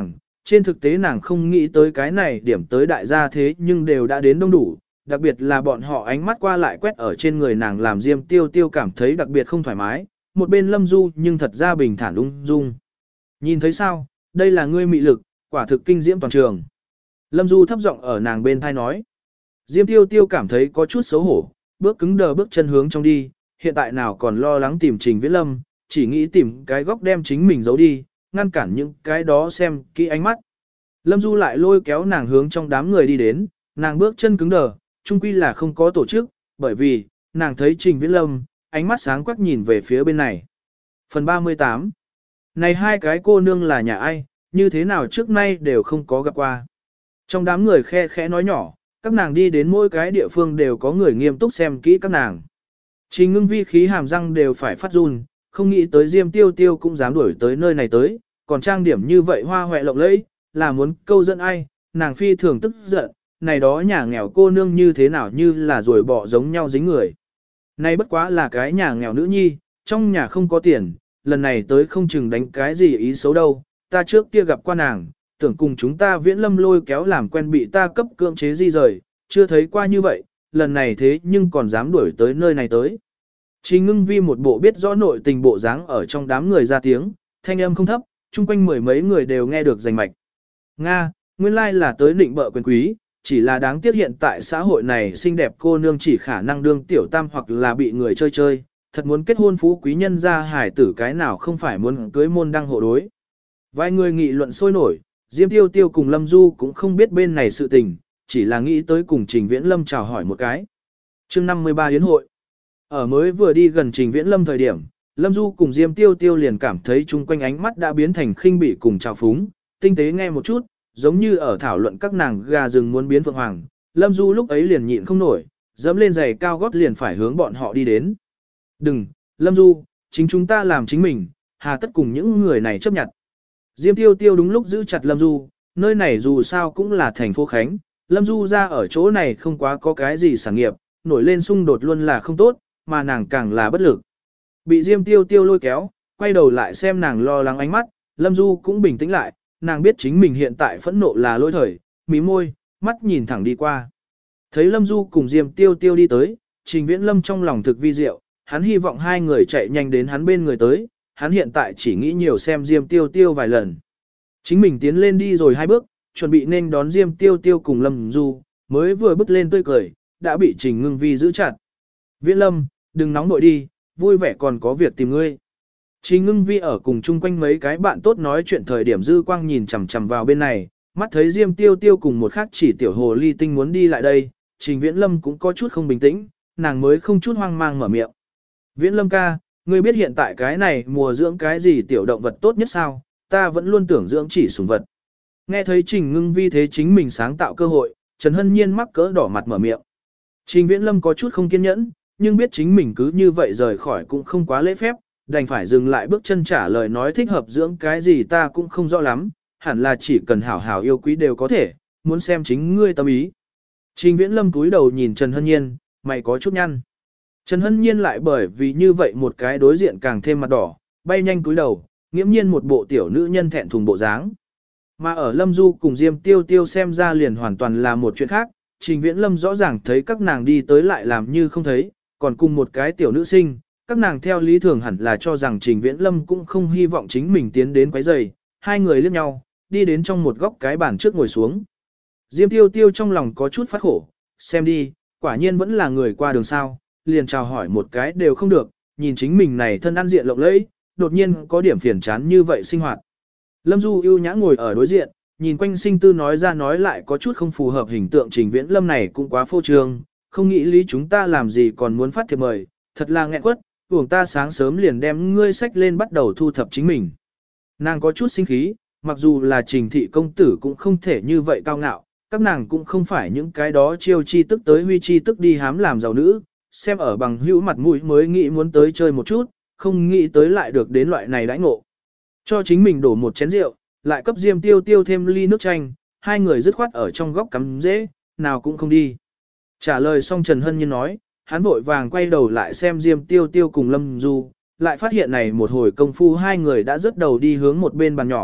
Speaker 1: trên thực tế nàng không nghĩ tới cái này điểm tới đại gia thế nhưng đều đã đến đông đủ, đặc biệt là bọn họ ánh mắt qua lại quét ở trên người nàng làm Diêm Tiêu Tiêu cảm thấy đặc biệt không thoải mái, một bên Lâm Du nhưng thật ra bình thản ung dung. Nhìn thấy sao, đây là ngươi mị lực, quả thực kinh diễm toàn trường. Lâm Du thấp giọng ở nàng bên thai nói. Diêm Tiêu Tiêu cảm thấy có chút xấu hổ, bước cứng đờ bước chân hướng trong đi, hiện tại nào còn lo lắng tìm Trình Viễn Lâm, chỉ nghĩ tìm cái góc đem chính mình giấu đi, ngăn cản những cái đó xem kỹ ánh mắt. Lâm Du lại lôi kéo nàng hướng trong đám người đi đến, nàng bước chân cứng đờ, chung quy là không có tổ chức, bởi vì, nàng thấy Trình Viễn Lâm, ánh mắt sáng quắc nhìn về phía bên này. Phần 38. Này hai cái cô nương là nhà ai, như thế nào trước nay đều không có gặp qua. Trong đám người khe khẽ nói nhỏ, các nàng đi đến mỗi cái địa phương đều có người nghiêm túc xem kỹ các nàng. Trình Ngưng Vi khí hàm răng đều phải phát run, không nghĩ tới Diêm Tiêu Tiêu cũng dám đuổi tới nơi này tới, còn trang điểm như vậy hoa hoẹ lộng lẫy, là muốn câu dẫn ai, nàng phi thường tức giận, này đó nhà nghèo cô nương như thế nào như là rồi bỏ giống nhau dính người. Này bất quá là cái nhà nghèo nữ nhi, trong nhà không có tiền, lần này tới không chừng đánh cái gì ý xấu đâu, ta trước kia gặp qua nàng, tưởng cùng chúng ta Viễn Lâm lôi kéo làm quen bị ta cấp cưỡng chế di rời, chưa thấy qua như vậy, lần này thế nhưng còn dám đuổi tới nơi này tới. Trình Ngưng Vi một bộ biết rõ nội tình bộ dáng ở trong đám người ra tiếng, thanh âm không thấp, chung quanh mười mấy người đều nghe được rành mạch. Nga, nguyên lai là tới định bợ quyền quý, chỉ là đáng tiếc hiện tại xã hội này xinh đẹp cô nương chỉ khả năng đương tiểu tam hoặc là bị người chơi chơi, thật muốn kết hôn phú quý nhân gia hải tử cái nào không phải muốn cưới môn đăng hộ đối. Vài người nghị luận sôi nổi, Diêm Tiêu Tiêu cùng Lâm Du cũng không biết bên này sự tình, chỉ là nghĩ tới cùng Trình Viễn Lâm chào hỏi một cái. Chương 53 yến hội. Ở mới vừa đi gần Trình Viễn Lâm thời điểm, Lâm Du cùng Diêm Tiêu Tiêu liền cảm thấy chung quanh ánh mắt đã biến thành khinh bỉ cùng chào phúng, tinh tế nghe một chút, giống như ở thảo luận các nàng gà rừng muốn biến phượng hoàng. Lâm Du lúc ấy liền nhịn không nổi, dẫm lên giày cao gót liền phải hướng bọn họ đi đến. Đừng, Lâm Du, chính chúng ta làm chính mình, hà tất cùng những người này chấp nhận. Diêm Tiêu Tiêu đúng lúc giữ chặt Lâm Du, nơi này dù sao cũng là thành phố Khánh, Lâm Du ra ở chỗ này không quá có cái gì sản nghiệp, nổi lên xung đột luôn là không tốt, mà nàng càng là bất lực. Bị Diêm Tiêu Tiêu lôi kéo, quay đầu lại xem nàng lo lắng ánh mắt, Lâm Du cũng bình tĩnh lại, nàng biết chính mình hiện tại phẫn nộ là lỗi thời, mí môi, mắt nhìn thẳng đi qua. Thấy Lâm Du cùng Diêm Tiêu Tiêu đi tới, Trình Viễn Lâm trong lòng thực vi diệu, hắn hy vọng hai người chạy nhanh đến hắn bên người tới, hắn hiện tại chỉ nghĩ nhiều xem Diêm Tiêu Tiêu vài lần. Chính mình tiến lên đi rồi hai bước, chuẩn bị nên đón Diêm Tiêu Tiêu cùng Lâm Du, mới vừa bước lên tươi cười, đã bị Trình Ngưng Vi giữ chặt. Viễn Lâm, đừng nóng nội đi, vui vẻ còn có việc tìm ngươi. Trình Ngưng Vi ở cùng chung quanh mấy cái bạn tốt nói chuyện thời điểm dư quang nhìn chằm chằm vào bên này, mắt thấy Diêm Tiêu Tiêu cùng một khác chỉ tiểu hồ ly tinh muốn đi lại đây, Trình Viễn Lâm cũng có chút không bình tĩnh, nàng mới không chút hoang mang mở miệng. Viễn Lâm ca, ngươi biết hiện tại cái này mùa dưỡng cái gì tiểu động vật tốt nhất sao, ta vẫn luôn tưởng dưỡng chỉ sủng vật. Nghe thấy Trình Ngưng Vi thế chính mình sáng tạo cơ hội, Trần Hân Nhiên mắc cỡ đỏ mặt mở miệng. Trình Viễn Lâm có chút không kiên nhẫn, nhưng biết chính mình cứ như vậy rời khỏi cũng không quá lễ phép, đành phải dừng lại bước chân trả lời nói thích hợp dưỡng cái gì ta cũng không rõ lắm, hẳn là chỉ cần hảo hảo yêu quý đều có thể, muốn xem chính ngươi tâm ý. Trình Viễn Lâm cúi đầu nhìn Trần Hân Nhiên, mày có chút nhăn. Trần Hân Nhiên lại bởi vì như vậy một cái đối diện càng thêm mặt đỏ, bay nhanh cúi đầu, nghiễm nhiên một bộ tiểu nữ nhân thẹn thùng bộ dáng. Mà ở Lâm Du cùng Diêm Tiêu Tiêu xem ra liền hoàn toàn là một chuyện khác, Trình Viễn Lâm rõ ràng thấy các nàng đi tới lại làm như không thấy, còn cùng một cái tiểu nữ sinh, các nàng theo lý thường hẳn là cho rằng Trình Viễn Lâm cũng không hy vọng chính mình tiến đến quấy rầy, hai người liếc nhau, đi đến trong một góc cái bàn trước ngồi xuống. Diêm Tiêu Tiêu trong lòng có chút phát khổ, xem đi, quả nhiên vẫn là người qua đường sao, liền chào hỏi một cái đều không được, nhìn chính mình này thân ăn diện lộng lẫy, đột nhiên có điểm phiền chán như vậy sinh hoạt. Lâm Du ưu nhã ngồi ở đối diện, nhìn quanh sinh tư nói ra nói lại có chút không phù hợp hình tượng Trình Viễn Lâm này cũng quá phô trương, không nghĩ lý chúng ta làm gì còn muốn phát thiệp mời, thật là nghẹn quất, uổng ta sáng sớm liền đem ngươi sách lên bắt đầu thu thập chính mình. Nàng có chút sinh khí, mặc dù là Trình thị công tử cũng không thể như vậy cao ngạo, các nàng cũng không phải những cái đó chiêu chi tức tới huy chi tức đi hám làm giàu nữ, xem ở bằng hữu mặt mũi mới nghĩ muốn tới chơi một chút, không nghĩ tới lại được đến loại này đãi ngộ. Cho chính mình đổ một chén rượu, lại cấp Diêm Tiêu Tiêu thêm ly nước chanh, hai người dứt khoát ở trong góc cắm dễ, nào cũng không đi. Trả lời xong Trần Hân Nhiên nói, hắn vội vàng quay đầu lại xem Diêm Tiêu Tiêu cùng Lâm Du, lại phát hiện này một hồi công phu hai người đã rớt đầu đi hướng một bên bàn nhỏ,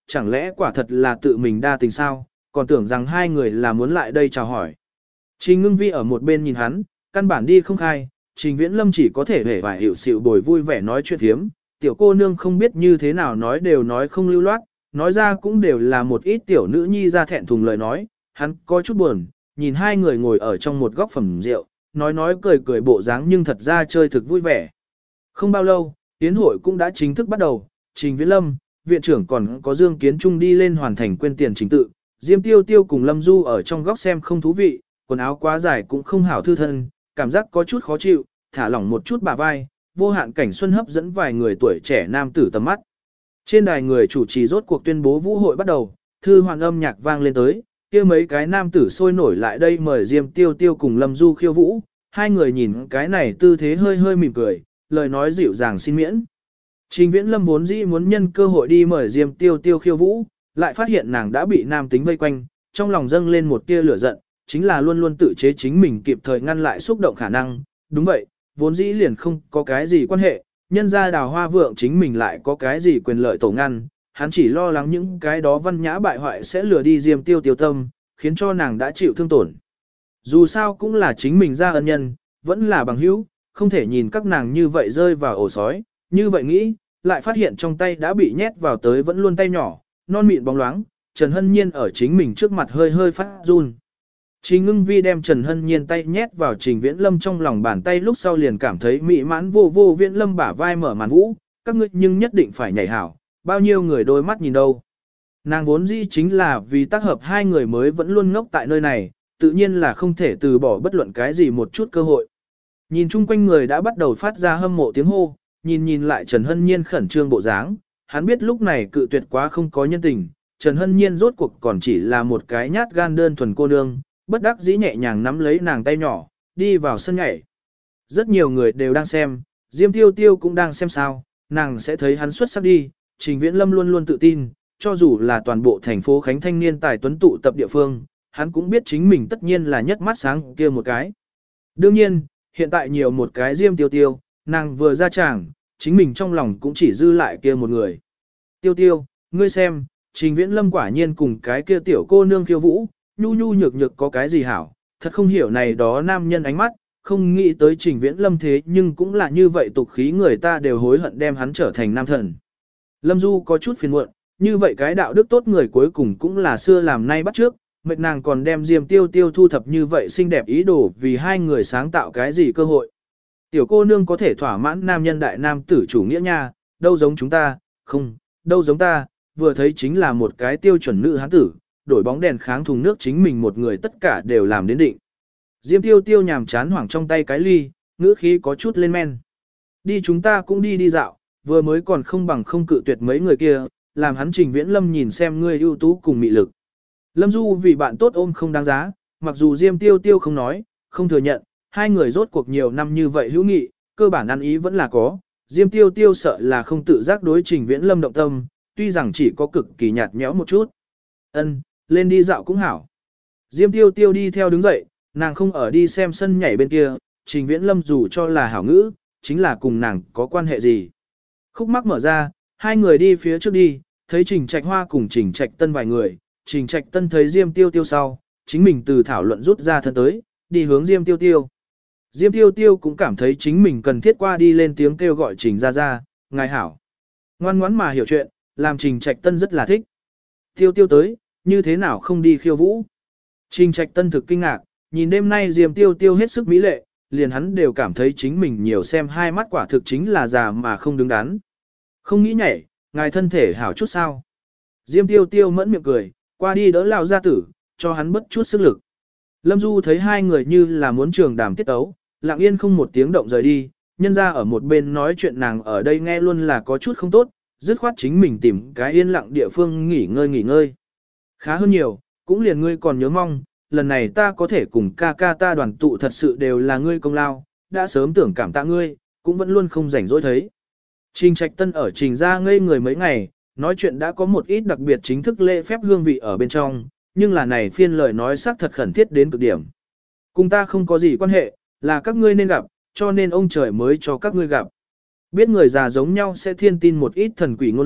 Speaker 1: chẳng lẽ quả thật là tự mình đa tình sao, còn tưởng rằng hai người là muốn lại đây chào hỏi. Trình Ngưng Vi ở một bên nhìn hắn, căn bản đi không khai, Trình Viễn Lâm chỉ có thể hề vài hiểu xịu bồi vui vẻ nói chuyện thiếm, tiểu cô nương không biết như thế nào nói đều nói không lưu loát, nói ra cũng đều là một ít tiểu nữ nhi ra thẹn thùng lời nói, hắn có chút buồn, nhìn hai người ngồi ở trong một góc phẩm rượu, nói cười cười bộ dáng nhưng thật ra chơi thực vui vẻ. Không bao lâu, yến hội cũng đã chính thức bắt đầu, Trình Viễn Lâm, viện trưởng còn có Dương Kiến Trung đi lên hoàn thành quên tiền chính tự, Diêm Tiêu Tiêu cùng Lâm Du ở trong góc xem không thú vị, quần áo quá dài cũng không hảo thư thân, cảm giác có chút khó chịu, thả lỏng một chút bả vai, vô hạn cảnh xuân hấp dẫn vài người tuổi trẻ nam tử tầm mắt. Trên đài người chủ trì rốt cuộc tuyên bố vũ hội bắt đầu, thư hoàn âm nhạc vang lên tới, kia mấy cái nam tử sôi nổi lại đây mời Diêm Tiêu Tiêu cùng Lâm Du khiêu vũ, hai người nhìn cái này tư thế hơi hơi mỉm cười, lời nói dịu dàng xin miễn. Trình Viễn Lâm vốn dĩ muốn nhân cơ hội đi mời Diêm Tiêu Tiêu khiêu vũ, lại phát hiện nàng đã bị nam tính vây quanh, trong lòng dâng lên một tia lửa giận, chính là luôn luôn tự chế chính mình kịp thời ngăn lại xúc động khả năng. Đúng vậy, vốn dĩ liền không có cái gì quan hệ, nhân ra Đào Hoa Vượng chính mình lại có cái gì quyền lợi tổ ngăn, hắn chỉ lo lắng những cái đó văn nhã bại hoại sẽ lừa đi Diêm Tiêu Tiêu tâm, khiến cho nàng đã chịu thương tổn. Dù sao cũng là chính mình ra ân nhân, vẫn là bằng hữu, không thể nhìn các nàng như vậy rơi vào ổ sói, như vậy nghĩ, lại phát hiện trong tay đã bị nhét vào tới vẫn luôn tay nhỏ, non mịn bóng loáng, Trần Hân Nhiên ở chính mình trước mặt hơi hơi phát run. Trình Ngưng Vi đem Trần Hân Nhiên tay nhét vào Trình Viễn Lâm trong lòng bàn tay lúc sau liền cảm thấy mỹ mãn vô Viễn Lâm bả vai mở màn vũ, các ngươi nhưng nhất định phải nhảy hảo, bao nhiêu người đôi mắt nhìn đâu. Nàng vốn dĩ chính là vì tác hợp hai người mới vẫn luôn ngốc tại nơi này, tự nhiên là không thể từ bỏ bất luận cái gì một chút cơ hội. Nhìn chung quanh người đã bắt đầu phát ra hâm mộ tiếng hô, nhìn lại Trần Hân Nhiên khẩn trương bộ dáng, hắn biết lúc này cự tuyệt quá không có nhân tình, Trần Hân Nhiên rốt cuộc còn chỉ là một cái nhát gan đơn thuần cô nương, bất đắc dĩ nhẹ nhàng nắm lấy nàng tay nhỏ, đi vào sân nhảy. Rất nhiều người đều đang xem, Diêm Tiêu Tiêu cũng đang xem sao, nàng sẽ thấy hắn xuất sắc đi, Trình Viễn Lâm luôn luôn tự tin, cho dù là toàn bộ thành phố Khánh thanh niên tài tuấn tụ tập địa phương, hắn cũng biết chính mình tất nhiên là nhất mắt sáng kia một cái. Đương nhiên, hiện tại nhiều một cái Diêm Tiêu Tiêu, nàng vừa ra tràng, chính mình trong lòng cũng chỉ dư lại kia một người. Tiêu Tiêu, ngươi xem, Trình Viễn Lâm quả nhiên cùng cái kia tiểu cô nương khiêu vũ, nhu nhược có cái gì hảo, thật không hiểu này đó nam nhân ánh mắt, không nghĩ tới Trình Viễn Lâm thế nhưng cũng là như vậy tục khí người ta đều hối hận đem hắn trở thành nam thần. Lâm Du có chút phiền muộn, như vậy cái đạo đức tốt người cuối cùng cũng là xưa làm nay bắt trước, mệt nàng còn đem Diêm Tiêu Tiêu thu thập như vậy xinh đẹp ý đồ vì hai người sáng tạo cái gì cơ hội. Tiểu cô nương có thể thỏa mãn nam nhân đại nam tử chủ nghĩa nha, đâu giống chúng ta, không, đâu giống ta, vừa thấy chính là một cái tiêu chuẩn nữ hán tử, đổi bóng đèn kháng thùng nước chính mình một người tất cả đều làm đến định. Diêm Tiêu Tiêu nhàm chán hoảng trong tay cái ly, ngữ khí có chút lên men. Đi chúng ta cũng đi dạo, vừa mới còn không bằng không cự tuyệt mấy người kia, làm hắn Trình Viễn Lâm nhìn xem ngươi ưu tú cùng mị lực. Lâm Du vì bạn tốt ôm không đáng giá, mặc dù Diêm Tiêu Tiêu không nói, không thừa nhận, hai người rốt cuộc nhiều năm như vậy hữu nghị, cơ bản ăn ý vẫn là có. Diêm Tiêu Tiêu sợ là không tự giác đối Trình Viễn Lâm động tâm, tuy rằng chỉ có cực kỳ nhạt nhẽo một chút. Ân, lên đi dạo cũng hảo. Diêm Tiêu Tiêu đi theo đứng dậy, nàng không ở đi xem sân nhảy bên kia, Trình Viễn Lâm dù cho là hảo ngữ, chính là cùng nàng có quan hệ gì. Khúc mắc mở ra, hai người đi phía trước đi, thấy Trình Trạch Hoa cùng Trình Trạch Tân vài người, Trình Trạch Tân thấy Diêm Tiêu Tiêu sau, chính mình từ thảo luận rút ra thân tới, đi hướng Diêm Tiêu Tiêu. Diêm Tiêu Tiêu cũng cảm thấy chính mình cần thiết qua đi lên tiếng kêu gọi Trình ra, ngài hảo. Ngoan ngoãn mà hiểu chuyện, làm Trình Trạch Tân rất là thích. Tiêu Tiêu tới, như thế nào không đi khiêu vũ. Trình Trạch Tân thực kinh ngạc, nhìn đêm nay Diêm Tiêu Tiêu hết sức mỹ lệ, liền hắn đều cảm thấy chính mình nhiều xem hai mắt quả thực chính là già mà không đứng đắn. Không nghĩ nhảy, ngài thân thể hảo chút sao. Diêm Tiêu Tiêu mẫn miệng cười, qua đi đỡ lão gia tử, cho hắn bất chút sức lực. Lâm Du thấy hai người như là muốn trường đàm tiết tấu, lặng yên không một tiếng động rời đi, nhân ra ở một bên nói chuyện nàng ở đây nghe luôn là có chút không tốt, dứt khoát chính mình tìm cái yên lặng địa phương nghỉ ngơi. Khá hơn nhiều, cũng liền ngươi còn nhớ mong, lần này ta có thể cùng ca ca ta đoàn tụ thật sự đều là ngươi công lao, đã sớm tưởng cảm tạ ngươi, cũng vẫn luôn không rảnh rỗi thấy. Trình Trạch Tân ở Trình ra ngây người mấy ngày, nói chuyện đã có một ít đặc biệt chính thức lễ phép hương vị ở bên trong, nhưng là này phiên lời nói xác thật khẩn thiết đến cực điểm. Cùng ta không có gì quan hệ, là các ngươi nên gặp, cho nên ông trời mới cho các ngươi gặp. Biết người già giống nhau sẽ thiên tin một ít thần quỷ ngôn luận,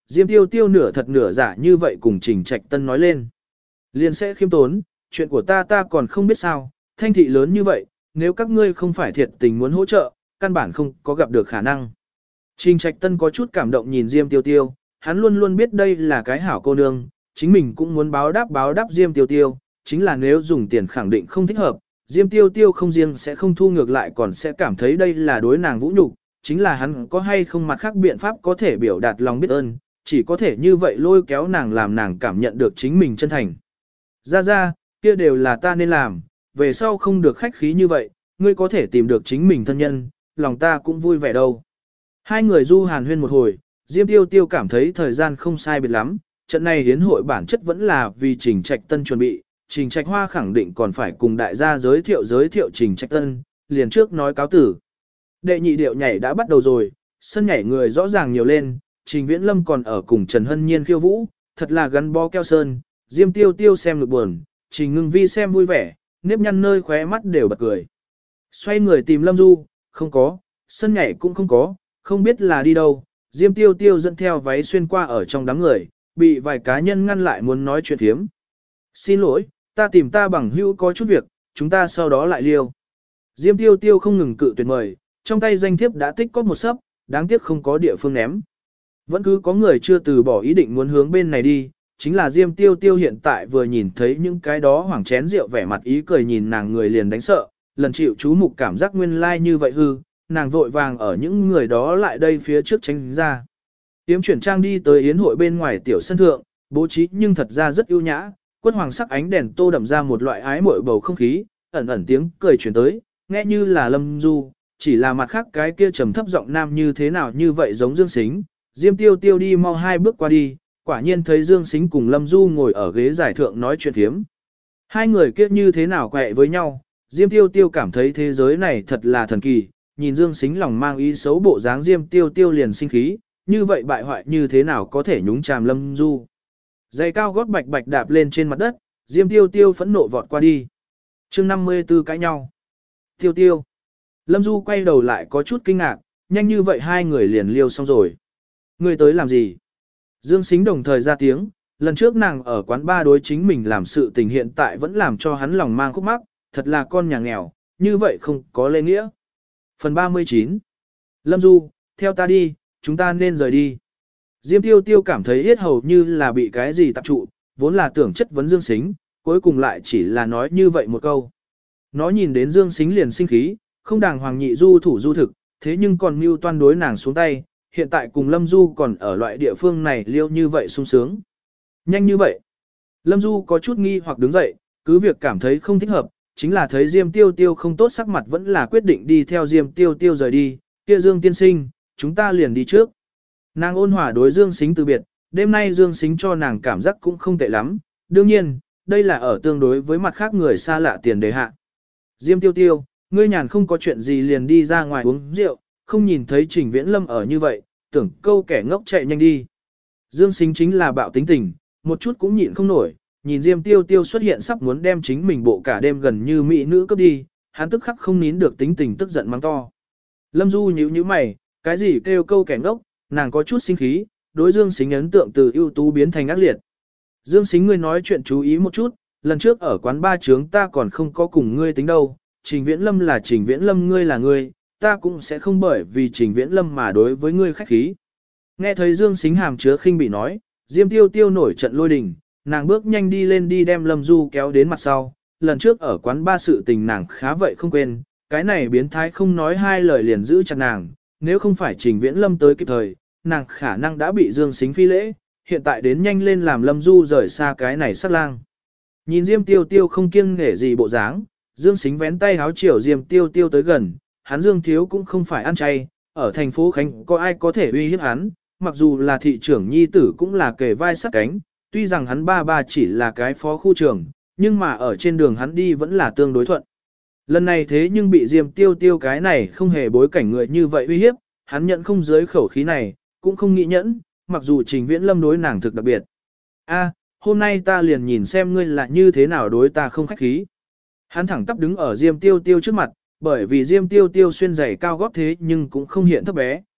Speaker 1: Diêm Tiêu Tiêu nửa thật nửa giả như vậy cùng Trình Trạch Tân nói lên. Liền sẽ khiêm tốn, chuyện của ta còn không biết sao, thanh thị lớn như vậy, nếu các ngươi không phải thiệt tình muốn hỗ trợ, căn bản không có gặp được khả năng. Trình Trạch Tân có chút cảm động nhìn Diêm Tiêu Tiêu, hắn luôn luôn biết đây là cái hảo cô nương, chính mình cũng muốn báo đáp Diêm Tiêu Tiêu, chính là nếu dùng tiền khẳng định không thích hợp, Diêm Tiêu Tiêu không riêng sẽ không thu ngược lại còn sẽ cảm thấy đây là đối nàng vũ nhục, chính là hắn có hay không mặt khác biện pháp có thể biểu đạt lòng biết ơn, chỉ có thể như vậy lôi kéo nàng làm nàng cảm nhận được chính mình chân thành. Ra, kia đều là ta nên làm, về sau không được khách khí như vậy, ngươi có thể tìm được chính mình thân nhân, lòng ta cũng vui vẻ đâu. Hai người du hàn huyên một hồi, Diêm Tiêu Tiêu cảm thấy thời gian không sai biệt lắm, trận này hiến hội bản chất vẫn là vì Trình Trạch Tân chuẩn bị, Trình Trạch Hoa khẳng định còn phải cùng đại gia giới thiệu Trình Trạch Tân, liền trước nói cáo tử. Đệ nhị điệu nhảy đã bắt đầu rồi, sân nhảy người rõ ràng nhiều lên, Trình Viễn Lâm còn ở cùng Trần Hân Nhiên khiêu vũ, thật là gắn bó keo sơn, Diêm Tiêu Tiêu xem được buồn, Trình Ngưng Vi xem vui vẻ, nếp nhăn nơi khóe mắt đều bật cười. Xoay người tìm Lâm Du, không có, sân nhảy cũng không có, không biết là đi đâu, Diêm Tiêu Tiêu dẫn theo váy xuyên qua ở trong đám người, bị vài cá nhân ngăn lại muốn nói chuyện thiếm. Xin lỗi, ta tìm ta bằng hữu có chút việc, chúng ta sau đó lại liêu. Diêm Tiêu Tiêu không ngừng cự tuyệt mời, trong tay danh thiếp đã tích có một sấp, đáng tiếc không có địa phương ném. Vẫn cứ có người chưa từ bỏ ý định muốn hướng bên này đi, chính là Diêm Tiêu Tiêu hiện tại vừa nhìn thấy những cái đó hoảng chén rượu vẻ mặt ý cười nhìn nàng người liền đánh sợ, lần chịu chú mục cảm giác nguyên lai như vậy hư, nàng vội vàng ở những người đó lại đây phía trước tránh ra. Tiếm chuyển trang đi tới yến hội bên ngoài tiểu sân thượng, bố trí nhưng thật ra rất ưu nhã, quất hoàng sắc ánh đèn tô đậm ra một loại ái mội bầu không khí, ẩn ẩn tiếng cười chuyển tới, nghe như là Lâm Du, chỉ là mặt khác cái kia trầm thấp giọng nam như thế nào như vậy giống Dương Sính. Diêm Tiêu Tiêu đi mau 2 bước qua đi, quả nhiên thấy Dương Sính cùng Lâm Du ngồi ở ghế giải thượng nói chuyện thiếm. Hai người kia như thế nào quẹ với nhau, Diêm Tiêu Tiêu cảm thấy thế giới này thật là thần kỳ, nhìn Dương Sính lòng mang ý xấu bộ dáng Diêm Tiêu Tiêu liền sinh khí, như vậy bại hoại như thế nào có thể nhúng chàm Lâm Du. Giày cao gót bạch bạch đạp lên trên mặt đất, Diêm Tiêu Tiêu phẫn nộ vọt qua đi. Chương 54 cãi nhau. Tiêu Tiêu. Lâm Du quay đầu lại có chút kinh ngạc, nhanh như vậy hai người liền liêu xong rồi. Ngươi tới làm gì? Dương Sính đồng thời ra tiếng, lần trước nàng ở quán ba đối chính mình làm sự tình hiện tại vẫn làm cho hắn lòng mang khúc mắc, thật là con nhà nghèo, như vậy không có lễ nghĩa. Phần 39. Lâm Du, theo ta đi, chúng ta nên rời đi. Diêm Tiêu Tiêu cảm thấy yết hầu như là bị cái gì tạp trụ, vốn là tưởng chất vấn Dương Sính, cuối cùng lại chỉ là nói như vậy một câu. Nó nhìn đến Dương Sính liền sinh khí, không đàng hoàng nhị du thủ du thực, thế nhưng còn mưu toan đối nàng xuống tay, hiện tại cùng Lâm Du còn ở loại địa phương này liêu như vậy sung sướng. Nhanh như vậy. Lâm Du có chút nghi hoặc đứng dậy, cứ việc cảm thấy không thích hợp, chính là thấy Diêm Tiêu Tiêu không tốt sắc mặt vẫn là quyết định đi theo Diêm Tiêu Tiêu rời đi, kia Dương tiên sinh, chúng ta liền đi trước. Nàng ôn hòa đối Dương Sính từ biệt, đêm nay Dương Sính cho nàng cảm giác cũng không tệ lắm, đương nhiên, đây là ở tương đối với mặt khác người xa lạ tiền đề hạ. Diêm Tiêu Tiêu, ngươi nhàn không có chuyện gì liền đi ra ngoài uống rượu, không nhìn thấy Trình Viễn Lâm ở như vậy, tưởng câu kẻ ngốc chạy nhanh đi. Dương Sính chính là bạo tính tình, một chút cũng nhịn không nổi, nhìn Diêm Tiêu Tiêu xuất hiện sắp muốn đem chính mình bộ cả đêm gần như mỹ nữ cấp đi, hắn tức khắc không nín được tính tình tức giận mắng to. Lâm Du nhíu mày, cái gì kêu câu kẻ ngốc, nàng có chút sinh khí, đối Dương Sính ấn tượng từ ưu tú biến thành ác liệt. Dương Sính ngươi nói chuyện chú ý một chút, lần trước ở quán ba trướng ta còn không có cùng ngươi tính đâu, Trình Viễn Lâm là Trình Viễn Lâm ngươi là ngươi, ta cũng sẽ không bởi vì Trình Viễn Lâm mà đối với ngươi khách khí. Nghe thấy Dương Sính hàm chứa khinh bị nói, Diêm Tiêu Tiêu nổi trận lôi đình, nàng bước nhanh đi lên đi đem Lâm Du kéo đến mặt sau, lần trước ở quán ba sự tình nàng khá vậy không quên, cái này biến thái không nói hai lời liền giữ chặt nàng, nếu không phải Trình Viễn Lâm tới kịp thời, nàng khả năng đã bị Dương Sính phi lễ, hiện tại đến nhanh lên làm Lâm Du rời xa cái này sát lang. Nhìn Diêm Tiêu Tiêu không kiêng nể gì bộ dáng, Dương Sính vén tay háo chiều Diêm Tiêu Tiêu tới gần, hắn Dương Thiếu cũng không phải ăn chay, ở thành phố Khánh có ai có thể uy hiếp hắn, mặc dù là thị trưởng nhi tử cũng là kề vai sát cánh, tuy rằng hắn ba chỉ là cái phó khu trưởng, nhưng mà ở trên đường hắn đi vẫn là tương đối thuận. Lần này thế nhưng bị Diêm Tiêu Tiêu cái này không hề bối cảnh người như vậy uy hiếp, hắn nhận không dưới khẩu khí này, cũng không nghĩ nhẫn, mặc dù Trình Viễn Lâm đối nàng thực đặc biệt. A, hôm nay ta liền nhìn xem ngươi là như thế nào đối ta không khách khí. Hắn thẳng tắp đứng ở Diêm Tiêu Tiêu trước mặt, bởi vì Diêm Tiêu Tiêu xuyên giày cao gót thế nhưng cũng không hiện thấp bé,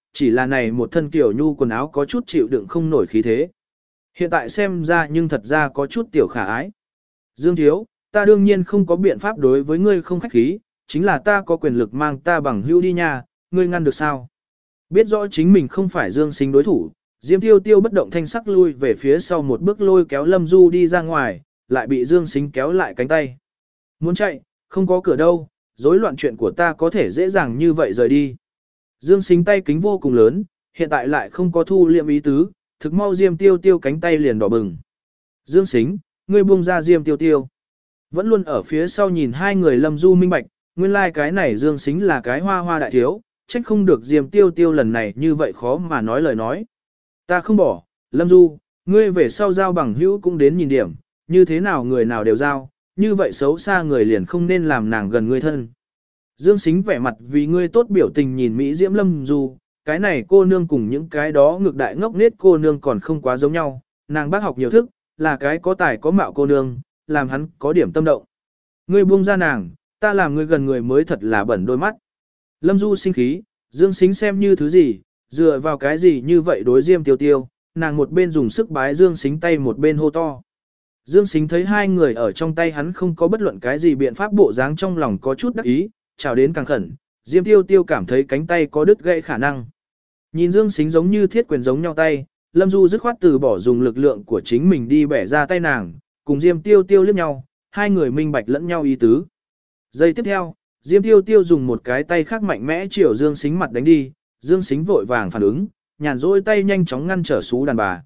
Speaker 1: chỉ là này một thân kiểu nhu quần áo có chút chịu đựng không nổi khí thế. Hiện tại xem ra nhưng thật ra có chút tiểu khả ái. Dương Thiếu, ta đương nhiên không có biện pháp đối với ngươi không khách khí, chính là ta có quyền lực mang ta bằng hữu đi nha, ngươi ngăn được sao? Biết rõ chính mình không phải Dương Sính đối thủ, Diêm Tiêu Tiêu bất động thanh sắc lui về phía sau một bước lôi kéo Lâm Du đi ra ngoài, lại bị Dương Sính kéo lại cánh tay. Muốn chạy, không có cửa đâu, rối loạn chuyện của ta có thể dễ dàng như vậy rời đi. Dương Sính tay kính vô cùng lớn, hiện tại lại không có thu liệm ý tứ, thực mau Diêm Tiêu Tiêu cánh tay liền đỏ bừng. Dương Sính, ngươi buông ra Diêm Tiêu Tiêu. Vẫn luôn ở phía sau nhìn hai người Lâm Du minh bạch, nguyên lai like cái này Dương Sính là cái hoa hoa đại thiếu, trách không được Diêm Tiêu Tiêu lần này như vậy khó mà nói lời nói. Ta không bỏ, Lâm Du, ngươi về sau giao bằng hữu cũng đến nhìn điểm, như thế nào người nào đều giao, như vậy xấu xa người liền không nên làm nàng gần ngươi thân. Dương Sính vẻ mặt vì ngươi tốt biểu tình nhìn Mỹ Diễm Lâm Du, cái này cô nương cùng những cái đó ngược đại ngốc nết cô nương còn không quá giống nhau, nàng bác học nhiều thức, là cái có tài có mạo cô nương, làm hắn có điểm tâm động. Ngươi buông ra nàng, ta làm ngươi gần người mới thật là bẩn đôi mắt. Lâm Du sinh khí, Dương Sính xem như thứ gì, dựa vào cái gì như vậy đối Diêm Tiêu Tiêu, nàng một bên dùng sức bái Dương Sính tay một bên hô to. Dương Sính thấy hai người ở trong tay hắn không có bất luận cái gì biện pháp bộ dáng trong lòng có chút đắc ý, chào đến càng khẩn, Diêm Tiêu Tiêu cảm thấy cánh tay có đứt gãy khả năng. Nhìn Dương Sính giống như thiết quyền giống nhau tay, Lâm Du dứt khoát từ bỏ dùng lực lượng của chính mình đi bẻ ra tay nàng, cùng Diêm Tiêu Tiêu liếc nhau, hai người minh bạch lẫn nhau ý tứ. Giây tiếp theo, Diêm Tiêu Tiêu dùng một cái tay khác mạnh mẽ chiều Dương Sính mặt đánh đi, Dương Sính vội vàng phản ứng, nhàn rỗi tay nhanh chóng ngăn trở xú đàn bà.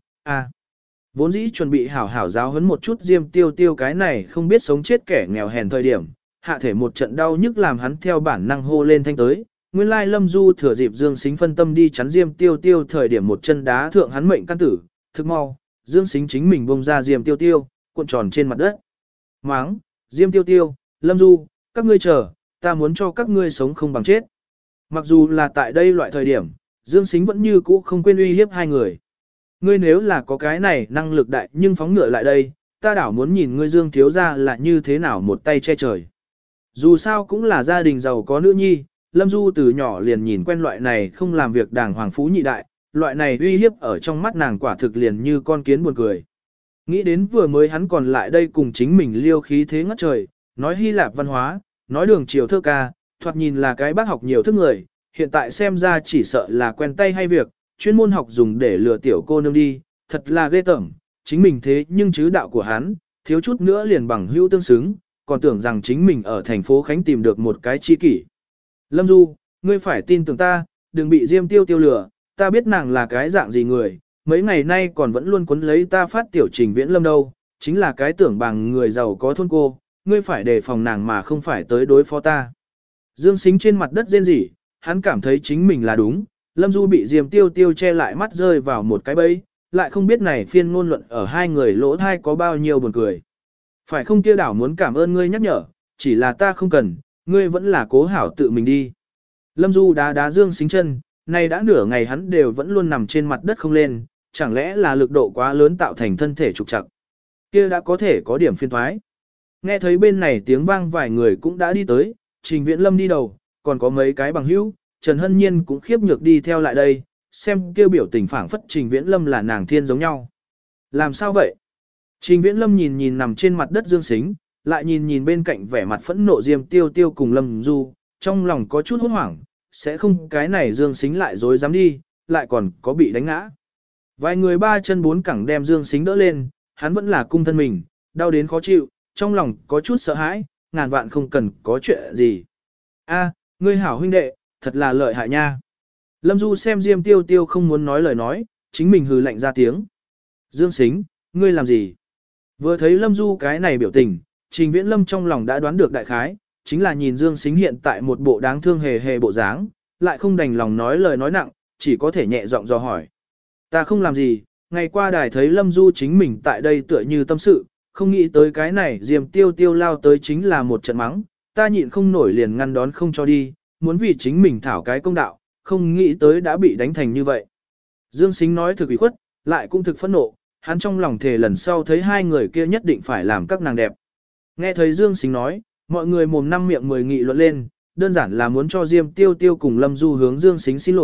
Speaker 1: Vốn dĩ chuẩn bị hảo hảo giáo huấn một chút Diêm Tiêu Tiêu cái này không biết sống chết kẻ nghèo hèn thời điểm, hạ thể một trận đau nhức làm hắn theo bản năng hô lên thanh tới. Nguyên lai Lâm Du thừa dịp Dương Sính phân tâm đi chắn Diêm Tiêu Tiêu thời điểm một chân đá thượng hắn mệnh căn tử, thực mau, Dương Sính chính mình bông ra Diêm Tiêu Tiêu, cuộn tròn trên mặt đất. Máng, Diêm Tiêu Tiêu, Lâm Du, các ngươi chờ, ta muốn cho các ngươi sống không bằng chết. Mặc dù là tại đây loại thời điểm, Dương Sính vẫn như cũ không quên uy hiếp hai người. Ngươi nếu là có cái này năng lực đại nhưng phóng ngựa lại đây, ta đảo muốn nhìn ngươi Dương thiếu ra là như thế nào một tay che trời. Dù sao cũng là gia đình giàu có nữ nhi, Lâm Du từ nhỏ liền nhìn quen loại này không làm việc đàng hoàng phú nhị đại, loại này uy hiếp ở trong mắt nàng quả thực liền như con kiến buồn cười. Nghĩ đến vừa mới hắn còn lại đây cùng chính mình liêu khí thế ngất trời, nói Hy Lạp văn hóa, nói đường triều thơ ca, thoạt nhìn là cái bác học nhiều thức người, hiện tại xem ra chỉ sợ là quen tay hay việc, chuyên môn học dùng để lừa tiểu cô nương đi, thật là ghê tởm, chính mình thế nhưng chứ đạo của hắn, thiếu chút nữa liền bằng hữu tương xứng, còn tưởng rằng chính mình ở thành phố Khánh tìm được một cái chi kỷ. Lâm Du, ngươi phải tin tưởng ta, đừng bị Diêm Tiêu Tiêu lừa, ta biết nàng là cái dạng gì người, mấy ngày nay còn vẫn luôn quấn lấy ta phát tiểu Trình Viễn Lâm đâu, chính là cái tưởng bằng người giàu có thôn cô, ngươi phải đề phòng nàng mà không phải tới đối phó ta. Dương Sính trên mặt đất rên rỉ, hắn cảm thấy chính mình là đúng, Lâm Du bị Diêm Tiêu Tiêu che lại mắt rơi vào một cái bẫy, lại không biết này phiên ngôn luận ở hai người lỗ thai có bao nhiêu buồn cười. Phải không kia đảo muốn cảm ơn ngươi nhắc nhở, chỉ là ta không cần, ngươi vẫn là cố hảo tự mình đi. Lâm Du đá đá Dương Sính chân, nay đã nửa ngày hắn đều vẫn luôn nằm trên mặt đất không lên, chẳng lẽ là lực độ quá lớn tạo thành thân thể trục trặc. Kia đã có thể có điểm phiên thoái. Nghe thấy bên này tiếng vang vài người cũng đã đi tới, Trình Viễn Lâm đi đầu, còn có mấy cái bằng hữu, Trần Hân Nhiên cũng khiếp nhược đi theo lại đây, xem kêu biểu tình phảng phất Trình Viễn Lâm là nàng thiên giống nhau. Làm sao vậy? Trình Viễn Lâm nhìn nhìn nằm trên mặt đất Dương Sính, lại nhìn nhìn bên cạnh vẻ mặt phẫn nộ Diêm Tiêu Tiêu cùng Lâm Du, trong lòng có chút hốt hoảng, sẽ không cái này Dương Sính lại dối dám đi, lại còn có bị đánh ngã. Vài người ba chân bốn cẳng đem Dương Sính đỡ lên, hắn vẫn là cung thân mình, đau đến khó chịu, trong lòng có chút sợ hãi, ngàn vạn không cần có chuyện gì. A, ngươi hảo huynh đệ, thật là lợi hại nha. Lâm Du xem Diêm Tiêu Tiêu không muốn nói lời nói, chính mình hừ lạnh ra tiếng. Dương Sính, ngươi làm gì? Vừa thấy Lâm Du cái này biểu tình, Trình Viễn Lâm trong lòng đã đoán được đại khái, chính là nhìn Dương Sính hiện tại một bộ đáng thương hề hề bộ dáng, lại không đành lòng nói lời nói nặng, chỉ có thể nhẹ giọng dò hỏi. Ta không làm gì, ngày qua đài thấy Lâm Du chính mình tại đây tựa như tâm sự, không nghĩ tới cái này Diêm Tiêu Tiêu lao tới chính là một trận mắng, ta nhịn không nổi liền ngăn đón không cho đi, muốn vì chính mình thảo cái công đạo, không nghĩ tới đã bị đánh thành như vậy. Dương Sính nói thực ủy khuất, lại cũng thực phẫn nộ, hắn trong lòng thề lần sau thấy hai người kia nhất định phải làm các nàng đẹp. Nghe thấy Dương Sính nói, mọi người mồm năm miệng mười nghị luận lên, đơn giản là muốn cho Diêm Tiêu Tiêu cùng Lâm Du hướng Dương Sính xin lỗi,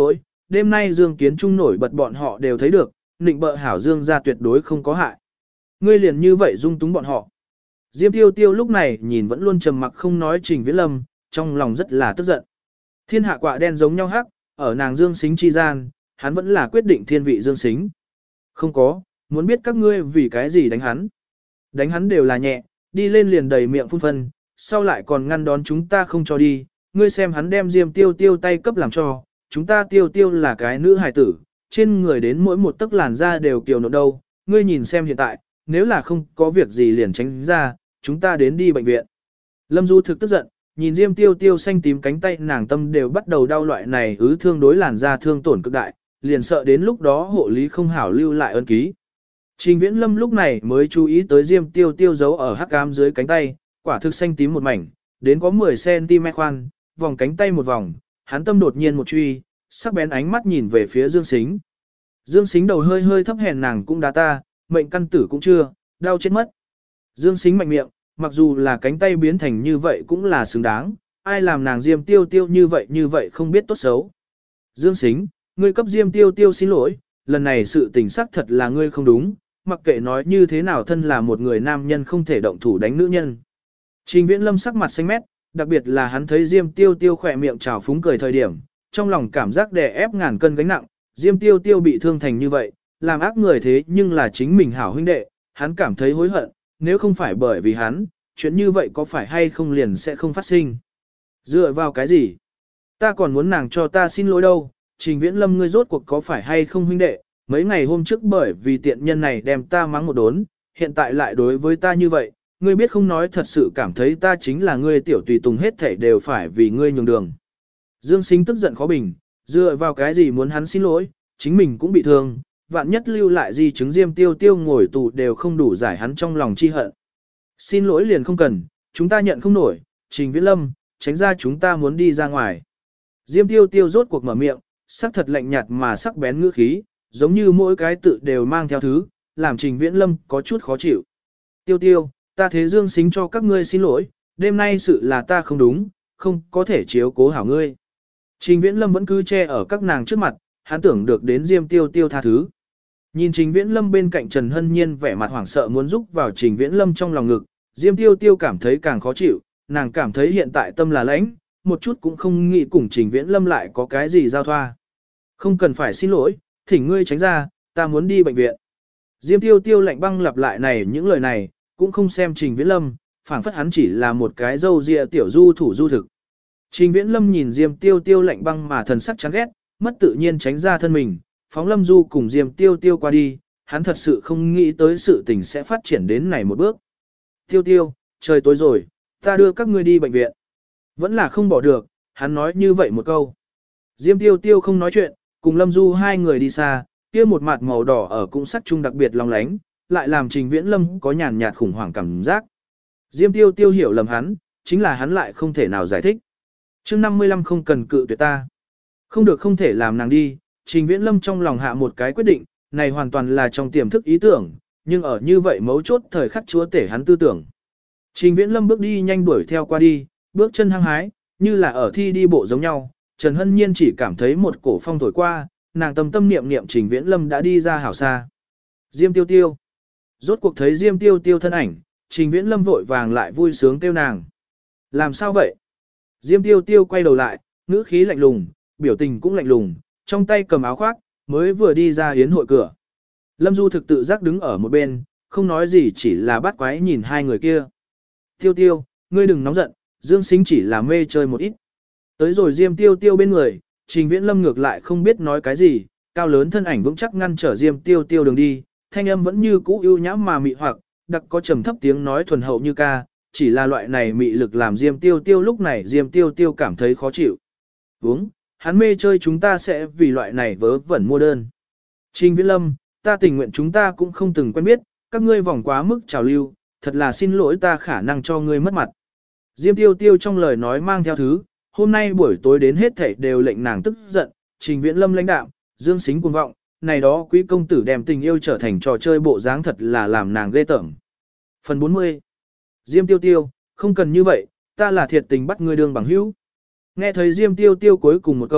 Speaker 1: đêm nay Dương Kiến Trung nổi bật bọn họ đều thấy được, nịnh bợ hảo Dương gia tuyệt đối không có hại. Ngươi liền như vậy dung túng bọn họ. Diêm Tiêu Tiêu lúc này nhìn vẫn luôn trầm mặc không nói Trình Viễn Lâm, trong lòng rất là tức giận. Thiên hạ quạ đen giống nhau hắc, ở nàng Dương Sính chi gian, hắn vẫn là quyết định thiên vị Dương Sính. Không có, muốn biết các ngươi vì cái gì đánh hắn. Đánh hắn đều là nhẹ, đi lên liền đầy miệng phun phân, sau lại còn ngăn đón chúng ta không cho đi, ngươi xem hắn đem Diêm Tiêu Tiêu tay cấp làm cho, chúng ta Tiêu Tiêu là cái nữ hài tử, trên người đến mỗi một tấc làn da đều kiều nộn đâu, ngươi nhìn xem hiện tại, nếu là không có việc gì liền tránh ra, chúng ta đến đi bệnh viện. Lâm Du thực tức giận, nhìn Diêm Tiêu Tiêu xanh tím cánh tay nàng tâm đều bắt đầu đau, loại này thương đối làn da thương tổn cực đại, liền sợ đến lúc đó hộ lý không hảo lưu lại ân ký. Trình Viễn Lâm lúc này mới chú ý tới Diêm Tiêu Tiêu giấu ở hắc ám dưới cánh tay, quả thực xanh tím một mảnh, đến có 10cm khoan, vòng cánh tay một vòng, hắn tâm đột nhiên một truy, sắc bén ánh mắt nhìn về phía Dương Sính. Dương Sính đầu hơi hơi thấp hèn, nàng cũng đá ta, mệnh căn tử cũng chưa, đau chết mất. Dương Sính mạnh miệng, mặc dù là cánh tay biến thành như vậy cũng là xứng đáng, ai làm nàng Diêm Tiêu Tiêu như vậy không biết tốt xấu. Dương Sính, ngươi cấp Diêm Tiêu Tiêu xin lỗi, lần này sự tình xác thật là ngươi không đúng, mặc kệ nói như thế nào thân là một người nam nhân không thể động thủ đánh nữ nhân. Trình Viễn Lâm sắc mặt xanh mét, đặc biệt là hắn thấy Diêm Tiêu Tiêu khỏe miệng trào phúng cười thời điểm, trong lòng cảm giác đè ép ngàn cân gánh nặng, Diêm Tiêu Tiêu bị thương thành như vậy, làm ác người thế nhưng là chính mình hảo huynh đệ, hắn cảm thấy hối hận, nếu không phải bởi vì hắn, chuyện như vậy có phải hay không liền sẽ không phát sinh. Dựa vào cái gì? Ta còn muốn nàng cho ta xin lỗi đâu, Trình Viễn Lâm ngươi rốt cuộc có phải hay không huynh đệ, mấy ngày hôm trước bởi vì tiện nhân này đem ta mắng một đốn, hiện tại lại đối với ta như vậy, ngươi biết không, nói thật sự cảm thấy ta chính là ngươi tiểu tùy tùng, hết thảy đều phải vì ngươi nhường đường. Dương Sính tức giận khó bình, dựa vào cái gì muốn hắn xin lỗi, chính mình cũng bị thương, vạn nhất lưu lại di chứng Diêm Tiêu Tiêu ngồi tù đều không đủ giải hắn trong lòng chi hận. Xin lỗi liền không cần, chúng ta nhận không nổi, Trình Viễn Lâm, tránh ra, chúng ta muốn đi ra ngoài. Diêm Tiêu Tiêu rốt cuộc mở miệng, sắc thật lạnh nhạt mà sắc bén ngữ khí, giống như mỗi cái tự đều mang theo thứ, làm Trình Viễn Lâm có chút khó chịu. Tiêu Tiêu, ta thế Dương Sính cho các ngươi xin lỗi, đêm nay sự là ta không đúng, không có thể chiếu cố hảo ngươi. Trình Viễn Lâm vẫn cứ che ở các nàng trước mặt, hắn tưởng được đến Diêm Tiêu Tiêu tha thứ. Nhìn Trình Viễn Lâm bên cạnh Trần Hân Nhiên vẻ mặt hoảng sợ muốn rúc vào Trình Viễn Lâm trong lòng ngực, Diêm Tiêu Tiêu cảm thấy càng khó chịu, nàng cảm thấy hiện tại tâm là lãnh, một chút cũng không nghĩ cùng Trình Viễn Lâm lại có cái gì giao thoa. Không cần phải xin lỗi, thỉnh ngươi tránh ra, ta muốn đi bệnh viện. Diêm Tiêu Tiêu lạnh băng lặp lại này những lời này, cũng không xem Trình Viễn Lâm, phảng phất hắn chỉ là một cái dâu ria tiểu du thủ du thực. Trình Viễn Lâm nhìn Diêm Tiêu Tiêu lạnh băng mà thần sắc chán ghét, mất tự nhiên tránh ra thân mình, phóng Lâm Du cùng Diêm Tiêu Tiêu qua đi, hắn thật sự không nghĩ tới sự tình sẽ phát triển đến này một bước. Tiêu Tiêu, trời tối rồi, ta đưa các ngươi đi bệnh viện. Vẫn là không bỏ được, hắn nói như vậy một câu. Diêm Tiêu Tiêu không nói chuyện, cùng Lâm Du hai người đi xa, kia một mặt màu đỏ ở cũng sắc chung đặc biệt long lánh, lại làm Trình Viễn Lâm có nhàn nhạt khủng hoảng cảm giác. Diêm Tiêu Tiêu hiểu lầm hắn, chính là hắn lại không thể nào giải thích. Chương 55 không cần cự tuyệt ta. Không được, không thể làm nàng đi, Trình Viễn Lâm trong lòng hạ một cái quyết định, này hoàn toàn là trong tiềm thức ý tưởng, nhưng ở như vậy mấu chốt thời khắc chúa tể hắn tư tưởng. Trình Viễn Lâm bước đi nhanh đuổi theo qua đi, bước chân hăng hái, như là ở thi đi bộ giống nhau, Trần Hân Nhiên chỉ cảm thấy một cổ phong thổi qua, nàng tâm tâm niệm niệm Trình Viễn Lâm đã đi ra hảo xa. Diêm Tiêu Tiêu. Rốt cuộc thấy Diêm Tiêu Tiêu thân ảnh, Trình Viễn Lâm vội vàng lại vui sướng kêu nàng. Làm sao vậy? Diêm Tiêu Tiêu quay đầu lại, ngữ khí lạnh lùng, biểu tình cũng lạnh lùng, trong tay cầm áo khoác, mới vừa đi ra yến hội cửa. Lâm Du thực tự giác đứng ở một bên, không nói gì, chỉ là bắt quái nhìn hai người kia. Tiêu Tiêu, ngươi đừng nóng giận, Dương Sính chỉ là mê chơi một ít. Tới rồi Diêm Tiêu Tiêu bên người, Trình Viễn Lâm ngược lại không biết nói cái gì, cao lớn thân ảnh vững chắc ngăn trở Diêm Tiêu Tiêu đường đi, thanh âm vẫn như cũ ưu nhã mà mị hoặc, đặc có trầm thấp tiếng nói thuần hậu như ca, chỉ là loại này mị lực làm Diêm Tiêu Tiêu lúc này Diêm Tiêu Tiêu cảm thấy khó chịu. Uống, hắn mê chơi chúng ta sẽ vì loại này vớ vẩn mua đơn. Trình Viễn Lâm, ta tình nguyện chúng ta cũng không từng quen biết, các ngươi vòng quá mức trào lưu, thật là xin lỗi, ta khả năng cho ngươi mất mặt. Diêm Tiêu Tiêu trong lời nói mang theo thứ, hôm nay buổi tối đến hết thảy đều lệnh nàng tức giận, Trình Viễn Lâm lãnh đạm, Dương Sính cuồng vọng, này đó quý công tử đem tình yêu trở thành trò chơi bộ dáng thật là làm nàng ghê tởm. Phần 40. Diêm Tiêu Tiêu, không cần như vậy, ta là thiệt tình bắt ngươi đương bằng hữu. Nghe thấy Diêm Tiêu Tiêu cuối cùng một câu,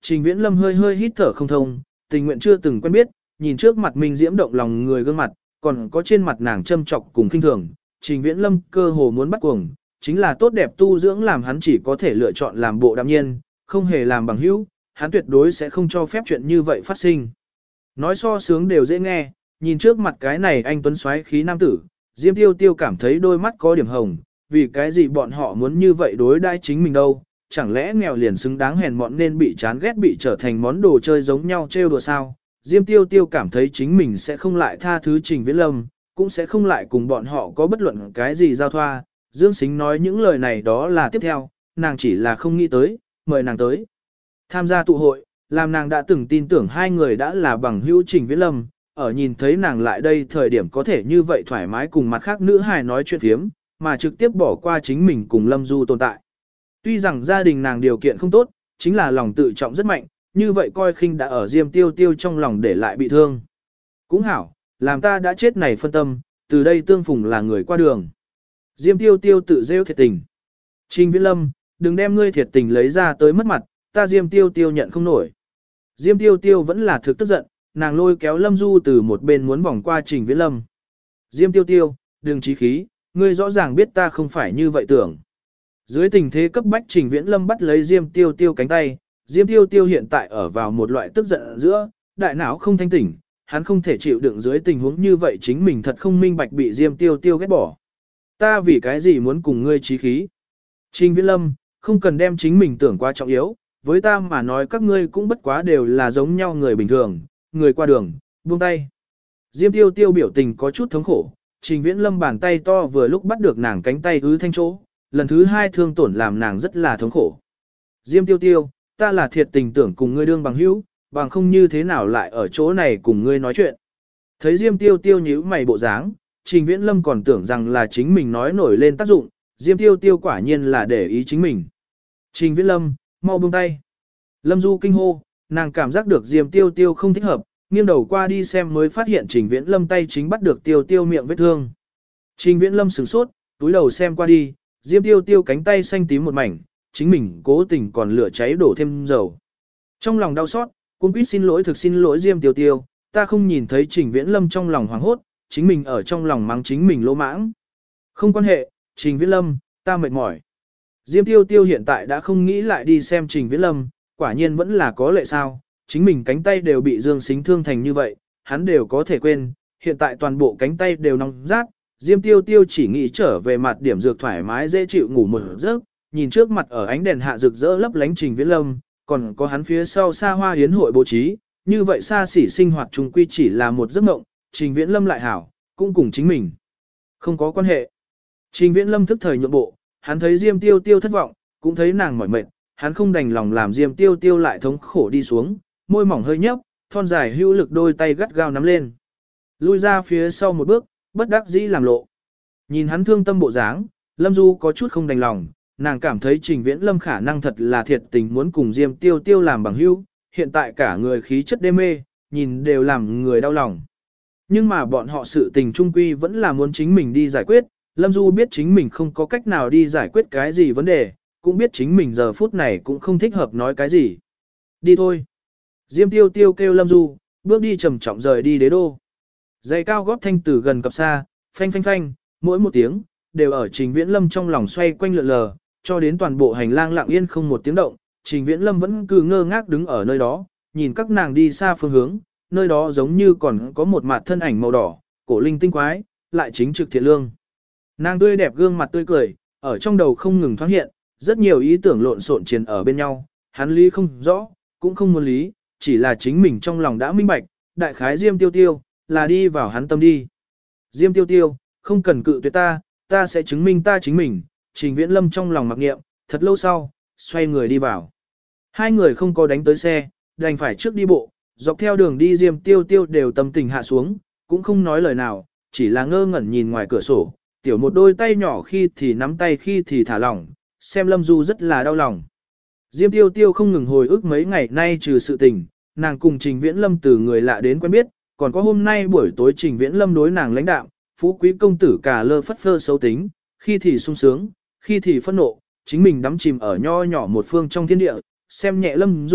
Speaker 1: Trình Viễn Lâm hơi hơi hít thở không thông, tình nguyện chưa từng quen biết, nhìn trước mặt mình diễm động lòng người gương mặt, còn có trên mặt nàng châm chọc cùng khinh thường, Trình Viễn Lâm cơ hồ muốn bắt cuồng, chính là tốt đẹp tu dưỡng làm hắn chỉ có thể lựa chọn làm bộ đạm nhiên, không hề làm bằng hữu, hắn tuyệt đối sẽ không cho phép chuyện như vậy phát sinh. Nói so sướng đều dễ nghe, nhìn trước mặt cái này anh tuấn xoáy khí nam tử, Diêm Tiêu Tiêu cảm thấy đôi mắt có điểm hồng, vì cái gì bọn họ muốn như vậy đối đãi chính mình đâu, chẳng lẽ nghèo liền xứng đáng hèn mọn nên bị chán ghét bị trở thành món đồ chơi giống nhau trêu đùa sao. Diêm Tiêu Tiêu cảm thấy chính mình sẽ không lại tha thứ Trình Viễn Lâm, cũng sẽ không lại cùng bọn họ có bất luận cái gì giao thoa. Dương Sính nói những lời này đó là tiếp theo, nàng chỉ là không nghĩ tới, mời nàng tới. Tham gia tụ hội, làm nàng đã từng tin tưởng hai người đã là bằng hữu Trình Viễn Lâm, ở nhìn thấy nàng lại đây thời điểm có thể như vậy thoải mái cùng mặt khác nữ hài nói chuyện phiếm, mà trực tiếp bỏ qua chính mình cùng Lâm Du tồn tại. Tuy rằng gia đình nàng điều kiện không tốt, chính là lòng tự trọng rất mạnh, như vậy coi khinh đã ở Diêm Tiêu Tiêu trong lòng để lại bị thương. Cũng hảo, làm ta đã chết này phân tâm, từ đây tương phùng là người qua đường. Diêm Tiêu Tiêu tự rêu thiệt tình. Trình Viễn Lâm, đừng đem ngươi thiệt tình lấy ra tới mất mặt, ta Diêm Tiêu Tiêu nhận không nổi. Diêm Tiêu Tiêu vẫn là thực tức giận, nàng lôi kéo Lâm Du từ một bên muốn vòng qua Trình Viễn Lâm. Diêm Tiêu Tiêu, đừng chí khí, ngươi rõ ràng biết ta không phải như vậy tưởng. Dưới tình thế cấp bách Trình Viễn Lâm bắt lấy Diêm Tiêu Tiêu cánh tay, Diêm Tiêu Tiêu hiện tại ở vào một loại tức giận giữa, đại não không thanh tỉnh, hắn không thể chịu đựng dưới tình huống như vậy chính mình thật không minh bạch bị Diêm Tiêu Tiêu ghét bỏ. Ta vì cái gì muốn cùng ngươi chí khí? Trình Viễn Lâm, không cần đem chính mình tưởng quá trọng yếu, với ta mà nói các ngươi cũng bất quá đều là giống nhau người bình thường, người qua đường, buông tay. Diêm Tiêu Tiêu biểu tình có chút thống khổ, Trình Viễn Lâm bàn tay to vừa lúc bắt được nàng cánh tay ứ thanh chỗ, lần thứ hai thương tổn làm nàng rất là thống khổ. Diêm Tiêu Tiêu, ta là thiệt tình tưởng cùng ngươi đương bằng hữu, bằng không như thế nào lại ở chỗ này cùng ngươi nói chuyện. Thấy Diêm Tiêu Tiêu nhíu mày bộ dáng, Trình Viễn Lâm còn tưởng rằng là chính mình nói nổi lên tác dụng, Diêm Tiêu Tiêu quả nhiên là để ý chính mình. Trình Viễn Lâm, mau buông tay. Lâm Du kinh hô, nàng cảm giác được Diêm Tiêu Tiêu không thích hợp, nghiêng đầu qua đi xem mới phát hiện Trình Viễn Lâm tay chính bắt được Tiêu Tiêu miệng vết thương. Trình Viễn Lâm sửng sốt, túi đầu xem qua đi, Diêm Tiêu Tiêu cánh tay xanh tím một mảnh, chính mình cố tình còn lửa cháy đổ thêm dầu. Trong lòng đau xót, cuống quýt xin lỗi thực xin lỗi Diêm Tiêu Tiêu, ta không nhìn thấy Trình Viễn Lâm trong lòng hoảng hốt, chính mình ở trong lòng mắng chính mình lỗ mãng. Không quan hệ, Trình Viễn Lâm, ta mệt mỏi. Diêm Tiêu Tiêu hiện tại đã không nghĩ lại đi xem Trình Viễn Lâm, quả nhiên vẫn là có lệ sao, chính mình cánh tay đều bị Dương Sính thương thành như vậy, hắn đều có thể quên, hiện tại toàn bộ cánh tay đều nóng rát, Diêm Tiêu Tiêu chỉ nghĩ trở về mặt điểm dược thoải mái dễ chịu ngủ một giấc, nhìn trước mặt ở ánh đèn hạ rực rỡ lấp lánh Trình Viễn Lâm, còn có hắn phía sau xa hoa yến hội bố trí, như vậy xa xỉ sinh hoạt chung quy chỉ là một giấc mộng, Trình Viễn Lâm lại hảo, cũng cùng chính mình không có quan hệ. Trình Viễn Lâm thức thời nhượng bộ, hắn thấy Diêm Tiêu Tiêu thất vọng, cũng thấy nàng mỏi mệt, hắn không đành lòng làm Diêm Tiêu Tiêu lại thống khổ đi xuống, môi mỏng hơi nhấp, thon dài hữu lực đôi tay gắt gao nắm lên. Lui ra phía sau một bước, bất đắc dĩ làm lộ. Nhìn hắn thương tâm bộ dáng, Lâm Du có chút không đành lòng, nàng cảm thấy Trình Viễn Lâm khả năng thật là thiệt tình muốn cùng Diêm Tiêu Tiêu làm bằng hữu, hiện tại cả người khí chất đê mê, nhìn đều làm người đau lòng. Nhưng mà bọn họ sự tình trung quy vẫn là muốn chính mình đi giải quyết, Lâm Du biết chính mình không có cách nào đi giải quyết cái gì vấn đề, cũng biết chính mình giờ phút này cũng không thích hợp nói cái gì. Đi thôi. Diêm Tiêu Tiêu kêu Lâm Du, bước đi trầm trọng rời đi đế đô. Giày cao gót thanh từ gần cập xa, phanh phanh phanh, mỗi một tiếng, đều ở Trình Viễn Lâm trong lòng xoay quanh lượn lờ, cho đến toàn bộ hành lang lặng yên không một tiếng động, Trình Viễn Lâm vẫn cứ ngơ ngác đứng ở nơi đó, nhìn các nàng đi xa phương hướng, nơi đó giống như còn có một mặt thân ảnh màu đỏ, cổ linh tinh quái, lại chính trực thiện lương. Nàng tươi đẹp gương mặt tươi cười, ở trong đầu không ngừng thoáng hiện, rất nhiều ý tưởng lộn xộn triền ở bên nhau, hắn lý không rõ, cũng không muốn lý, chỉ là chính mình trong lòng đã minh bạch, đại khái Diêm Tiêu Tiêu, là đi vào hắn tâm đi. Diêm Tiêu Tiêu, không cần cự tuyệt ta, ta sẽ chứng minh ta chính mình, Trình Viễn Lâm trong lòng mặc nghiệm, thật lâu sau, xoay người đi vào. Hai người không có đánh tới xe, đành phải trước đi bộ, dọc theo đường đi Diêm Tiêu Tiêu đều tâm tình hạ xuống, cũng không nói lời nào, chỉ là ngơ ngẩn nhìn ngoài cửa sổ, tiểu một đôi tay nhỏ khi thì nắm tay khi thì thả lỏng, xem Lâm Du rất là đau lòng. Diêm Tiêu Tiêu không ngừng hồi ức mấy ngày nay trừ sự tình, nàng cùng Trình Viễn Lâm từ người lạ đến quen biết, còn có hôm nay buổi tối Trình Viễn Lâm đối nàng lãnh đạm, phú quý công tử cả lơ phất phơ xấu tính, khi thì sung sướng, khi thì phẫn nộ, chính mình đắm chìm ở nho nhỏ một phương trong thiên địa, xem nhẹ Lâm Du,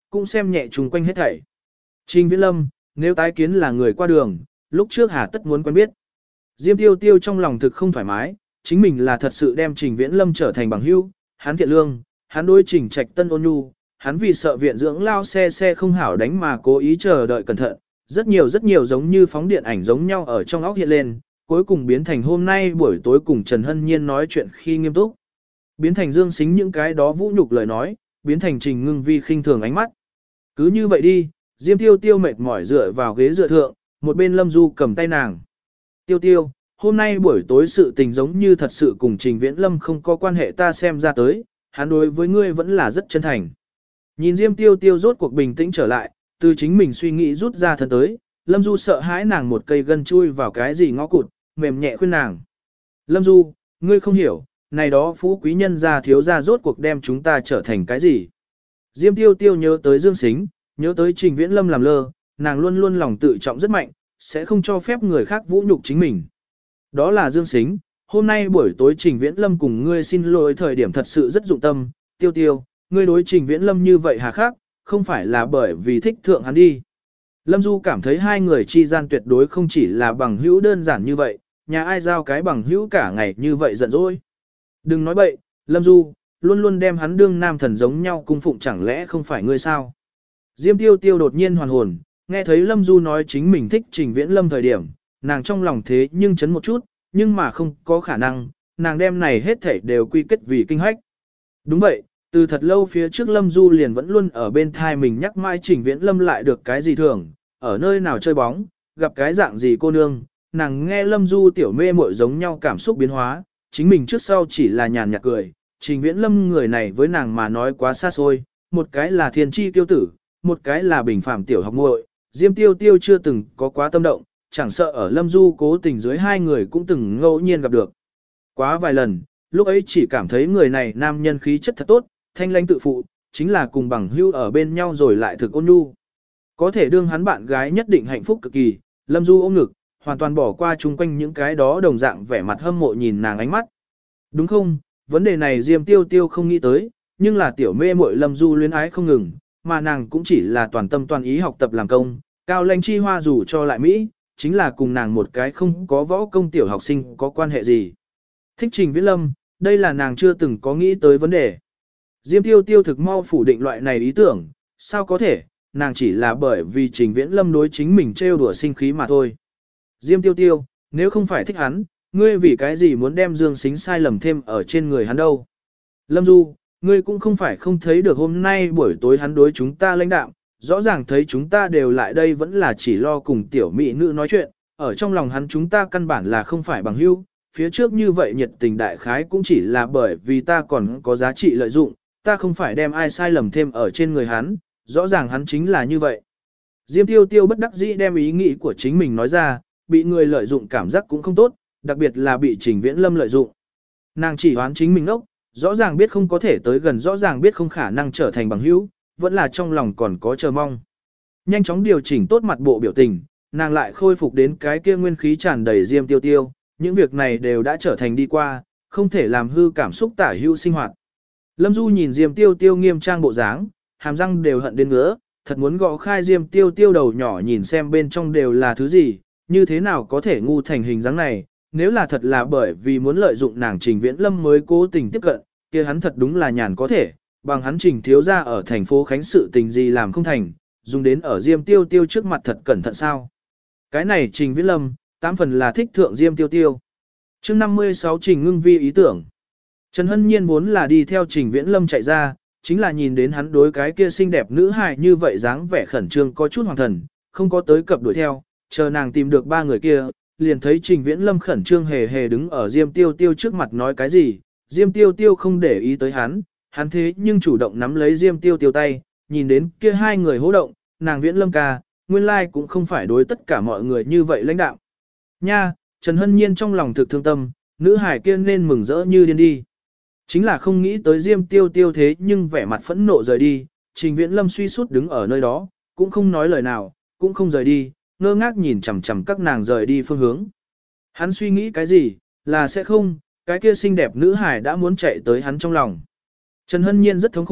Speaker 1: cũng xem nhẹ chung quanh hết thảy. Trình Viễn Lâm, nếu tái kiến là người qua đường, lúc trước hà tất muốn quen biết. Diêm Tiêu Tiêu trong lòng thực không thoải mái, chính mình là thật sự đem Trình Viễn Lâm trở thành bằng hữu, hắn thiện lương, hắn đối Trình Trạch Tân ôn nhu, hắn vì sợ viện dưỡng lao xe không hảo đánh mà cố ý chờ đợi cẩn thận, rất nhiều giống như phóng điện ảnh giống nhau ở trong óc hiện lên, cuối cùng biến thành hôm nay buổi tối cùng Trần Hân Nhiên nói chuyện khi nghiêm túc. Biến thành Dương Sính những cái đó vũ nhục lời nói, biến thành Trình Ngưng Vi khinh thường ánh mắt. Cứ như vậy đi, Diêm Tiêu Tiêu mệt mỏi dựa vào ghế dựa thượng, một bên Lâm Du cầm tay nàng. Tiêu Tiêu, hôm nay buổi tối sự tình giống như thật sự cùng Trình Viễn Lâm không có quan hệ ta xem ra tới, hắn đối với ngươi vẫn là rất chân thành. Nhìn Diêm Tiêu Tiêu rốt cuộc bình tĩnh trở lại, từ chính mình suy nghĩ rút ra thân tới, Lâm Du sợ hãi nàng một cây gân chui vào cái gì ngõ cụt, mềm nhẹ khuyên nàng. Lâm Du, ngươi không hiểu, này đó phú quý nhân gia thiếu gia rốt cuộc đem chúng ta trở thành cái gì. Diêm Tiêu Tiêu nhớ tới Dương Sính, nhớ tới Trình Viễn Lâm làm lơ, nàng luôn luôn lòng tự trọng rất mạnh, sẽ không cho phép người khác vũ nhục chính mình. Đó là Dương Sính, hôm nay buổi tối Trình Viễn Lâm cùng ngươi xin lỗi thời điểm thật sự rất dụng tâm, Tiêu Tiêu, ngươi đối Trình Viễn Lâm như vậy hà khắc, không phải là bởi vì thích thượng hắn đi. Lâm Du cảm thấy hai người chi gian tuyệt đối không chỉ là bằng hữu đơn giản như vậy, nhà ai giao cái bằng hữu cả ngày như vậy giận dỗi. Đừng nói bậy, Lâm Du, luôn luôn đem hắn đương nam thần giống nhau cung phụng chẳng lẽ không phải ngươi sao. Diêm Tiêu Tiêu đột nhiên hoàn hồn, nghe thấy Lâm Du nói chính mình thích Trình Viễn Lâm thời điểm, nàng trong lòng thế nhưng chấn một chút, nhưng mà không có khả năng, nàng đem này hết thảy đều quy kết vì kinh hách. Đúng vậy, từ thật lâu phía trước Lâm Du liền vẫn luôn ở bên thai mình nhắc mãi Trình Viễn Lâm lại được cái gì thường, ở nơi nào chơi bóng, gặp cái dạng gì cô nương, nàng nghe Lâm Du tiểu mê muội giống nhau cảm xúc biến hóa, chính mình trước sau chỉ là nhàn nhạt cười, Trình Viễn Lâm người này với nàng mà nói quá xa xôi, một cái là thiên chi tiêu tử, một cái là bình phàm tiểu học muội, Diêm Tiêu Tiêu chưa từng có quá tâm động, chẳng sợ ở Lâm Du cố tình dưới hai người cũng từng ngẫu nhiên gặp được. Quá vài lần, lúc ấy chỉ cảm thấy người này nam nhân khí chất thật tốt, thanh lãnh tự phụ, chính là cùng bằng hữu ở bên nhau rồi lại thực ôn nhu. Có thể đương hắn bạn gái nhất định hạnh phúc cực kỳ, Lâm Du ôm ngực, hoàn toàn bỏ qua chung quanh những cái đó đồng dạng vẻ mặt hâm mộ nhìn nàng ánh mắt. Đúng không, vấn đề này Diêm Tiêu Tiêu không nghĩ tới, nhưng là tiểu mê muội Lâm Du luyến ái không ngừng, mà nàng cũng chỉ là toàn tâm toàn ý học tập làm công, cao lãnh chi hoa dù cho lại Mỹ, chính là cùng nàng một cái không có võ công tiểu học sinh có quan hệ gì. Thích Trình Viễn Lâm, đây là nàng chưa từng có nghĩ tới vấn đề. Diêm Tiêu Tiêu thực mau phủ định loại này ý tưởng, sao có thể, nàng chỉ là bởi vì Trình Viễn Lâm đối chính mình trêu đùa sinh khí mà thôi. Diêm Tiêu Tiêu, nếu không phải thích hắn, ngươi vì cái gì muốn đem Dương Sính sai lầm thêm ở trên người hắn đâu. Lâm Du, ngươi cũng không phải không thấy được hôm nay buổi tối hắn đối chúng ta lãnh đạo, rõ ràng thấy chúng ta đều lại đây vẫn là chỉ lo cùng tiểu mỹ nữ nói chuyện, ở trong lòng hắn chúng ta căn bản là không phải bằng hữu, phía trước như vậy nhiệt tình đại khái cũng chỉ là bởi vì ta còn có giá trị lợi dụng, ta không phải đem ai sai lầm thêm ở trên người hắn, rõ ràng hắn chính là như vậy. Diêm Tiêu Tiêu bất đắc dĩ đem ý nghĩ của chính mình nói ra, bị người lợi dụng cảm giác cũng không tốt, đặc biệt là bị Trình Viễn Lâm lợi dụng. Nàng chỉ hoán chính mình ốc, rõ ràng biết không có thể tới gần, rõ ràng biết không khả năng trở thành bằng hữu, vẫn là trong lòng còn có chờ mong. Nhanh chóng điều chỉnh tốt mặt bộ biểu tình, nàng lại khôi phục đến cái kia nguyên khí tràn đầy Diêm Tiêu Tiêu, những việc này đều đã trở thành đi qua, không thể làm hư cảm xúc tả hữu sinh hoạt. Lâm Du nhìn Diêm Tiêu Tiêu nghiêm trang bộ dáng, hàm răng đều hận đến ngứa, thật muốn gõ khai Diêm Tiêu Tiêu đầu nhỏ nhìn xem bên trong đều là thứ gì, như thế nào có thể ngu thành hình dáng này, nếu là thật là bởi vì muốn lợi dụng nàng Trình Viễn Lâm mới cố tình tiếp cận, kia hắn thật đúng là nhàn có thể, bằng hắn Trình thiếu ra ở thành phố Khánh sự tình gì làm không thành, dùng đến ở Diêm Tiêu Tiêu trước mặt thật cẩn thận sao. Cái này Trình Viễn Lâm, 8 phần là thích thượng Diêm Tiêu Tiêu. Chương 56 Trình Ngưng Vi ý tưởng. Trần Hân Nhiên vốn là đi theo Trình Viễn Lâm chạy ra, chính là nhìn đến hắn đối cái kia xinh đẹp nữ hài như vậy dáng vẻ khẩn trương có chút hoàng thần, không có tới cập đuổi theo, chờ nàng tìm được ba người kia, liền thấy Trình Viễn Lâm khẩn trương hề hề đứng ở Diêm Tiêu Tiêu trước mặt nói cái gì, Diêm Tiêu Tiêu không để ý tới hắn thế nhưng chủ động nắm lấy Diêm Tiêu Tiêu tay, nhìn đến kia hai người hô động, nàng Viễn Lâm ca, nguyên lai cũng không phải đối tất cả mọi người như vậy lãnh đạo. Nha, Trần Hân Nhiên trong lòng thực thương tâm, nữ hài kia nên mừng rỡ như điên đi. Chính là không nghĩ tới Diêm Tiêu Tiêu thế nhưng vẻ mặt phẫn nộ rời đi, Trình Viễn Lâm suy sút đứng ở nơi đó, cũng không nói lời nào, cũng không rời đi, ngơ ngác nhìn chằm chằm các nàng rời đi phương hướng. Hắn suy nghĩ cái gì, là sẽ không, cái kia xinh đẹp nữ hài đã muốn chạy tới hắn trong lòng. Trần Hân Nhiên rất thống khổ,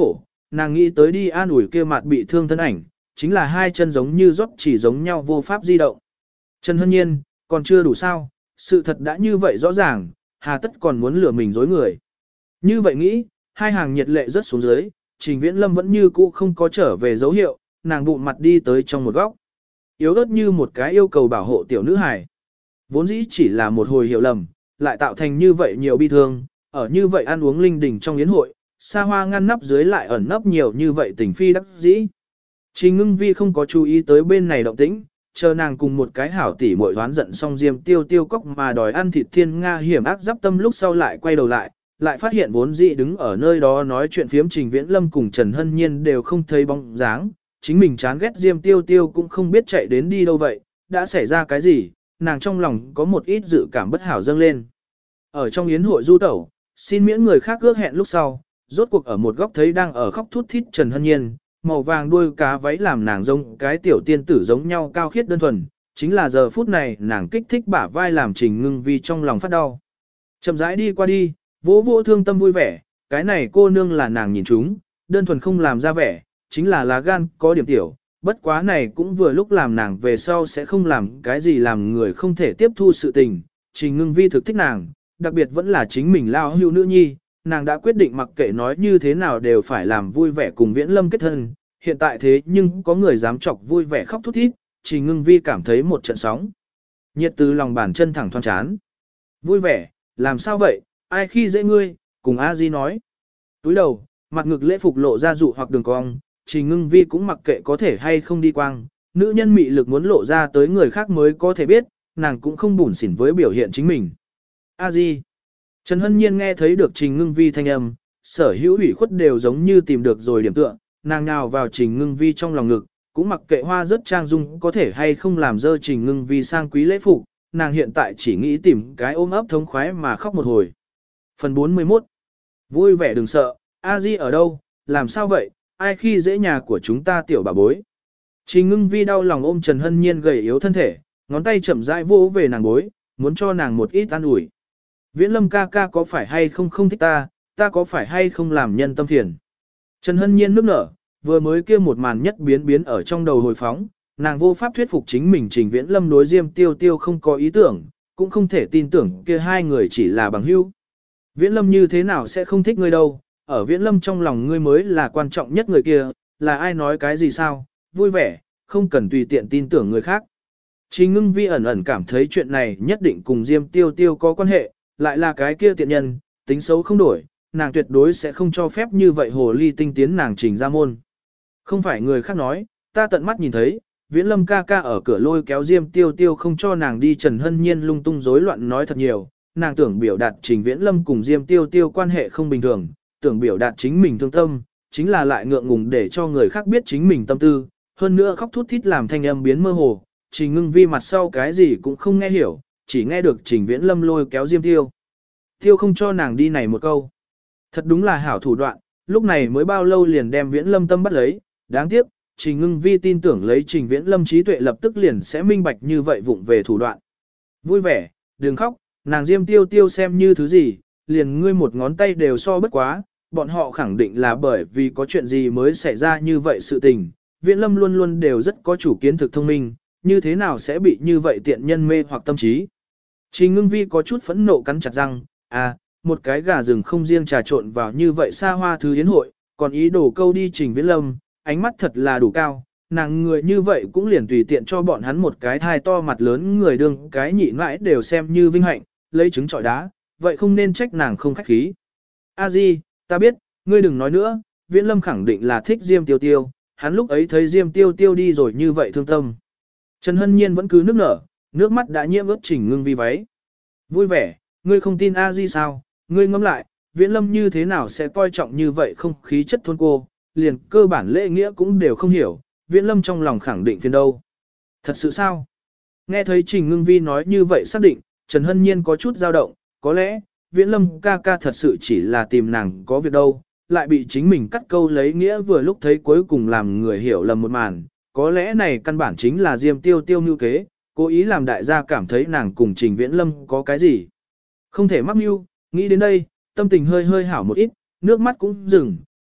Speaker 1: nàng nghĩ tới đi an ủi kia mặt bị thương thân ảnh, chính là hai chân giống như rót chỉ giống nhau vô pháp di động. Trần Hân Nhiên, còn chưa đủ sao, sự thật đã như vậy rõ ràng, hà tất còn muốn lừa mình dối người. Như vậy nghĩ, hai hàng nhiệt lệ rớt xuống dưới, Trình Viễn Lâm vẫn như cũ không có trở về dấu hiệu, nàng bụng mặt đi tới trong một góc. Yếu ớt như một cái yêu cầu bảo hộ tiểu nữ hài. Vốn dĩ chỉ là một hồi hiểu lầm, lại tạo thành như vậy nhiều bi thương, ở như vậy ăn uống linh đình trong yến hội, xa hoa ngăn nắp dưới lại ẩn nấp nhiều như vậy tình phi đắc dĩ. Trình Ngưng Vi không có chú ý tới bên này động tĩnh, chờ nàng cùng một cái hảo tỷ muội đoán giận xong Diêm Tiêu Tiêu cốc mà đòi ăn thịt thiên nga hiểm ác giáp tâm lúc sau lại quay đầu lại phát hiện vốn dĩ đứng ở nơi đó nói chuyện phiếm Trình Viễn Lâm cùng Trần Hân Nhiên đều không thấy bóng dáng, chính mình chán ghét Diêm Tiêu Tiêu cũng không biết chạy đến đi đâu vậy, đã xảy ra cái gì, nàng trong lòng có một ít dự cảm bất hảo dâng lên. Ở trong yến hội du tẩu, xin miễn người khác ước hẹn lúc sau, rốt cuộc ở một góc thấy đang ở khóc thút thít Trần Hân Nhiên, màu vàng đuôi cá váy làm nàng giống cái tiểu tiên tử giống nhau cao khiết đơn thuần, chính là giờ phút này nàng kích thích bả vai làm Trình Ngưng Vi trong lòng phát đau. Chậm rãi đi qua đi, vỗ vỗ thương tâm vui vẻ, cái này cô nương là nàng nhìn chúng, đơn thuần không làm ra vẻ, chính là lá gan có điểm tiểu, bất quá này cũng vừa lúc làm nàng về sau sẽ không làm cái gì làm người không thể tiếp thu sự tình. Trình Ngưng Vi thực thích nàng, đặc biệt vẫn là chính mình lao hưu nữ nhi, nàng đã quyết định mặc kệ nói như thế nào đều phải làm vui vẻ cùng Viễn Lâm kết thân, hiện tại thế nhưng có người dám chọc vui vẻ khóc thút thít, Trình Ngưng Vi cảm thấy một trận sóng. Nhiệt từ lòng bàn chân thẳng thoăn chán. Vui vẻ, làm sao vậy, ai khi dễ ngươi, cùng A Di nói. Túi đầu, mặt ngực lễ phục lộ ra dụ hoặc đường cong, Trình Ngưng Vi cũng mặc kệ có thể hay không đi quang, nữ nhân mị lực muốn lộ ra tới người khác mới có thể biết, nàng cũng không bủn xỉn với biểu hiện chính mình. A Di. Trần Hân Nhiên nghe thấy được Trình Ngưng Vi thanh âm, sở hữu ủy khuất đều giống như tìm được rồi điểm tựa, nàng nhào vào Trình Ngưng Vi trong lòng ngực, cũng mặc kệ hoa rất trang dung có thể hay không làm dơ Trình Ngưng Vi sang quý lễ phục, nàng hiện tại chỉ nghĩ tìm cái ôm ấp thống khoái mà khóc một hồi. Phần 41. Vui vẻ đừng sợ, A Di ở đâu, làm sao vậy, ai khi dễ nhà của chúng ta tiểu bà bối. Trình Ngưng Vi đau lòng ôm Trần Hân Nhiên gầy yếu thân thể, ngón tay chậm rãi vỗ về nàng bối, muốn cho nàng một ít an ủi. Viễn Lâm ca ca có phải hay không không thích ta có phải hay không làm nhân tâm phiền. Trần Hân Nhiên nước nở, vừa mới kia một màn nhất biến ở trong đầu hồi phóng, nàng vô pháp thuyết phục chính mình Trình Viễn Lâm đối Diêm Tiêu Tiêu không có ý tưởng, cũng không thể tin tưởng kia hai người chỉ là bằng hữu. Viễn Lâm như thế nào sẽ không thích ngươi đâu, ở Viễn Lâm trong lòng ngươi mới là quan trọng nhất người kia, là ai nói cái gì sao, vui vẻ, không cần tùy tiện tin tưởng người khác. Trình Ngưng Vi ẩn ẩn cảm thấy chuyện này nhất định cùng Diêm Tiêu Tiêu có quan hệ, lại là cái kia tiện nhân, tính xấu không đổi, nàng tuyệt đối sẽ không cho phép như vậy hồ ly tinh tiến nàng Trình ra môn. Không phải người khác nói, ta tận mắt nhìn thấy, Viễn Lâm ca ca ở cửa lôi kéo Diêm Tiêu Tiêu không cho nàng đi. Trần Hân Nhiên lung tung rối loạn nói thật nhiều, nàng tưởng biểu đạt Trình Viễn Lâm cùng Diêm Tiêu Tiêu quan hệ không bình thường, tưởng biểu đạt chính mình thương tâm, chính là lại ngượng ngùng để cho người khác biết chính mình tâm tư, hơn nữa khóc thút thít làm thanh âm biến mơ hồ. Trình Ngưng Vi mặt sau cái gì cũng không nghe hiểu, chỉ nghe được Trình Viễn Lâm lôi kéo Diêm Tiêu Tiêu không cho nàng đi này một câu. Thật đúng là hảo thủ đoạn, lúc này mới bao lâu liền đem Viễn Lâm tâm bắt lấy, đáng tiếc, Trình Ngưng Vi tin tưởng lấy Trình Viễn Lâm trí tuệ lập tức liền sẽ minh bạch như vậy vụng về thủ đoạn. Vui vẻ, đừng khóc, nàng Diêm Tiêu Tiêu xem như thứ gì, liền ngươi một ngón tay đều so bất quá, bọn họ khẳng định là bởi vì có chuyện gì mới xảy ra như vậy sự tình. Viễn Lâm luôn luôn đều rất có chủ kiến thực thông minh, như thế nào sẽ bị như vậy tiện nhân mê hoặc tâm trí. Trình Ngưng Vi có chút phẫn nộ cắn chặt răng, một cái gà rừng không riêng trà trộn vào như vậy xa hoa thứ yến hội, còn ý đồ câu đi Trình Viễn Lâm, ánh mắt thật là đủ cao, nàng người như vậy cũng liền tùy tiện cho bọn hắn một cái thai to mặt lớn người đương cái nhị mãi đều xem như vinh hạnh, lấy trứng trọi đá, vậy không nên trách nàng không khách khí. A Di, ta biết, ngươi đừng nói nữa, Viễn Lâm khẳng định là thích Diêm Tiêu Tiêu, hắn lúc ấy thấy Diêm Tiêu Tiêu đi rồi như vậy thương tâm. Trần Hân Nhiên vẫn cứ nước nở, nước mắt đã nhiễm ướt Trình Ngưng Vi váy. Vui vẻ, ngươi không tin A Di sao, ngươi ngẫm lại, Viễn Lâm như thế nào sẽ coi trọng như vậy không khí chất thôn cô, liền cơ bản lễ nghĩa cũng đều không hiểu, Viễn Lâm trong lòng khẳng định phiền đâu. Thật sự sao? Nghe thấy Trình Ngưng Vi nói như vậy xác định, Trần Hân Nhiên có chút dao động, có lẽ, Viễn Lâm ca ca thật sự chỉ là tìm nàng có việc đâu, lại bị chính mình cắt câu lấy nghĩa vừa lúc thấy cuối cùng làm người hiểu lầm một màn, có lẽ này căn bản chính là Diêm Tiêu Tiêu mưu kế, cố ý làm đại gia cảm thấy nàng cùng Trình Viễn Lâm có cái gì. Không thể mắc mưu, nghĩ đến đây, tâm tình hơi hơi hảo một ít, nước mắt cũng dừng,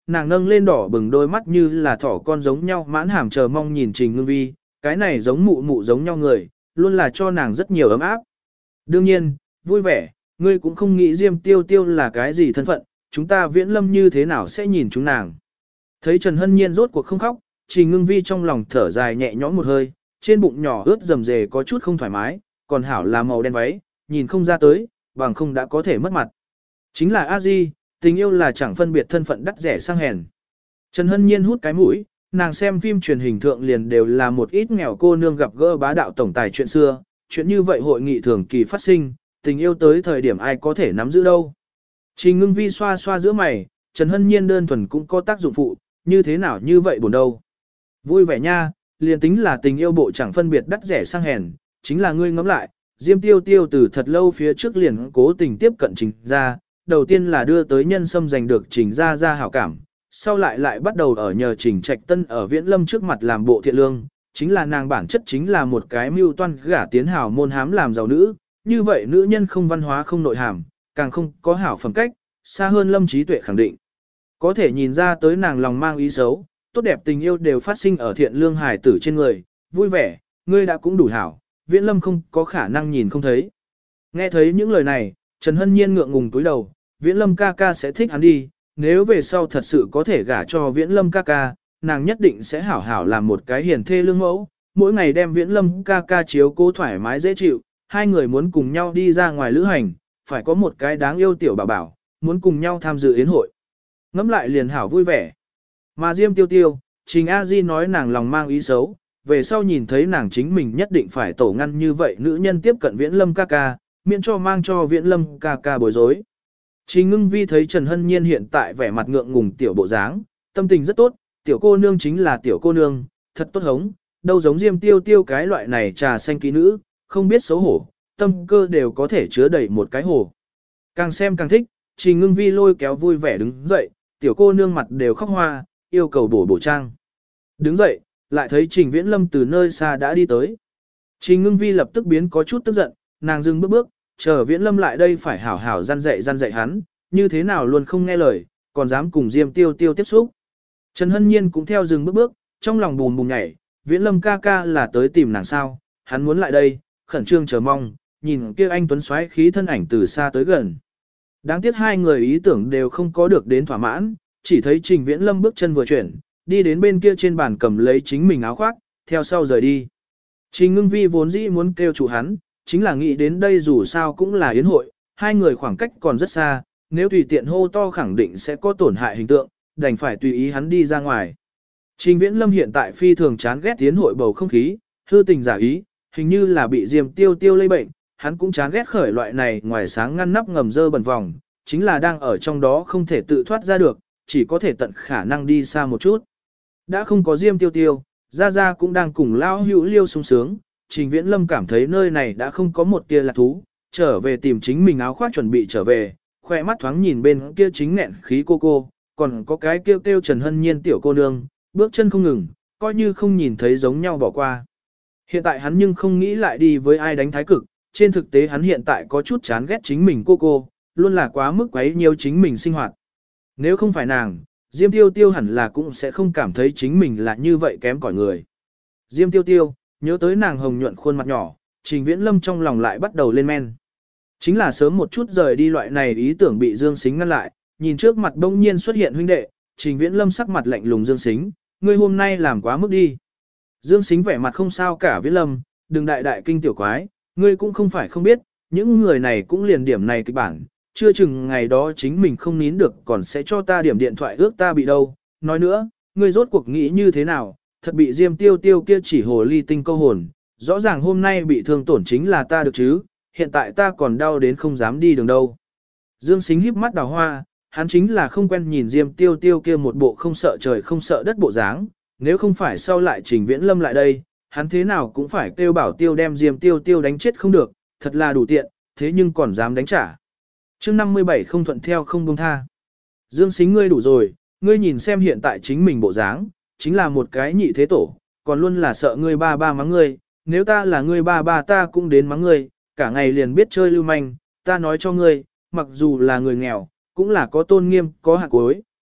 Speaker 1: nàng nâng lên đỏ bừng đôi mắt như là thỏ con giống nhau mãn hàm chờ mong nhìn Trình Ngưng Vi, cái này giống mụ mụ giống nhau người, luôn là cho nàng rất nhiều ấm áp. Đương nhiên, vui vẻ, ngươi cũng không nghĩ Diêm Tiêu Tiêu là cái gì thân phận, chúng ta Viễn Lâm như thế nào sẽ nhìn chúng nàng. Thấy Trần Hân Nhiên rốt cuộc không khóc, Trình Ngưng Vi trong lòng thở dài nhẹ nhõm một hơi, trên bụng nhỏ ướt rầm rề có chút không thoải mái, còn hảo là màu đen váy, nhìn không ra tới, bằng không đã có thể mất mặt. Chính là A Di, tình yêu là chẳng phân biệt thân phận đắt rẻ sang hèn. Trần Hân Nhiên hút cái mũi, nàng xem phim truyền hình thượng liền đều là một ít nghèo cô nương gặp gỡ bá đạo tổng tài chuyện xưa, chuyện như vậy hội nghị thường kỳ phát sinh, tình yêu tới thời điểm ai có thể nắm giữ đâu. Trình Ngưng Vi xoa xoa giữa mày, Trần Hân Nhiên đơn thuần cũng có tác dụng phụ, như thế nào như vậy buồn đâu. Vui vẻ nha, liền tính là tình yêu bộ chẳng phân biệt đắt rẻ sang hèn, chính là ngươi ngẫm lại, Diêm Tiêu Tiêu từ thật lâu phía trước liền cố tình tiếp cận Trình gia, đầu tiên là đưa tới nhân sâm giành được Trình gia ra hảo cảm, sau lại bắt đầu ở nhờ Trình Trạch Tân ở Viễn Lâm trước mặt làm bộ thiện lương, chính là nàng bản chất chính là một cái mưu toan gả tiến hào môn hám làm giàu nữ, như vậy nữ nhân không văn hóa không nội hàm, càng không có hảo phẩm cách, xa hơn Lâm trí tuệ khẳng định. Có thể nhìn ra tới nàng lòng mang ý xấu, tốt đẹp tình yêu đều phát sinh ở thiện lương hài tử trên người, vui vẻ, ngươi đã cũng đủ hảo, Viễn Lâm không có khả năng nhìn không thấy. Nghe thấy những lời này, Trần Hân Nhiên ngượng ngùng túi đầu, Viễn Lâm ca ca sẽ thích hắn đi, nếu về sau thật sự có thể gả cho Viễn Lâm ca ca, nàng nhất định sẽ hảo hảo làm một cái hiền thê lương mẫu, mỗi ngày đem Viễn Lâm ca ca chiếu cố thoải mái dễ chịu, hai người muốn cùng nhau đi ra ngoài lữ hành, phải có một cái đáng yêu tiểu bảo bảo, muốn cùng nhau tham dự yến hội. Ngắm lại liền hảo vui vẻ. Mà Diêm Tiêu Tiêu, Trình A Di nói nàng lòng mang ý xấu, về sau nhìn thấy nàng chính mình nhất định phải tổ ngăn như vậy nữ nhân tiếp cận Viễn Lâm ca ca, miễn cho mang cho Viễn Lâm ca ca bối rối. Trình Ngưng Vi thấy Trần Hân Nhiên hiện tại vẻ mặt ngượng ngùng tiểu bộ dáng, tâm tình rất tốt, tiểu cô nương chính là tiểu cô nương, thật tốt hống, đâu giống Diêm Tiêu Tiêu cái loại này trà xanh kỹ nữ, không biết xấu hổ, tâm cơ đều có thể chứa đầy một cái hồ. Càng xem càng thích, Trình Ngưng Vi lôi kéo vui vẻ đứng dậy, tiểu cô nương mặt đều khóc hoa, yêu cầu bổ trang. Đứng dậy, lại thấy Trình Viễn Lâm từ nơi xa đã đi tới. Trình Ngưng Vi lập tức biến có chút tức giận, nàng dừng bước, chờ Viễn Lâm lại đây phải hảo hảo răn dạy hắn, như thế nào luôn không nghe lời, còn dám cùng Diêm Tiêu Tiêu tiếp xúc. Trần Hân Nhiên cũng theo dừng bước, trong lòng bùn bùn nhảy, Viễn Lâm ca ca là tới tìm nàng sao, hắn muốn lại đây, khẩn trương chờ mong, nhìn kia anh tuấn xoáy khí thân ảnh từ xa tới gần. Đáng tiếc hai người ý tưởng đều không có được đến thỏa mãn, chỉ thấy Trình Viễn Lâm bước chân vừa chuyển, đi đến bên kia trên bàn cầm lấy chính mình áo khoác, theo sau rời đi. Trình Ngưng Vi vốn dĩ muốn kêu chủ hắn, chính là nghĩ đến đây dù sao cũng là yến hội, hai người khoảng cách còn rất xa, nếu tùy tiện hô to khẳng định sẽ có tổn hại hình tượng, đành phải tùy ý hắn đi ra ngoài. Trình Viễn Lâm hiện tại phi thường chán ghét yến hội bầu không khí, hư tình giả ý, hình như là bị Diêm Tiêu Tiêu lây bệnh, hắn cũng chán ghét khởi loại này ngoài sáng ngăn nắp ngầm dơ bẩn vòng, chính là đang ở trong đó không thể tự thoát ra được, chỉ có thể tận khả năng đi xa một chút. Đã không có Diêm Tiêu Tiêu, Gia Gia cũng đang cùng Lao Hữu Liêu sung sướng, Trình Viễn Lâm cảm thấy nơi này đã không có một tia lạc thú, trở về tìm chính mình áo khoác chuẩn bị trở về, khoe mắt thoáng nhìn bên kia chính nghẹn khí cô, còn có cái kêu Trần Hân Nhiên tiểu cô nương, bước chân không ngừng, coi như không nhìn thấy giống nhau bỏ qua. Hiện tại hắn nhưng không nghĩ lại đi với ai đánh thái cực, trên thực tế hắn hiện tại có chút chán ghét chính mình cô, luôn là quá mức quấy nhiều chính mình sinh hoạt. Nếu không phải nàng, Diêm Tiêu Tiêu hẳn là cũng sẽ không cảm thấy chính mình là như vậy kém cỏi người. Diêm Tiêu Tiêu, nhớ tới nàng hồng nhuận khuôn mặt nhỏ, Trình Viễn Lâm trong lòng lại bắt đầu lên men. Chính là sớm một chút rời đi loại này ý tưởng bị Dương Sính ngăn lại, nhìn trước mặt đông nhiên xuất hiện huynh đệ, Trình Viễn Lâm sắc mặt lạnh lùng Dương Sính, ngươi hôm nay làm quá mức đi. Dương Sính vẻ mặt không sao cả Viễn Lâm, đừng đại kinh tiểu quái, ngươi cũng không phải không biết, những người này cũng liền điểm này kịch bản, chưa chừng ngày đó chính mình không nín được còn sẽ cho ta điểm điện thoại ước ta bị đâu. Nói nữa, ngươi rốt cuộc nghĩ như thế nào, thật bị Diêm Tiêu Tiêu kia chỉ hồ ly tinh câu hồn, rõ ràng hôm nay bị thương tổn chính là ta được chứ, hiện tại ta còn đau đến không dám đi đường đâu. Dương Sính híp mắt đào hoa, hắn chính là không quen nhìn Diêm Tiêu Tiêu kia một bộ không sợ trời không sợ đất bộ dáng, nếu không phải sau lại Trình Viễn Lâm lại đây, hắn thế nào cũng phải kêu bảo tiêu đem Diêm Tiêu Tiêu đánh chết không được, thật là đủ tiện, thế nhưng còn dám đánh trả. Chương 57 không thuận theo không buông tha. Dương Sính ngươi đủ rồi, ngươi nhìn xem hiện tại chính mình bộ dáng, chính là một cái nhị thế tổ, còn luôn là sợ ngươi ba mắng ngươi, nếu ta là ngươi ba ta cũng đến mắng ngươi, cả ngày liền biết chơi lưu manh, ta nói cho ngươi, mặc dù là người nghèo, cũng là có tôn nghiêm, có hạt cuối,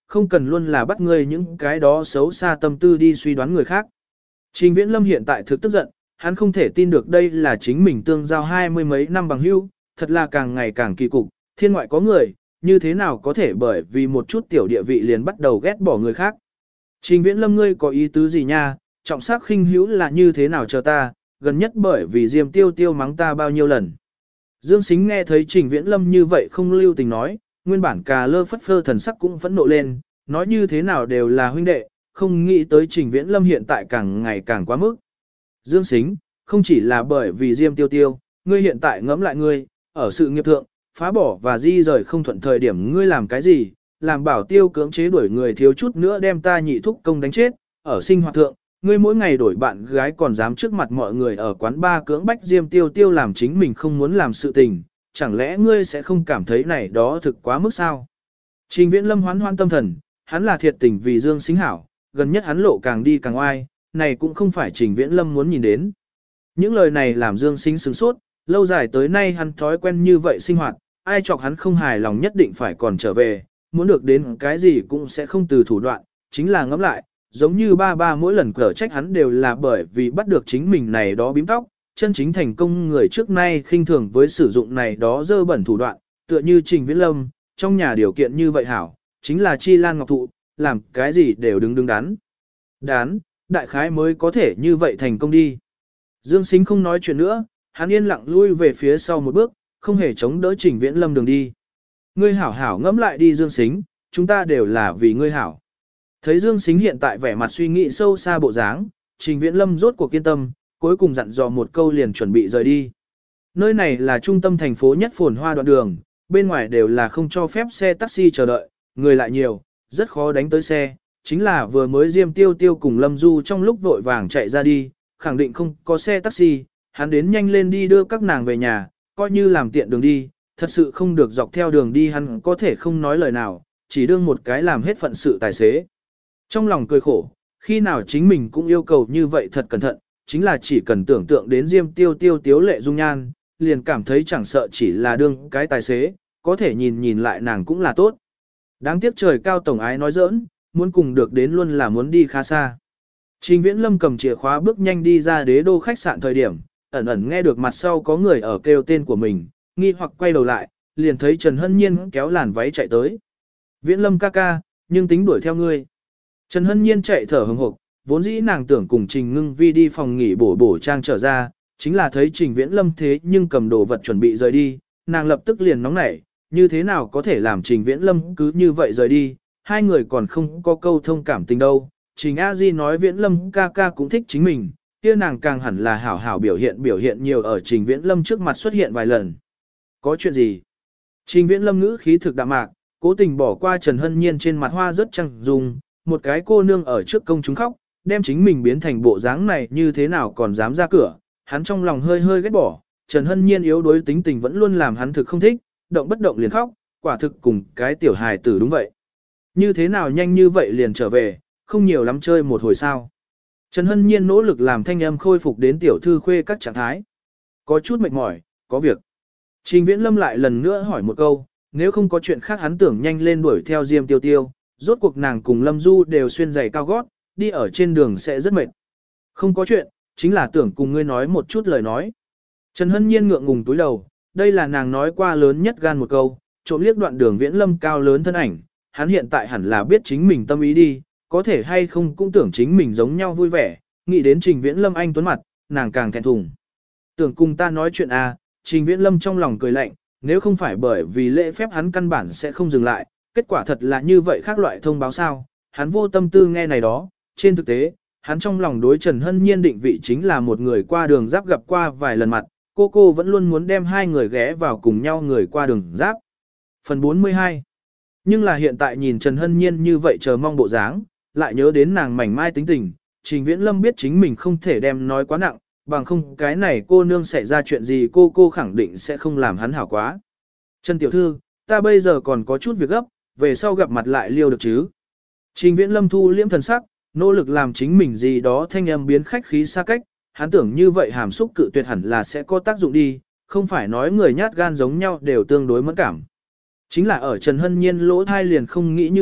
Speaker 1: không cần luôn là bắt ngươi những cái đó xấu xa tâm tư đi suy đoán người khác. Trình Viễn Lâm hiện tại thực tức giận, hắn không thể tin được đây là chính mình tương giao 20 mấy năm bằng hữu, thật là càng ngày càng kỳ cục, thiên ngoại có người, như thế nào có thể bởi vì một chút tiểu địa vị liền bắt đầu ghét bỏ người khác. Trình Viễn Lâm ngươi có ý tứ gì nha, trọng sắc khinh hữu là như thế nào chờ ta, gần nhất bởi vì Diêm Tiêu Tiêu mắng ta bao nhiêu lần. Dương Sính nghe thấy Trình Viễn Lâm như vậy không lưu tình nói, nguyên bản cà lơ phất phơ thần sắc cũng phẫn nộ lên, nói như thế nào đều là huynh đệ, không nghĩ tới Trình Viễn Lâm hiện tại càng ngày càng quá mức. Dương Sính, không chỉ là bởi vì Diêm Tiêu Tiêu, ngươi hiện tại ngẫm lại ngươi, ở sự nghiệp thượng, phá bỏ và di rời không thuận thời điểm ngươi làm cái gì, làm Bảo Tiêu cưỡng chế đuổi người thiếu chút nữa đem ta nhị thúc công đánh chết, ở sinh hoạt thượng, ngươi mỗi ngày đổi bạn gái còn dám trước mặt mọi người ở quán bar cưỡng bách Diêm Tiêu Tiêu làm chính mình không muốn làm sự tình, chẳng lẽ ngươi sẽ không cảm thấy này đó thực quá mức sao? Trình Viễn Lâm hoán hoan tâm thần, hắn là thiệt tình vì Dương Sính hảo, gần nhất hắn lộ càng đi càng oai, này cũng không phải Trình Viễn Lâm muốn nhìn đến. Những lời này làm Dương Sính sửng sốt, lâu dài tới nay hắn thói quen như vậy sinh hoạt, ai chọc hắn không hài lòng nhất định phải còn trở về, muốn được đến cái gì cũng sẽ không từ thủ đoạn, chính là ngẫm lại, giống như ba mỗi lần cở trách hắn đều là bởi vì bắt được chính mình này đó bím tóc, chân chính thành công người trước nay khinh thường với sử dụng này đó dơ bẩn thủ đoạn, tựa như Trình Viễn Lâm, trong nhà điều kiện như vậy hảo, chính là chi lan ngọc thụ, làm cái gì đều đứng đắn. Đán, đại khái mới có thể như vậy thành công đi. Dương Sính không nói chuyện nữa, hắn yên lặng lui về phía sau một bước, không hề chống đỡ Trình Viễn Lâm đường đi. Ngươi hảo hảo ngẫm lại đi Dương Sính, chúng ta đều là vì ngươi hảo. Thấy Dương Sính hiện tại vẻ mặt suy nghĩ sâu xa bộ dáng, Trình Viễn Lâm rốt cuộc kiên tâm, cuối cùng dặn dò một câu liền chuẩn bị rời đi. Nơi này là trung tâm thành phố nhất phồn hoa đoạn đường, bên ngoài đều là không cho phép xe taxi chờ đợi, người lại nhiều, rất khó đánh tới xe, chính là vừa mới Diêm Tiêu Tiêu cùng Lâm Du trong lúc vội vàng chạy ra đi, khẳng định không có xe taxi, hắn đến nhanh lên đi đưa các nàng về nhà, coi như làm tiện đường đi, thật sự không được dọc theo đường đi hắn có thể không nói lời nào, chỉ đương một cái làm hết phận sự tài xế. Trong lòng cười khổ, khi nào chính mình cũng yêu cầu như vậy thật cẩn thận, chính là chỉ cần tưởng tượng đến Diêm Tiêu Tiêu tiếu lệ dung nhan, liền cảm thấy chẳng sợ chỉ là đương cái tài xế, có thể nhìn lại nàng cũng là tốt. Đáng tiếc trời cao tổng ái nói giỡn, muốn cùng được đến luôn là muốn đi khá xa. Trình Viễn Lâm cầm chìa khóa bước nhanh đi ra đế đô khách sạn thời điểm, ẩn ẩn nghe được mặt sau có người ở kêu tên của mình, nghi hoặc quay đầu lại, liền thấy Trần Hân Nhiên kéo làn váy chạy tới. Viễn Lâm ca ca, nhưng tính đuổi theo ngươi. Trần Hân Nhiên chạy thở hừng hực, vốn dĩ nàng tưởng cùng Trình Ngưng Vi đi phòng nghỉ bổ trang trở ra, chính là thấy Trình Viễn Lâm thế nhưng cầm đồ vật chuẩn bị rời đi, nàng lập tức liền nóng nảy, như thế nào có thể làm Trình Viễn Lâm cứ như vậy rời đi, hai người còn không có câu thông cảm tình đâu. Trình A Di nói Viễn Lâm ca ca cũng thích chính mình, kia nàng càng hẳn là hảo hảo biểu hiện nhiều ở Trình Viễn Lâm trước mặt xuất hiện vài lần. Có chuyện gì? Trình Viễn Lâm ngữ khí thực đạm mạc, cố tình bỏ qua Trần Hân Nhiên trên mặt hoa rất trăng dùng, một cái cô nương ở trước công chúng khóc, đem chính mình biến thành bộ dáng này như thế nào còn dám ra cửa, hắn trong lòng hơi ghét bỏ, Trần Hân Nhiên yếu đuối tính tình vẫn luôn làm hắn thực không thích, động bất động liền khóc, quả thực cùng cái tiểu hài tử đúng vậy. Như thế nào nhanh như vậy liền trở về, không nhiều lắm chơi một hồi sao. Trần Hân Nhiên nỗ lực làm thanh âm khôi phục đến tiểu thư khuê các trạng thái. Có chút mệt mỏi, có việc. Trình Viễn Lâm lại lần nữa hỏi một câu, nếu không có chuyện khác hắn tưởng nhanh lên đuổi theo Diêm Tiêu Tiêu, rốt cuộc nàng cùng Lâm Du đều xuyên giày cao gót, đi ở trên đường sẽ rất mệt. Không có chuyện, chính là tưởng cùng ngươi nói một chút lời nói. Trần Hân Nhiên ngượng ngùng túi đầu, đây là nàng nói qua lớn nhất gan một câu, trộm liếc đoạn đường Viễn Lâm cao lớn thân ảnh, hắn hiện tại hẳn là biết chính mình tâm ý đi, có thể hay không cũng tưởng chính mình giống nhau vui vẻ, nghĩ đến Trình Viễn Lâm anh tuấn mặt, nàng càng thẹn thùng. Tưởng cùng ta nói chuyện à, Trình Viễn Lâm trong lòng cười lạnh, nếu không phải bởi vì lễ phép hắn căn bản sẽ không dừng lại, kết quả thật là như vậy khác loại thông báo sao, hắn vô tâm tư nghe này đó, trên thực tế, hắn trong lòng đối Trần Hân Nhiên định vị chính là một người qua đường giáp gặp qua vài lần mặt, cô vẫn luôn muốn đem hai người ghé vào cùng nhau người qua đường giáp. Phần 42. Nhưng là hiện tại nhìn Trần Hân Nhiên như vậy chờ mong bộ dáng, lại nhớ đến nàng mảnh mai tính tình, Trình Viễn Lâm biết chính mình không thể đem nói quá nặng, bằng không cái này cô nương xảy ra chuyện gì cô khẳng định sẽ không làm hắn hảo quá. Trần tiểu thư, ta bây giờ còn có chút việc gấp, về sau gặp mặt lại liêu được chứ. Trình Viễn Lâm thu liễm thần sắc, nỗ lực làm chính mình gì đó thanh âm biến khách khí xa cách, hắn tưởng như vậy hàm xúc cự tuyệt hẳn là sẽ có tác dụng đi, không phải nói người nhát gan giống nhau đều tương đối mẫn cảm. Chính là ở Trần Hân Nhiên lỗ thai liền không nghĩ như vậy,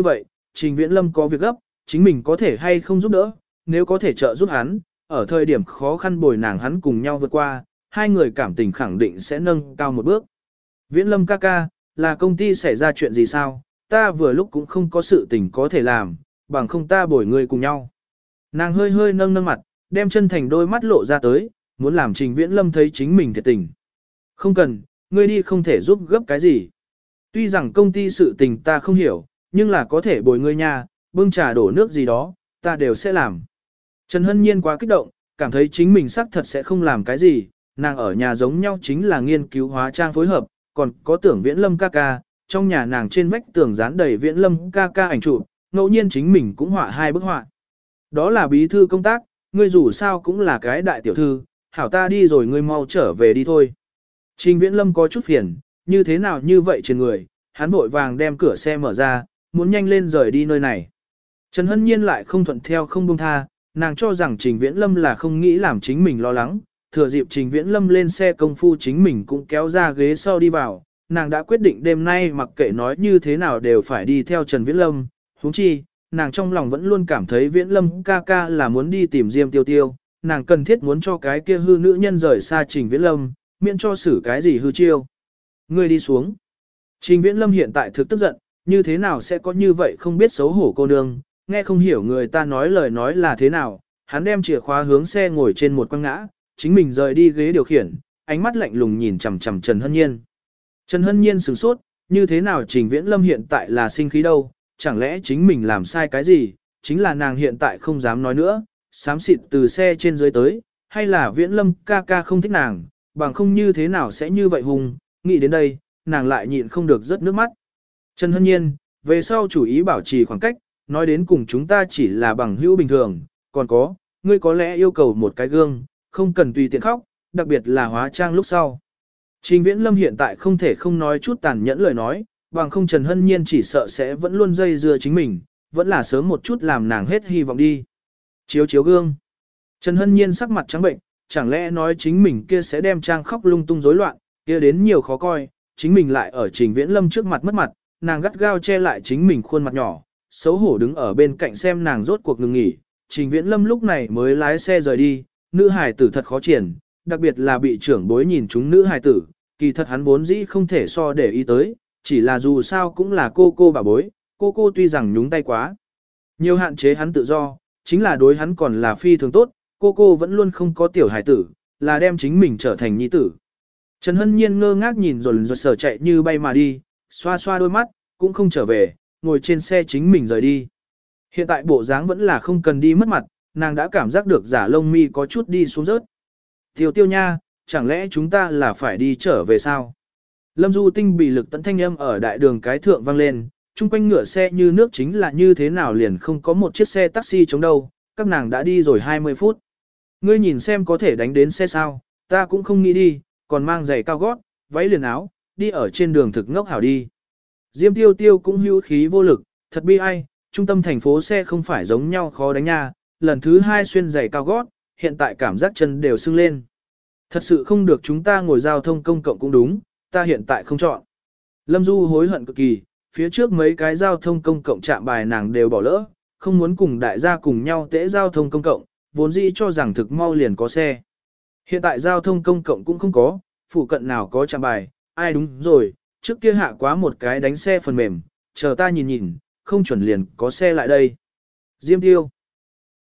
Speaker 1: Trình Viễn Lâm có việc gấp, chính mình có thể hay không giúp đỡ, nếu có thể trợ giúp hắn, ở thời điểm khó khăn bồi nàng hắn cùng nhau vượt qua, hai người cảm tình khẳng định sẽ nâng cao một bước. Viễn Lâm ca ca, là công ty xảy ra chuyện gì sao, ta vừa lúc cũng không có sự tình có thể làm, bằng không ta bồi người cùng nhau. Nàng hơi hơi nâng nâng mặt, đem chân thành đôi mắt lộ ra tới, muốn làm Trình Viễn Lâm thấy chính mình thiệt tình. Không cần, ngươi đi không thể giúp gấp cái gì. Tuy rằng công ty sự tình ta không hiểu, nhưng là có thể bồi ngươi nha, bưng trà đổ nước gì đó, ta đều sẽ làm. Trần Hân Nhiên quá kích động, cảm thấy chính mình xác thật sẽ không làm cái gì, nàng ở nhà giống nhau chính là nghiên cứu hóa trang phối hợp, còn có tưởng Viễn Lâm ca ca, trong nhà nàng trên vách tường dán đầy Viễn Lâm ca ca ảnh chụp, ngẫu nhiên chính mình cũng họa hai bức họa. Đó là bí thư công tác, ngươi dù sao cũng là cái đại tiểu thư, hảo ta đi rồi ngươi mau trở về đi thôi. Trình Viễn Lâm có chút phiền, như thế nào như vậy trên người, hắn vội vàng đem cửa xe mở ra, muốn nhanh lên rời đi nơi này. Trần Hân Nhiên lại không thuận theo không buông tha, nàng cho rằng Trình Viễn Lâm là không nghĩ làm chính mình lo lắng, thừa dịp Trình Viễn Lâm lên xe công phu chính mình cũng kéo ra ghế sau đi vào, nàng đã quyết định đêm nay mặc kệ nói như thế nào đều phải đi theo Trần Viễn Lâm, huống chi, nàng trong lòng vẫn luôn cảm thấy Viễn Lâm ca ca là muốn đi tìm Diêm Tiêu Tiêu, nàng cần thiết muốn cho cái kia hư nữ nhân rời xa Trình Viễn Lâm, miễn cho xử cái gì hư chiêu. Ngươi đi xuống. Trình Viễn Lâm hiện tại thực tức giận, như thế nào sẽ có như vậy không biết xấu hổ cô nương, nghe không hiểu người ta nói lời nói là thế nào, hắn đem chìa khóa hướng xe ngồi trên một quăng ngã, chính mình rời đi ghế điều khiển, ánh mắt lạnh lùng nhìn chằm chằm Trần Hân Nhiên. Trần Hân Nhiên sửng sốt, như thế nào Trình Viễn Lâm hiện tại là sinh khí đâu, chẳng lẽ chính mình làm sai cái gì, chính là nàng hiện tại không dám nói nữa, xám xịt từ xe trên dưới tới, hay là Viễn Lâm ca ca không thích nàng, bằng không như thế nào sẽ như vậy hùng, nghĩ đến đây, nàng lại nhịn không được rớt nước mắt. Trần Hân Nhiên, về sau chủ ý bảo trì khoảng cách, nói đến cùng chúng ta chỉ là bằng hữu bình thường, còn có, ngươi có lẽ yêu cầu một cái gương, không cần tùy tiện khóc, đặc biệt là hóa trang lúc sau. Trình Viễn Lâm hiện tại không thể không nói chút tàn nhẫn lời nói, bằng không Trần Hân Nhiên chỉ sợ sẽ vẫn luôn dây dưa chính mình, vẫn là sớm một chút làm nàng hết hy vọng đi. Chiếu chiếu gương. Trần Hân Nhiên sắc mặt trắng bệnh, chẳng lẽ nói chính mình kia sẽ đem trang khóc lung tung rối loạn, kia đến nhiều khó coi, chính mình lại ở Trình Viễn Lâm trước mặt mất mặt, nàng gắt gao che lại chính mình khuôn mặt nhỏ, xấu hổ đứng ở bên cạnh xem nàng rốt cuộc ngừng nghỉ. Trình Viễn Lâm lúc này mới lái xe rời đi, nữ hài tử thật khó triển, đặc biệt là bị trưởng bối nhìn chúng nữ hài tử, kỳ thật hắn vốn dĩ không thể so để ý tới, chỉ là dù sao cũng là cô bà bối, cô tuy rằng nhúng tay quá. Nhiều hạn chế hắn tự do, chính là đối hắn còn là phi thường tốt, cô vẫn luôn không có tiểu hài tử, là đem chính mình trở thành nhi tử. Trần Hân Nhiên ngơ ngác nhìn rồi sở chạy như bay mà đi, xoa xoa đôi mắt, cũng không trở về, ngồi trên xe chính mình rời đi. Hiện tại bộ dáng vẫn là không cần đi mất mặt, nàng đã cảm giác được giả lông mi có chút đi xuống rớt. Tiêu tiêu nha, chẳng lẽ chúng ta là phải đi trở về sao? Lâm Du Tinh bị lực tận thanh âm ở đại đường cái thượng vang lên, chung quanh ngựa xe như nước chính là như thế nào liền không có một chiếc xe taxi chống đâu, các nàng đã đi rồi 20 phút. Ngươi nhìn xem có thể đánh đến xe sao, ta cũng không nghĩ đi, còn mang giày cao gót, váy liền áo, đi ở trên đường thực ngốc hảo đi. Diêm Tiêu Tiêu cũng hữu khí vô lực, thật bi ai, trung tâm thành phố xe không phải giống nhau khó đánh nha, lần thứ 2 xuyên giày cao gót, hiện tại cảm giác chân đều sưng lên. Thật sự không được chúng ta ngồi giao thông công cộng cũng đúng, ta hiện tại không chọn. Lâm Du hối hận cực kỳ, phía trước mấy cái giao thông công cộng chạm bài nàng đều bỏ lỡ, không muốn cùng đại gia cùng nhau tễ giao thông công cộng, vốn dĩ cho rằng thực mau liền có xe. Hiện tại giao thông công cộng cũng không có, phụ cận nào có chạm bài, ai đúng rồi, trước kia hạ quá một cái đánh xe phần mềm, chờ ta nhìn nhìn, không chuẩn liền có xe lại đây. Diêm Tiêu.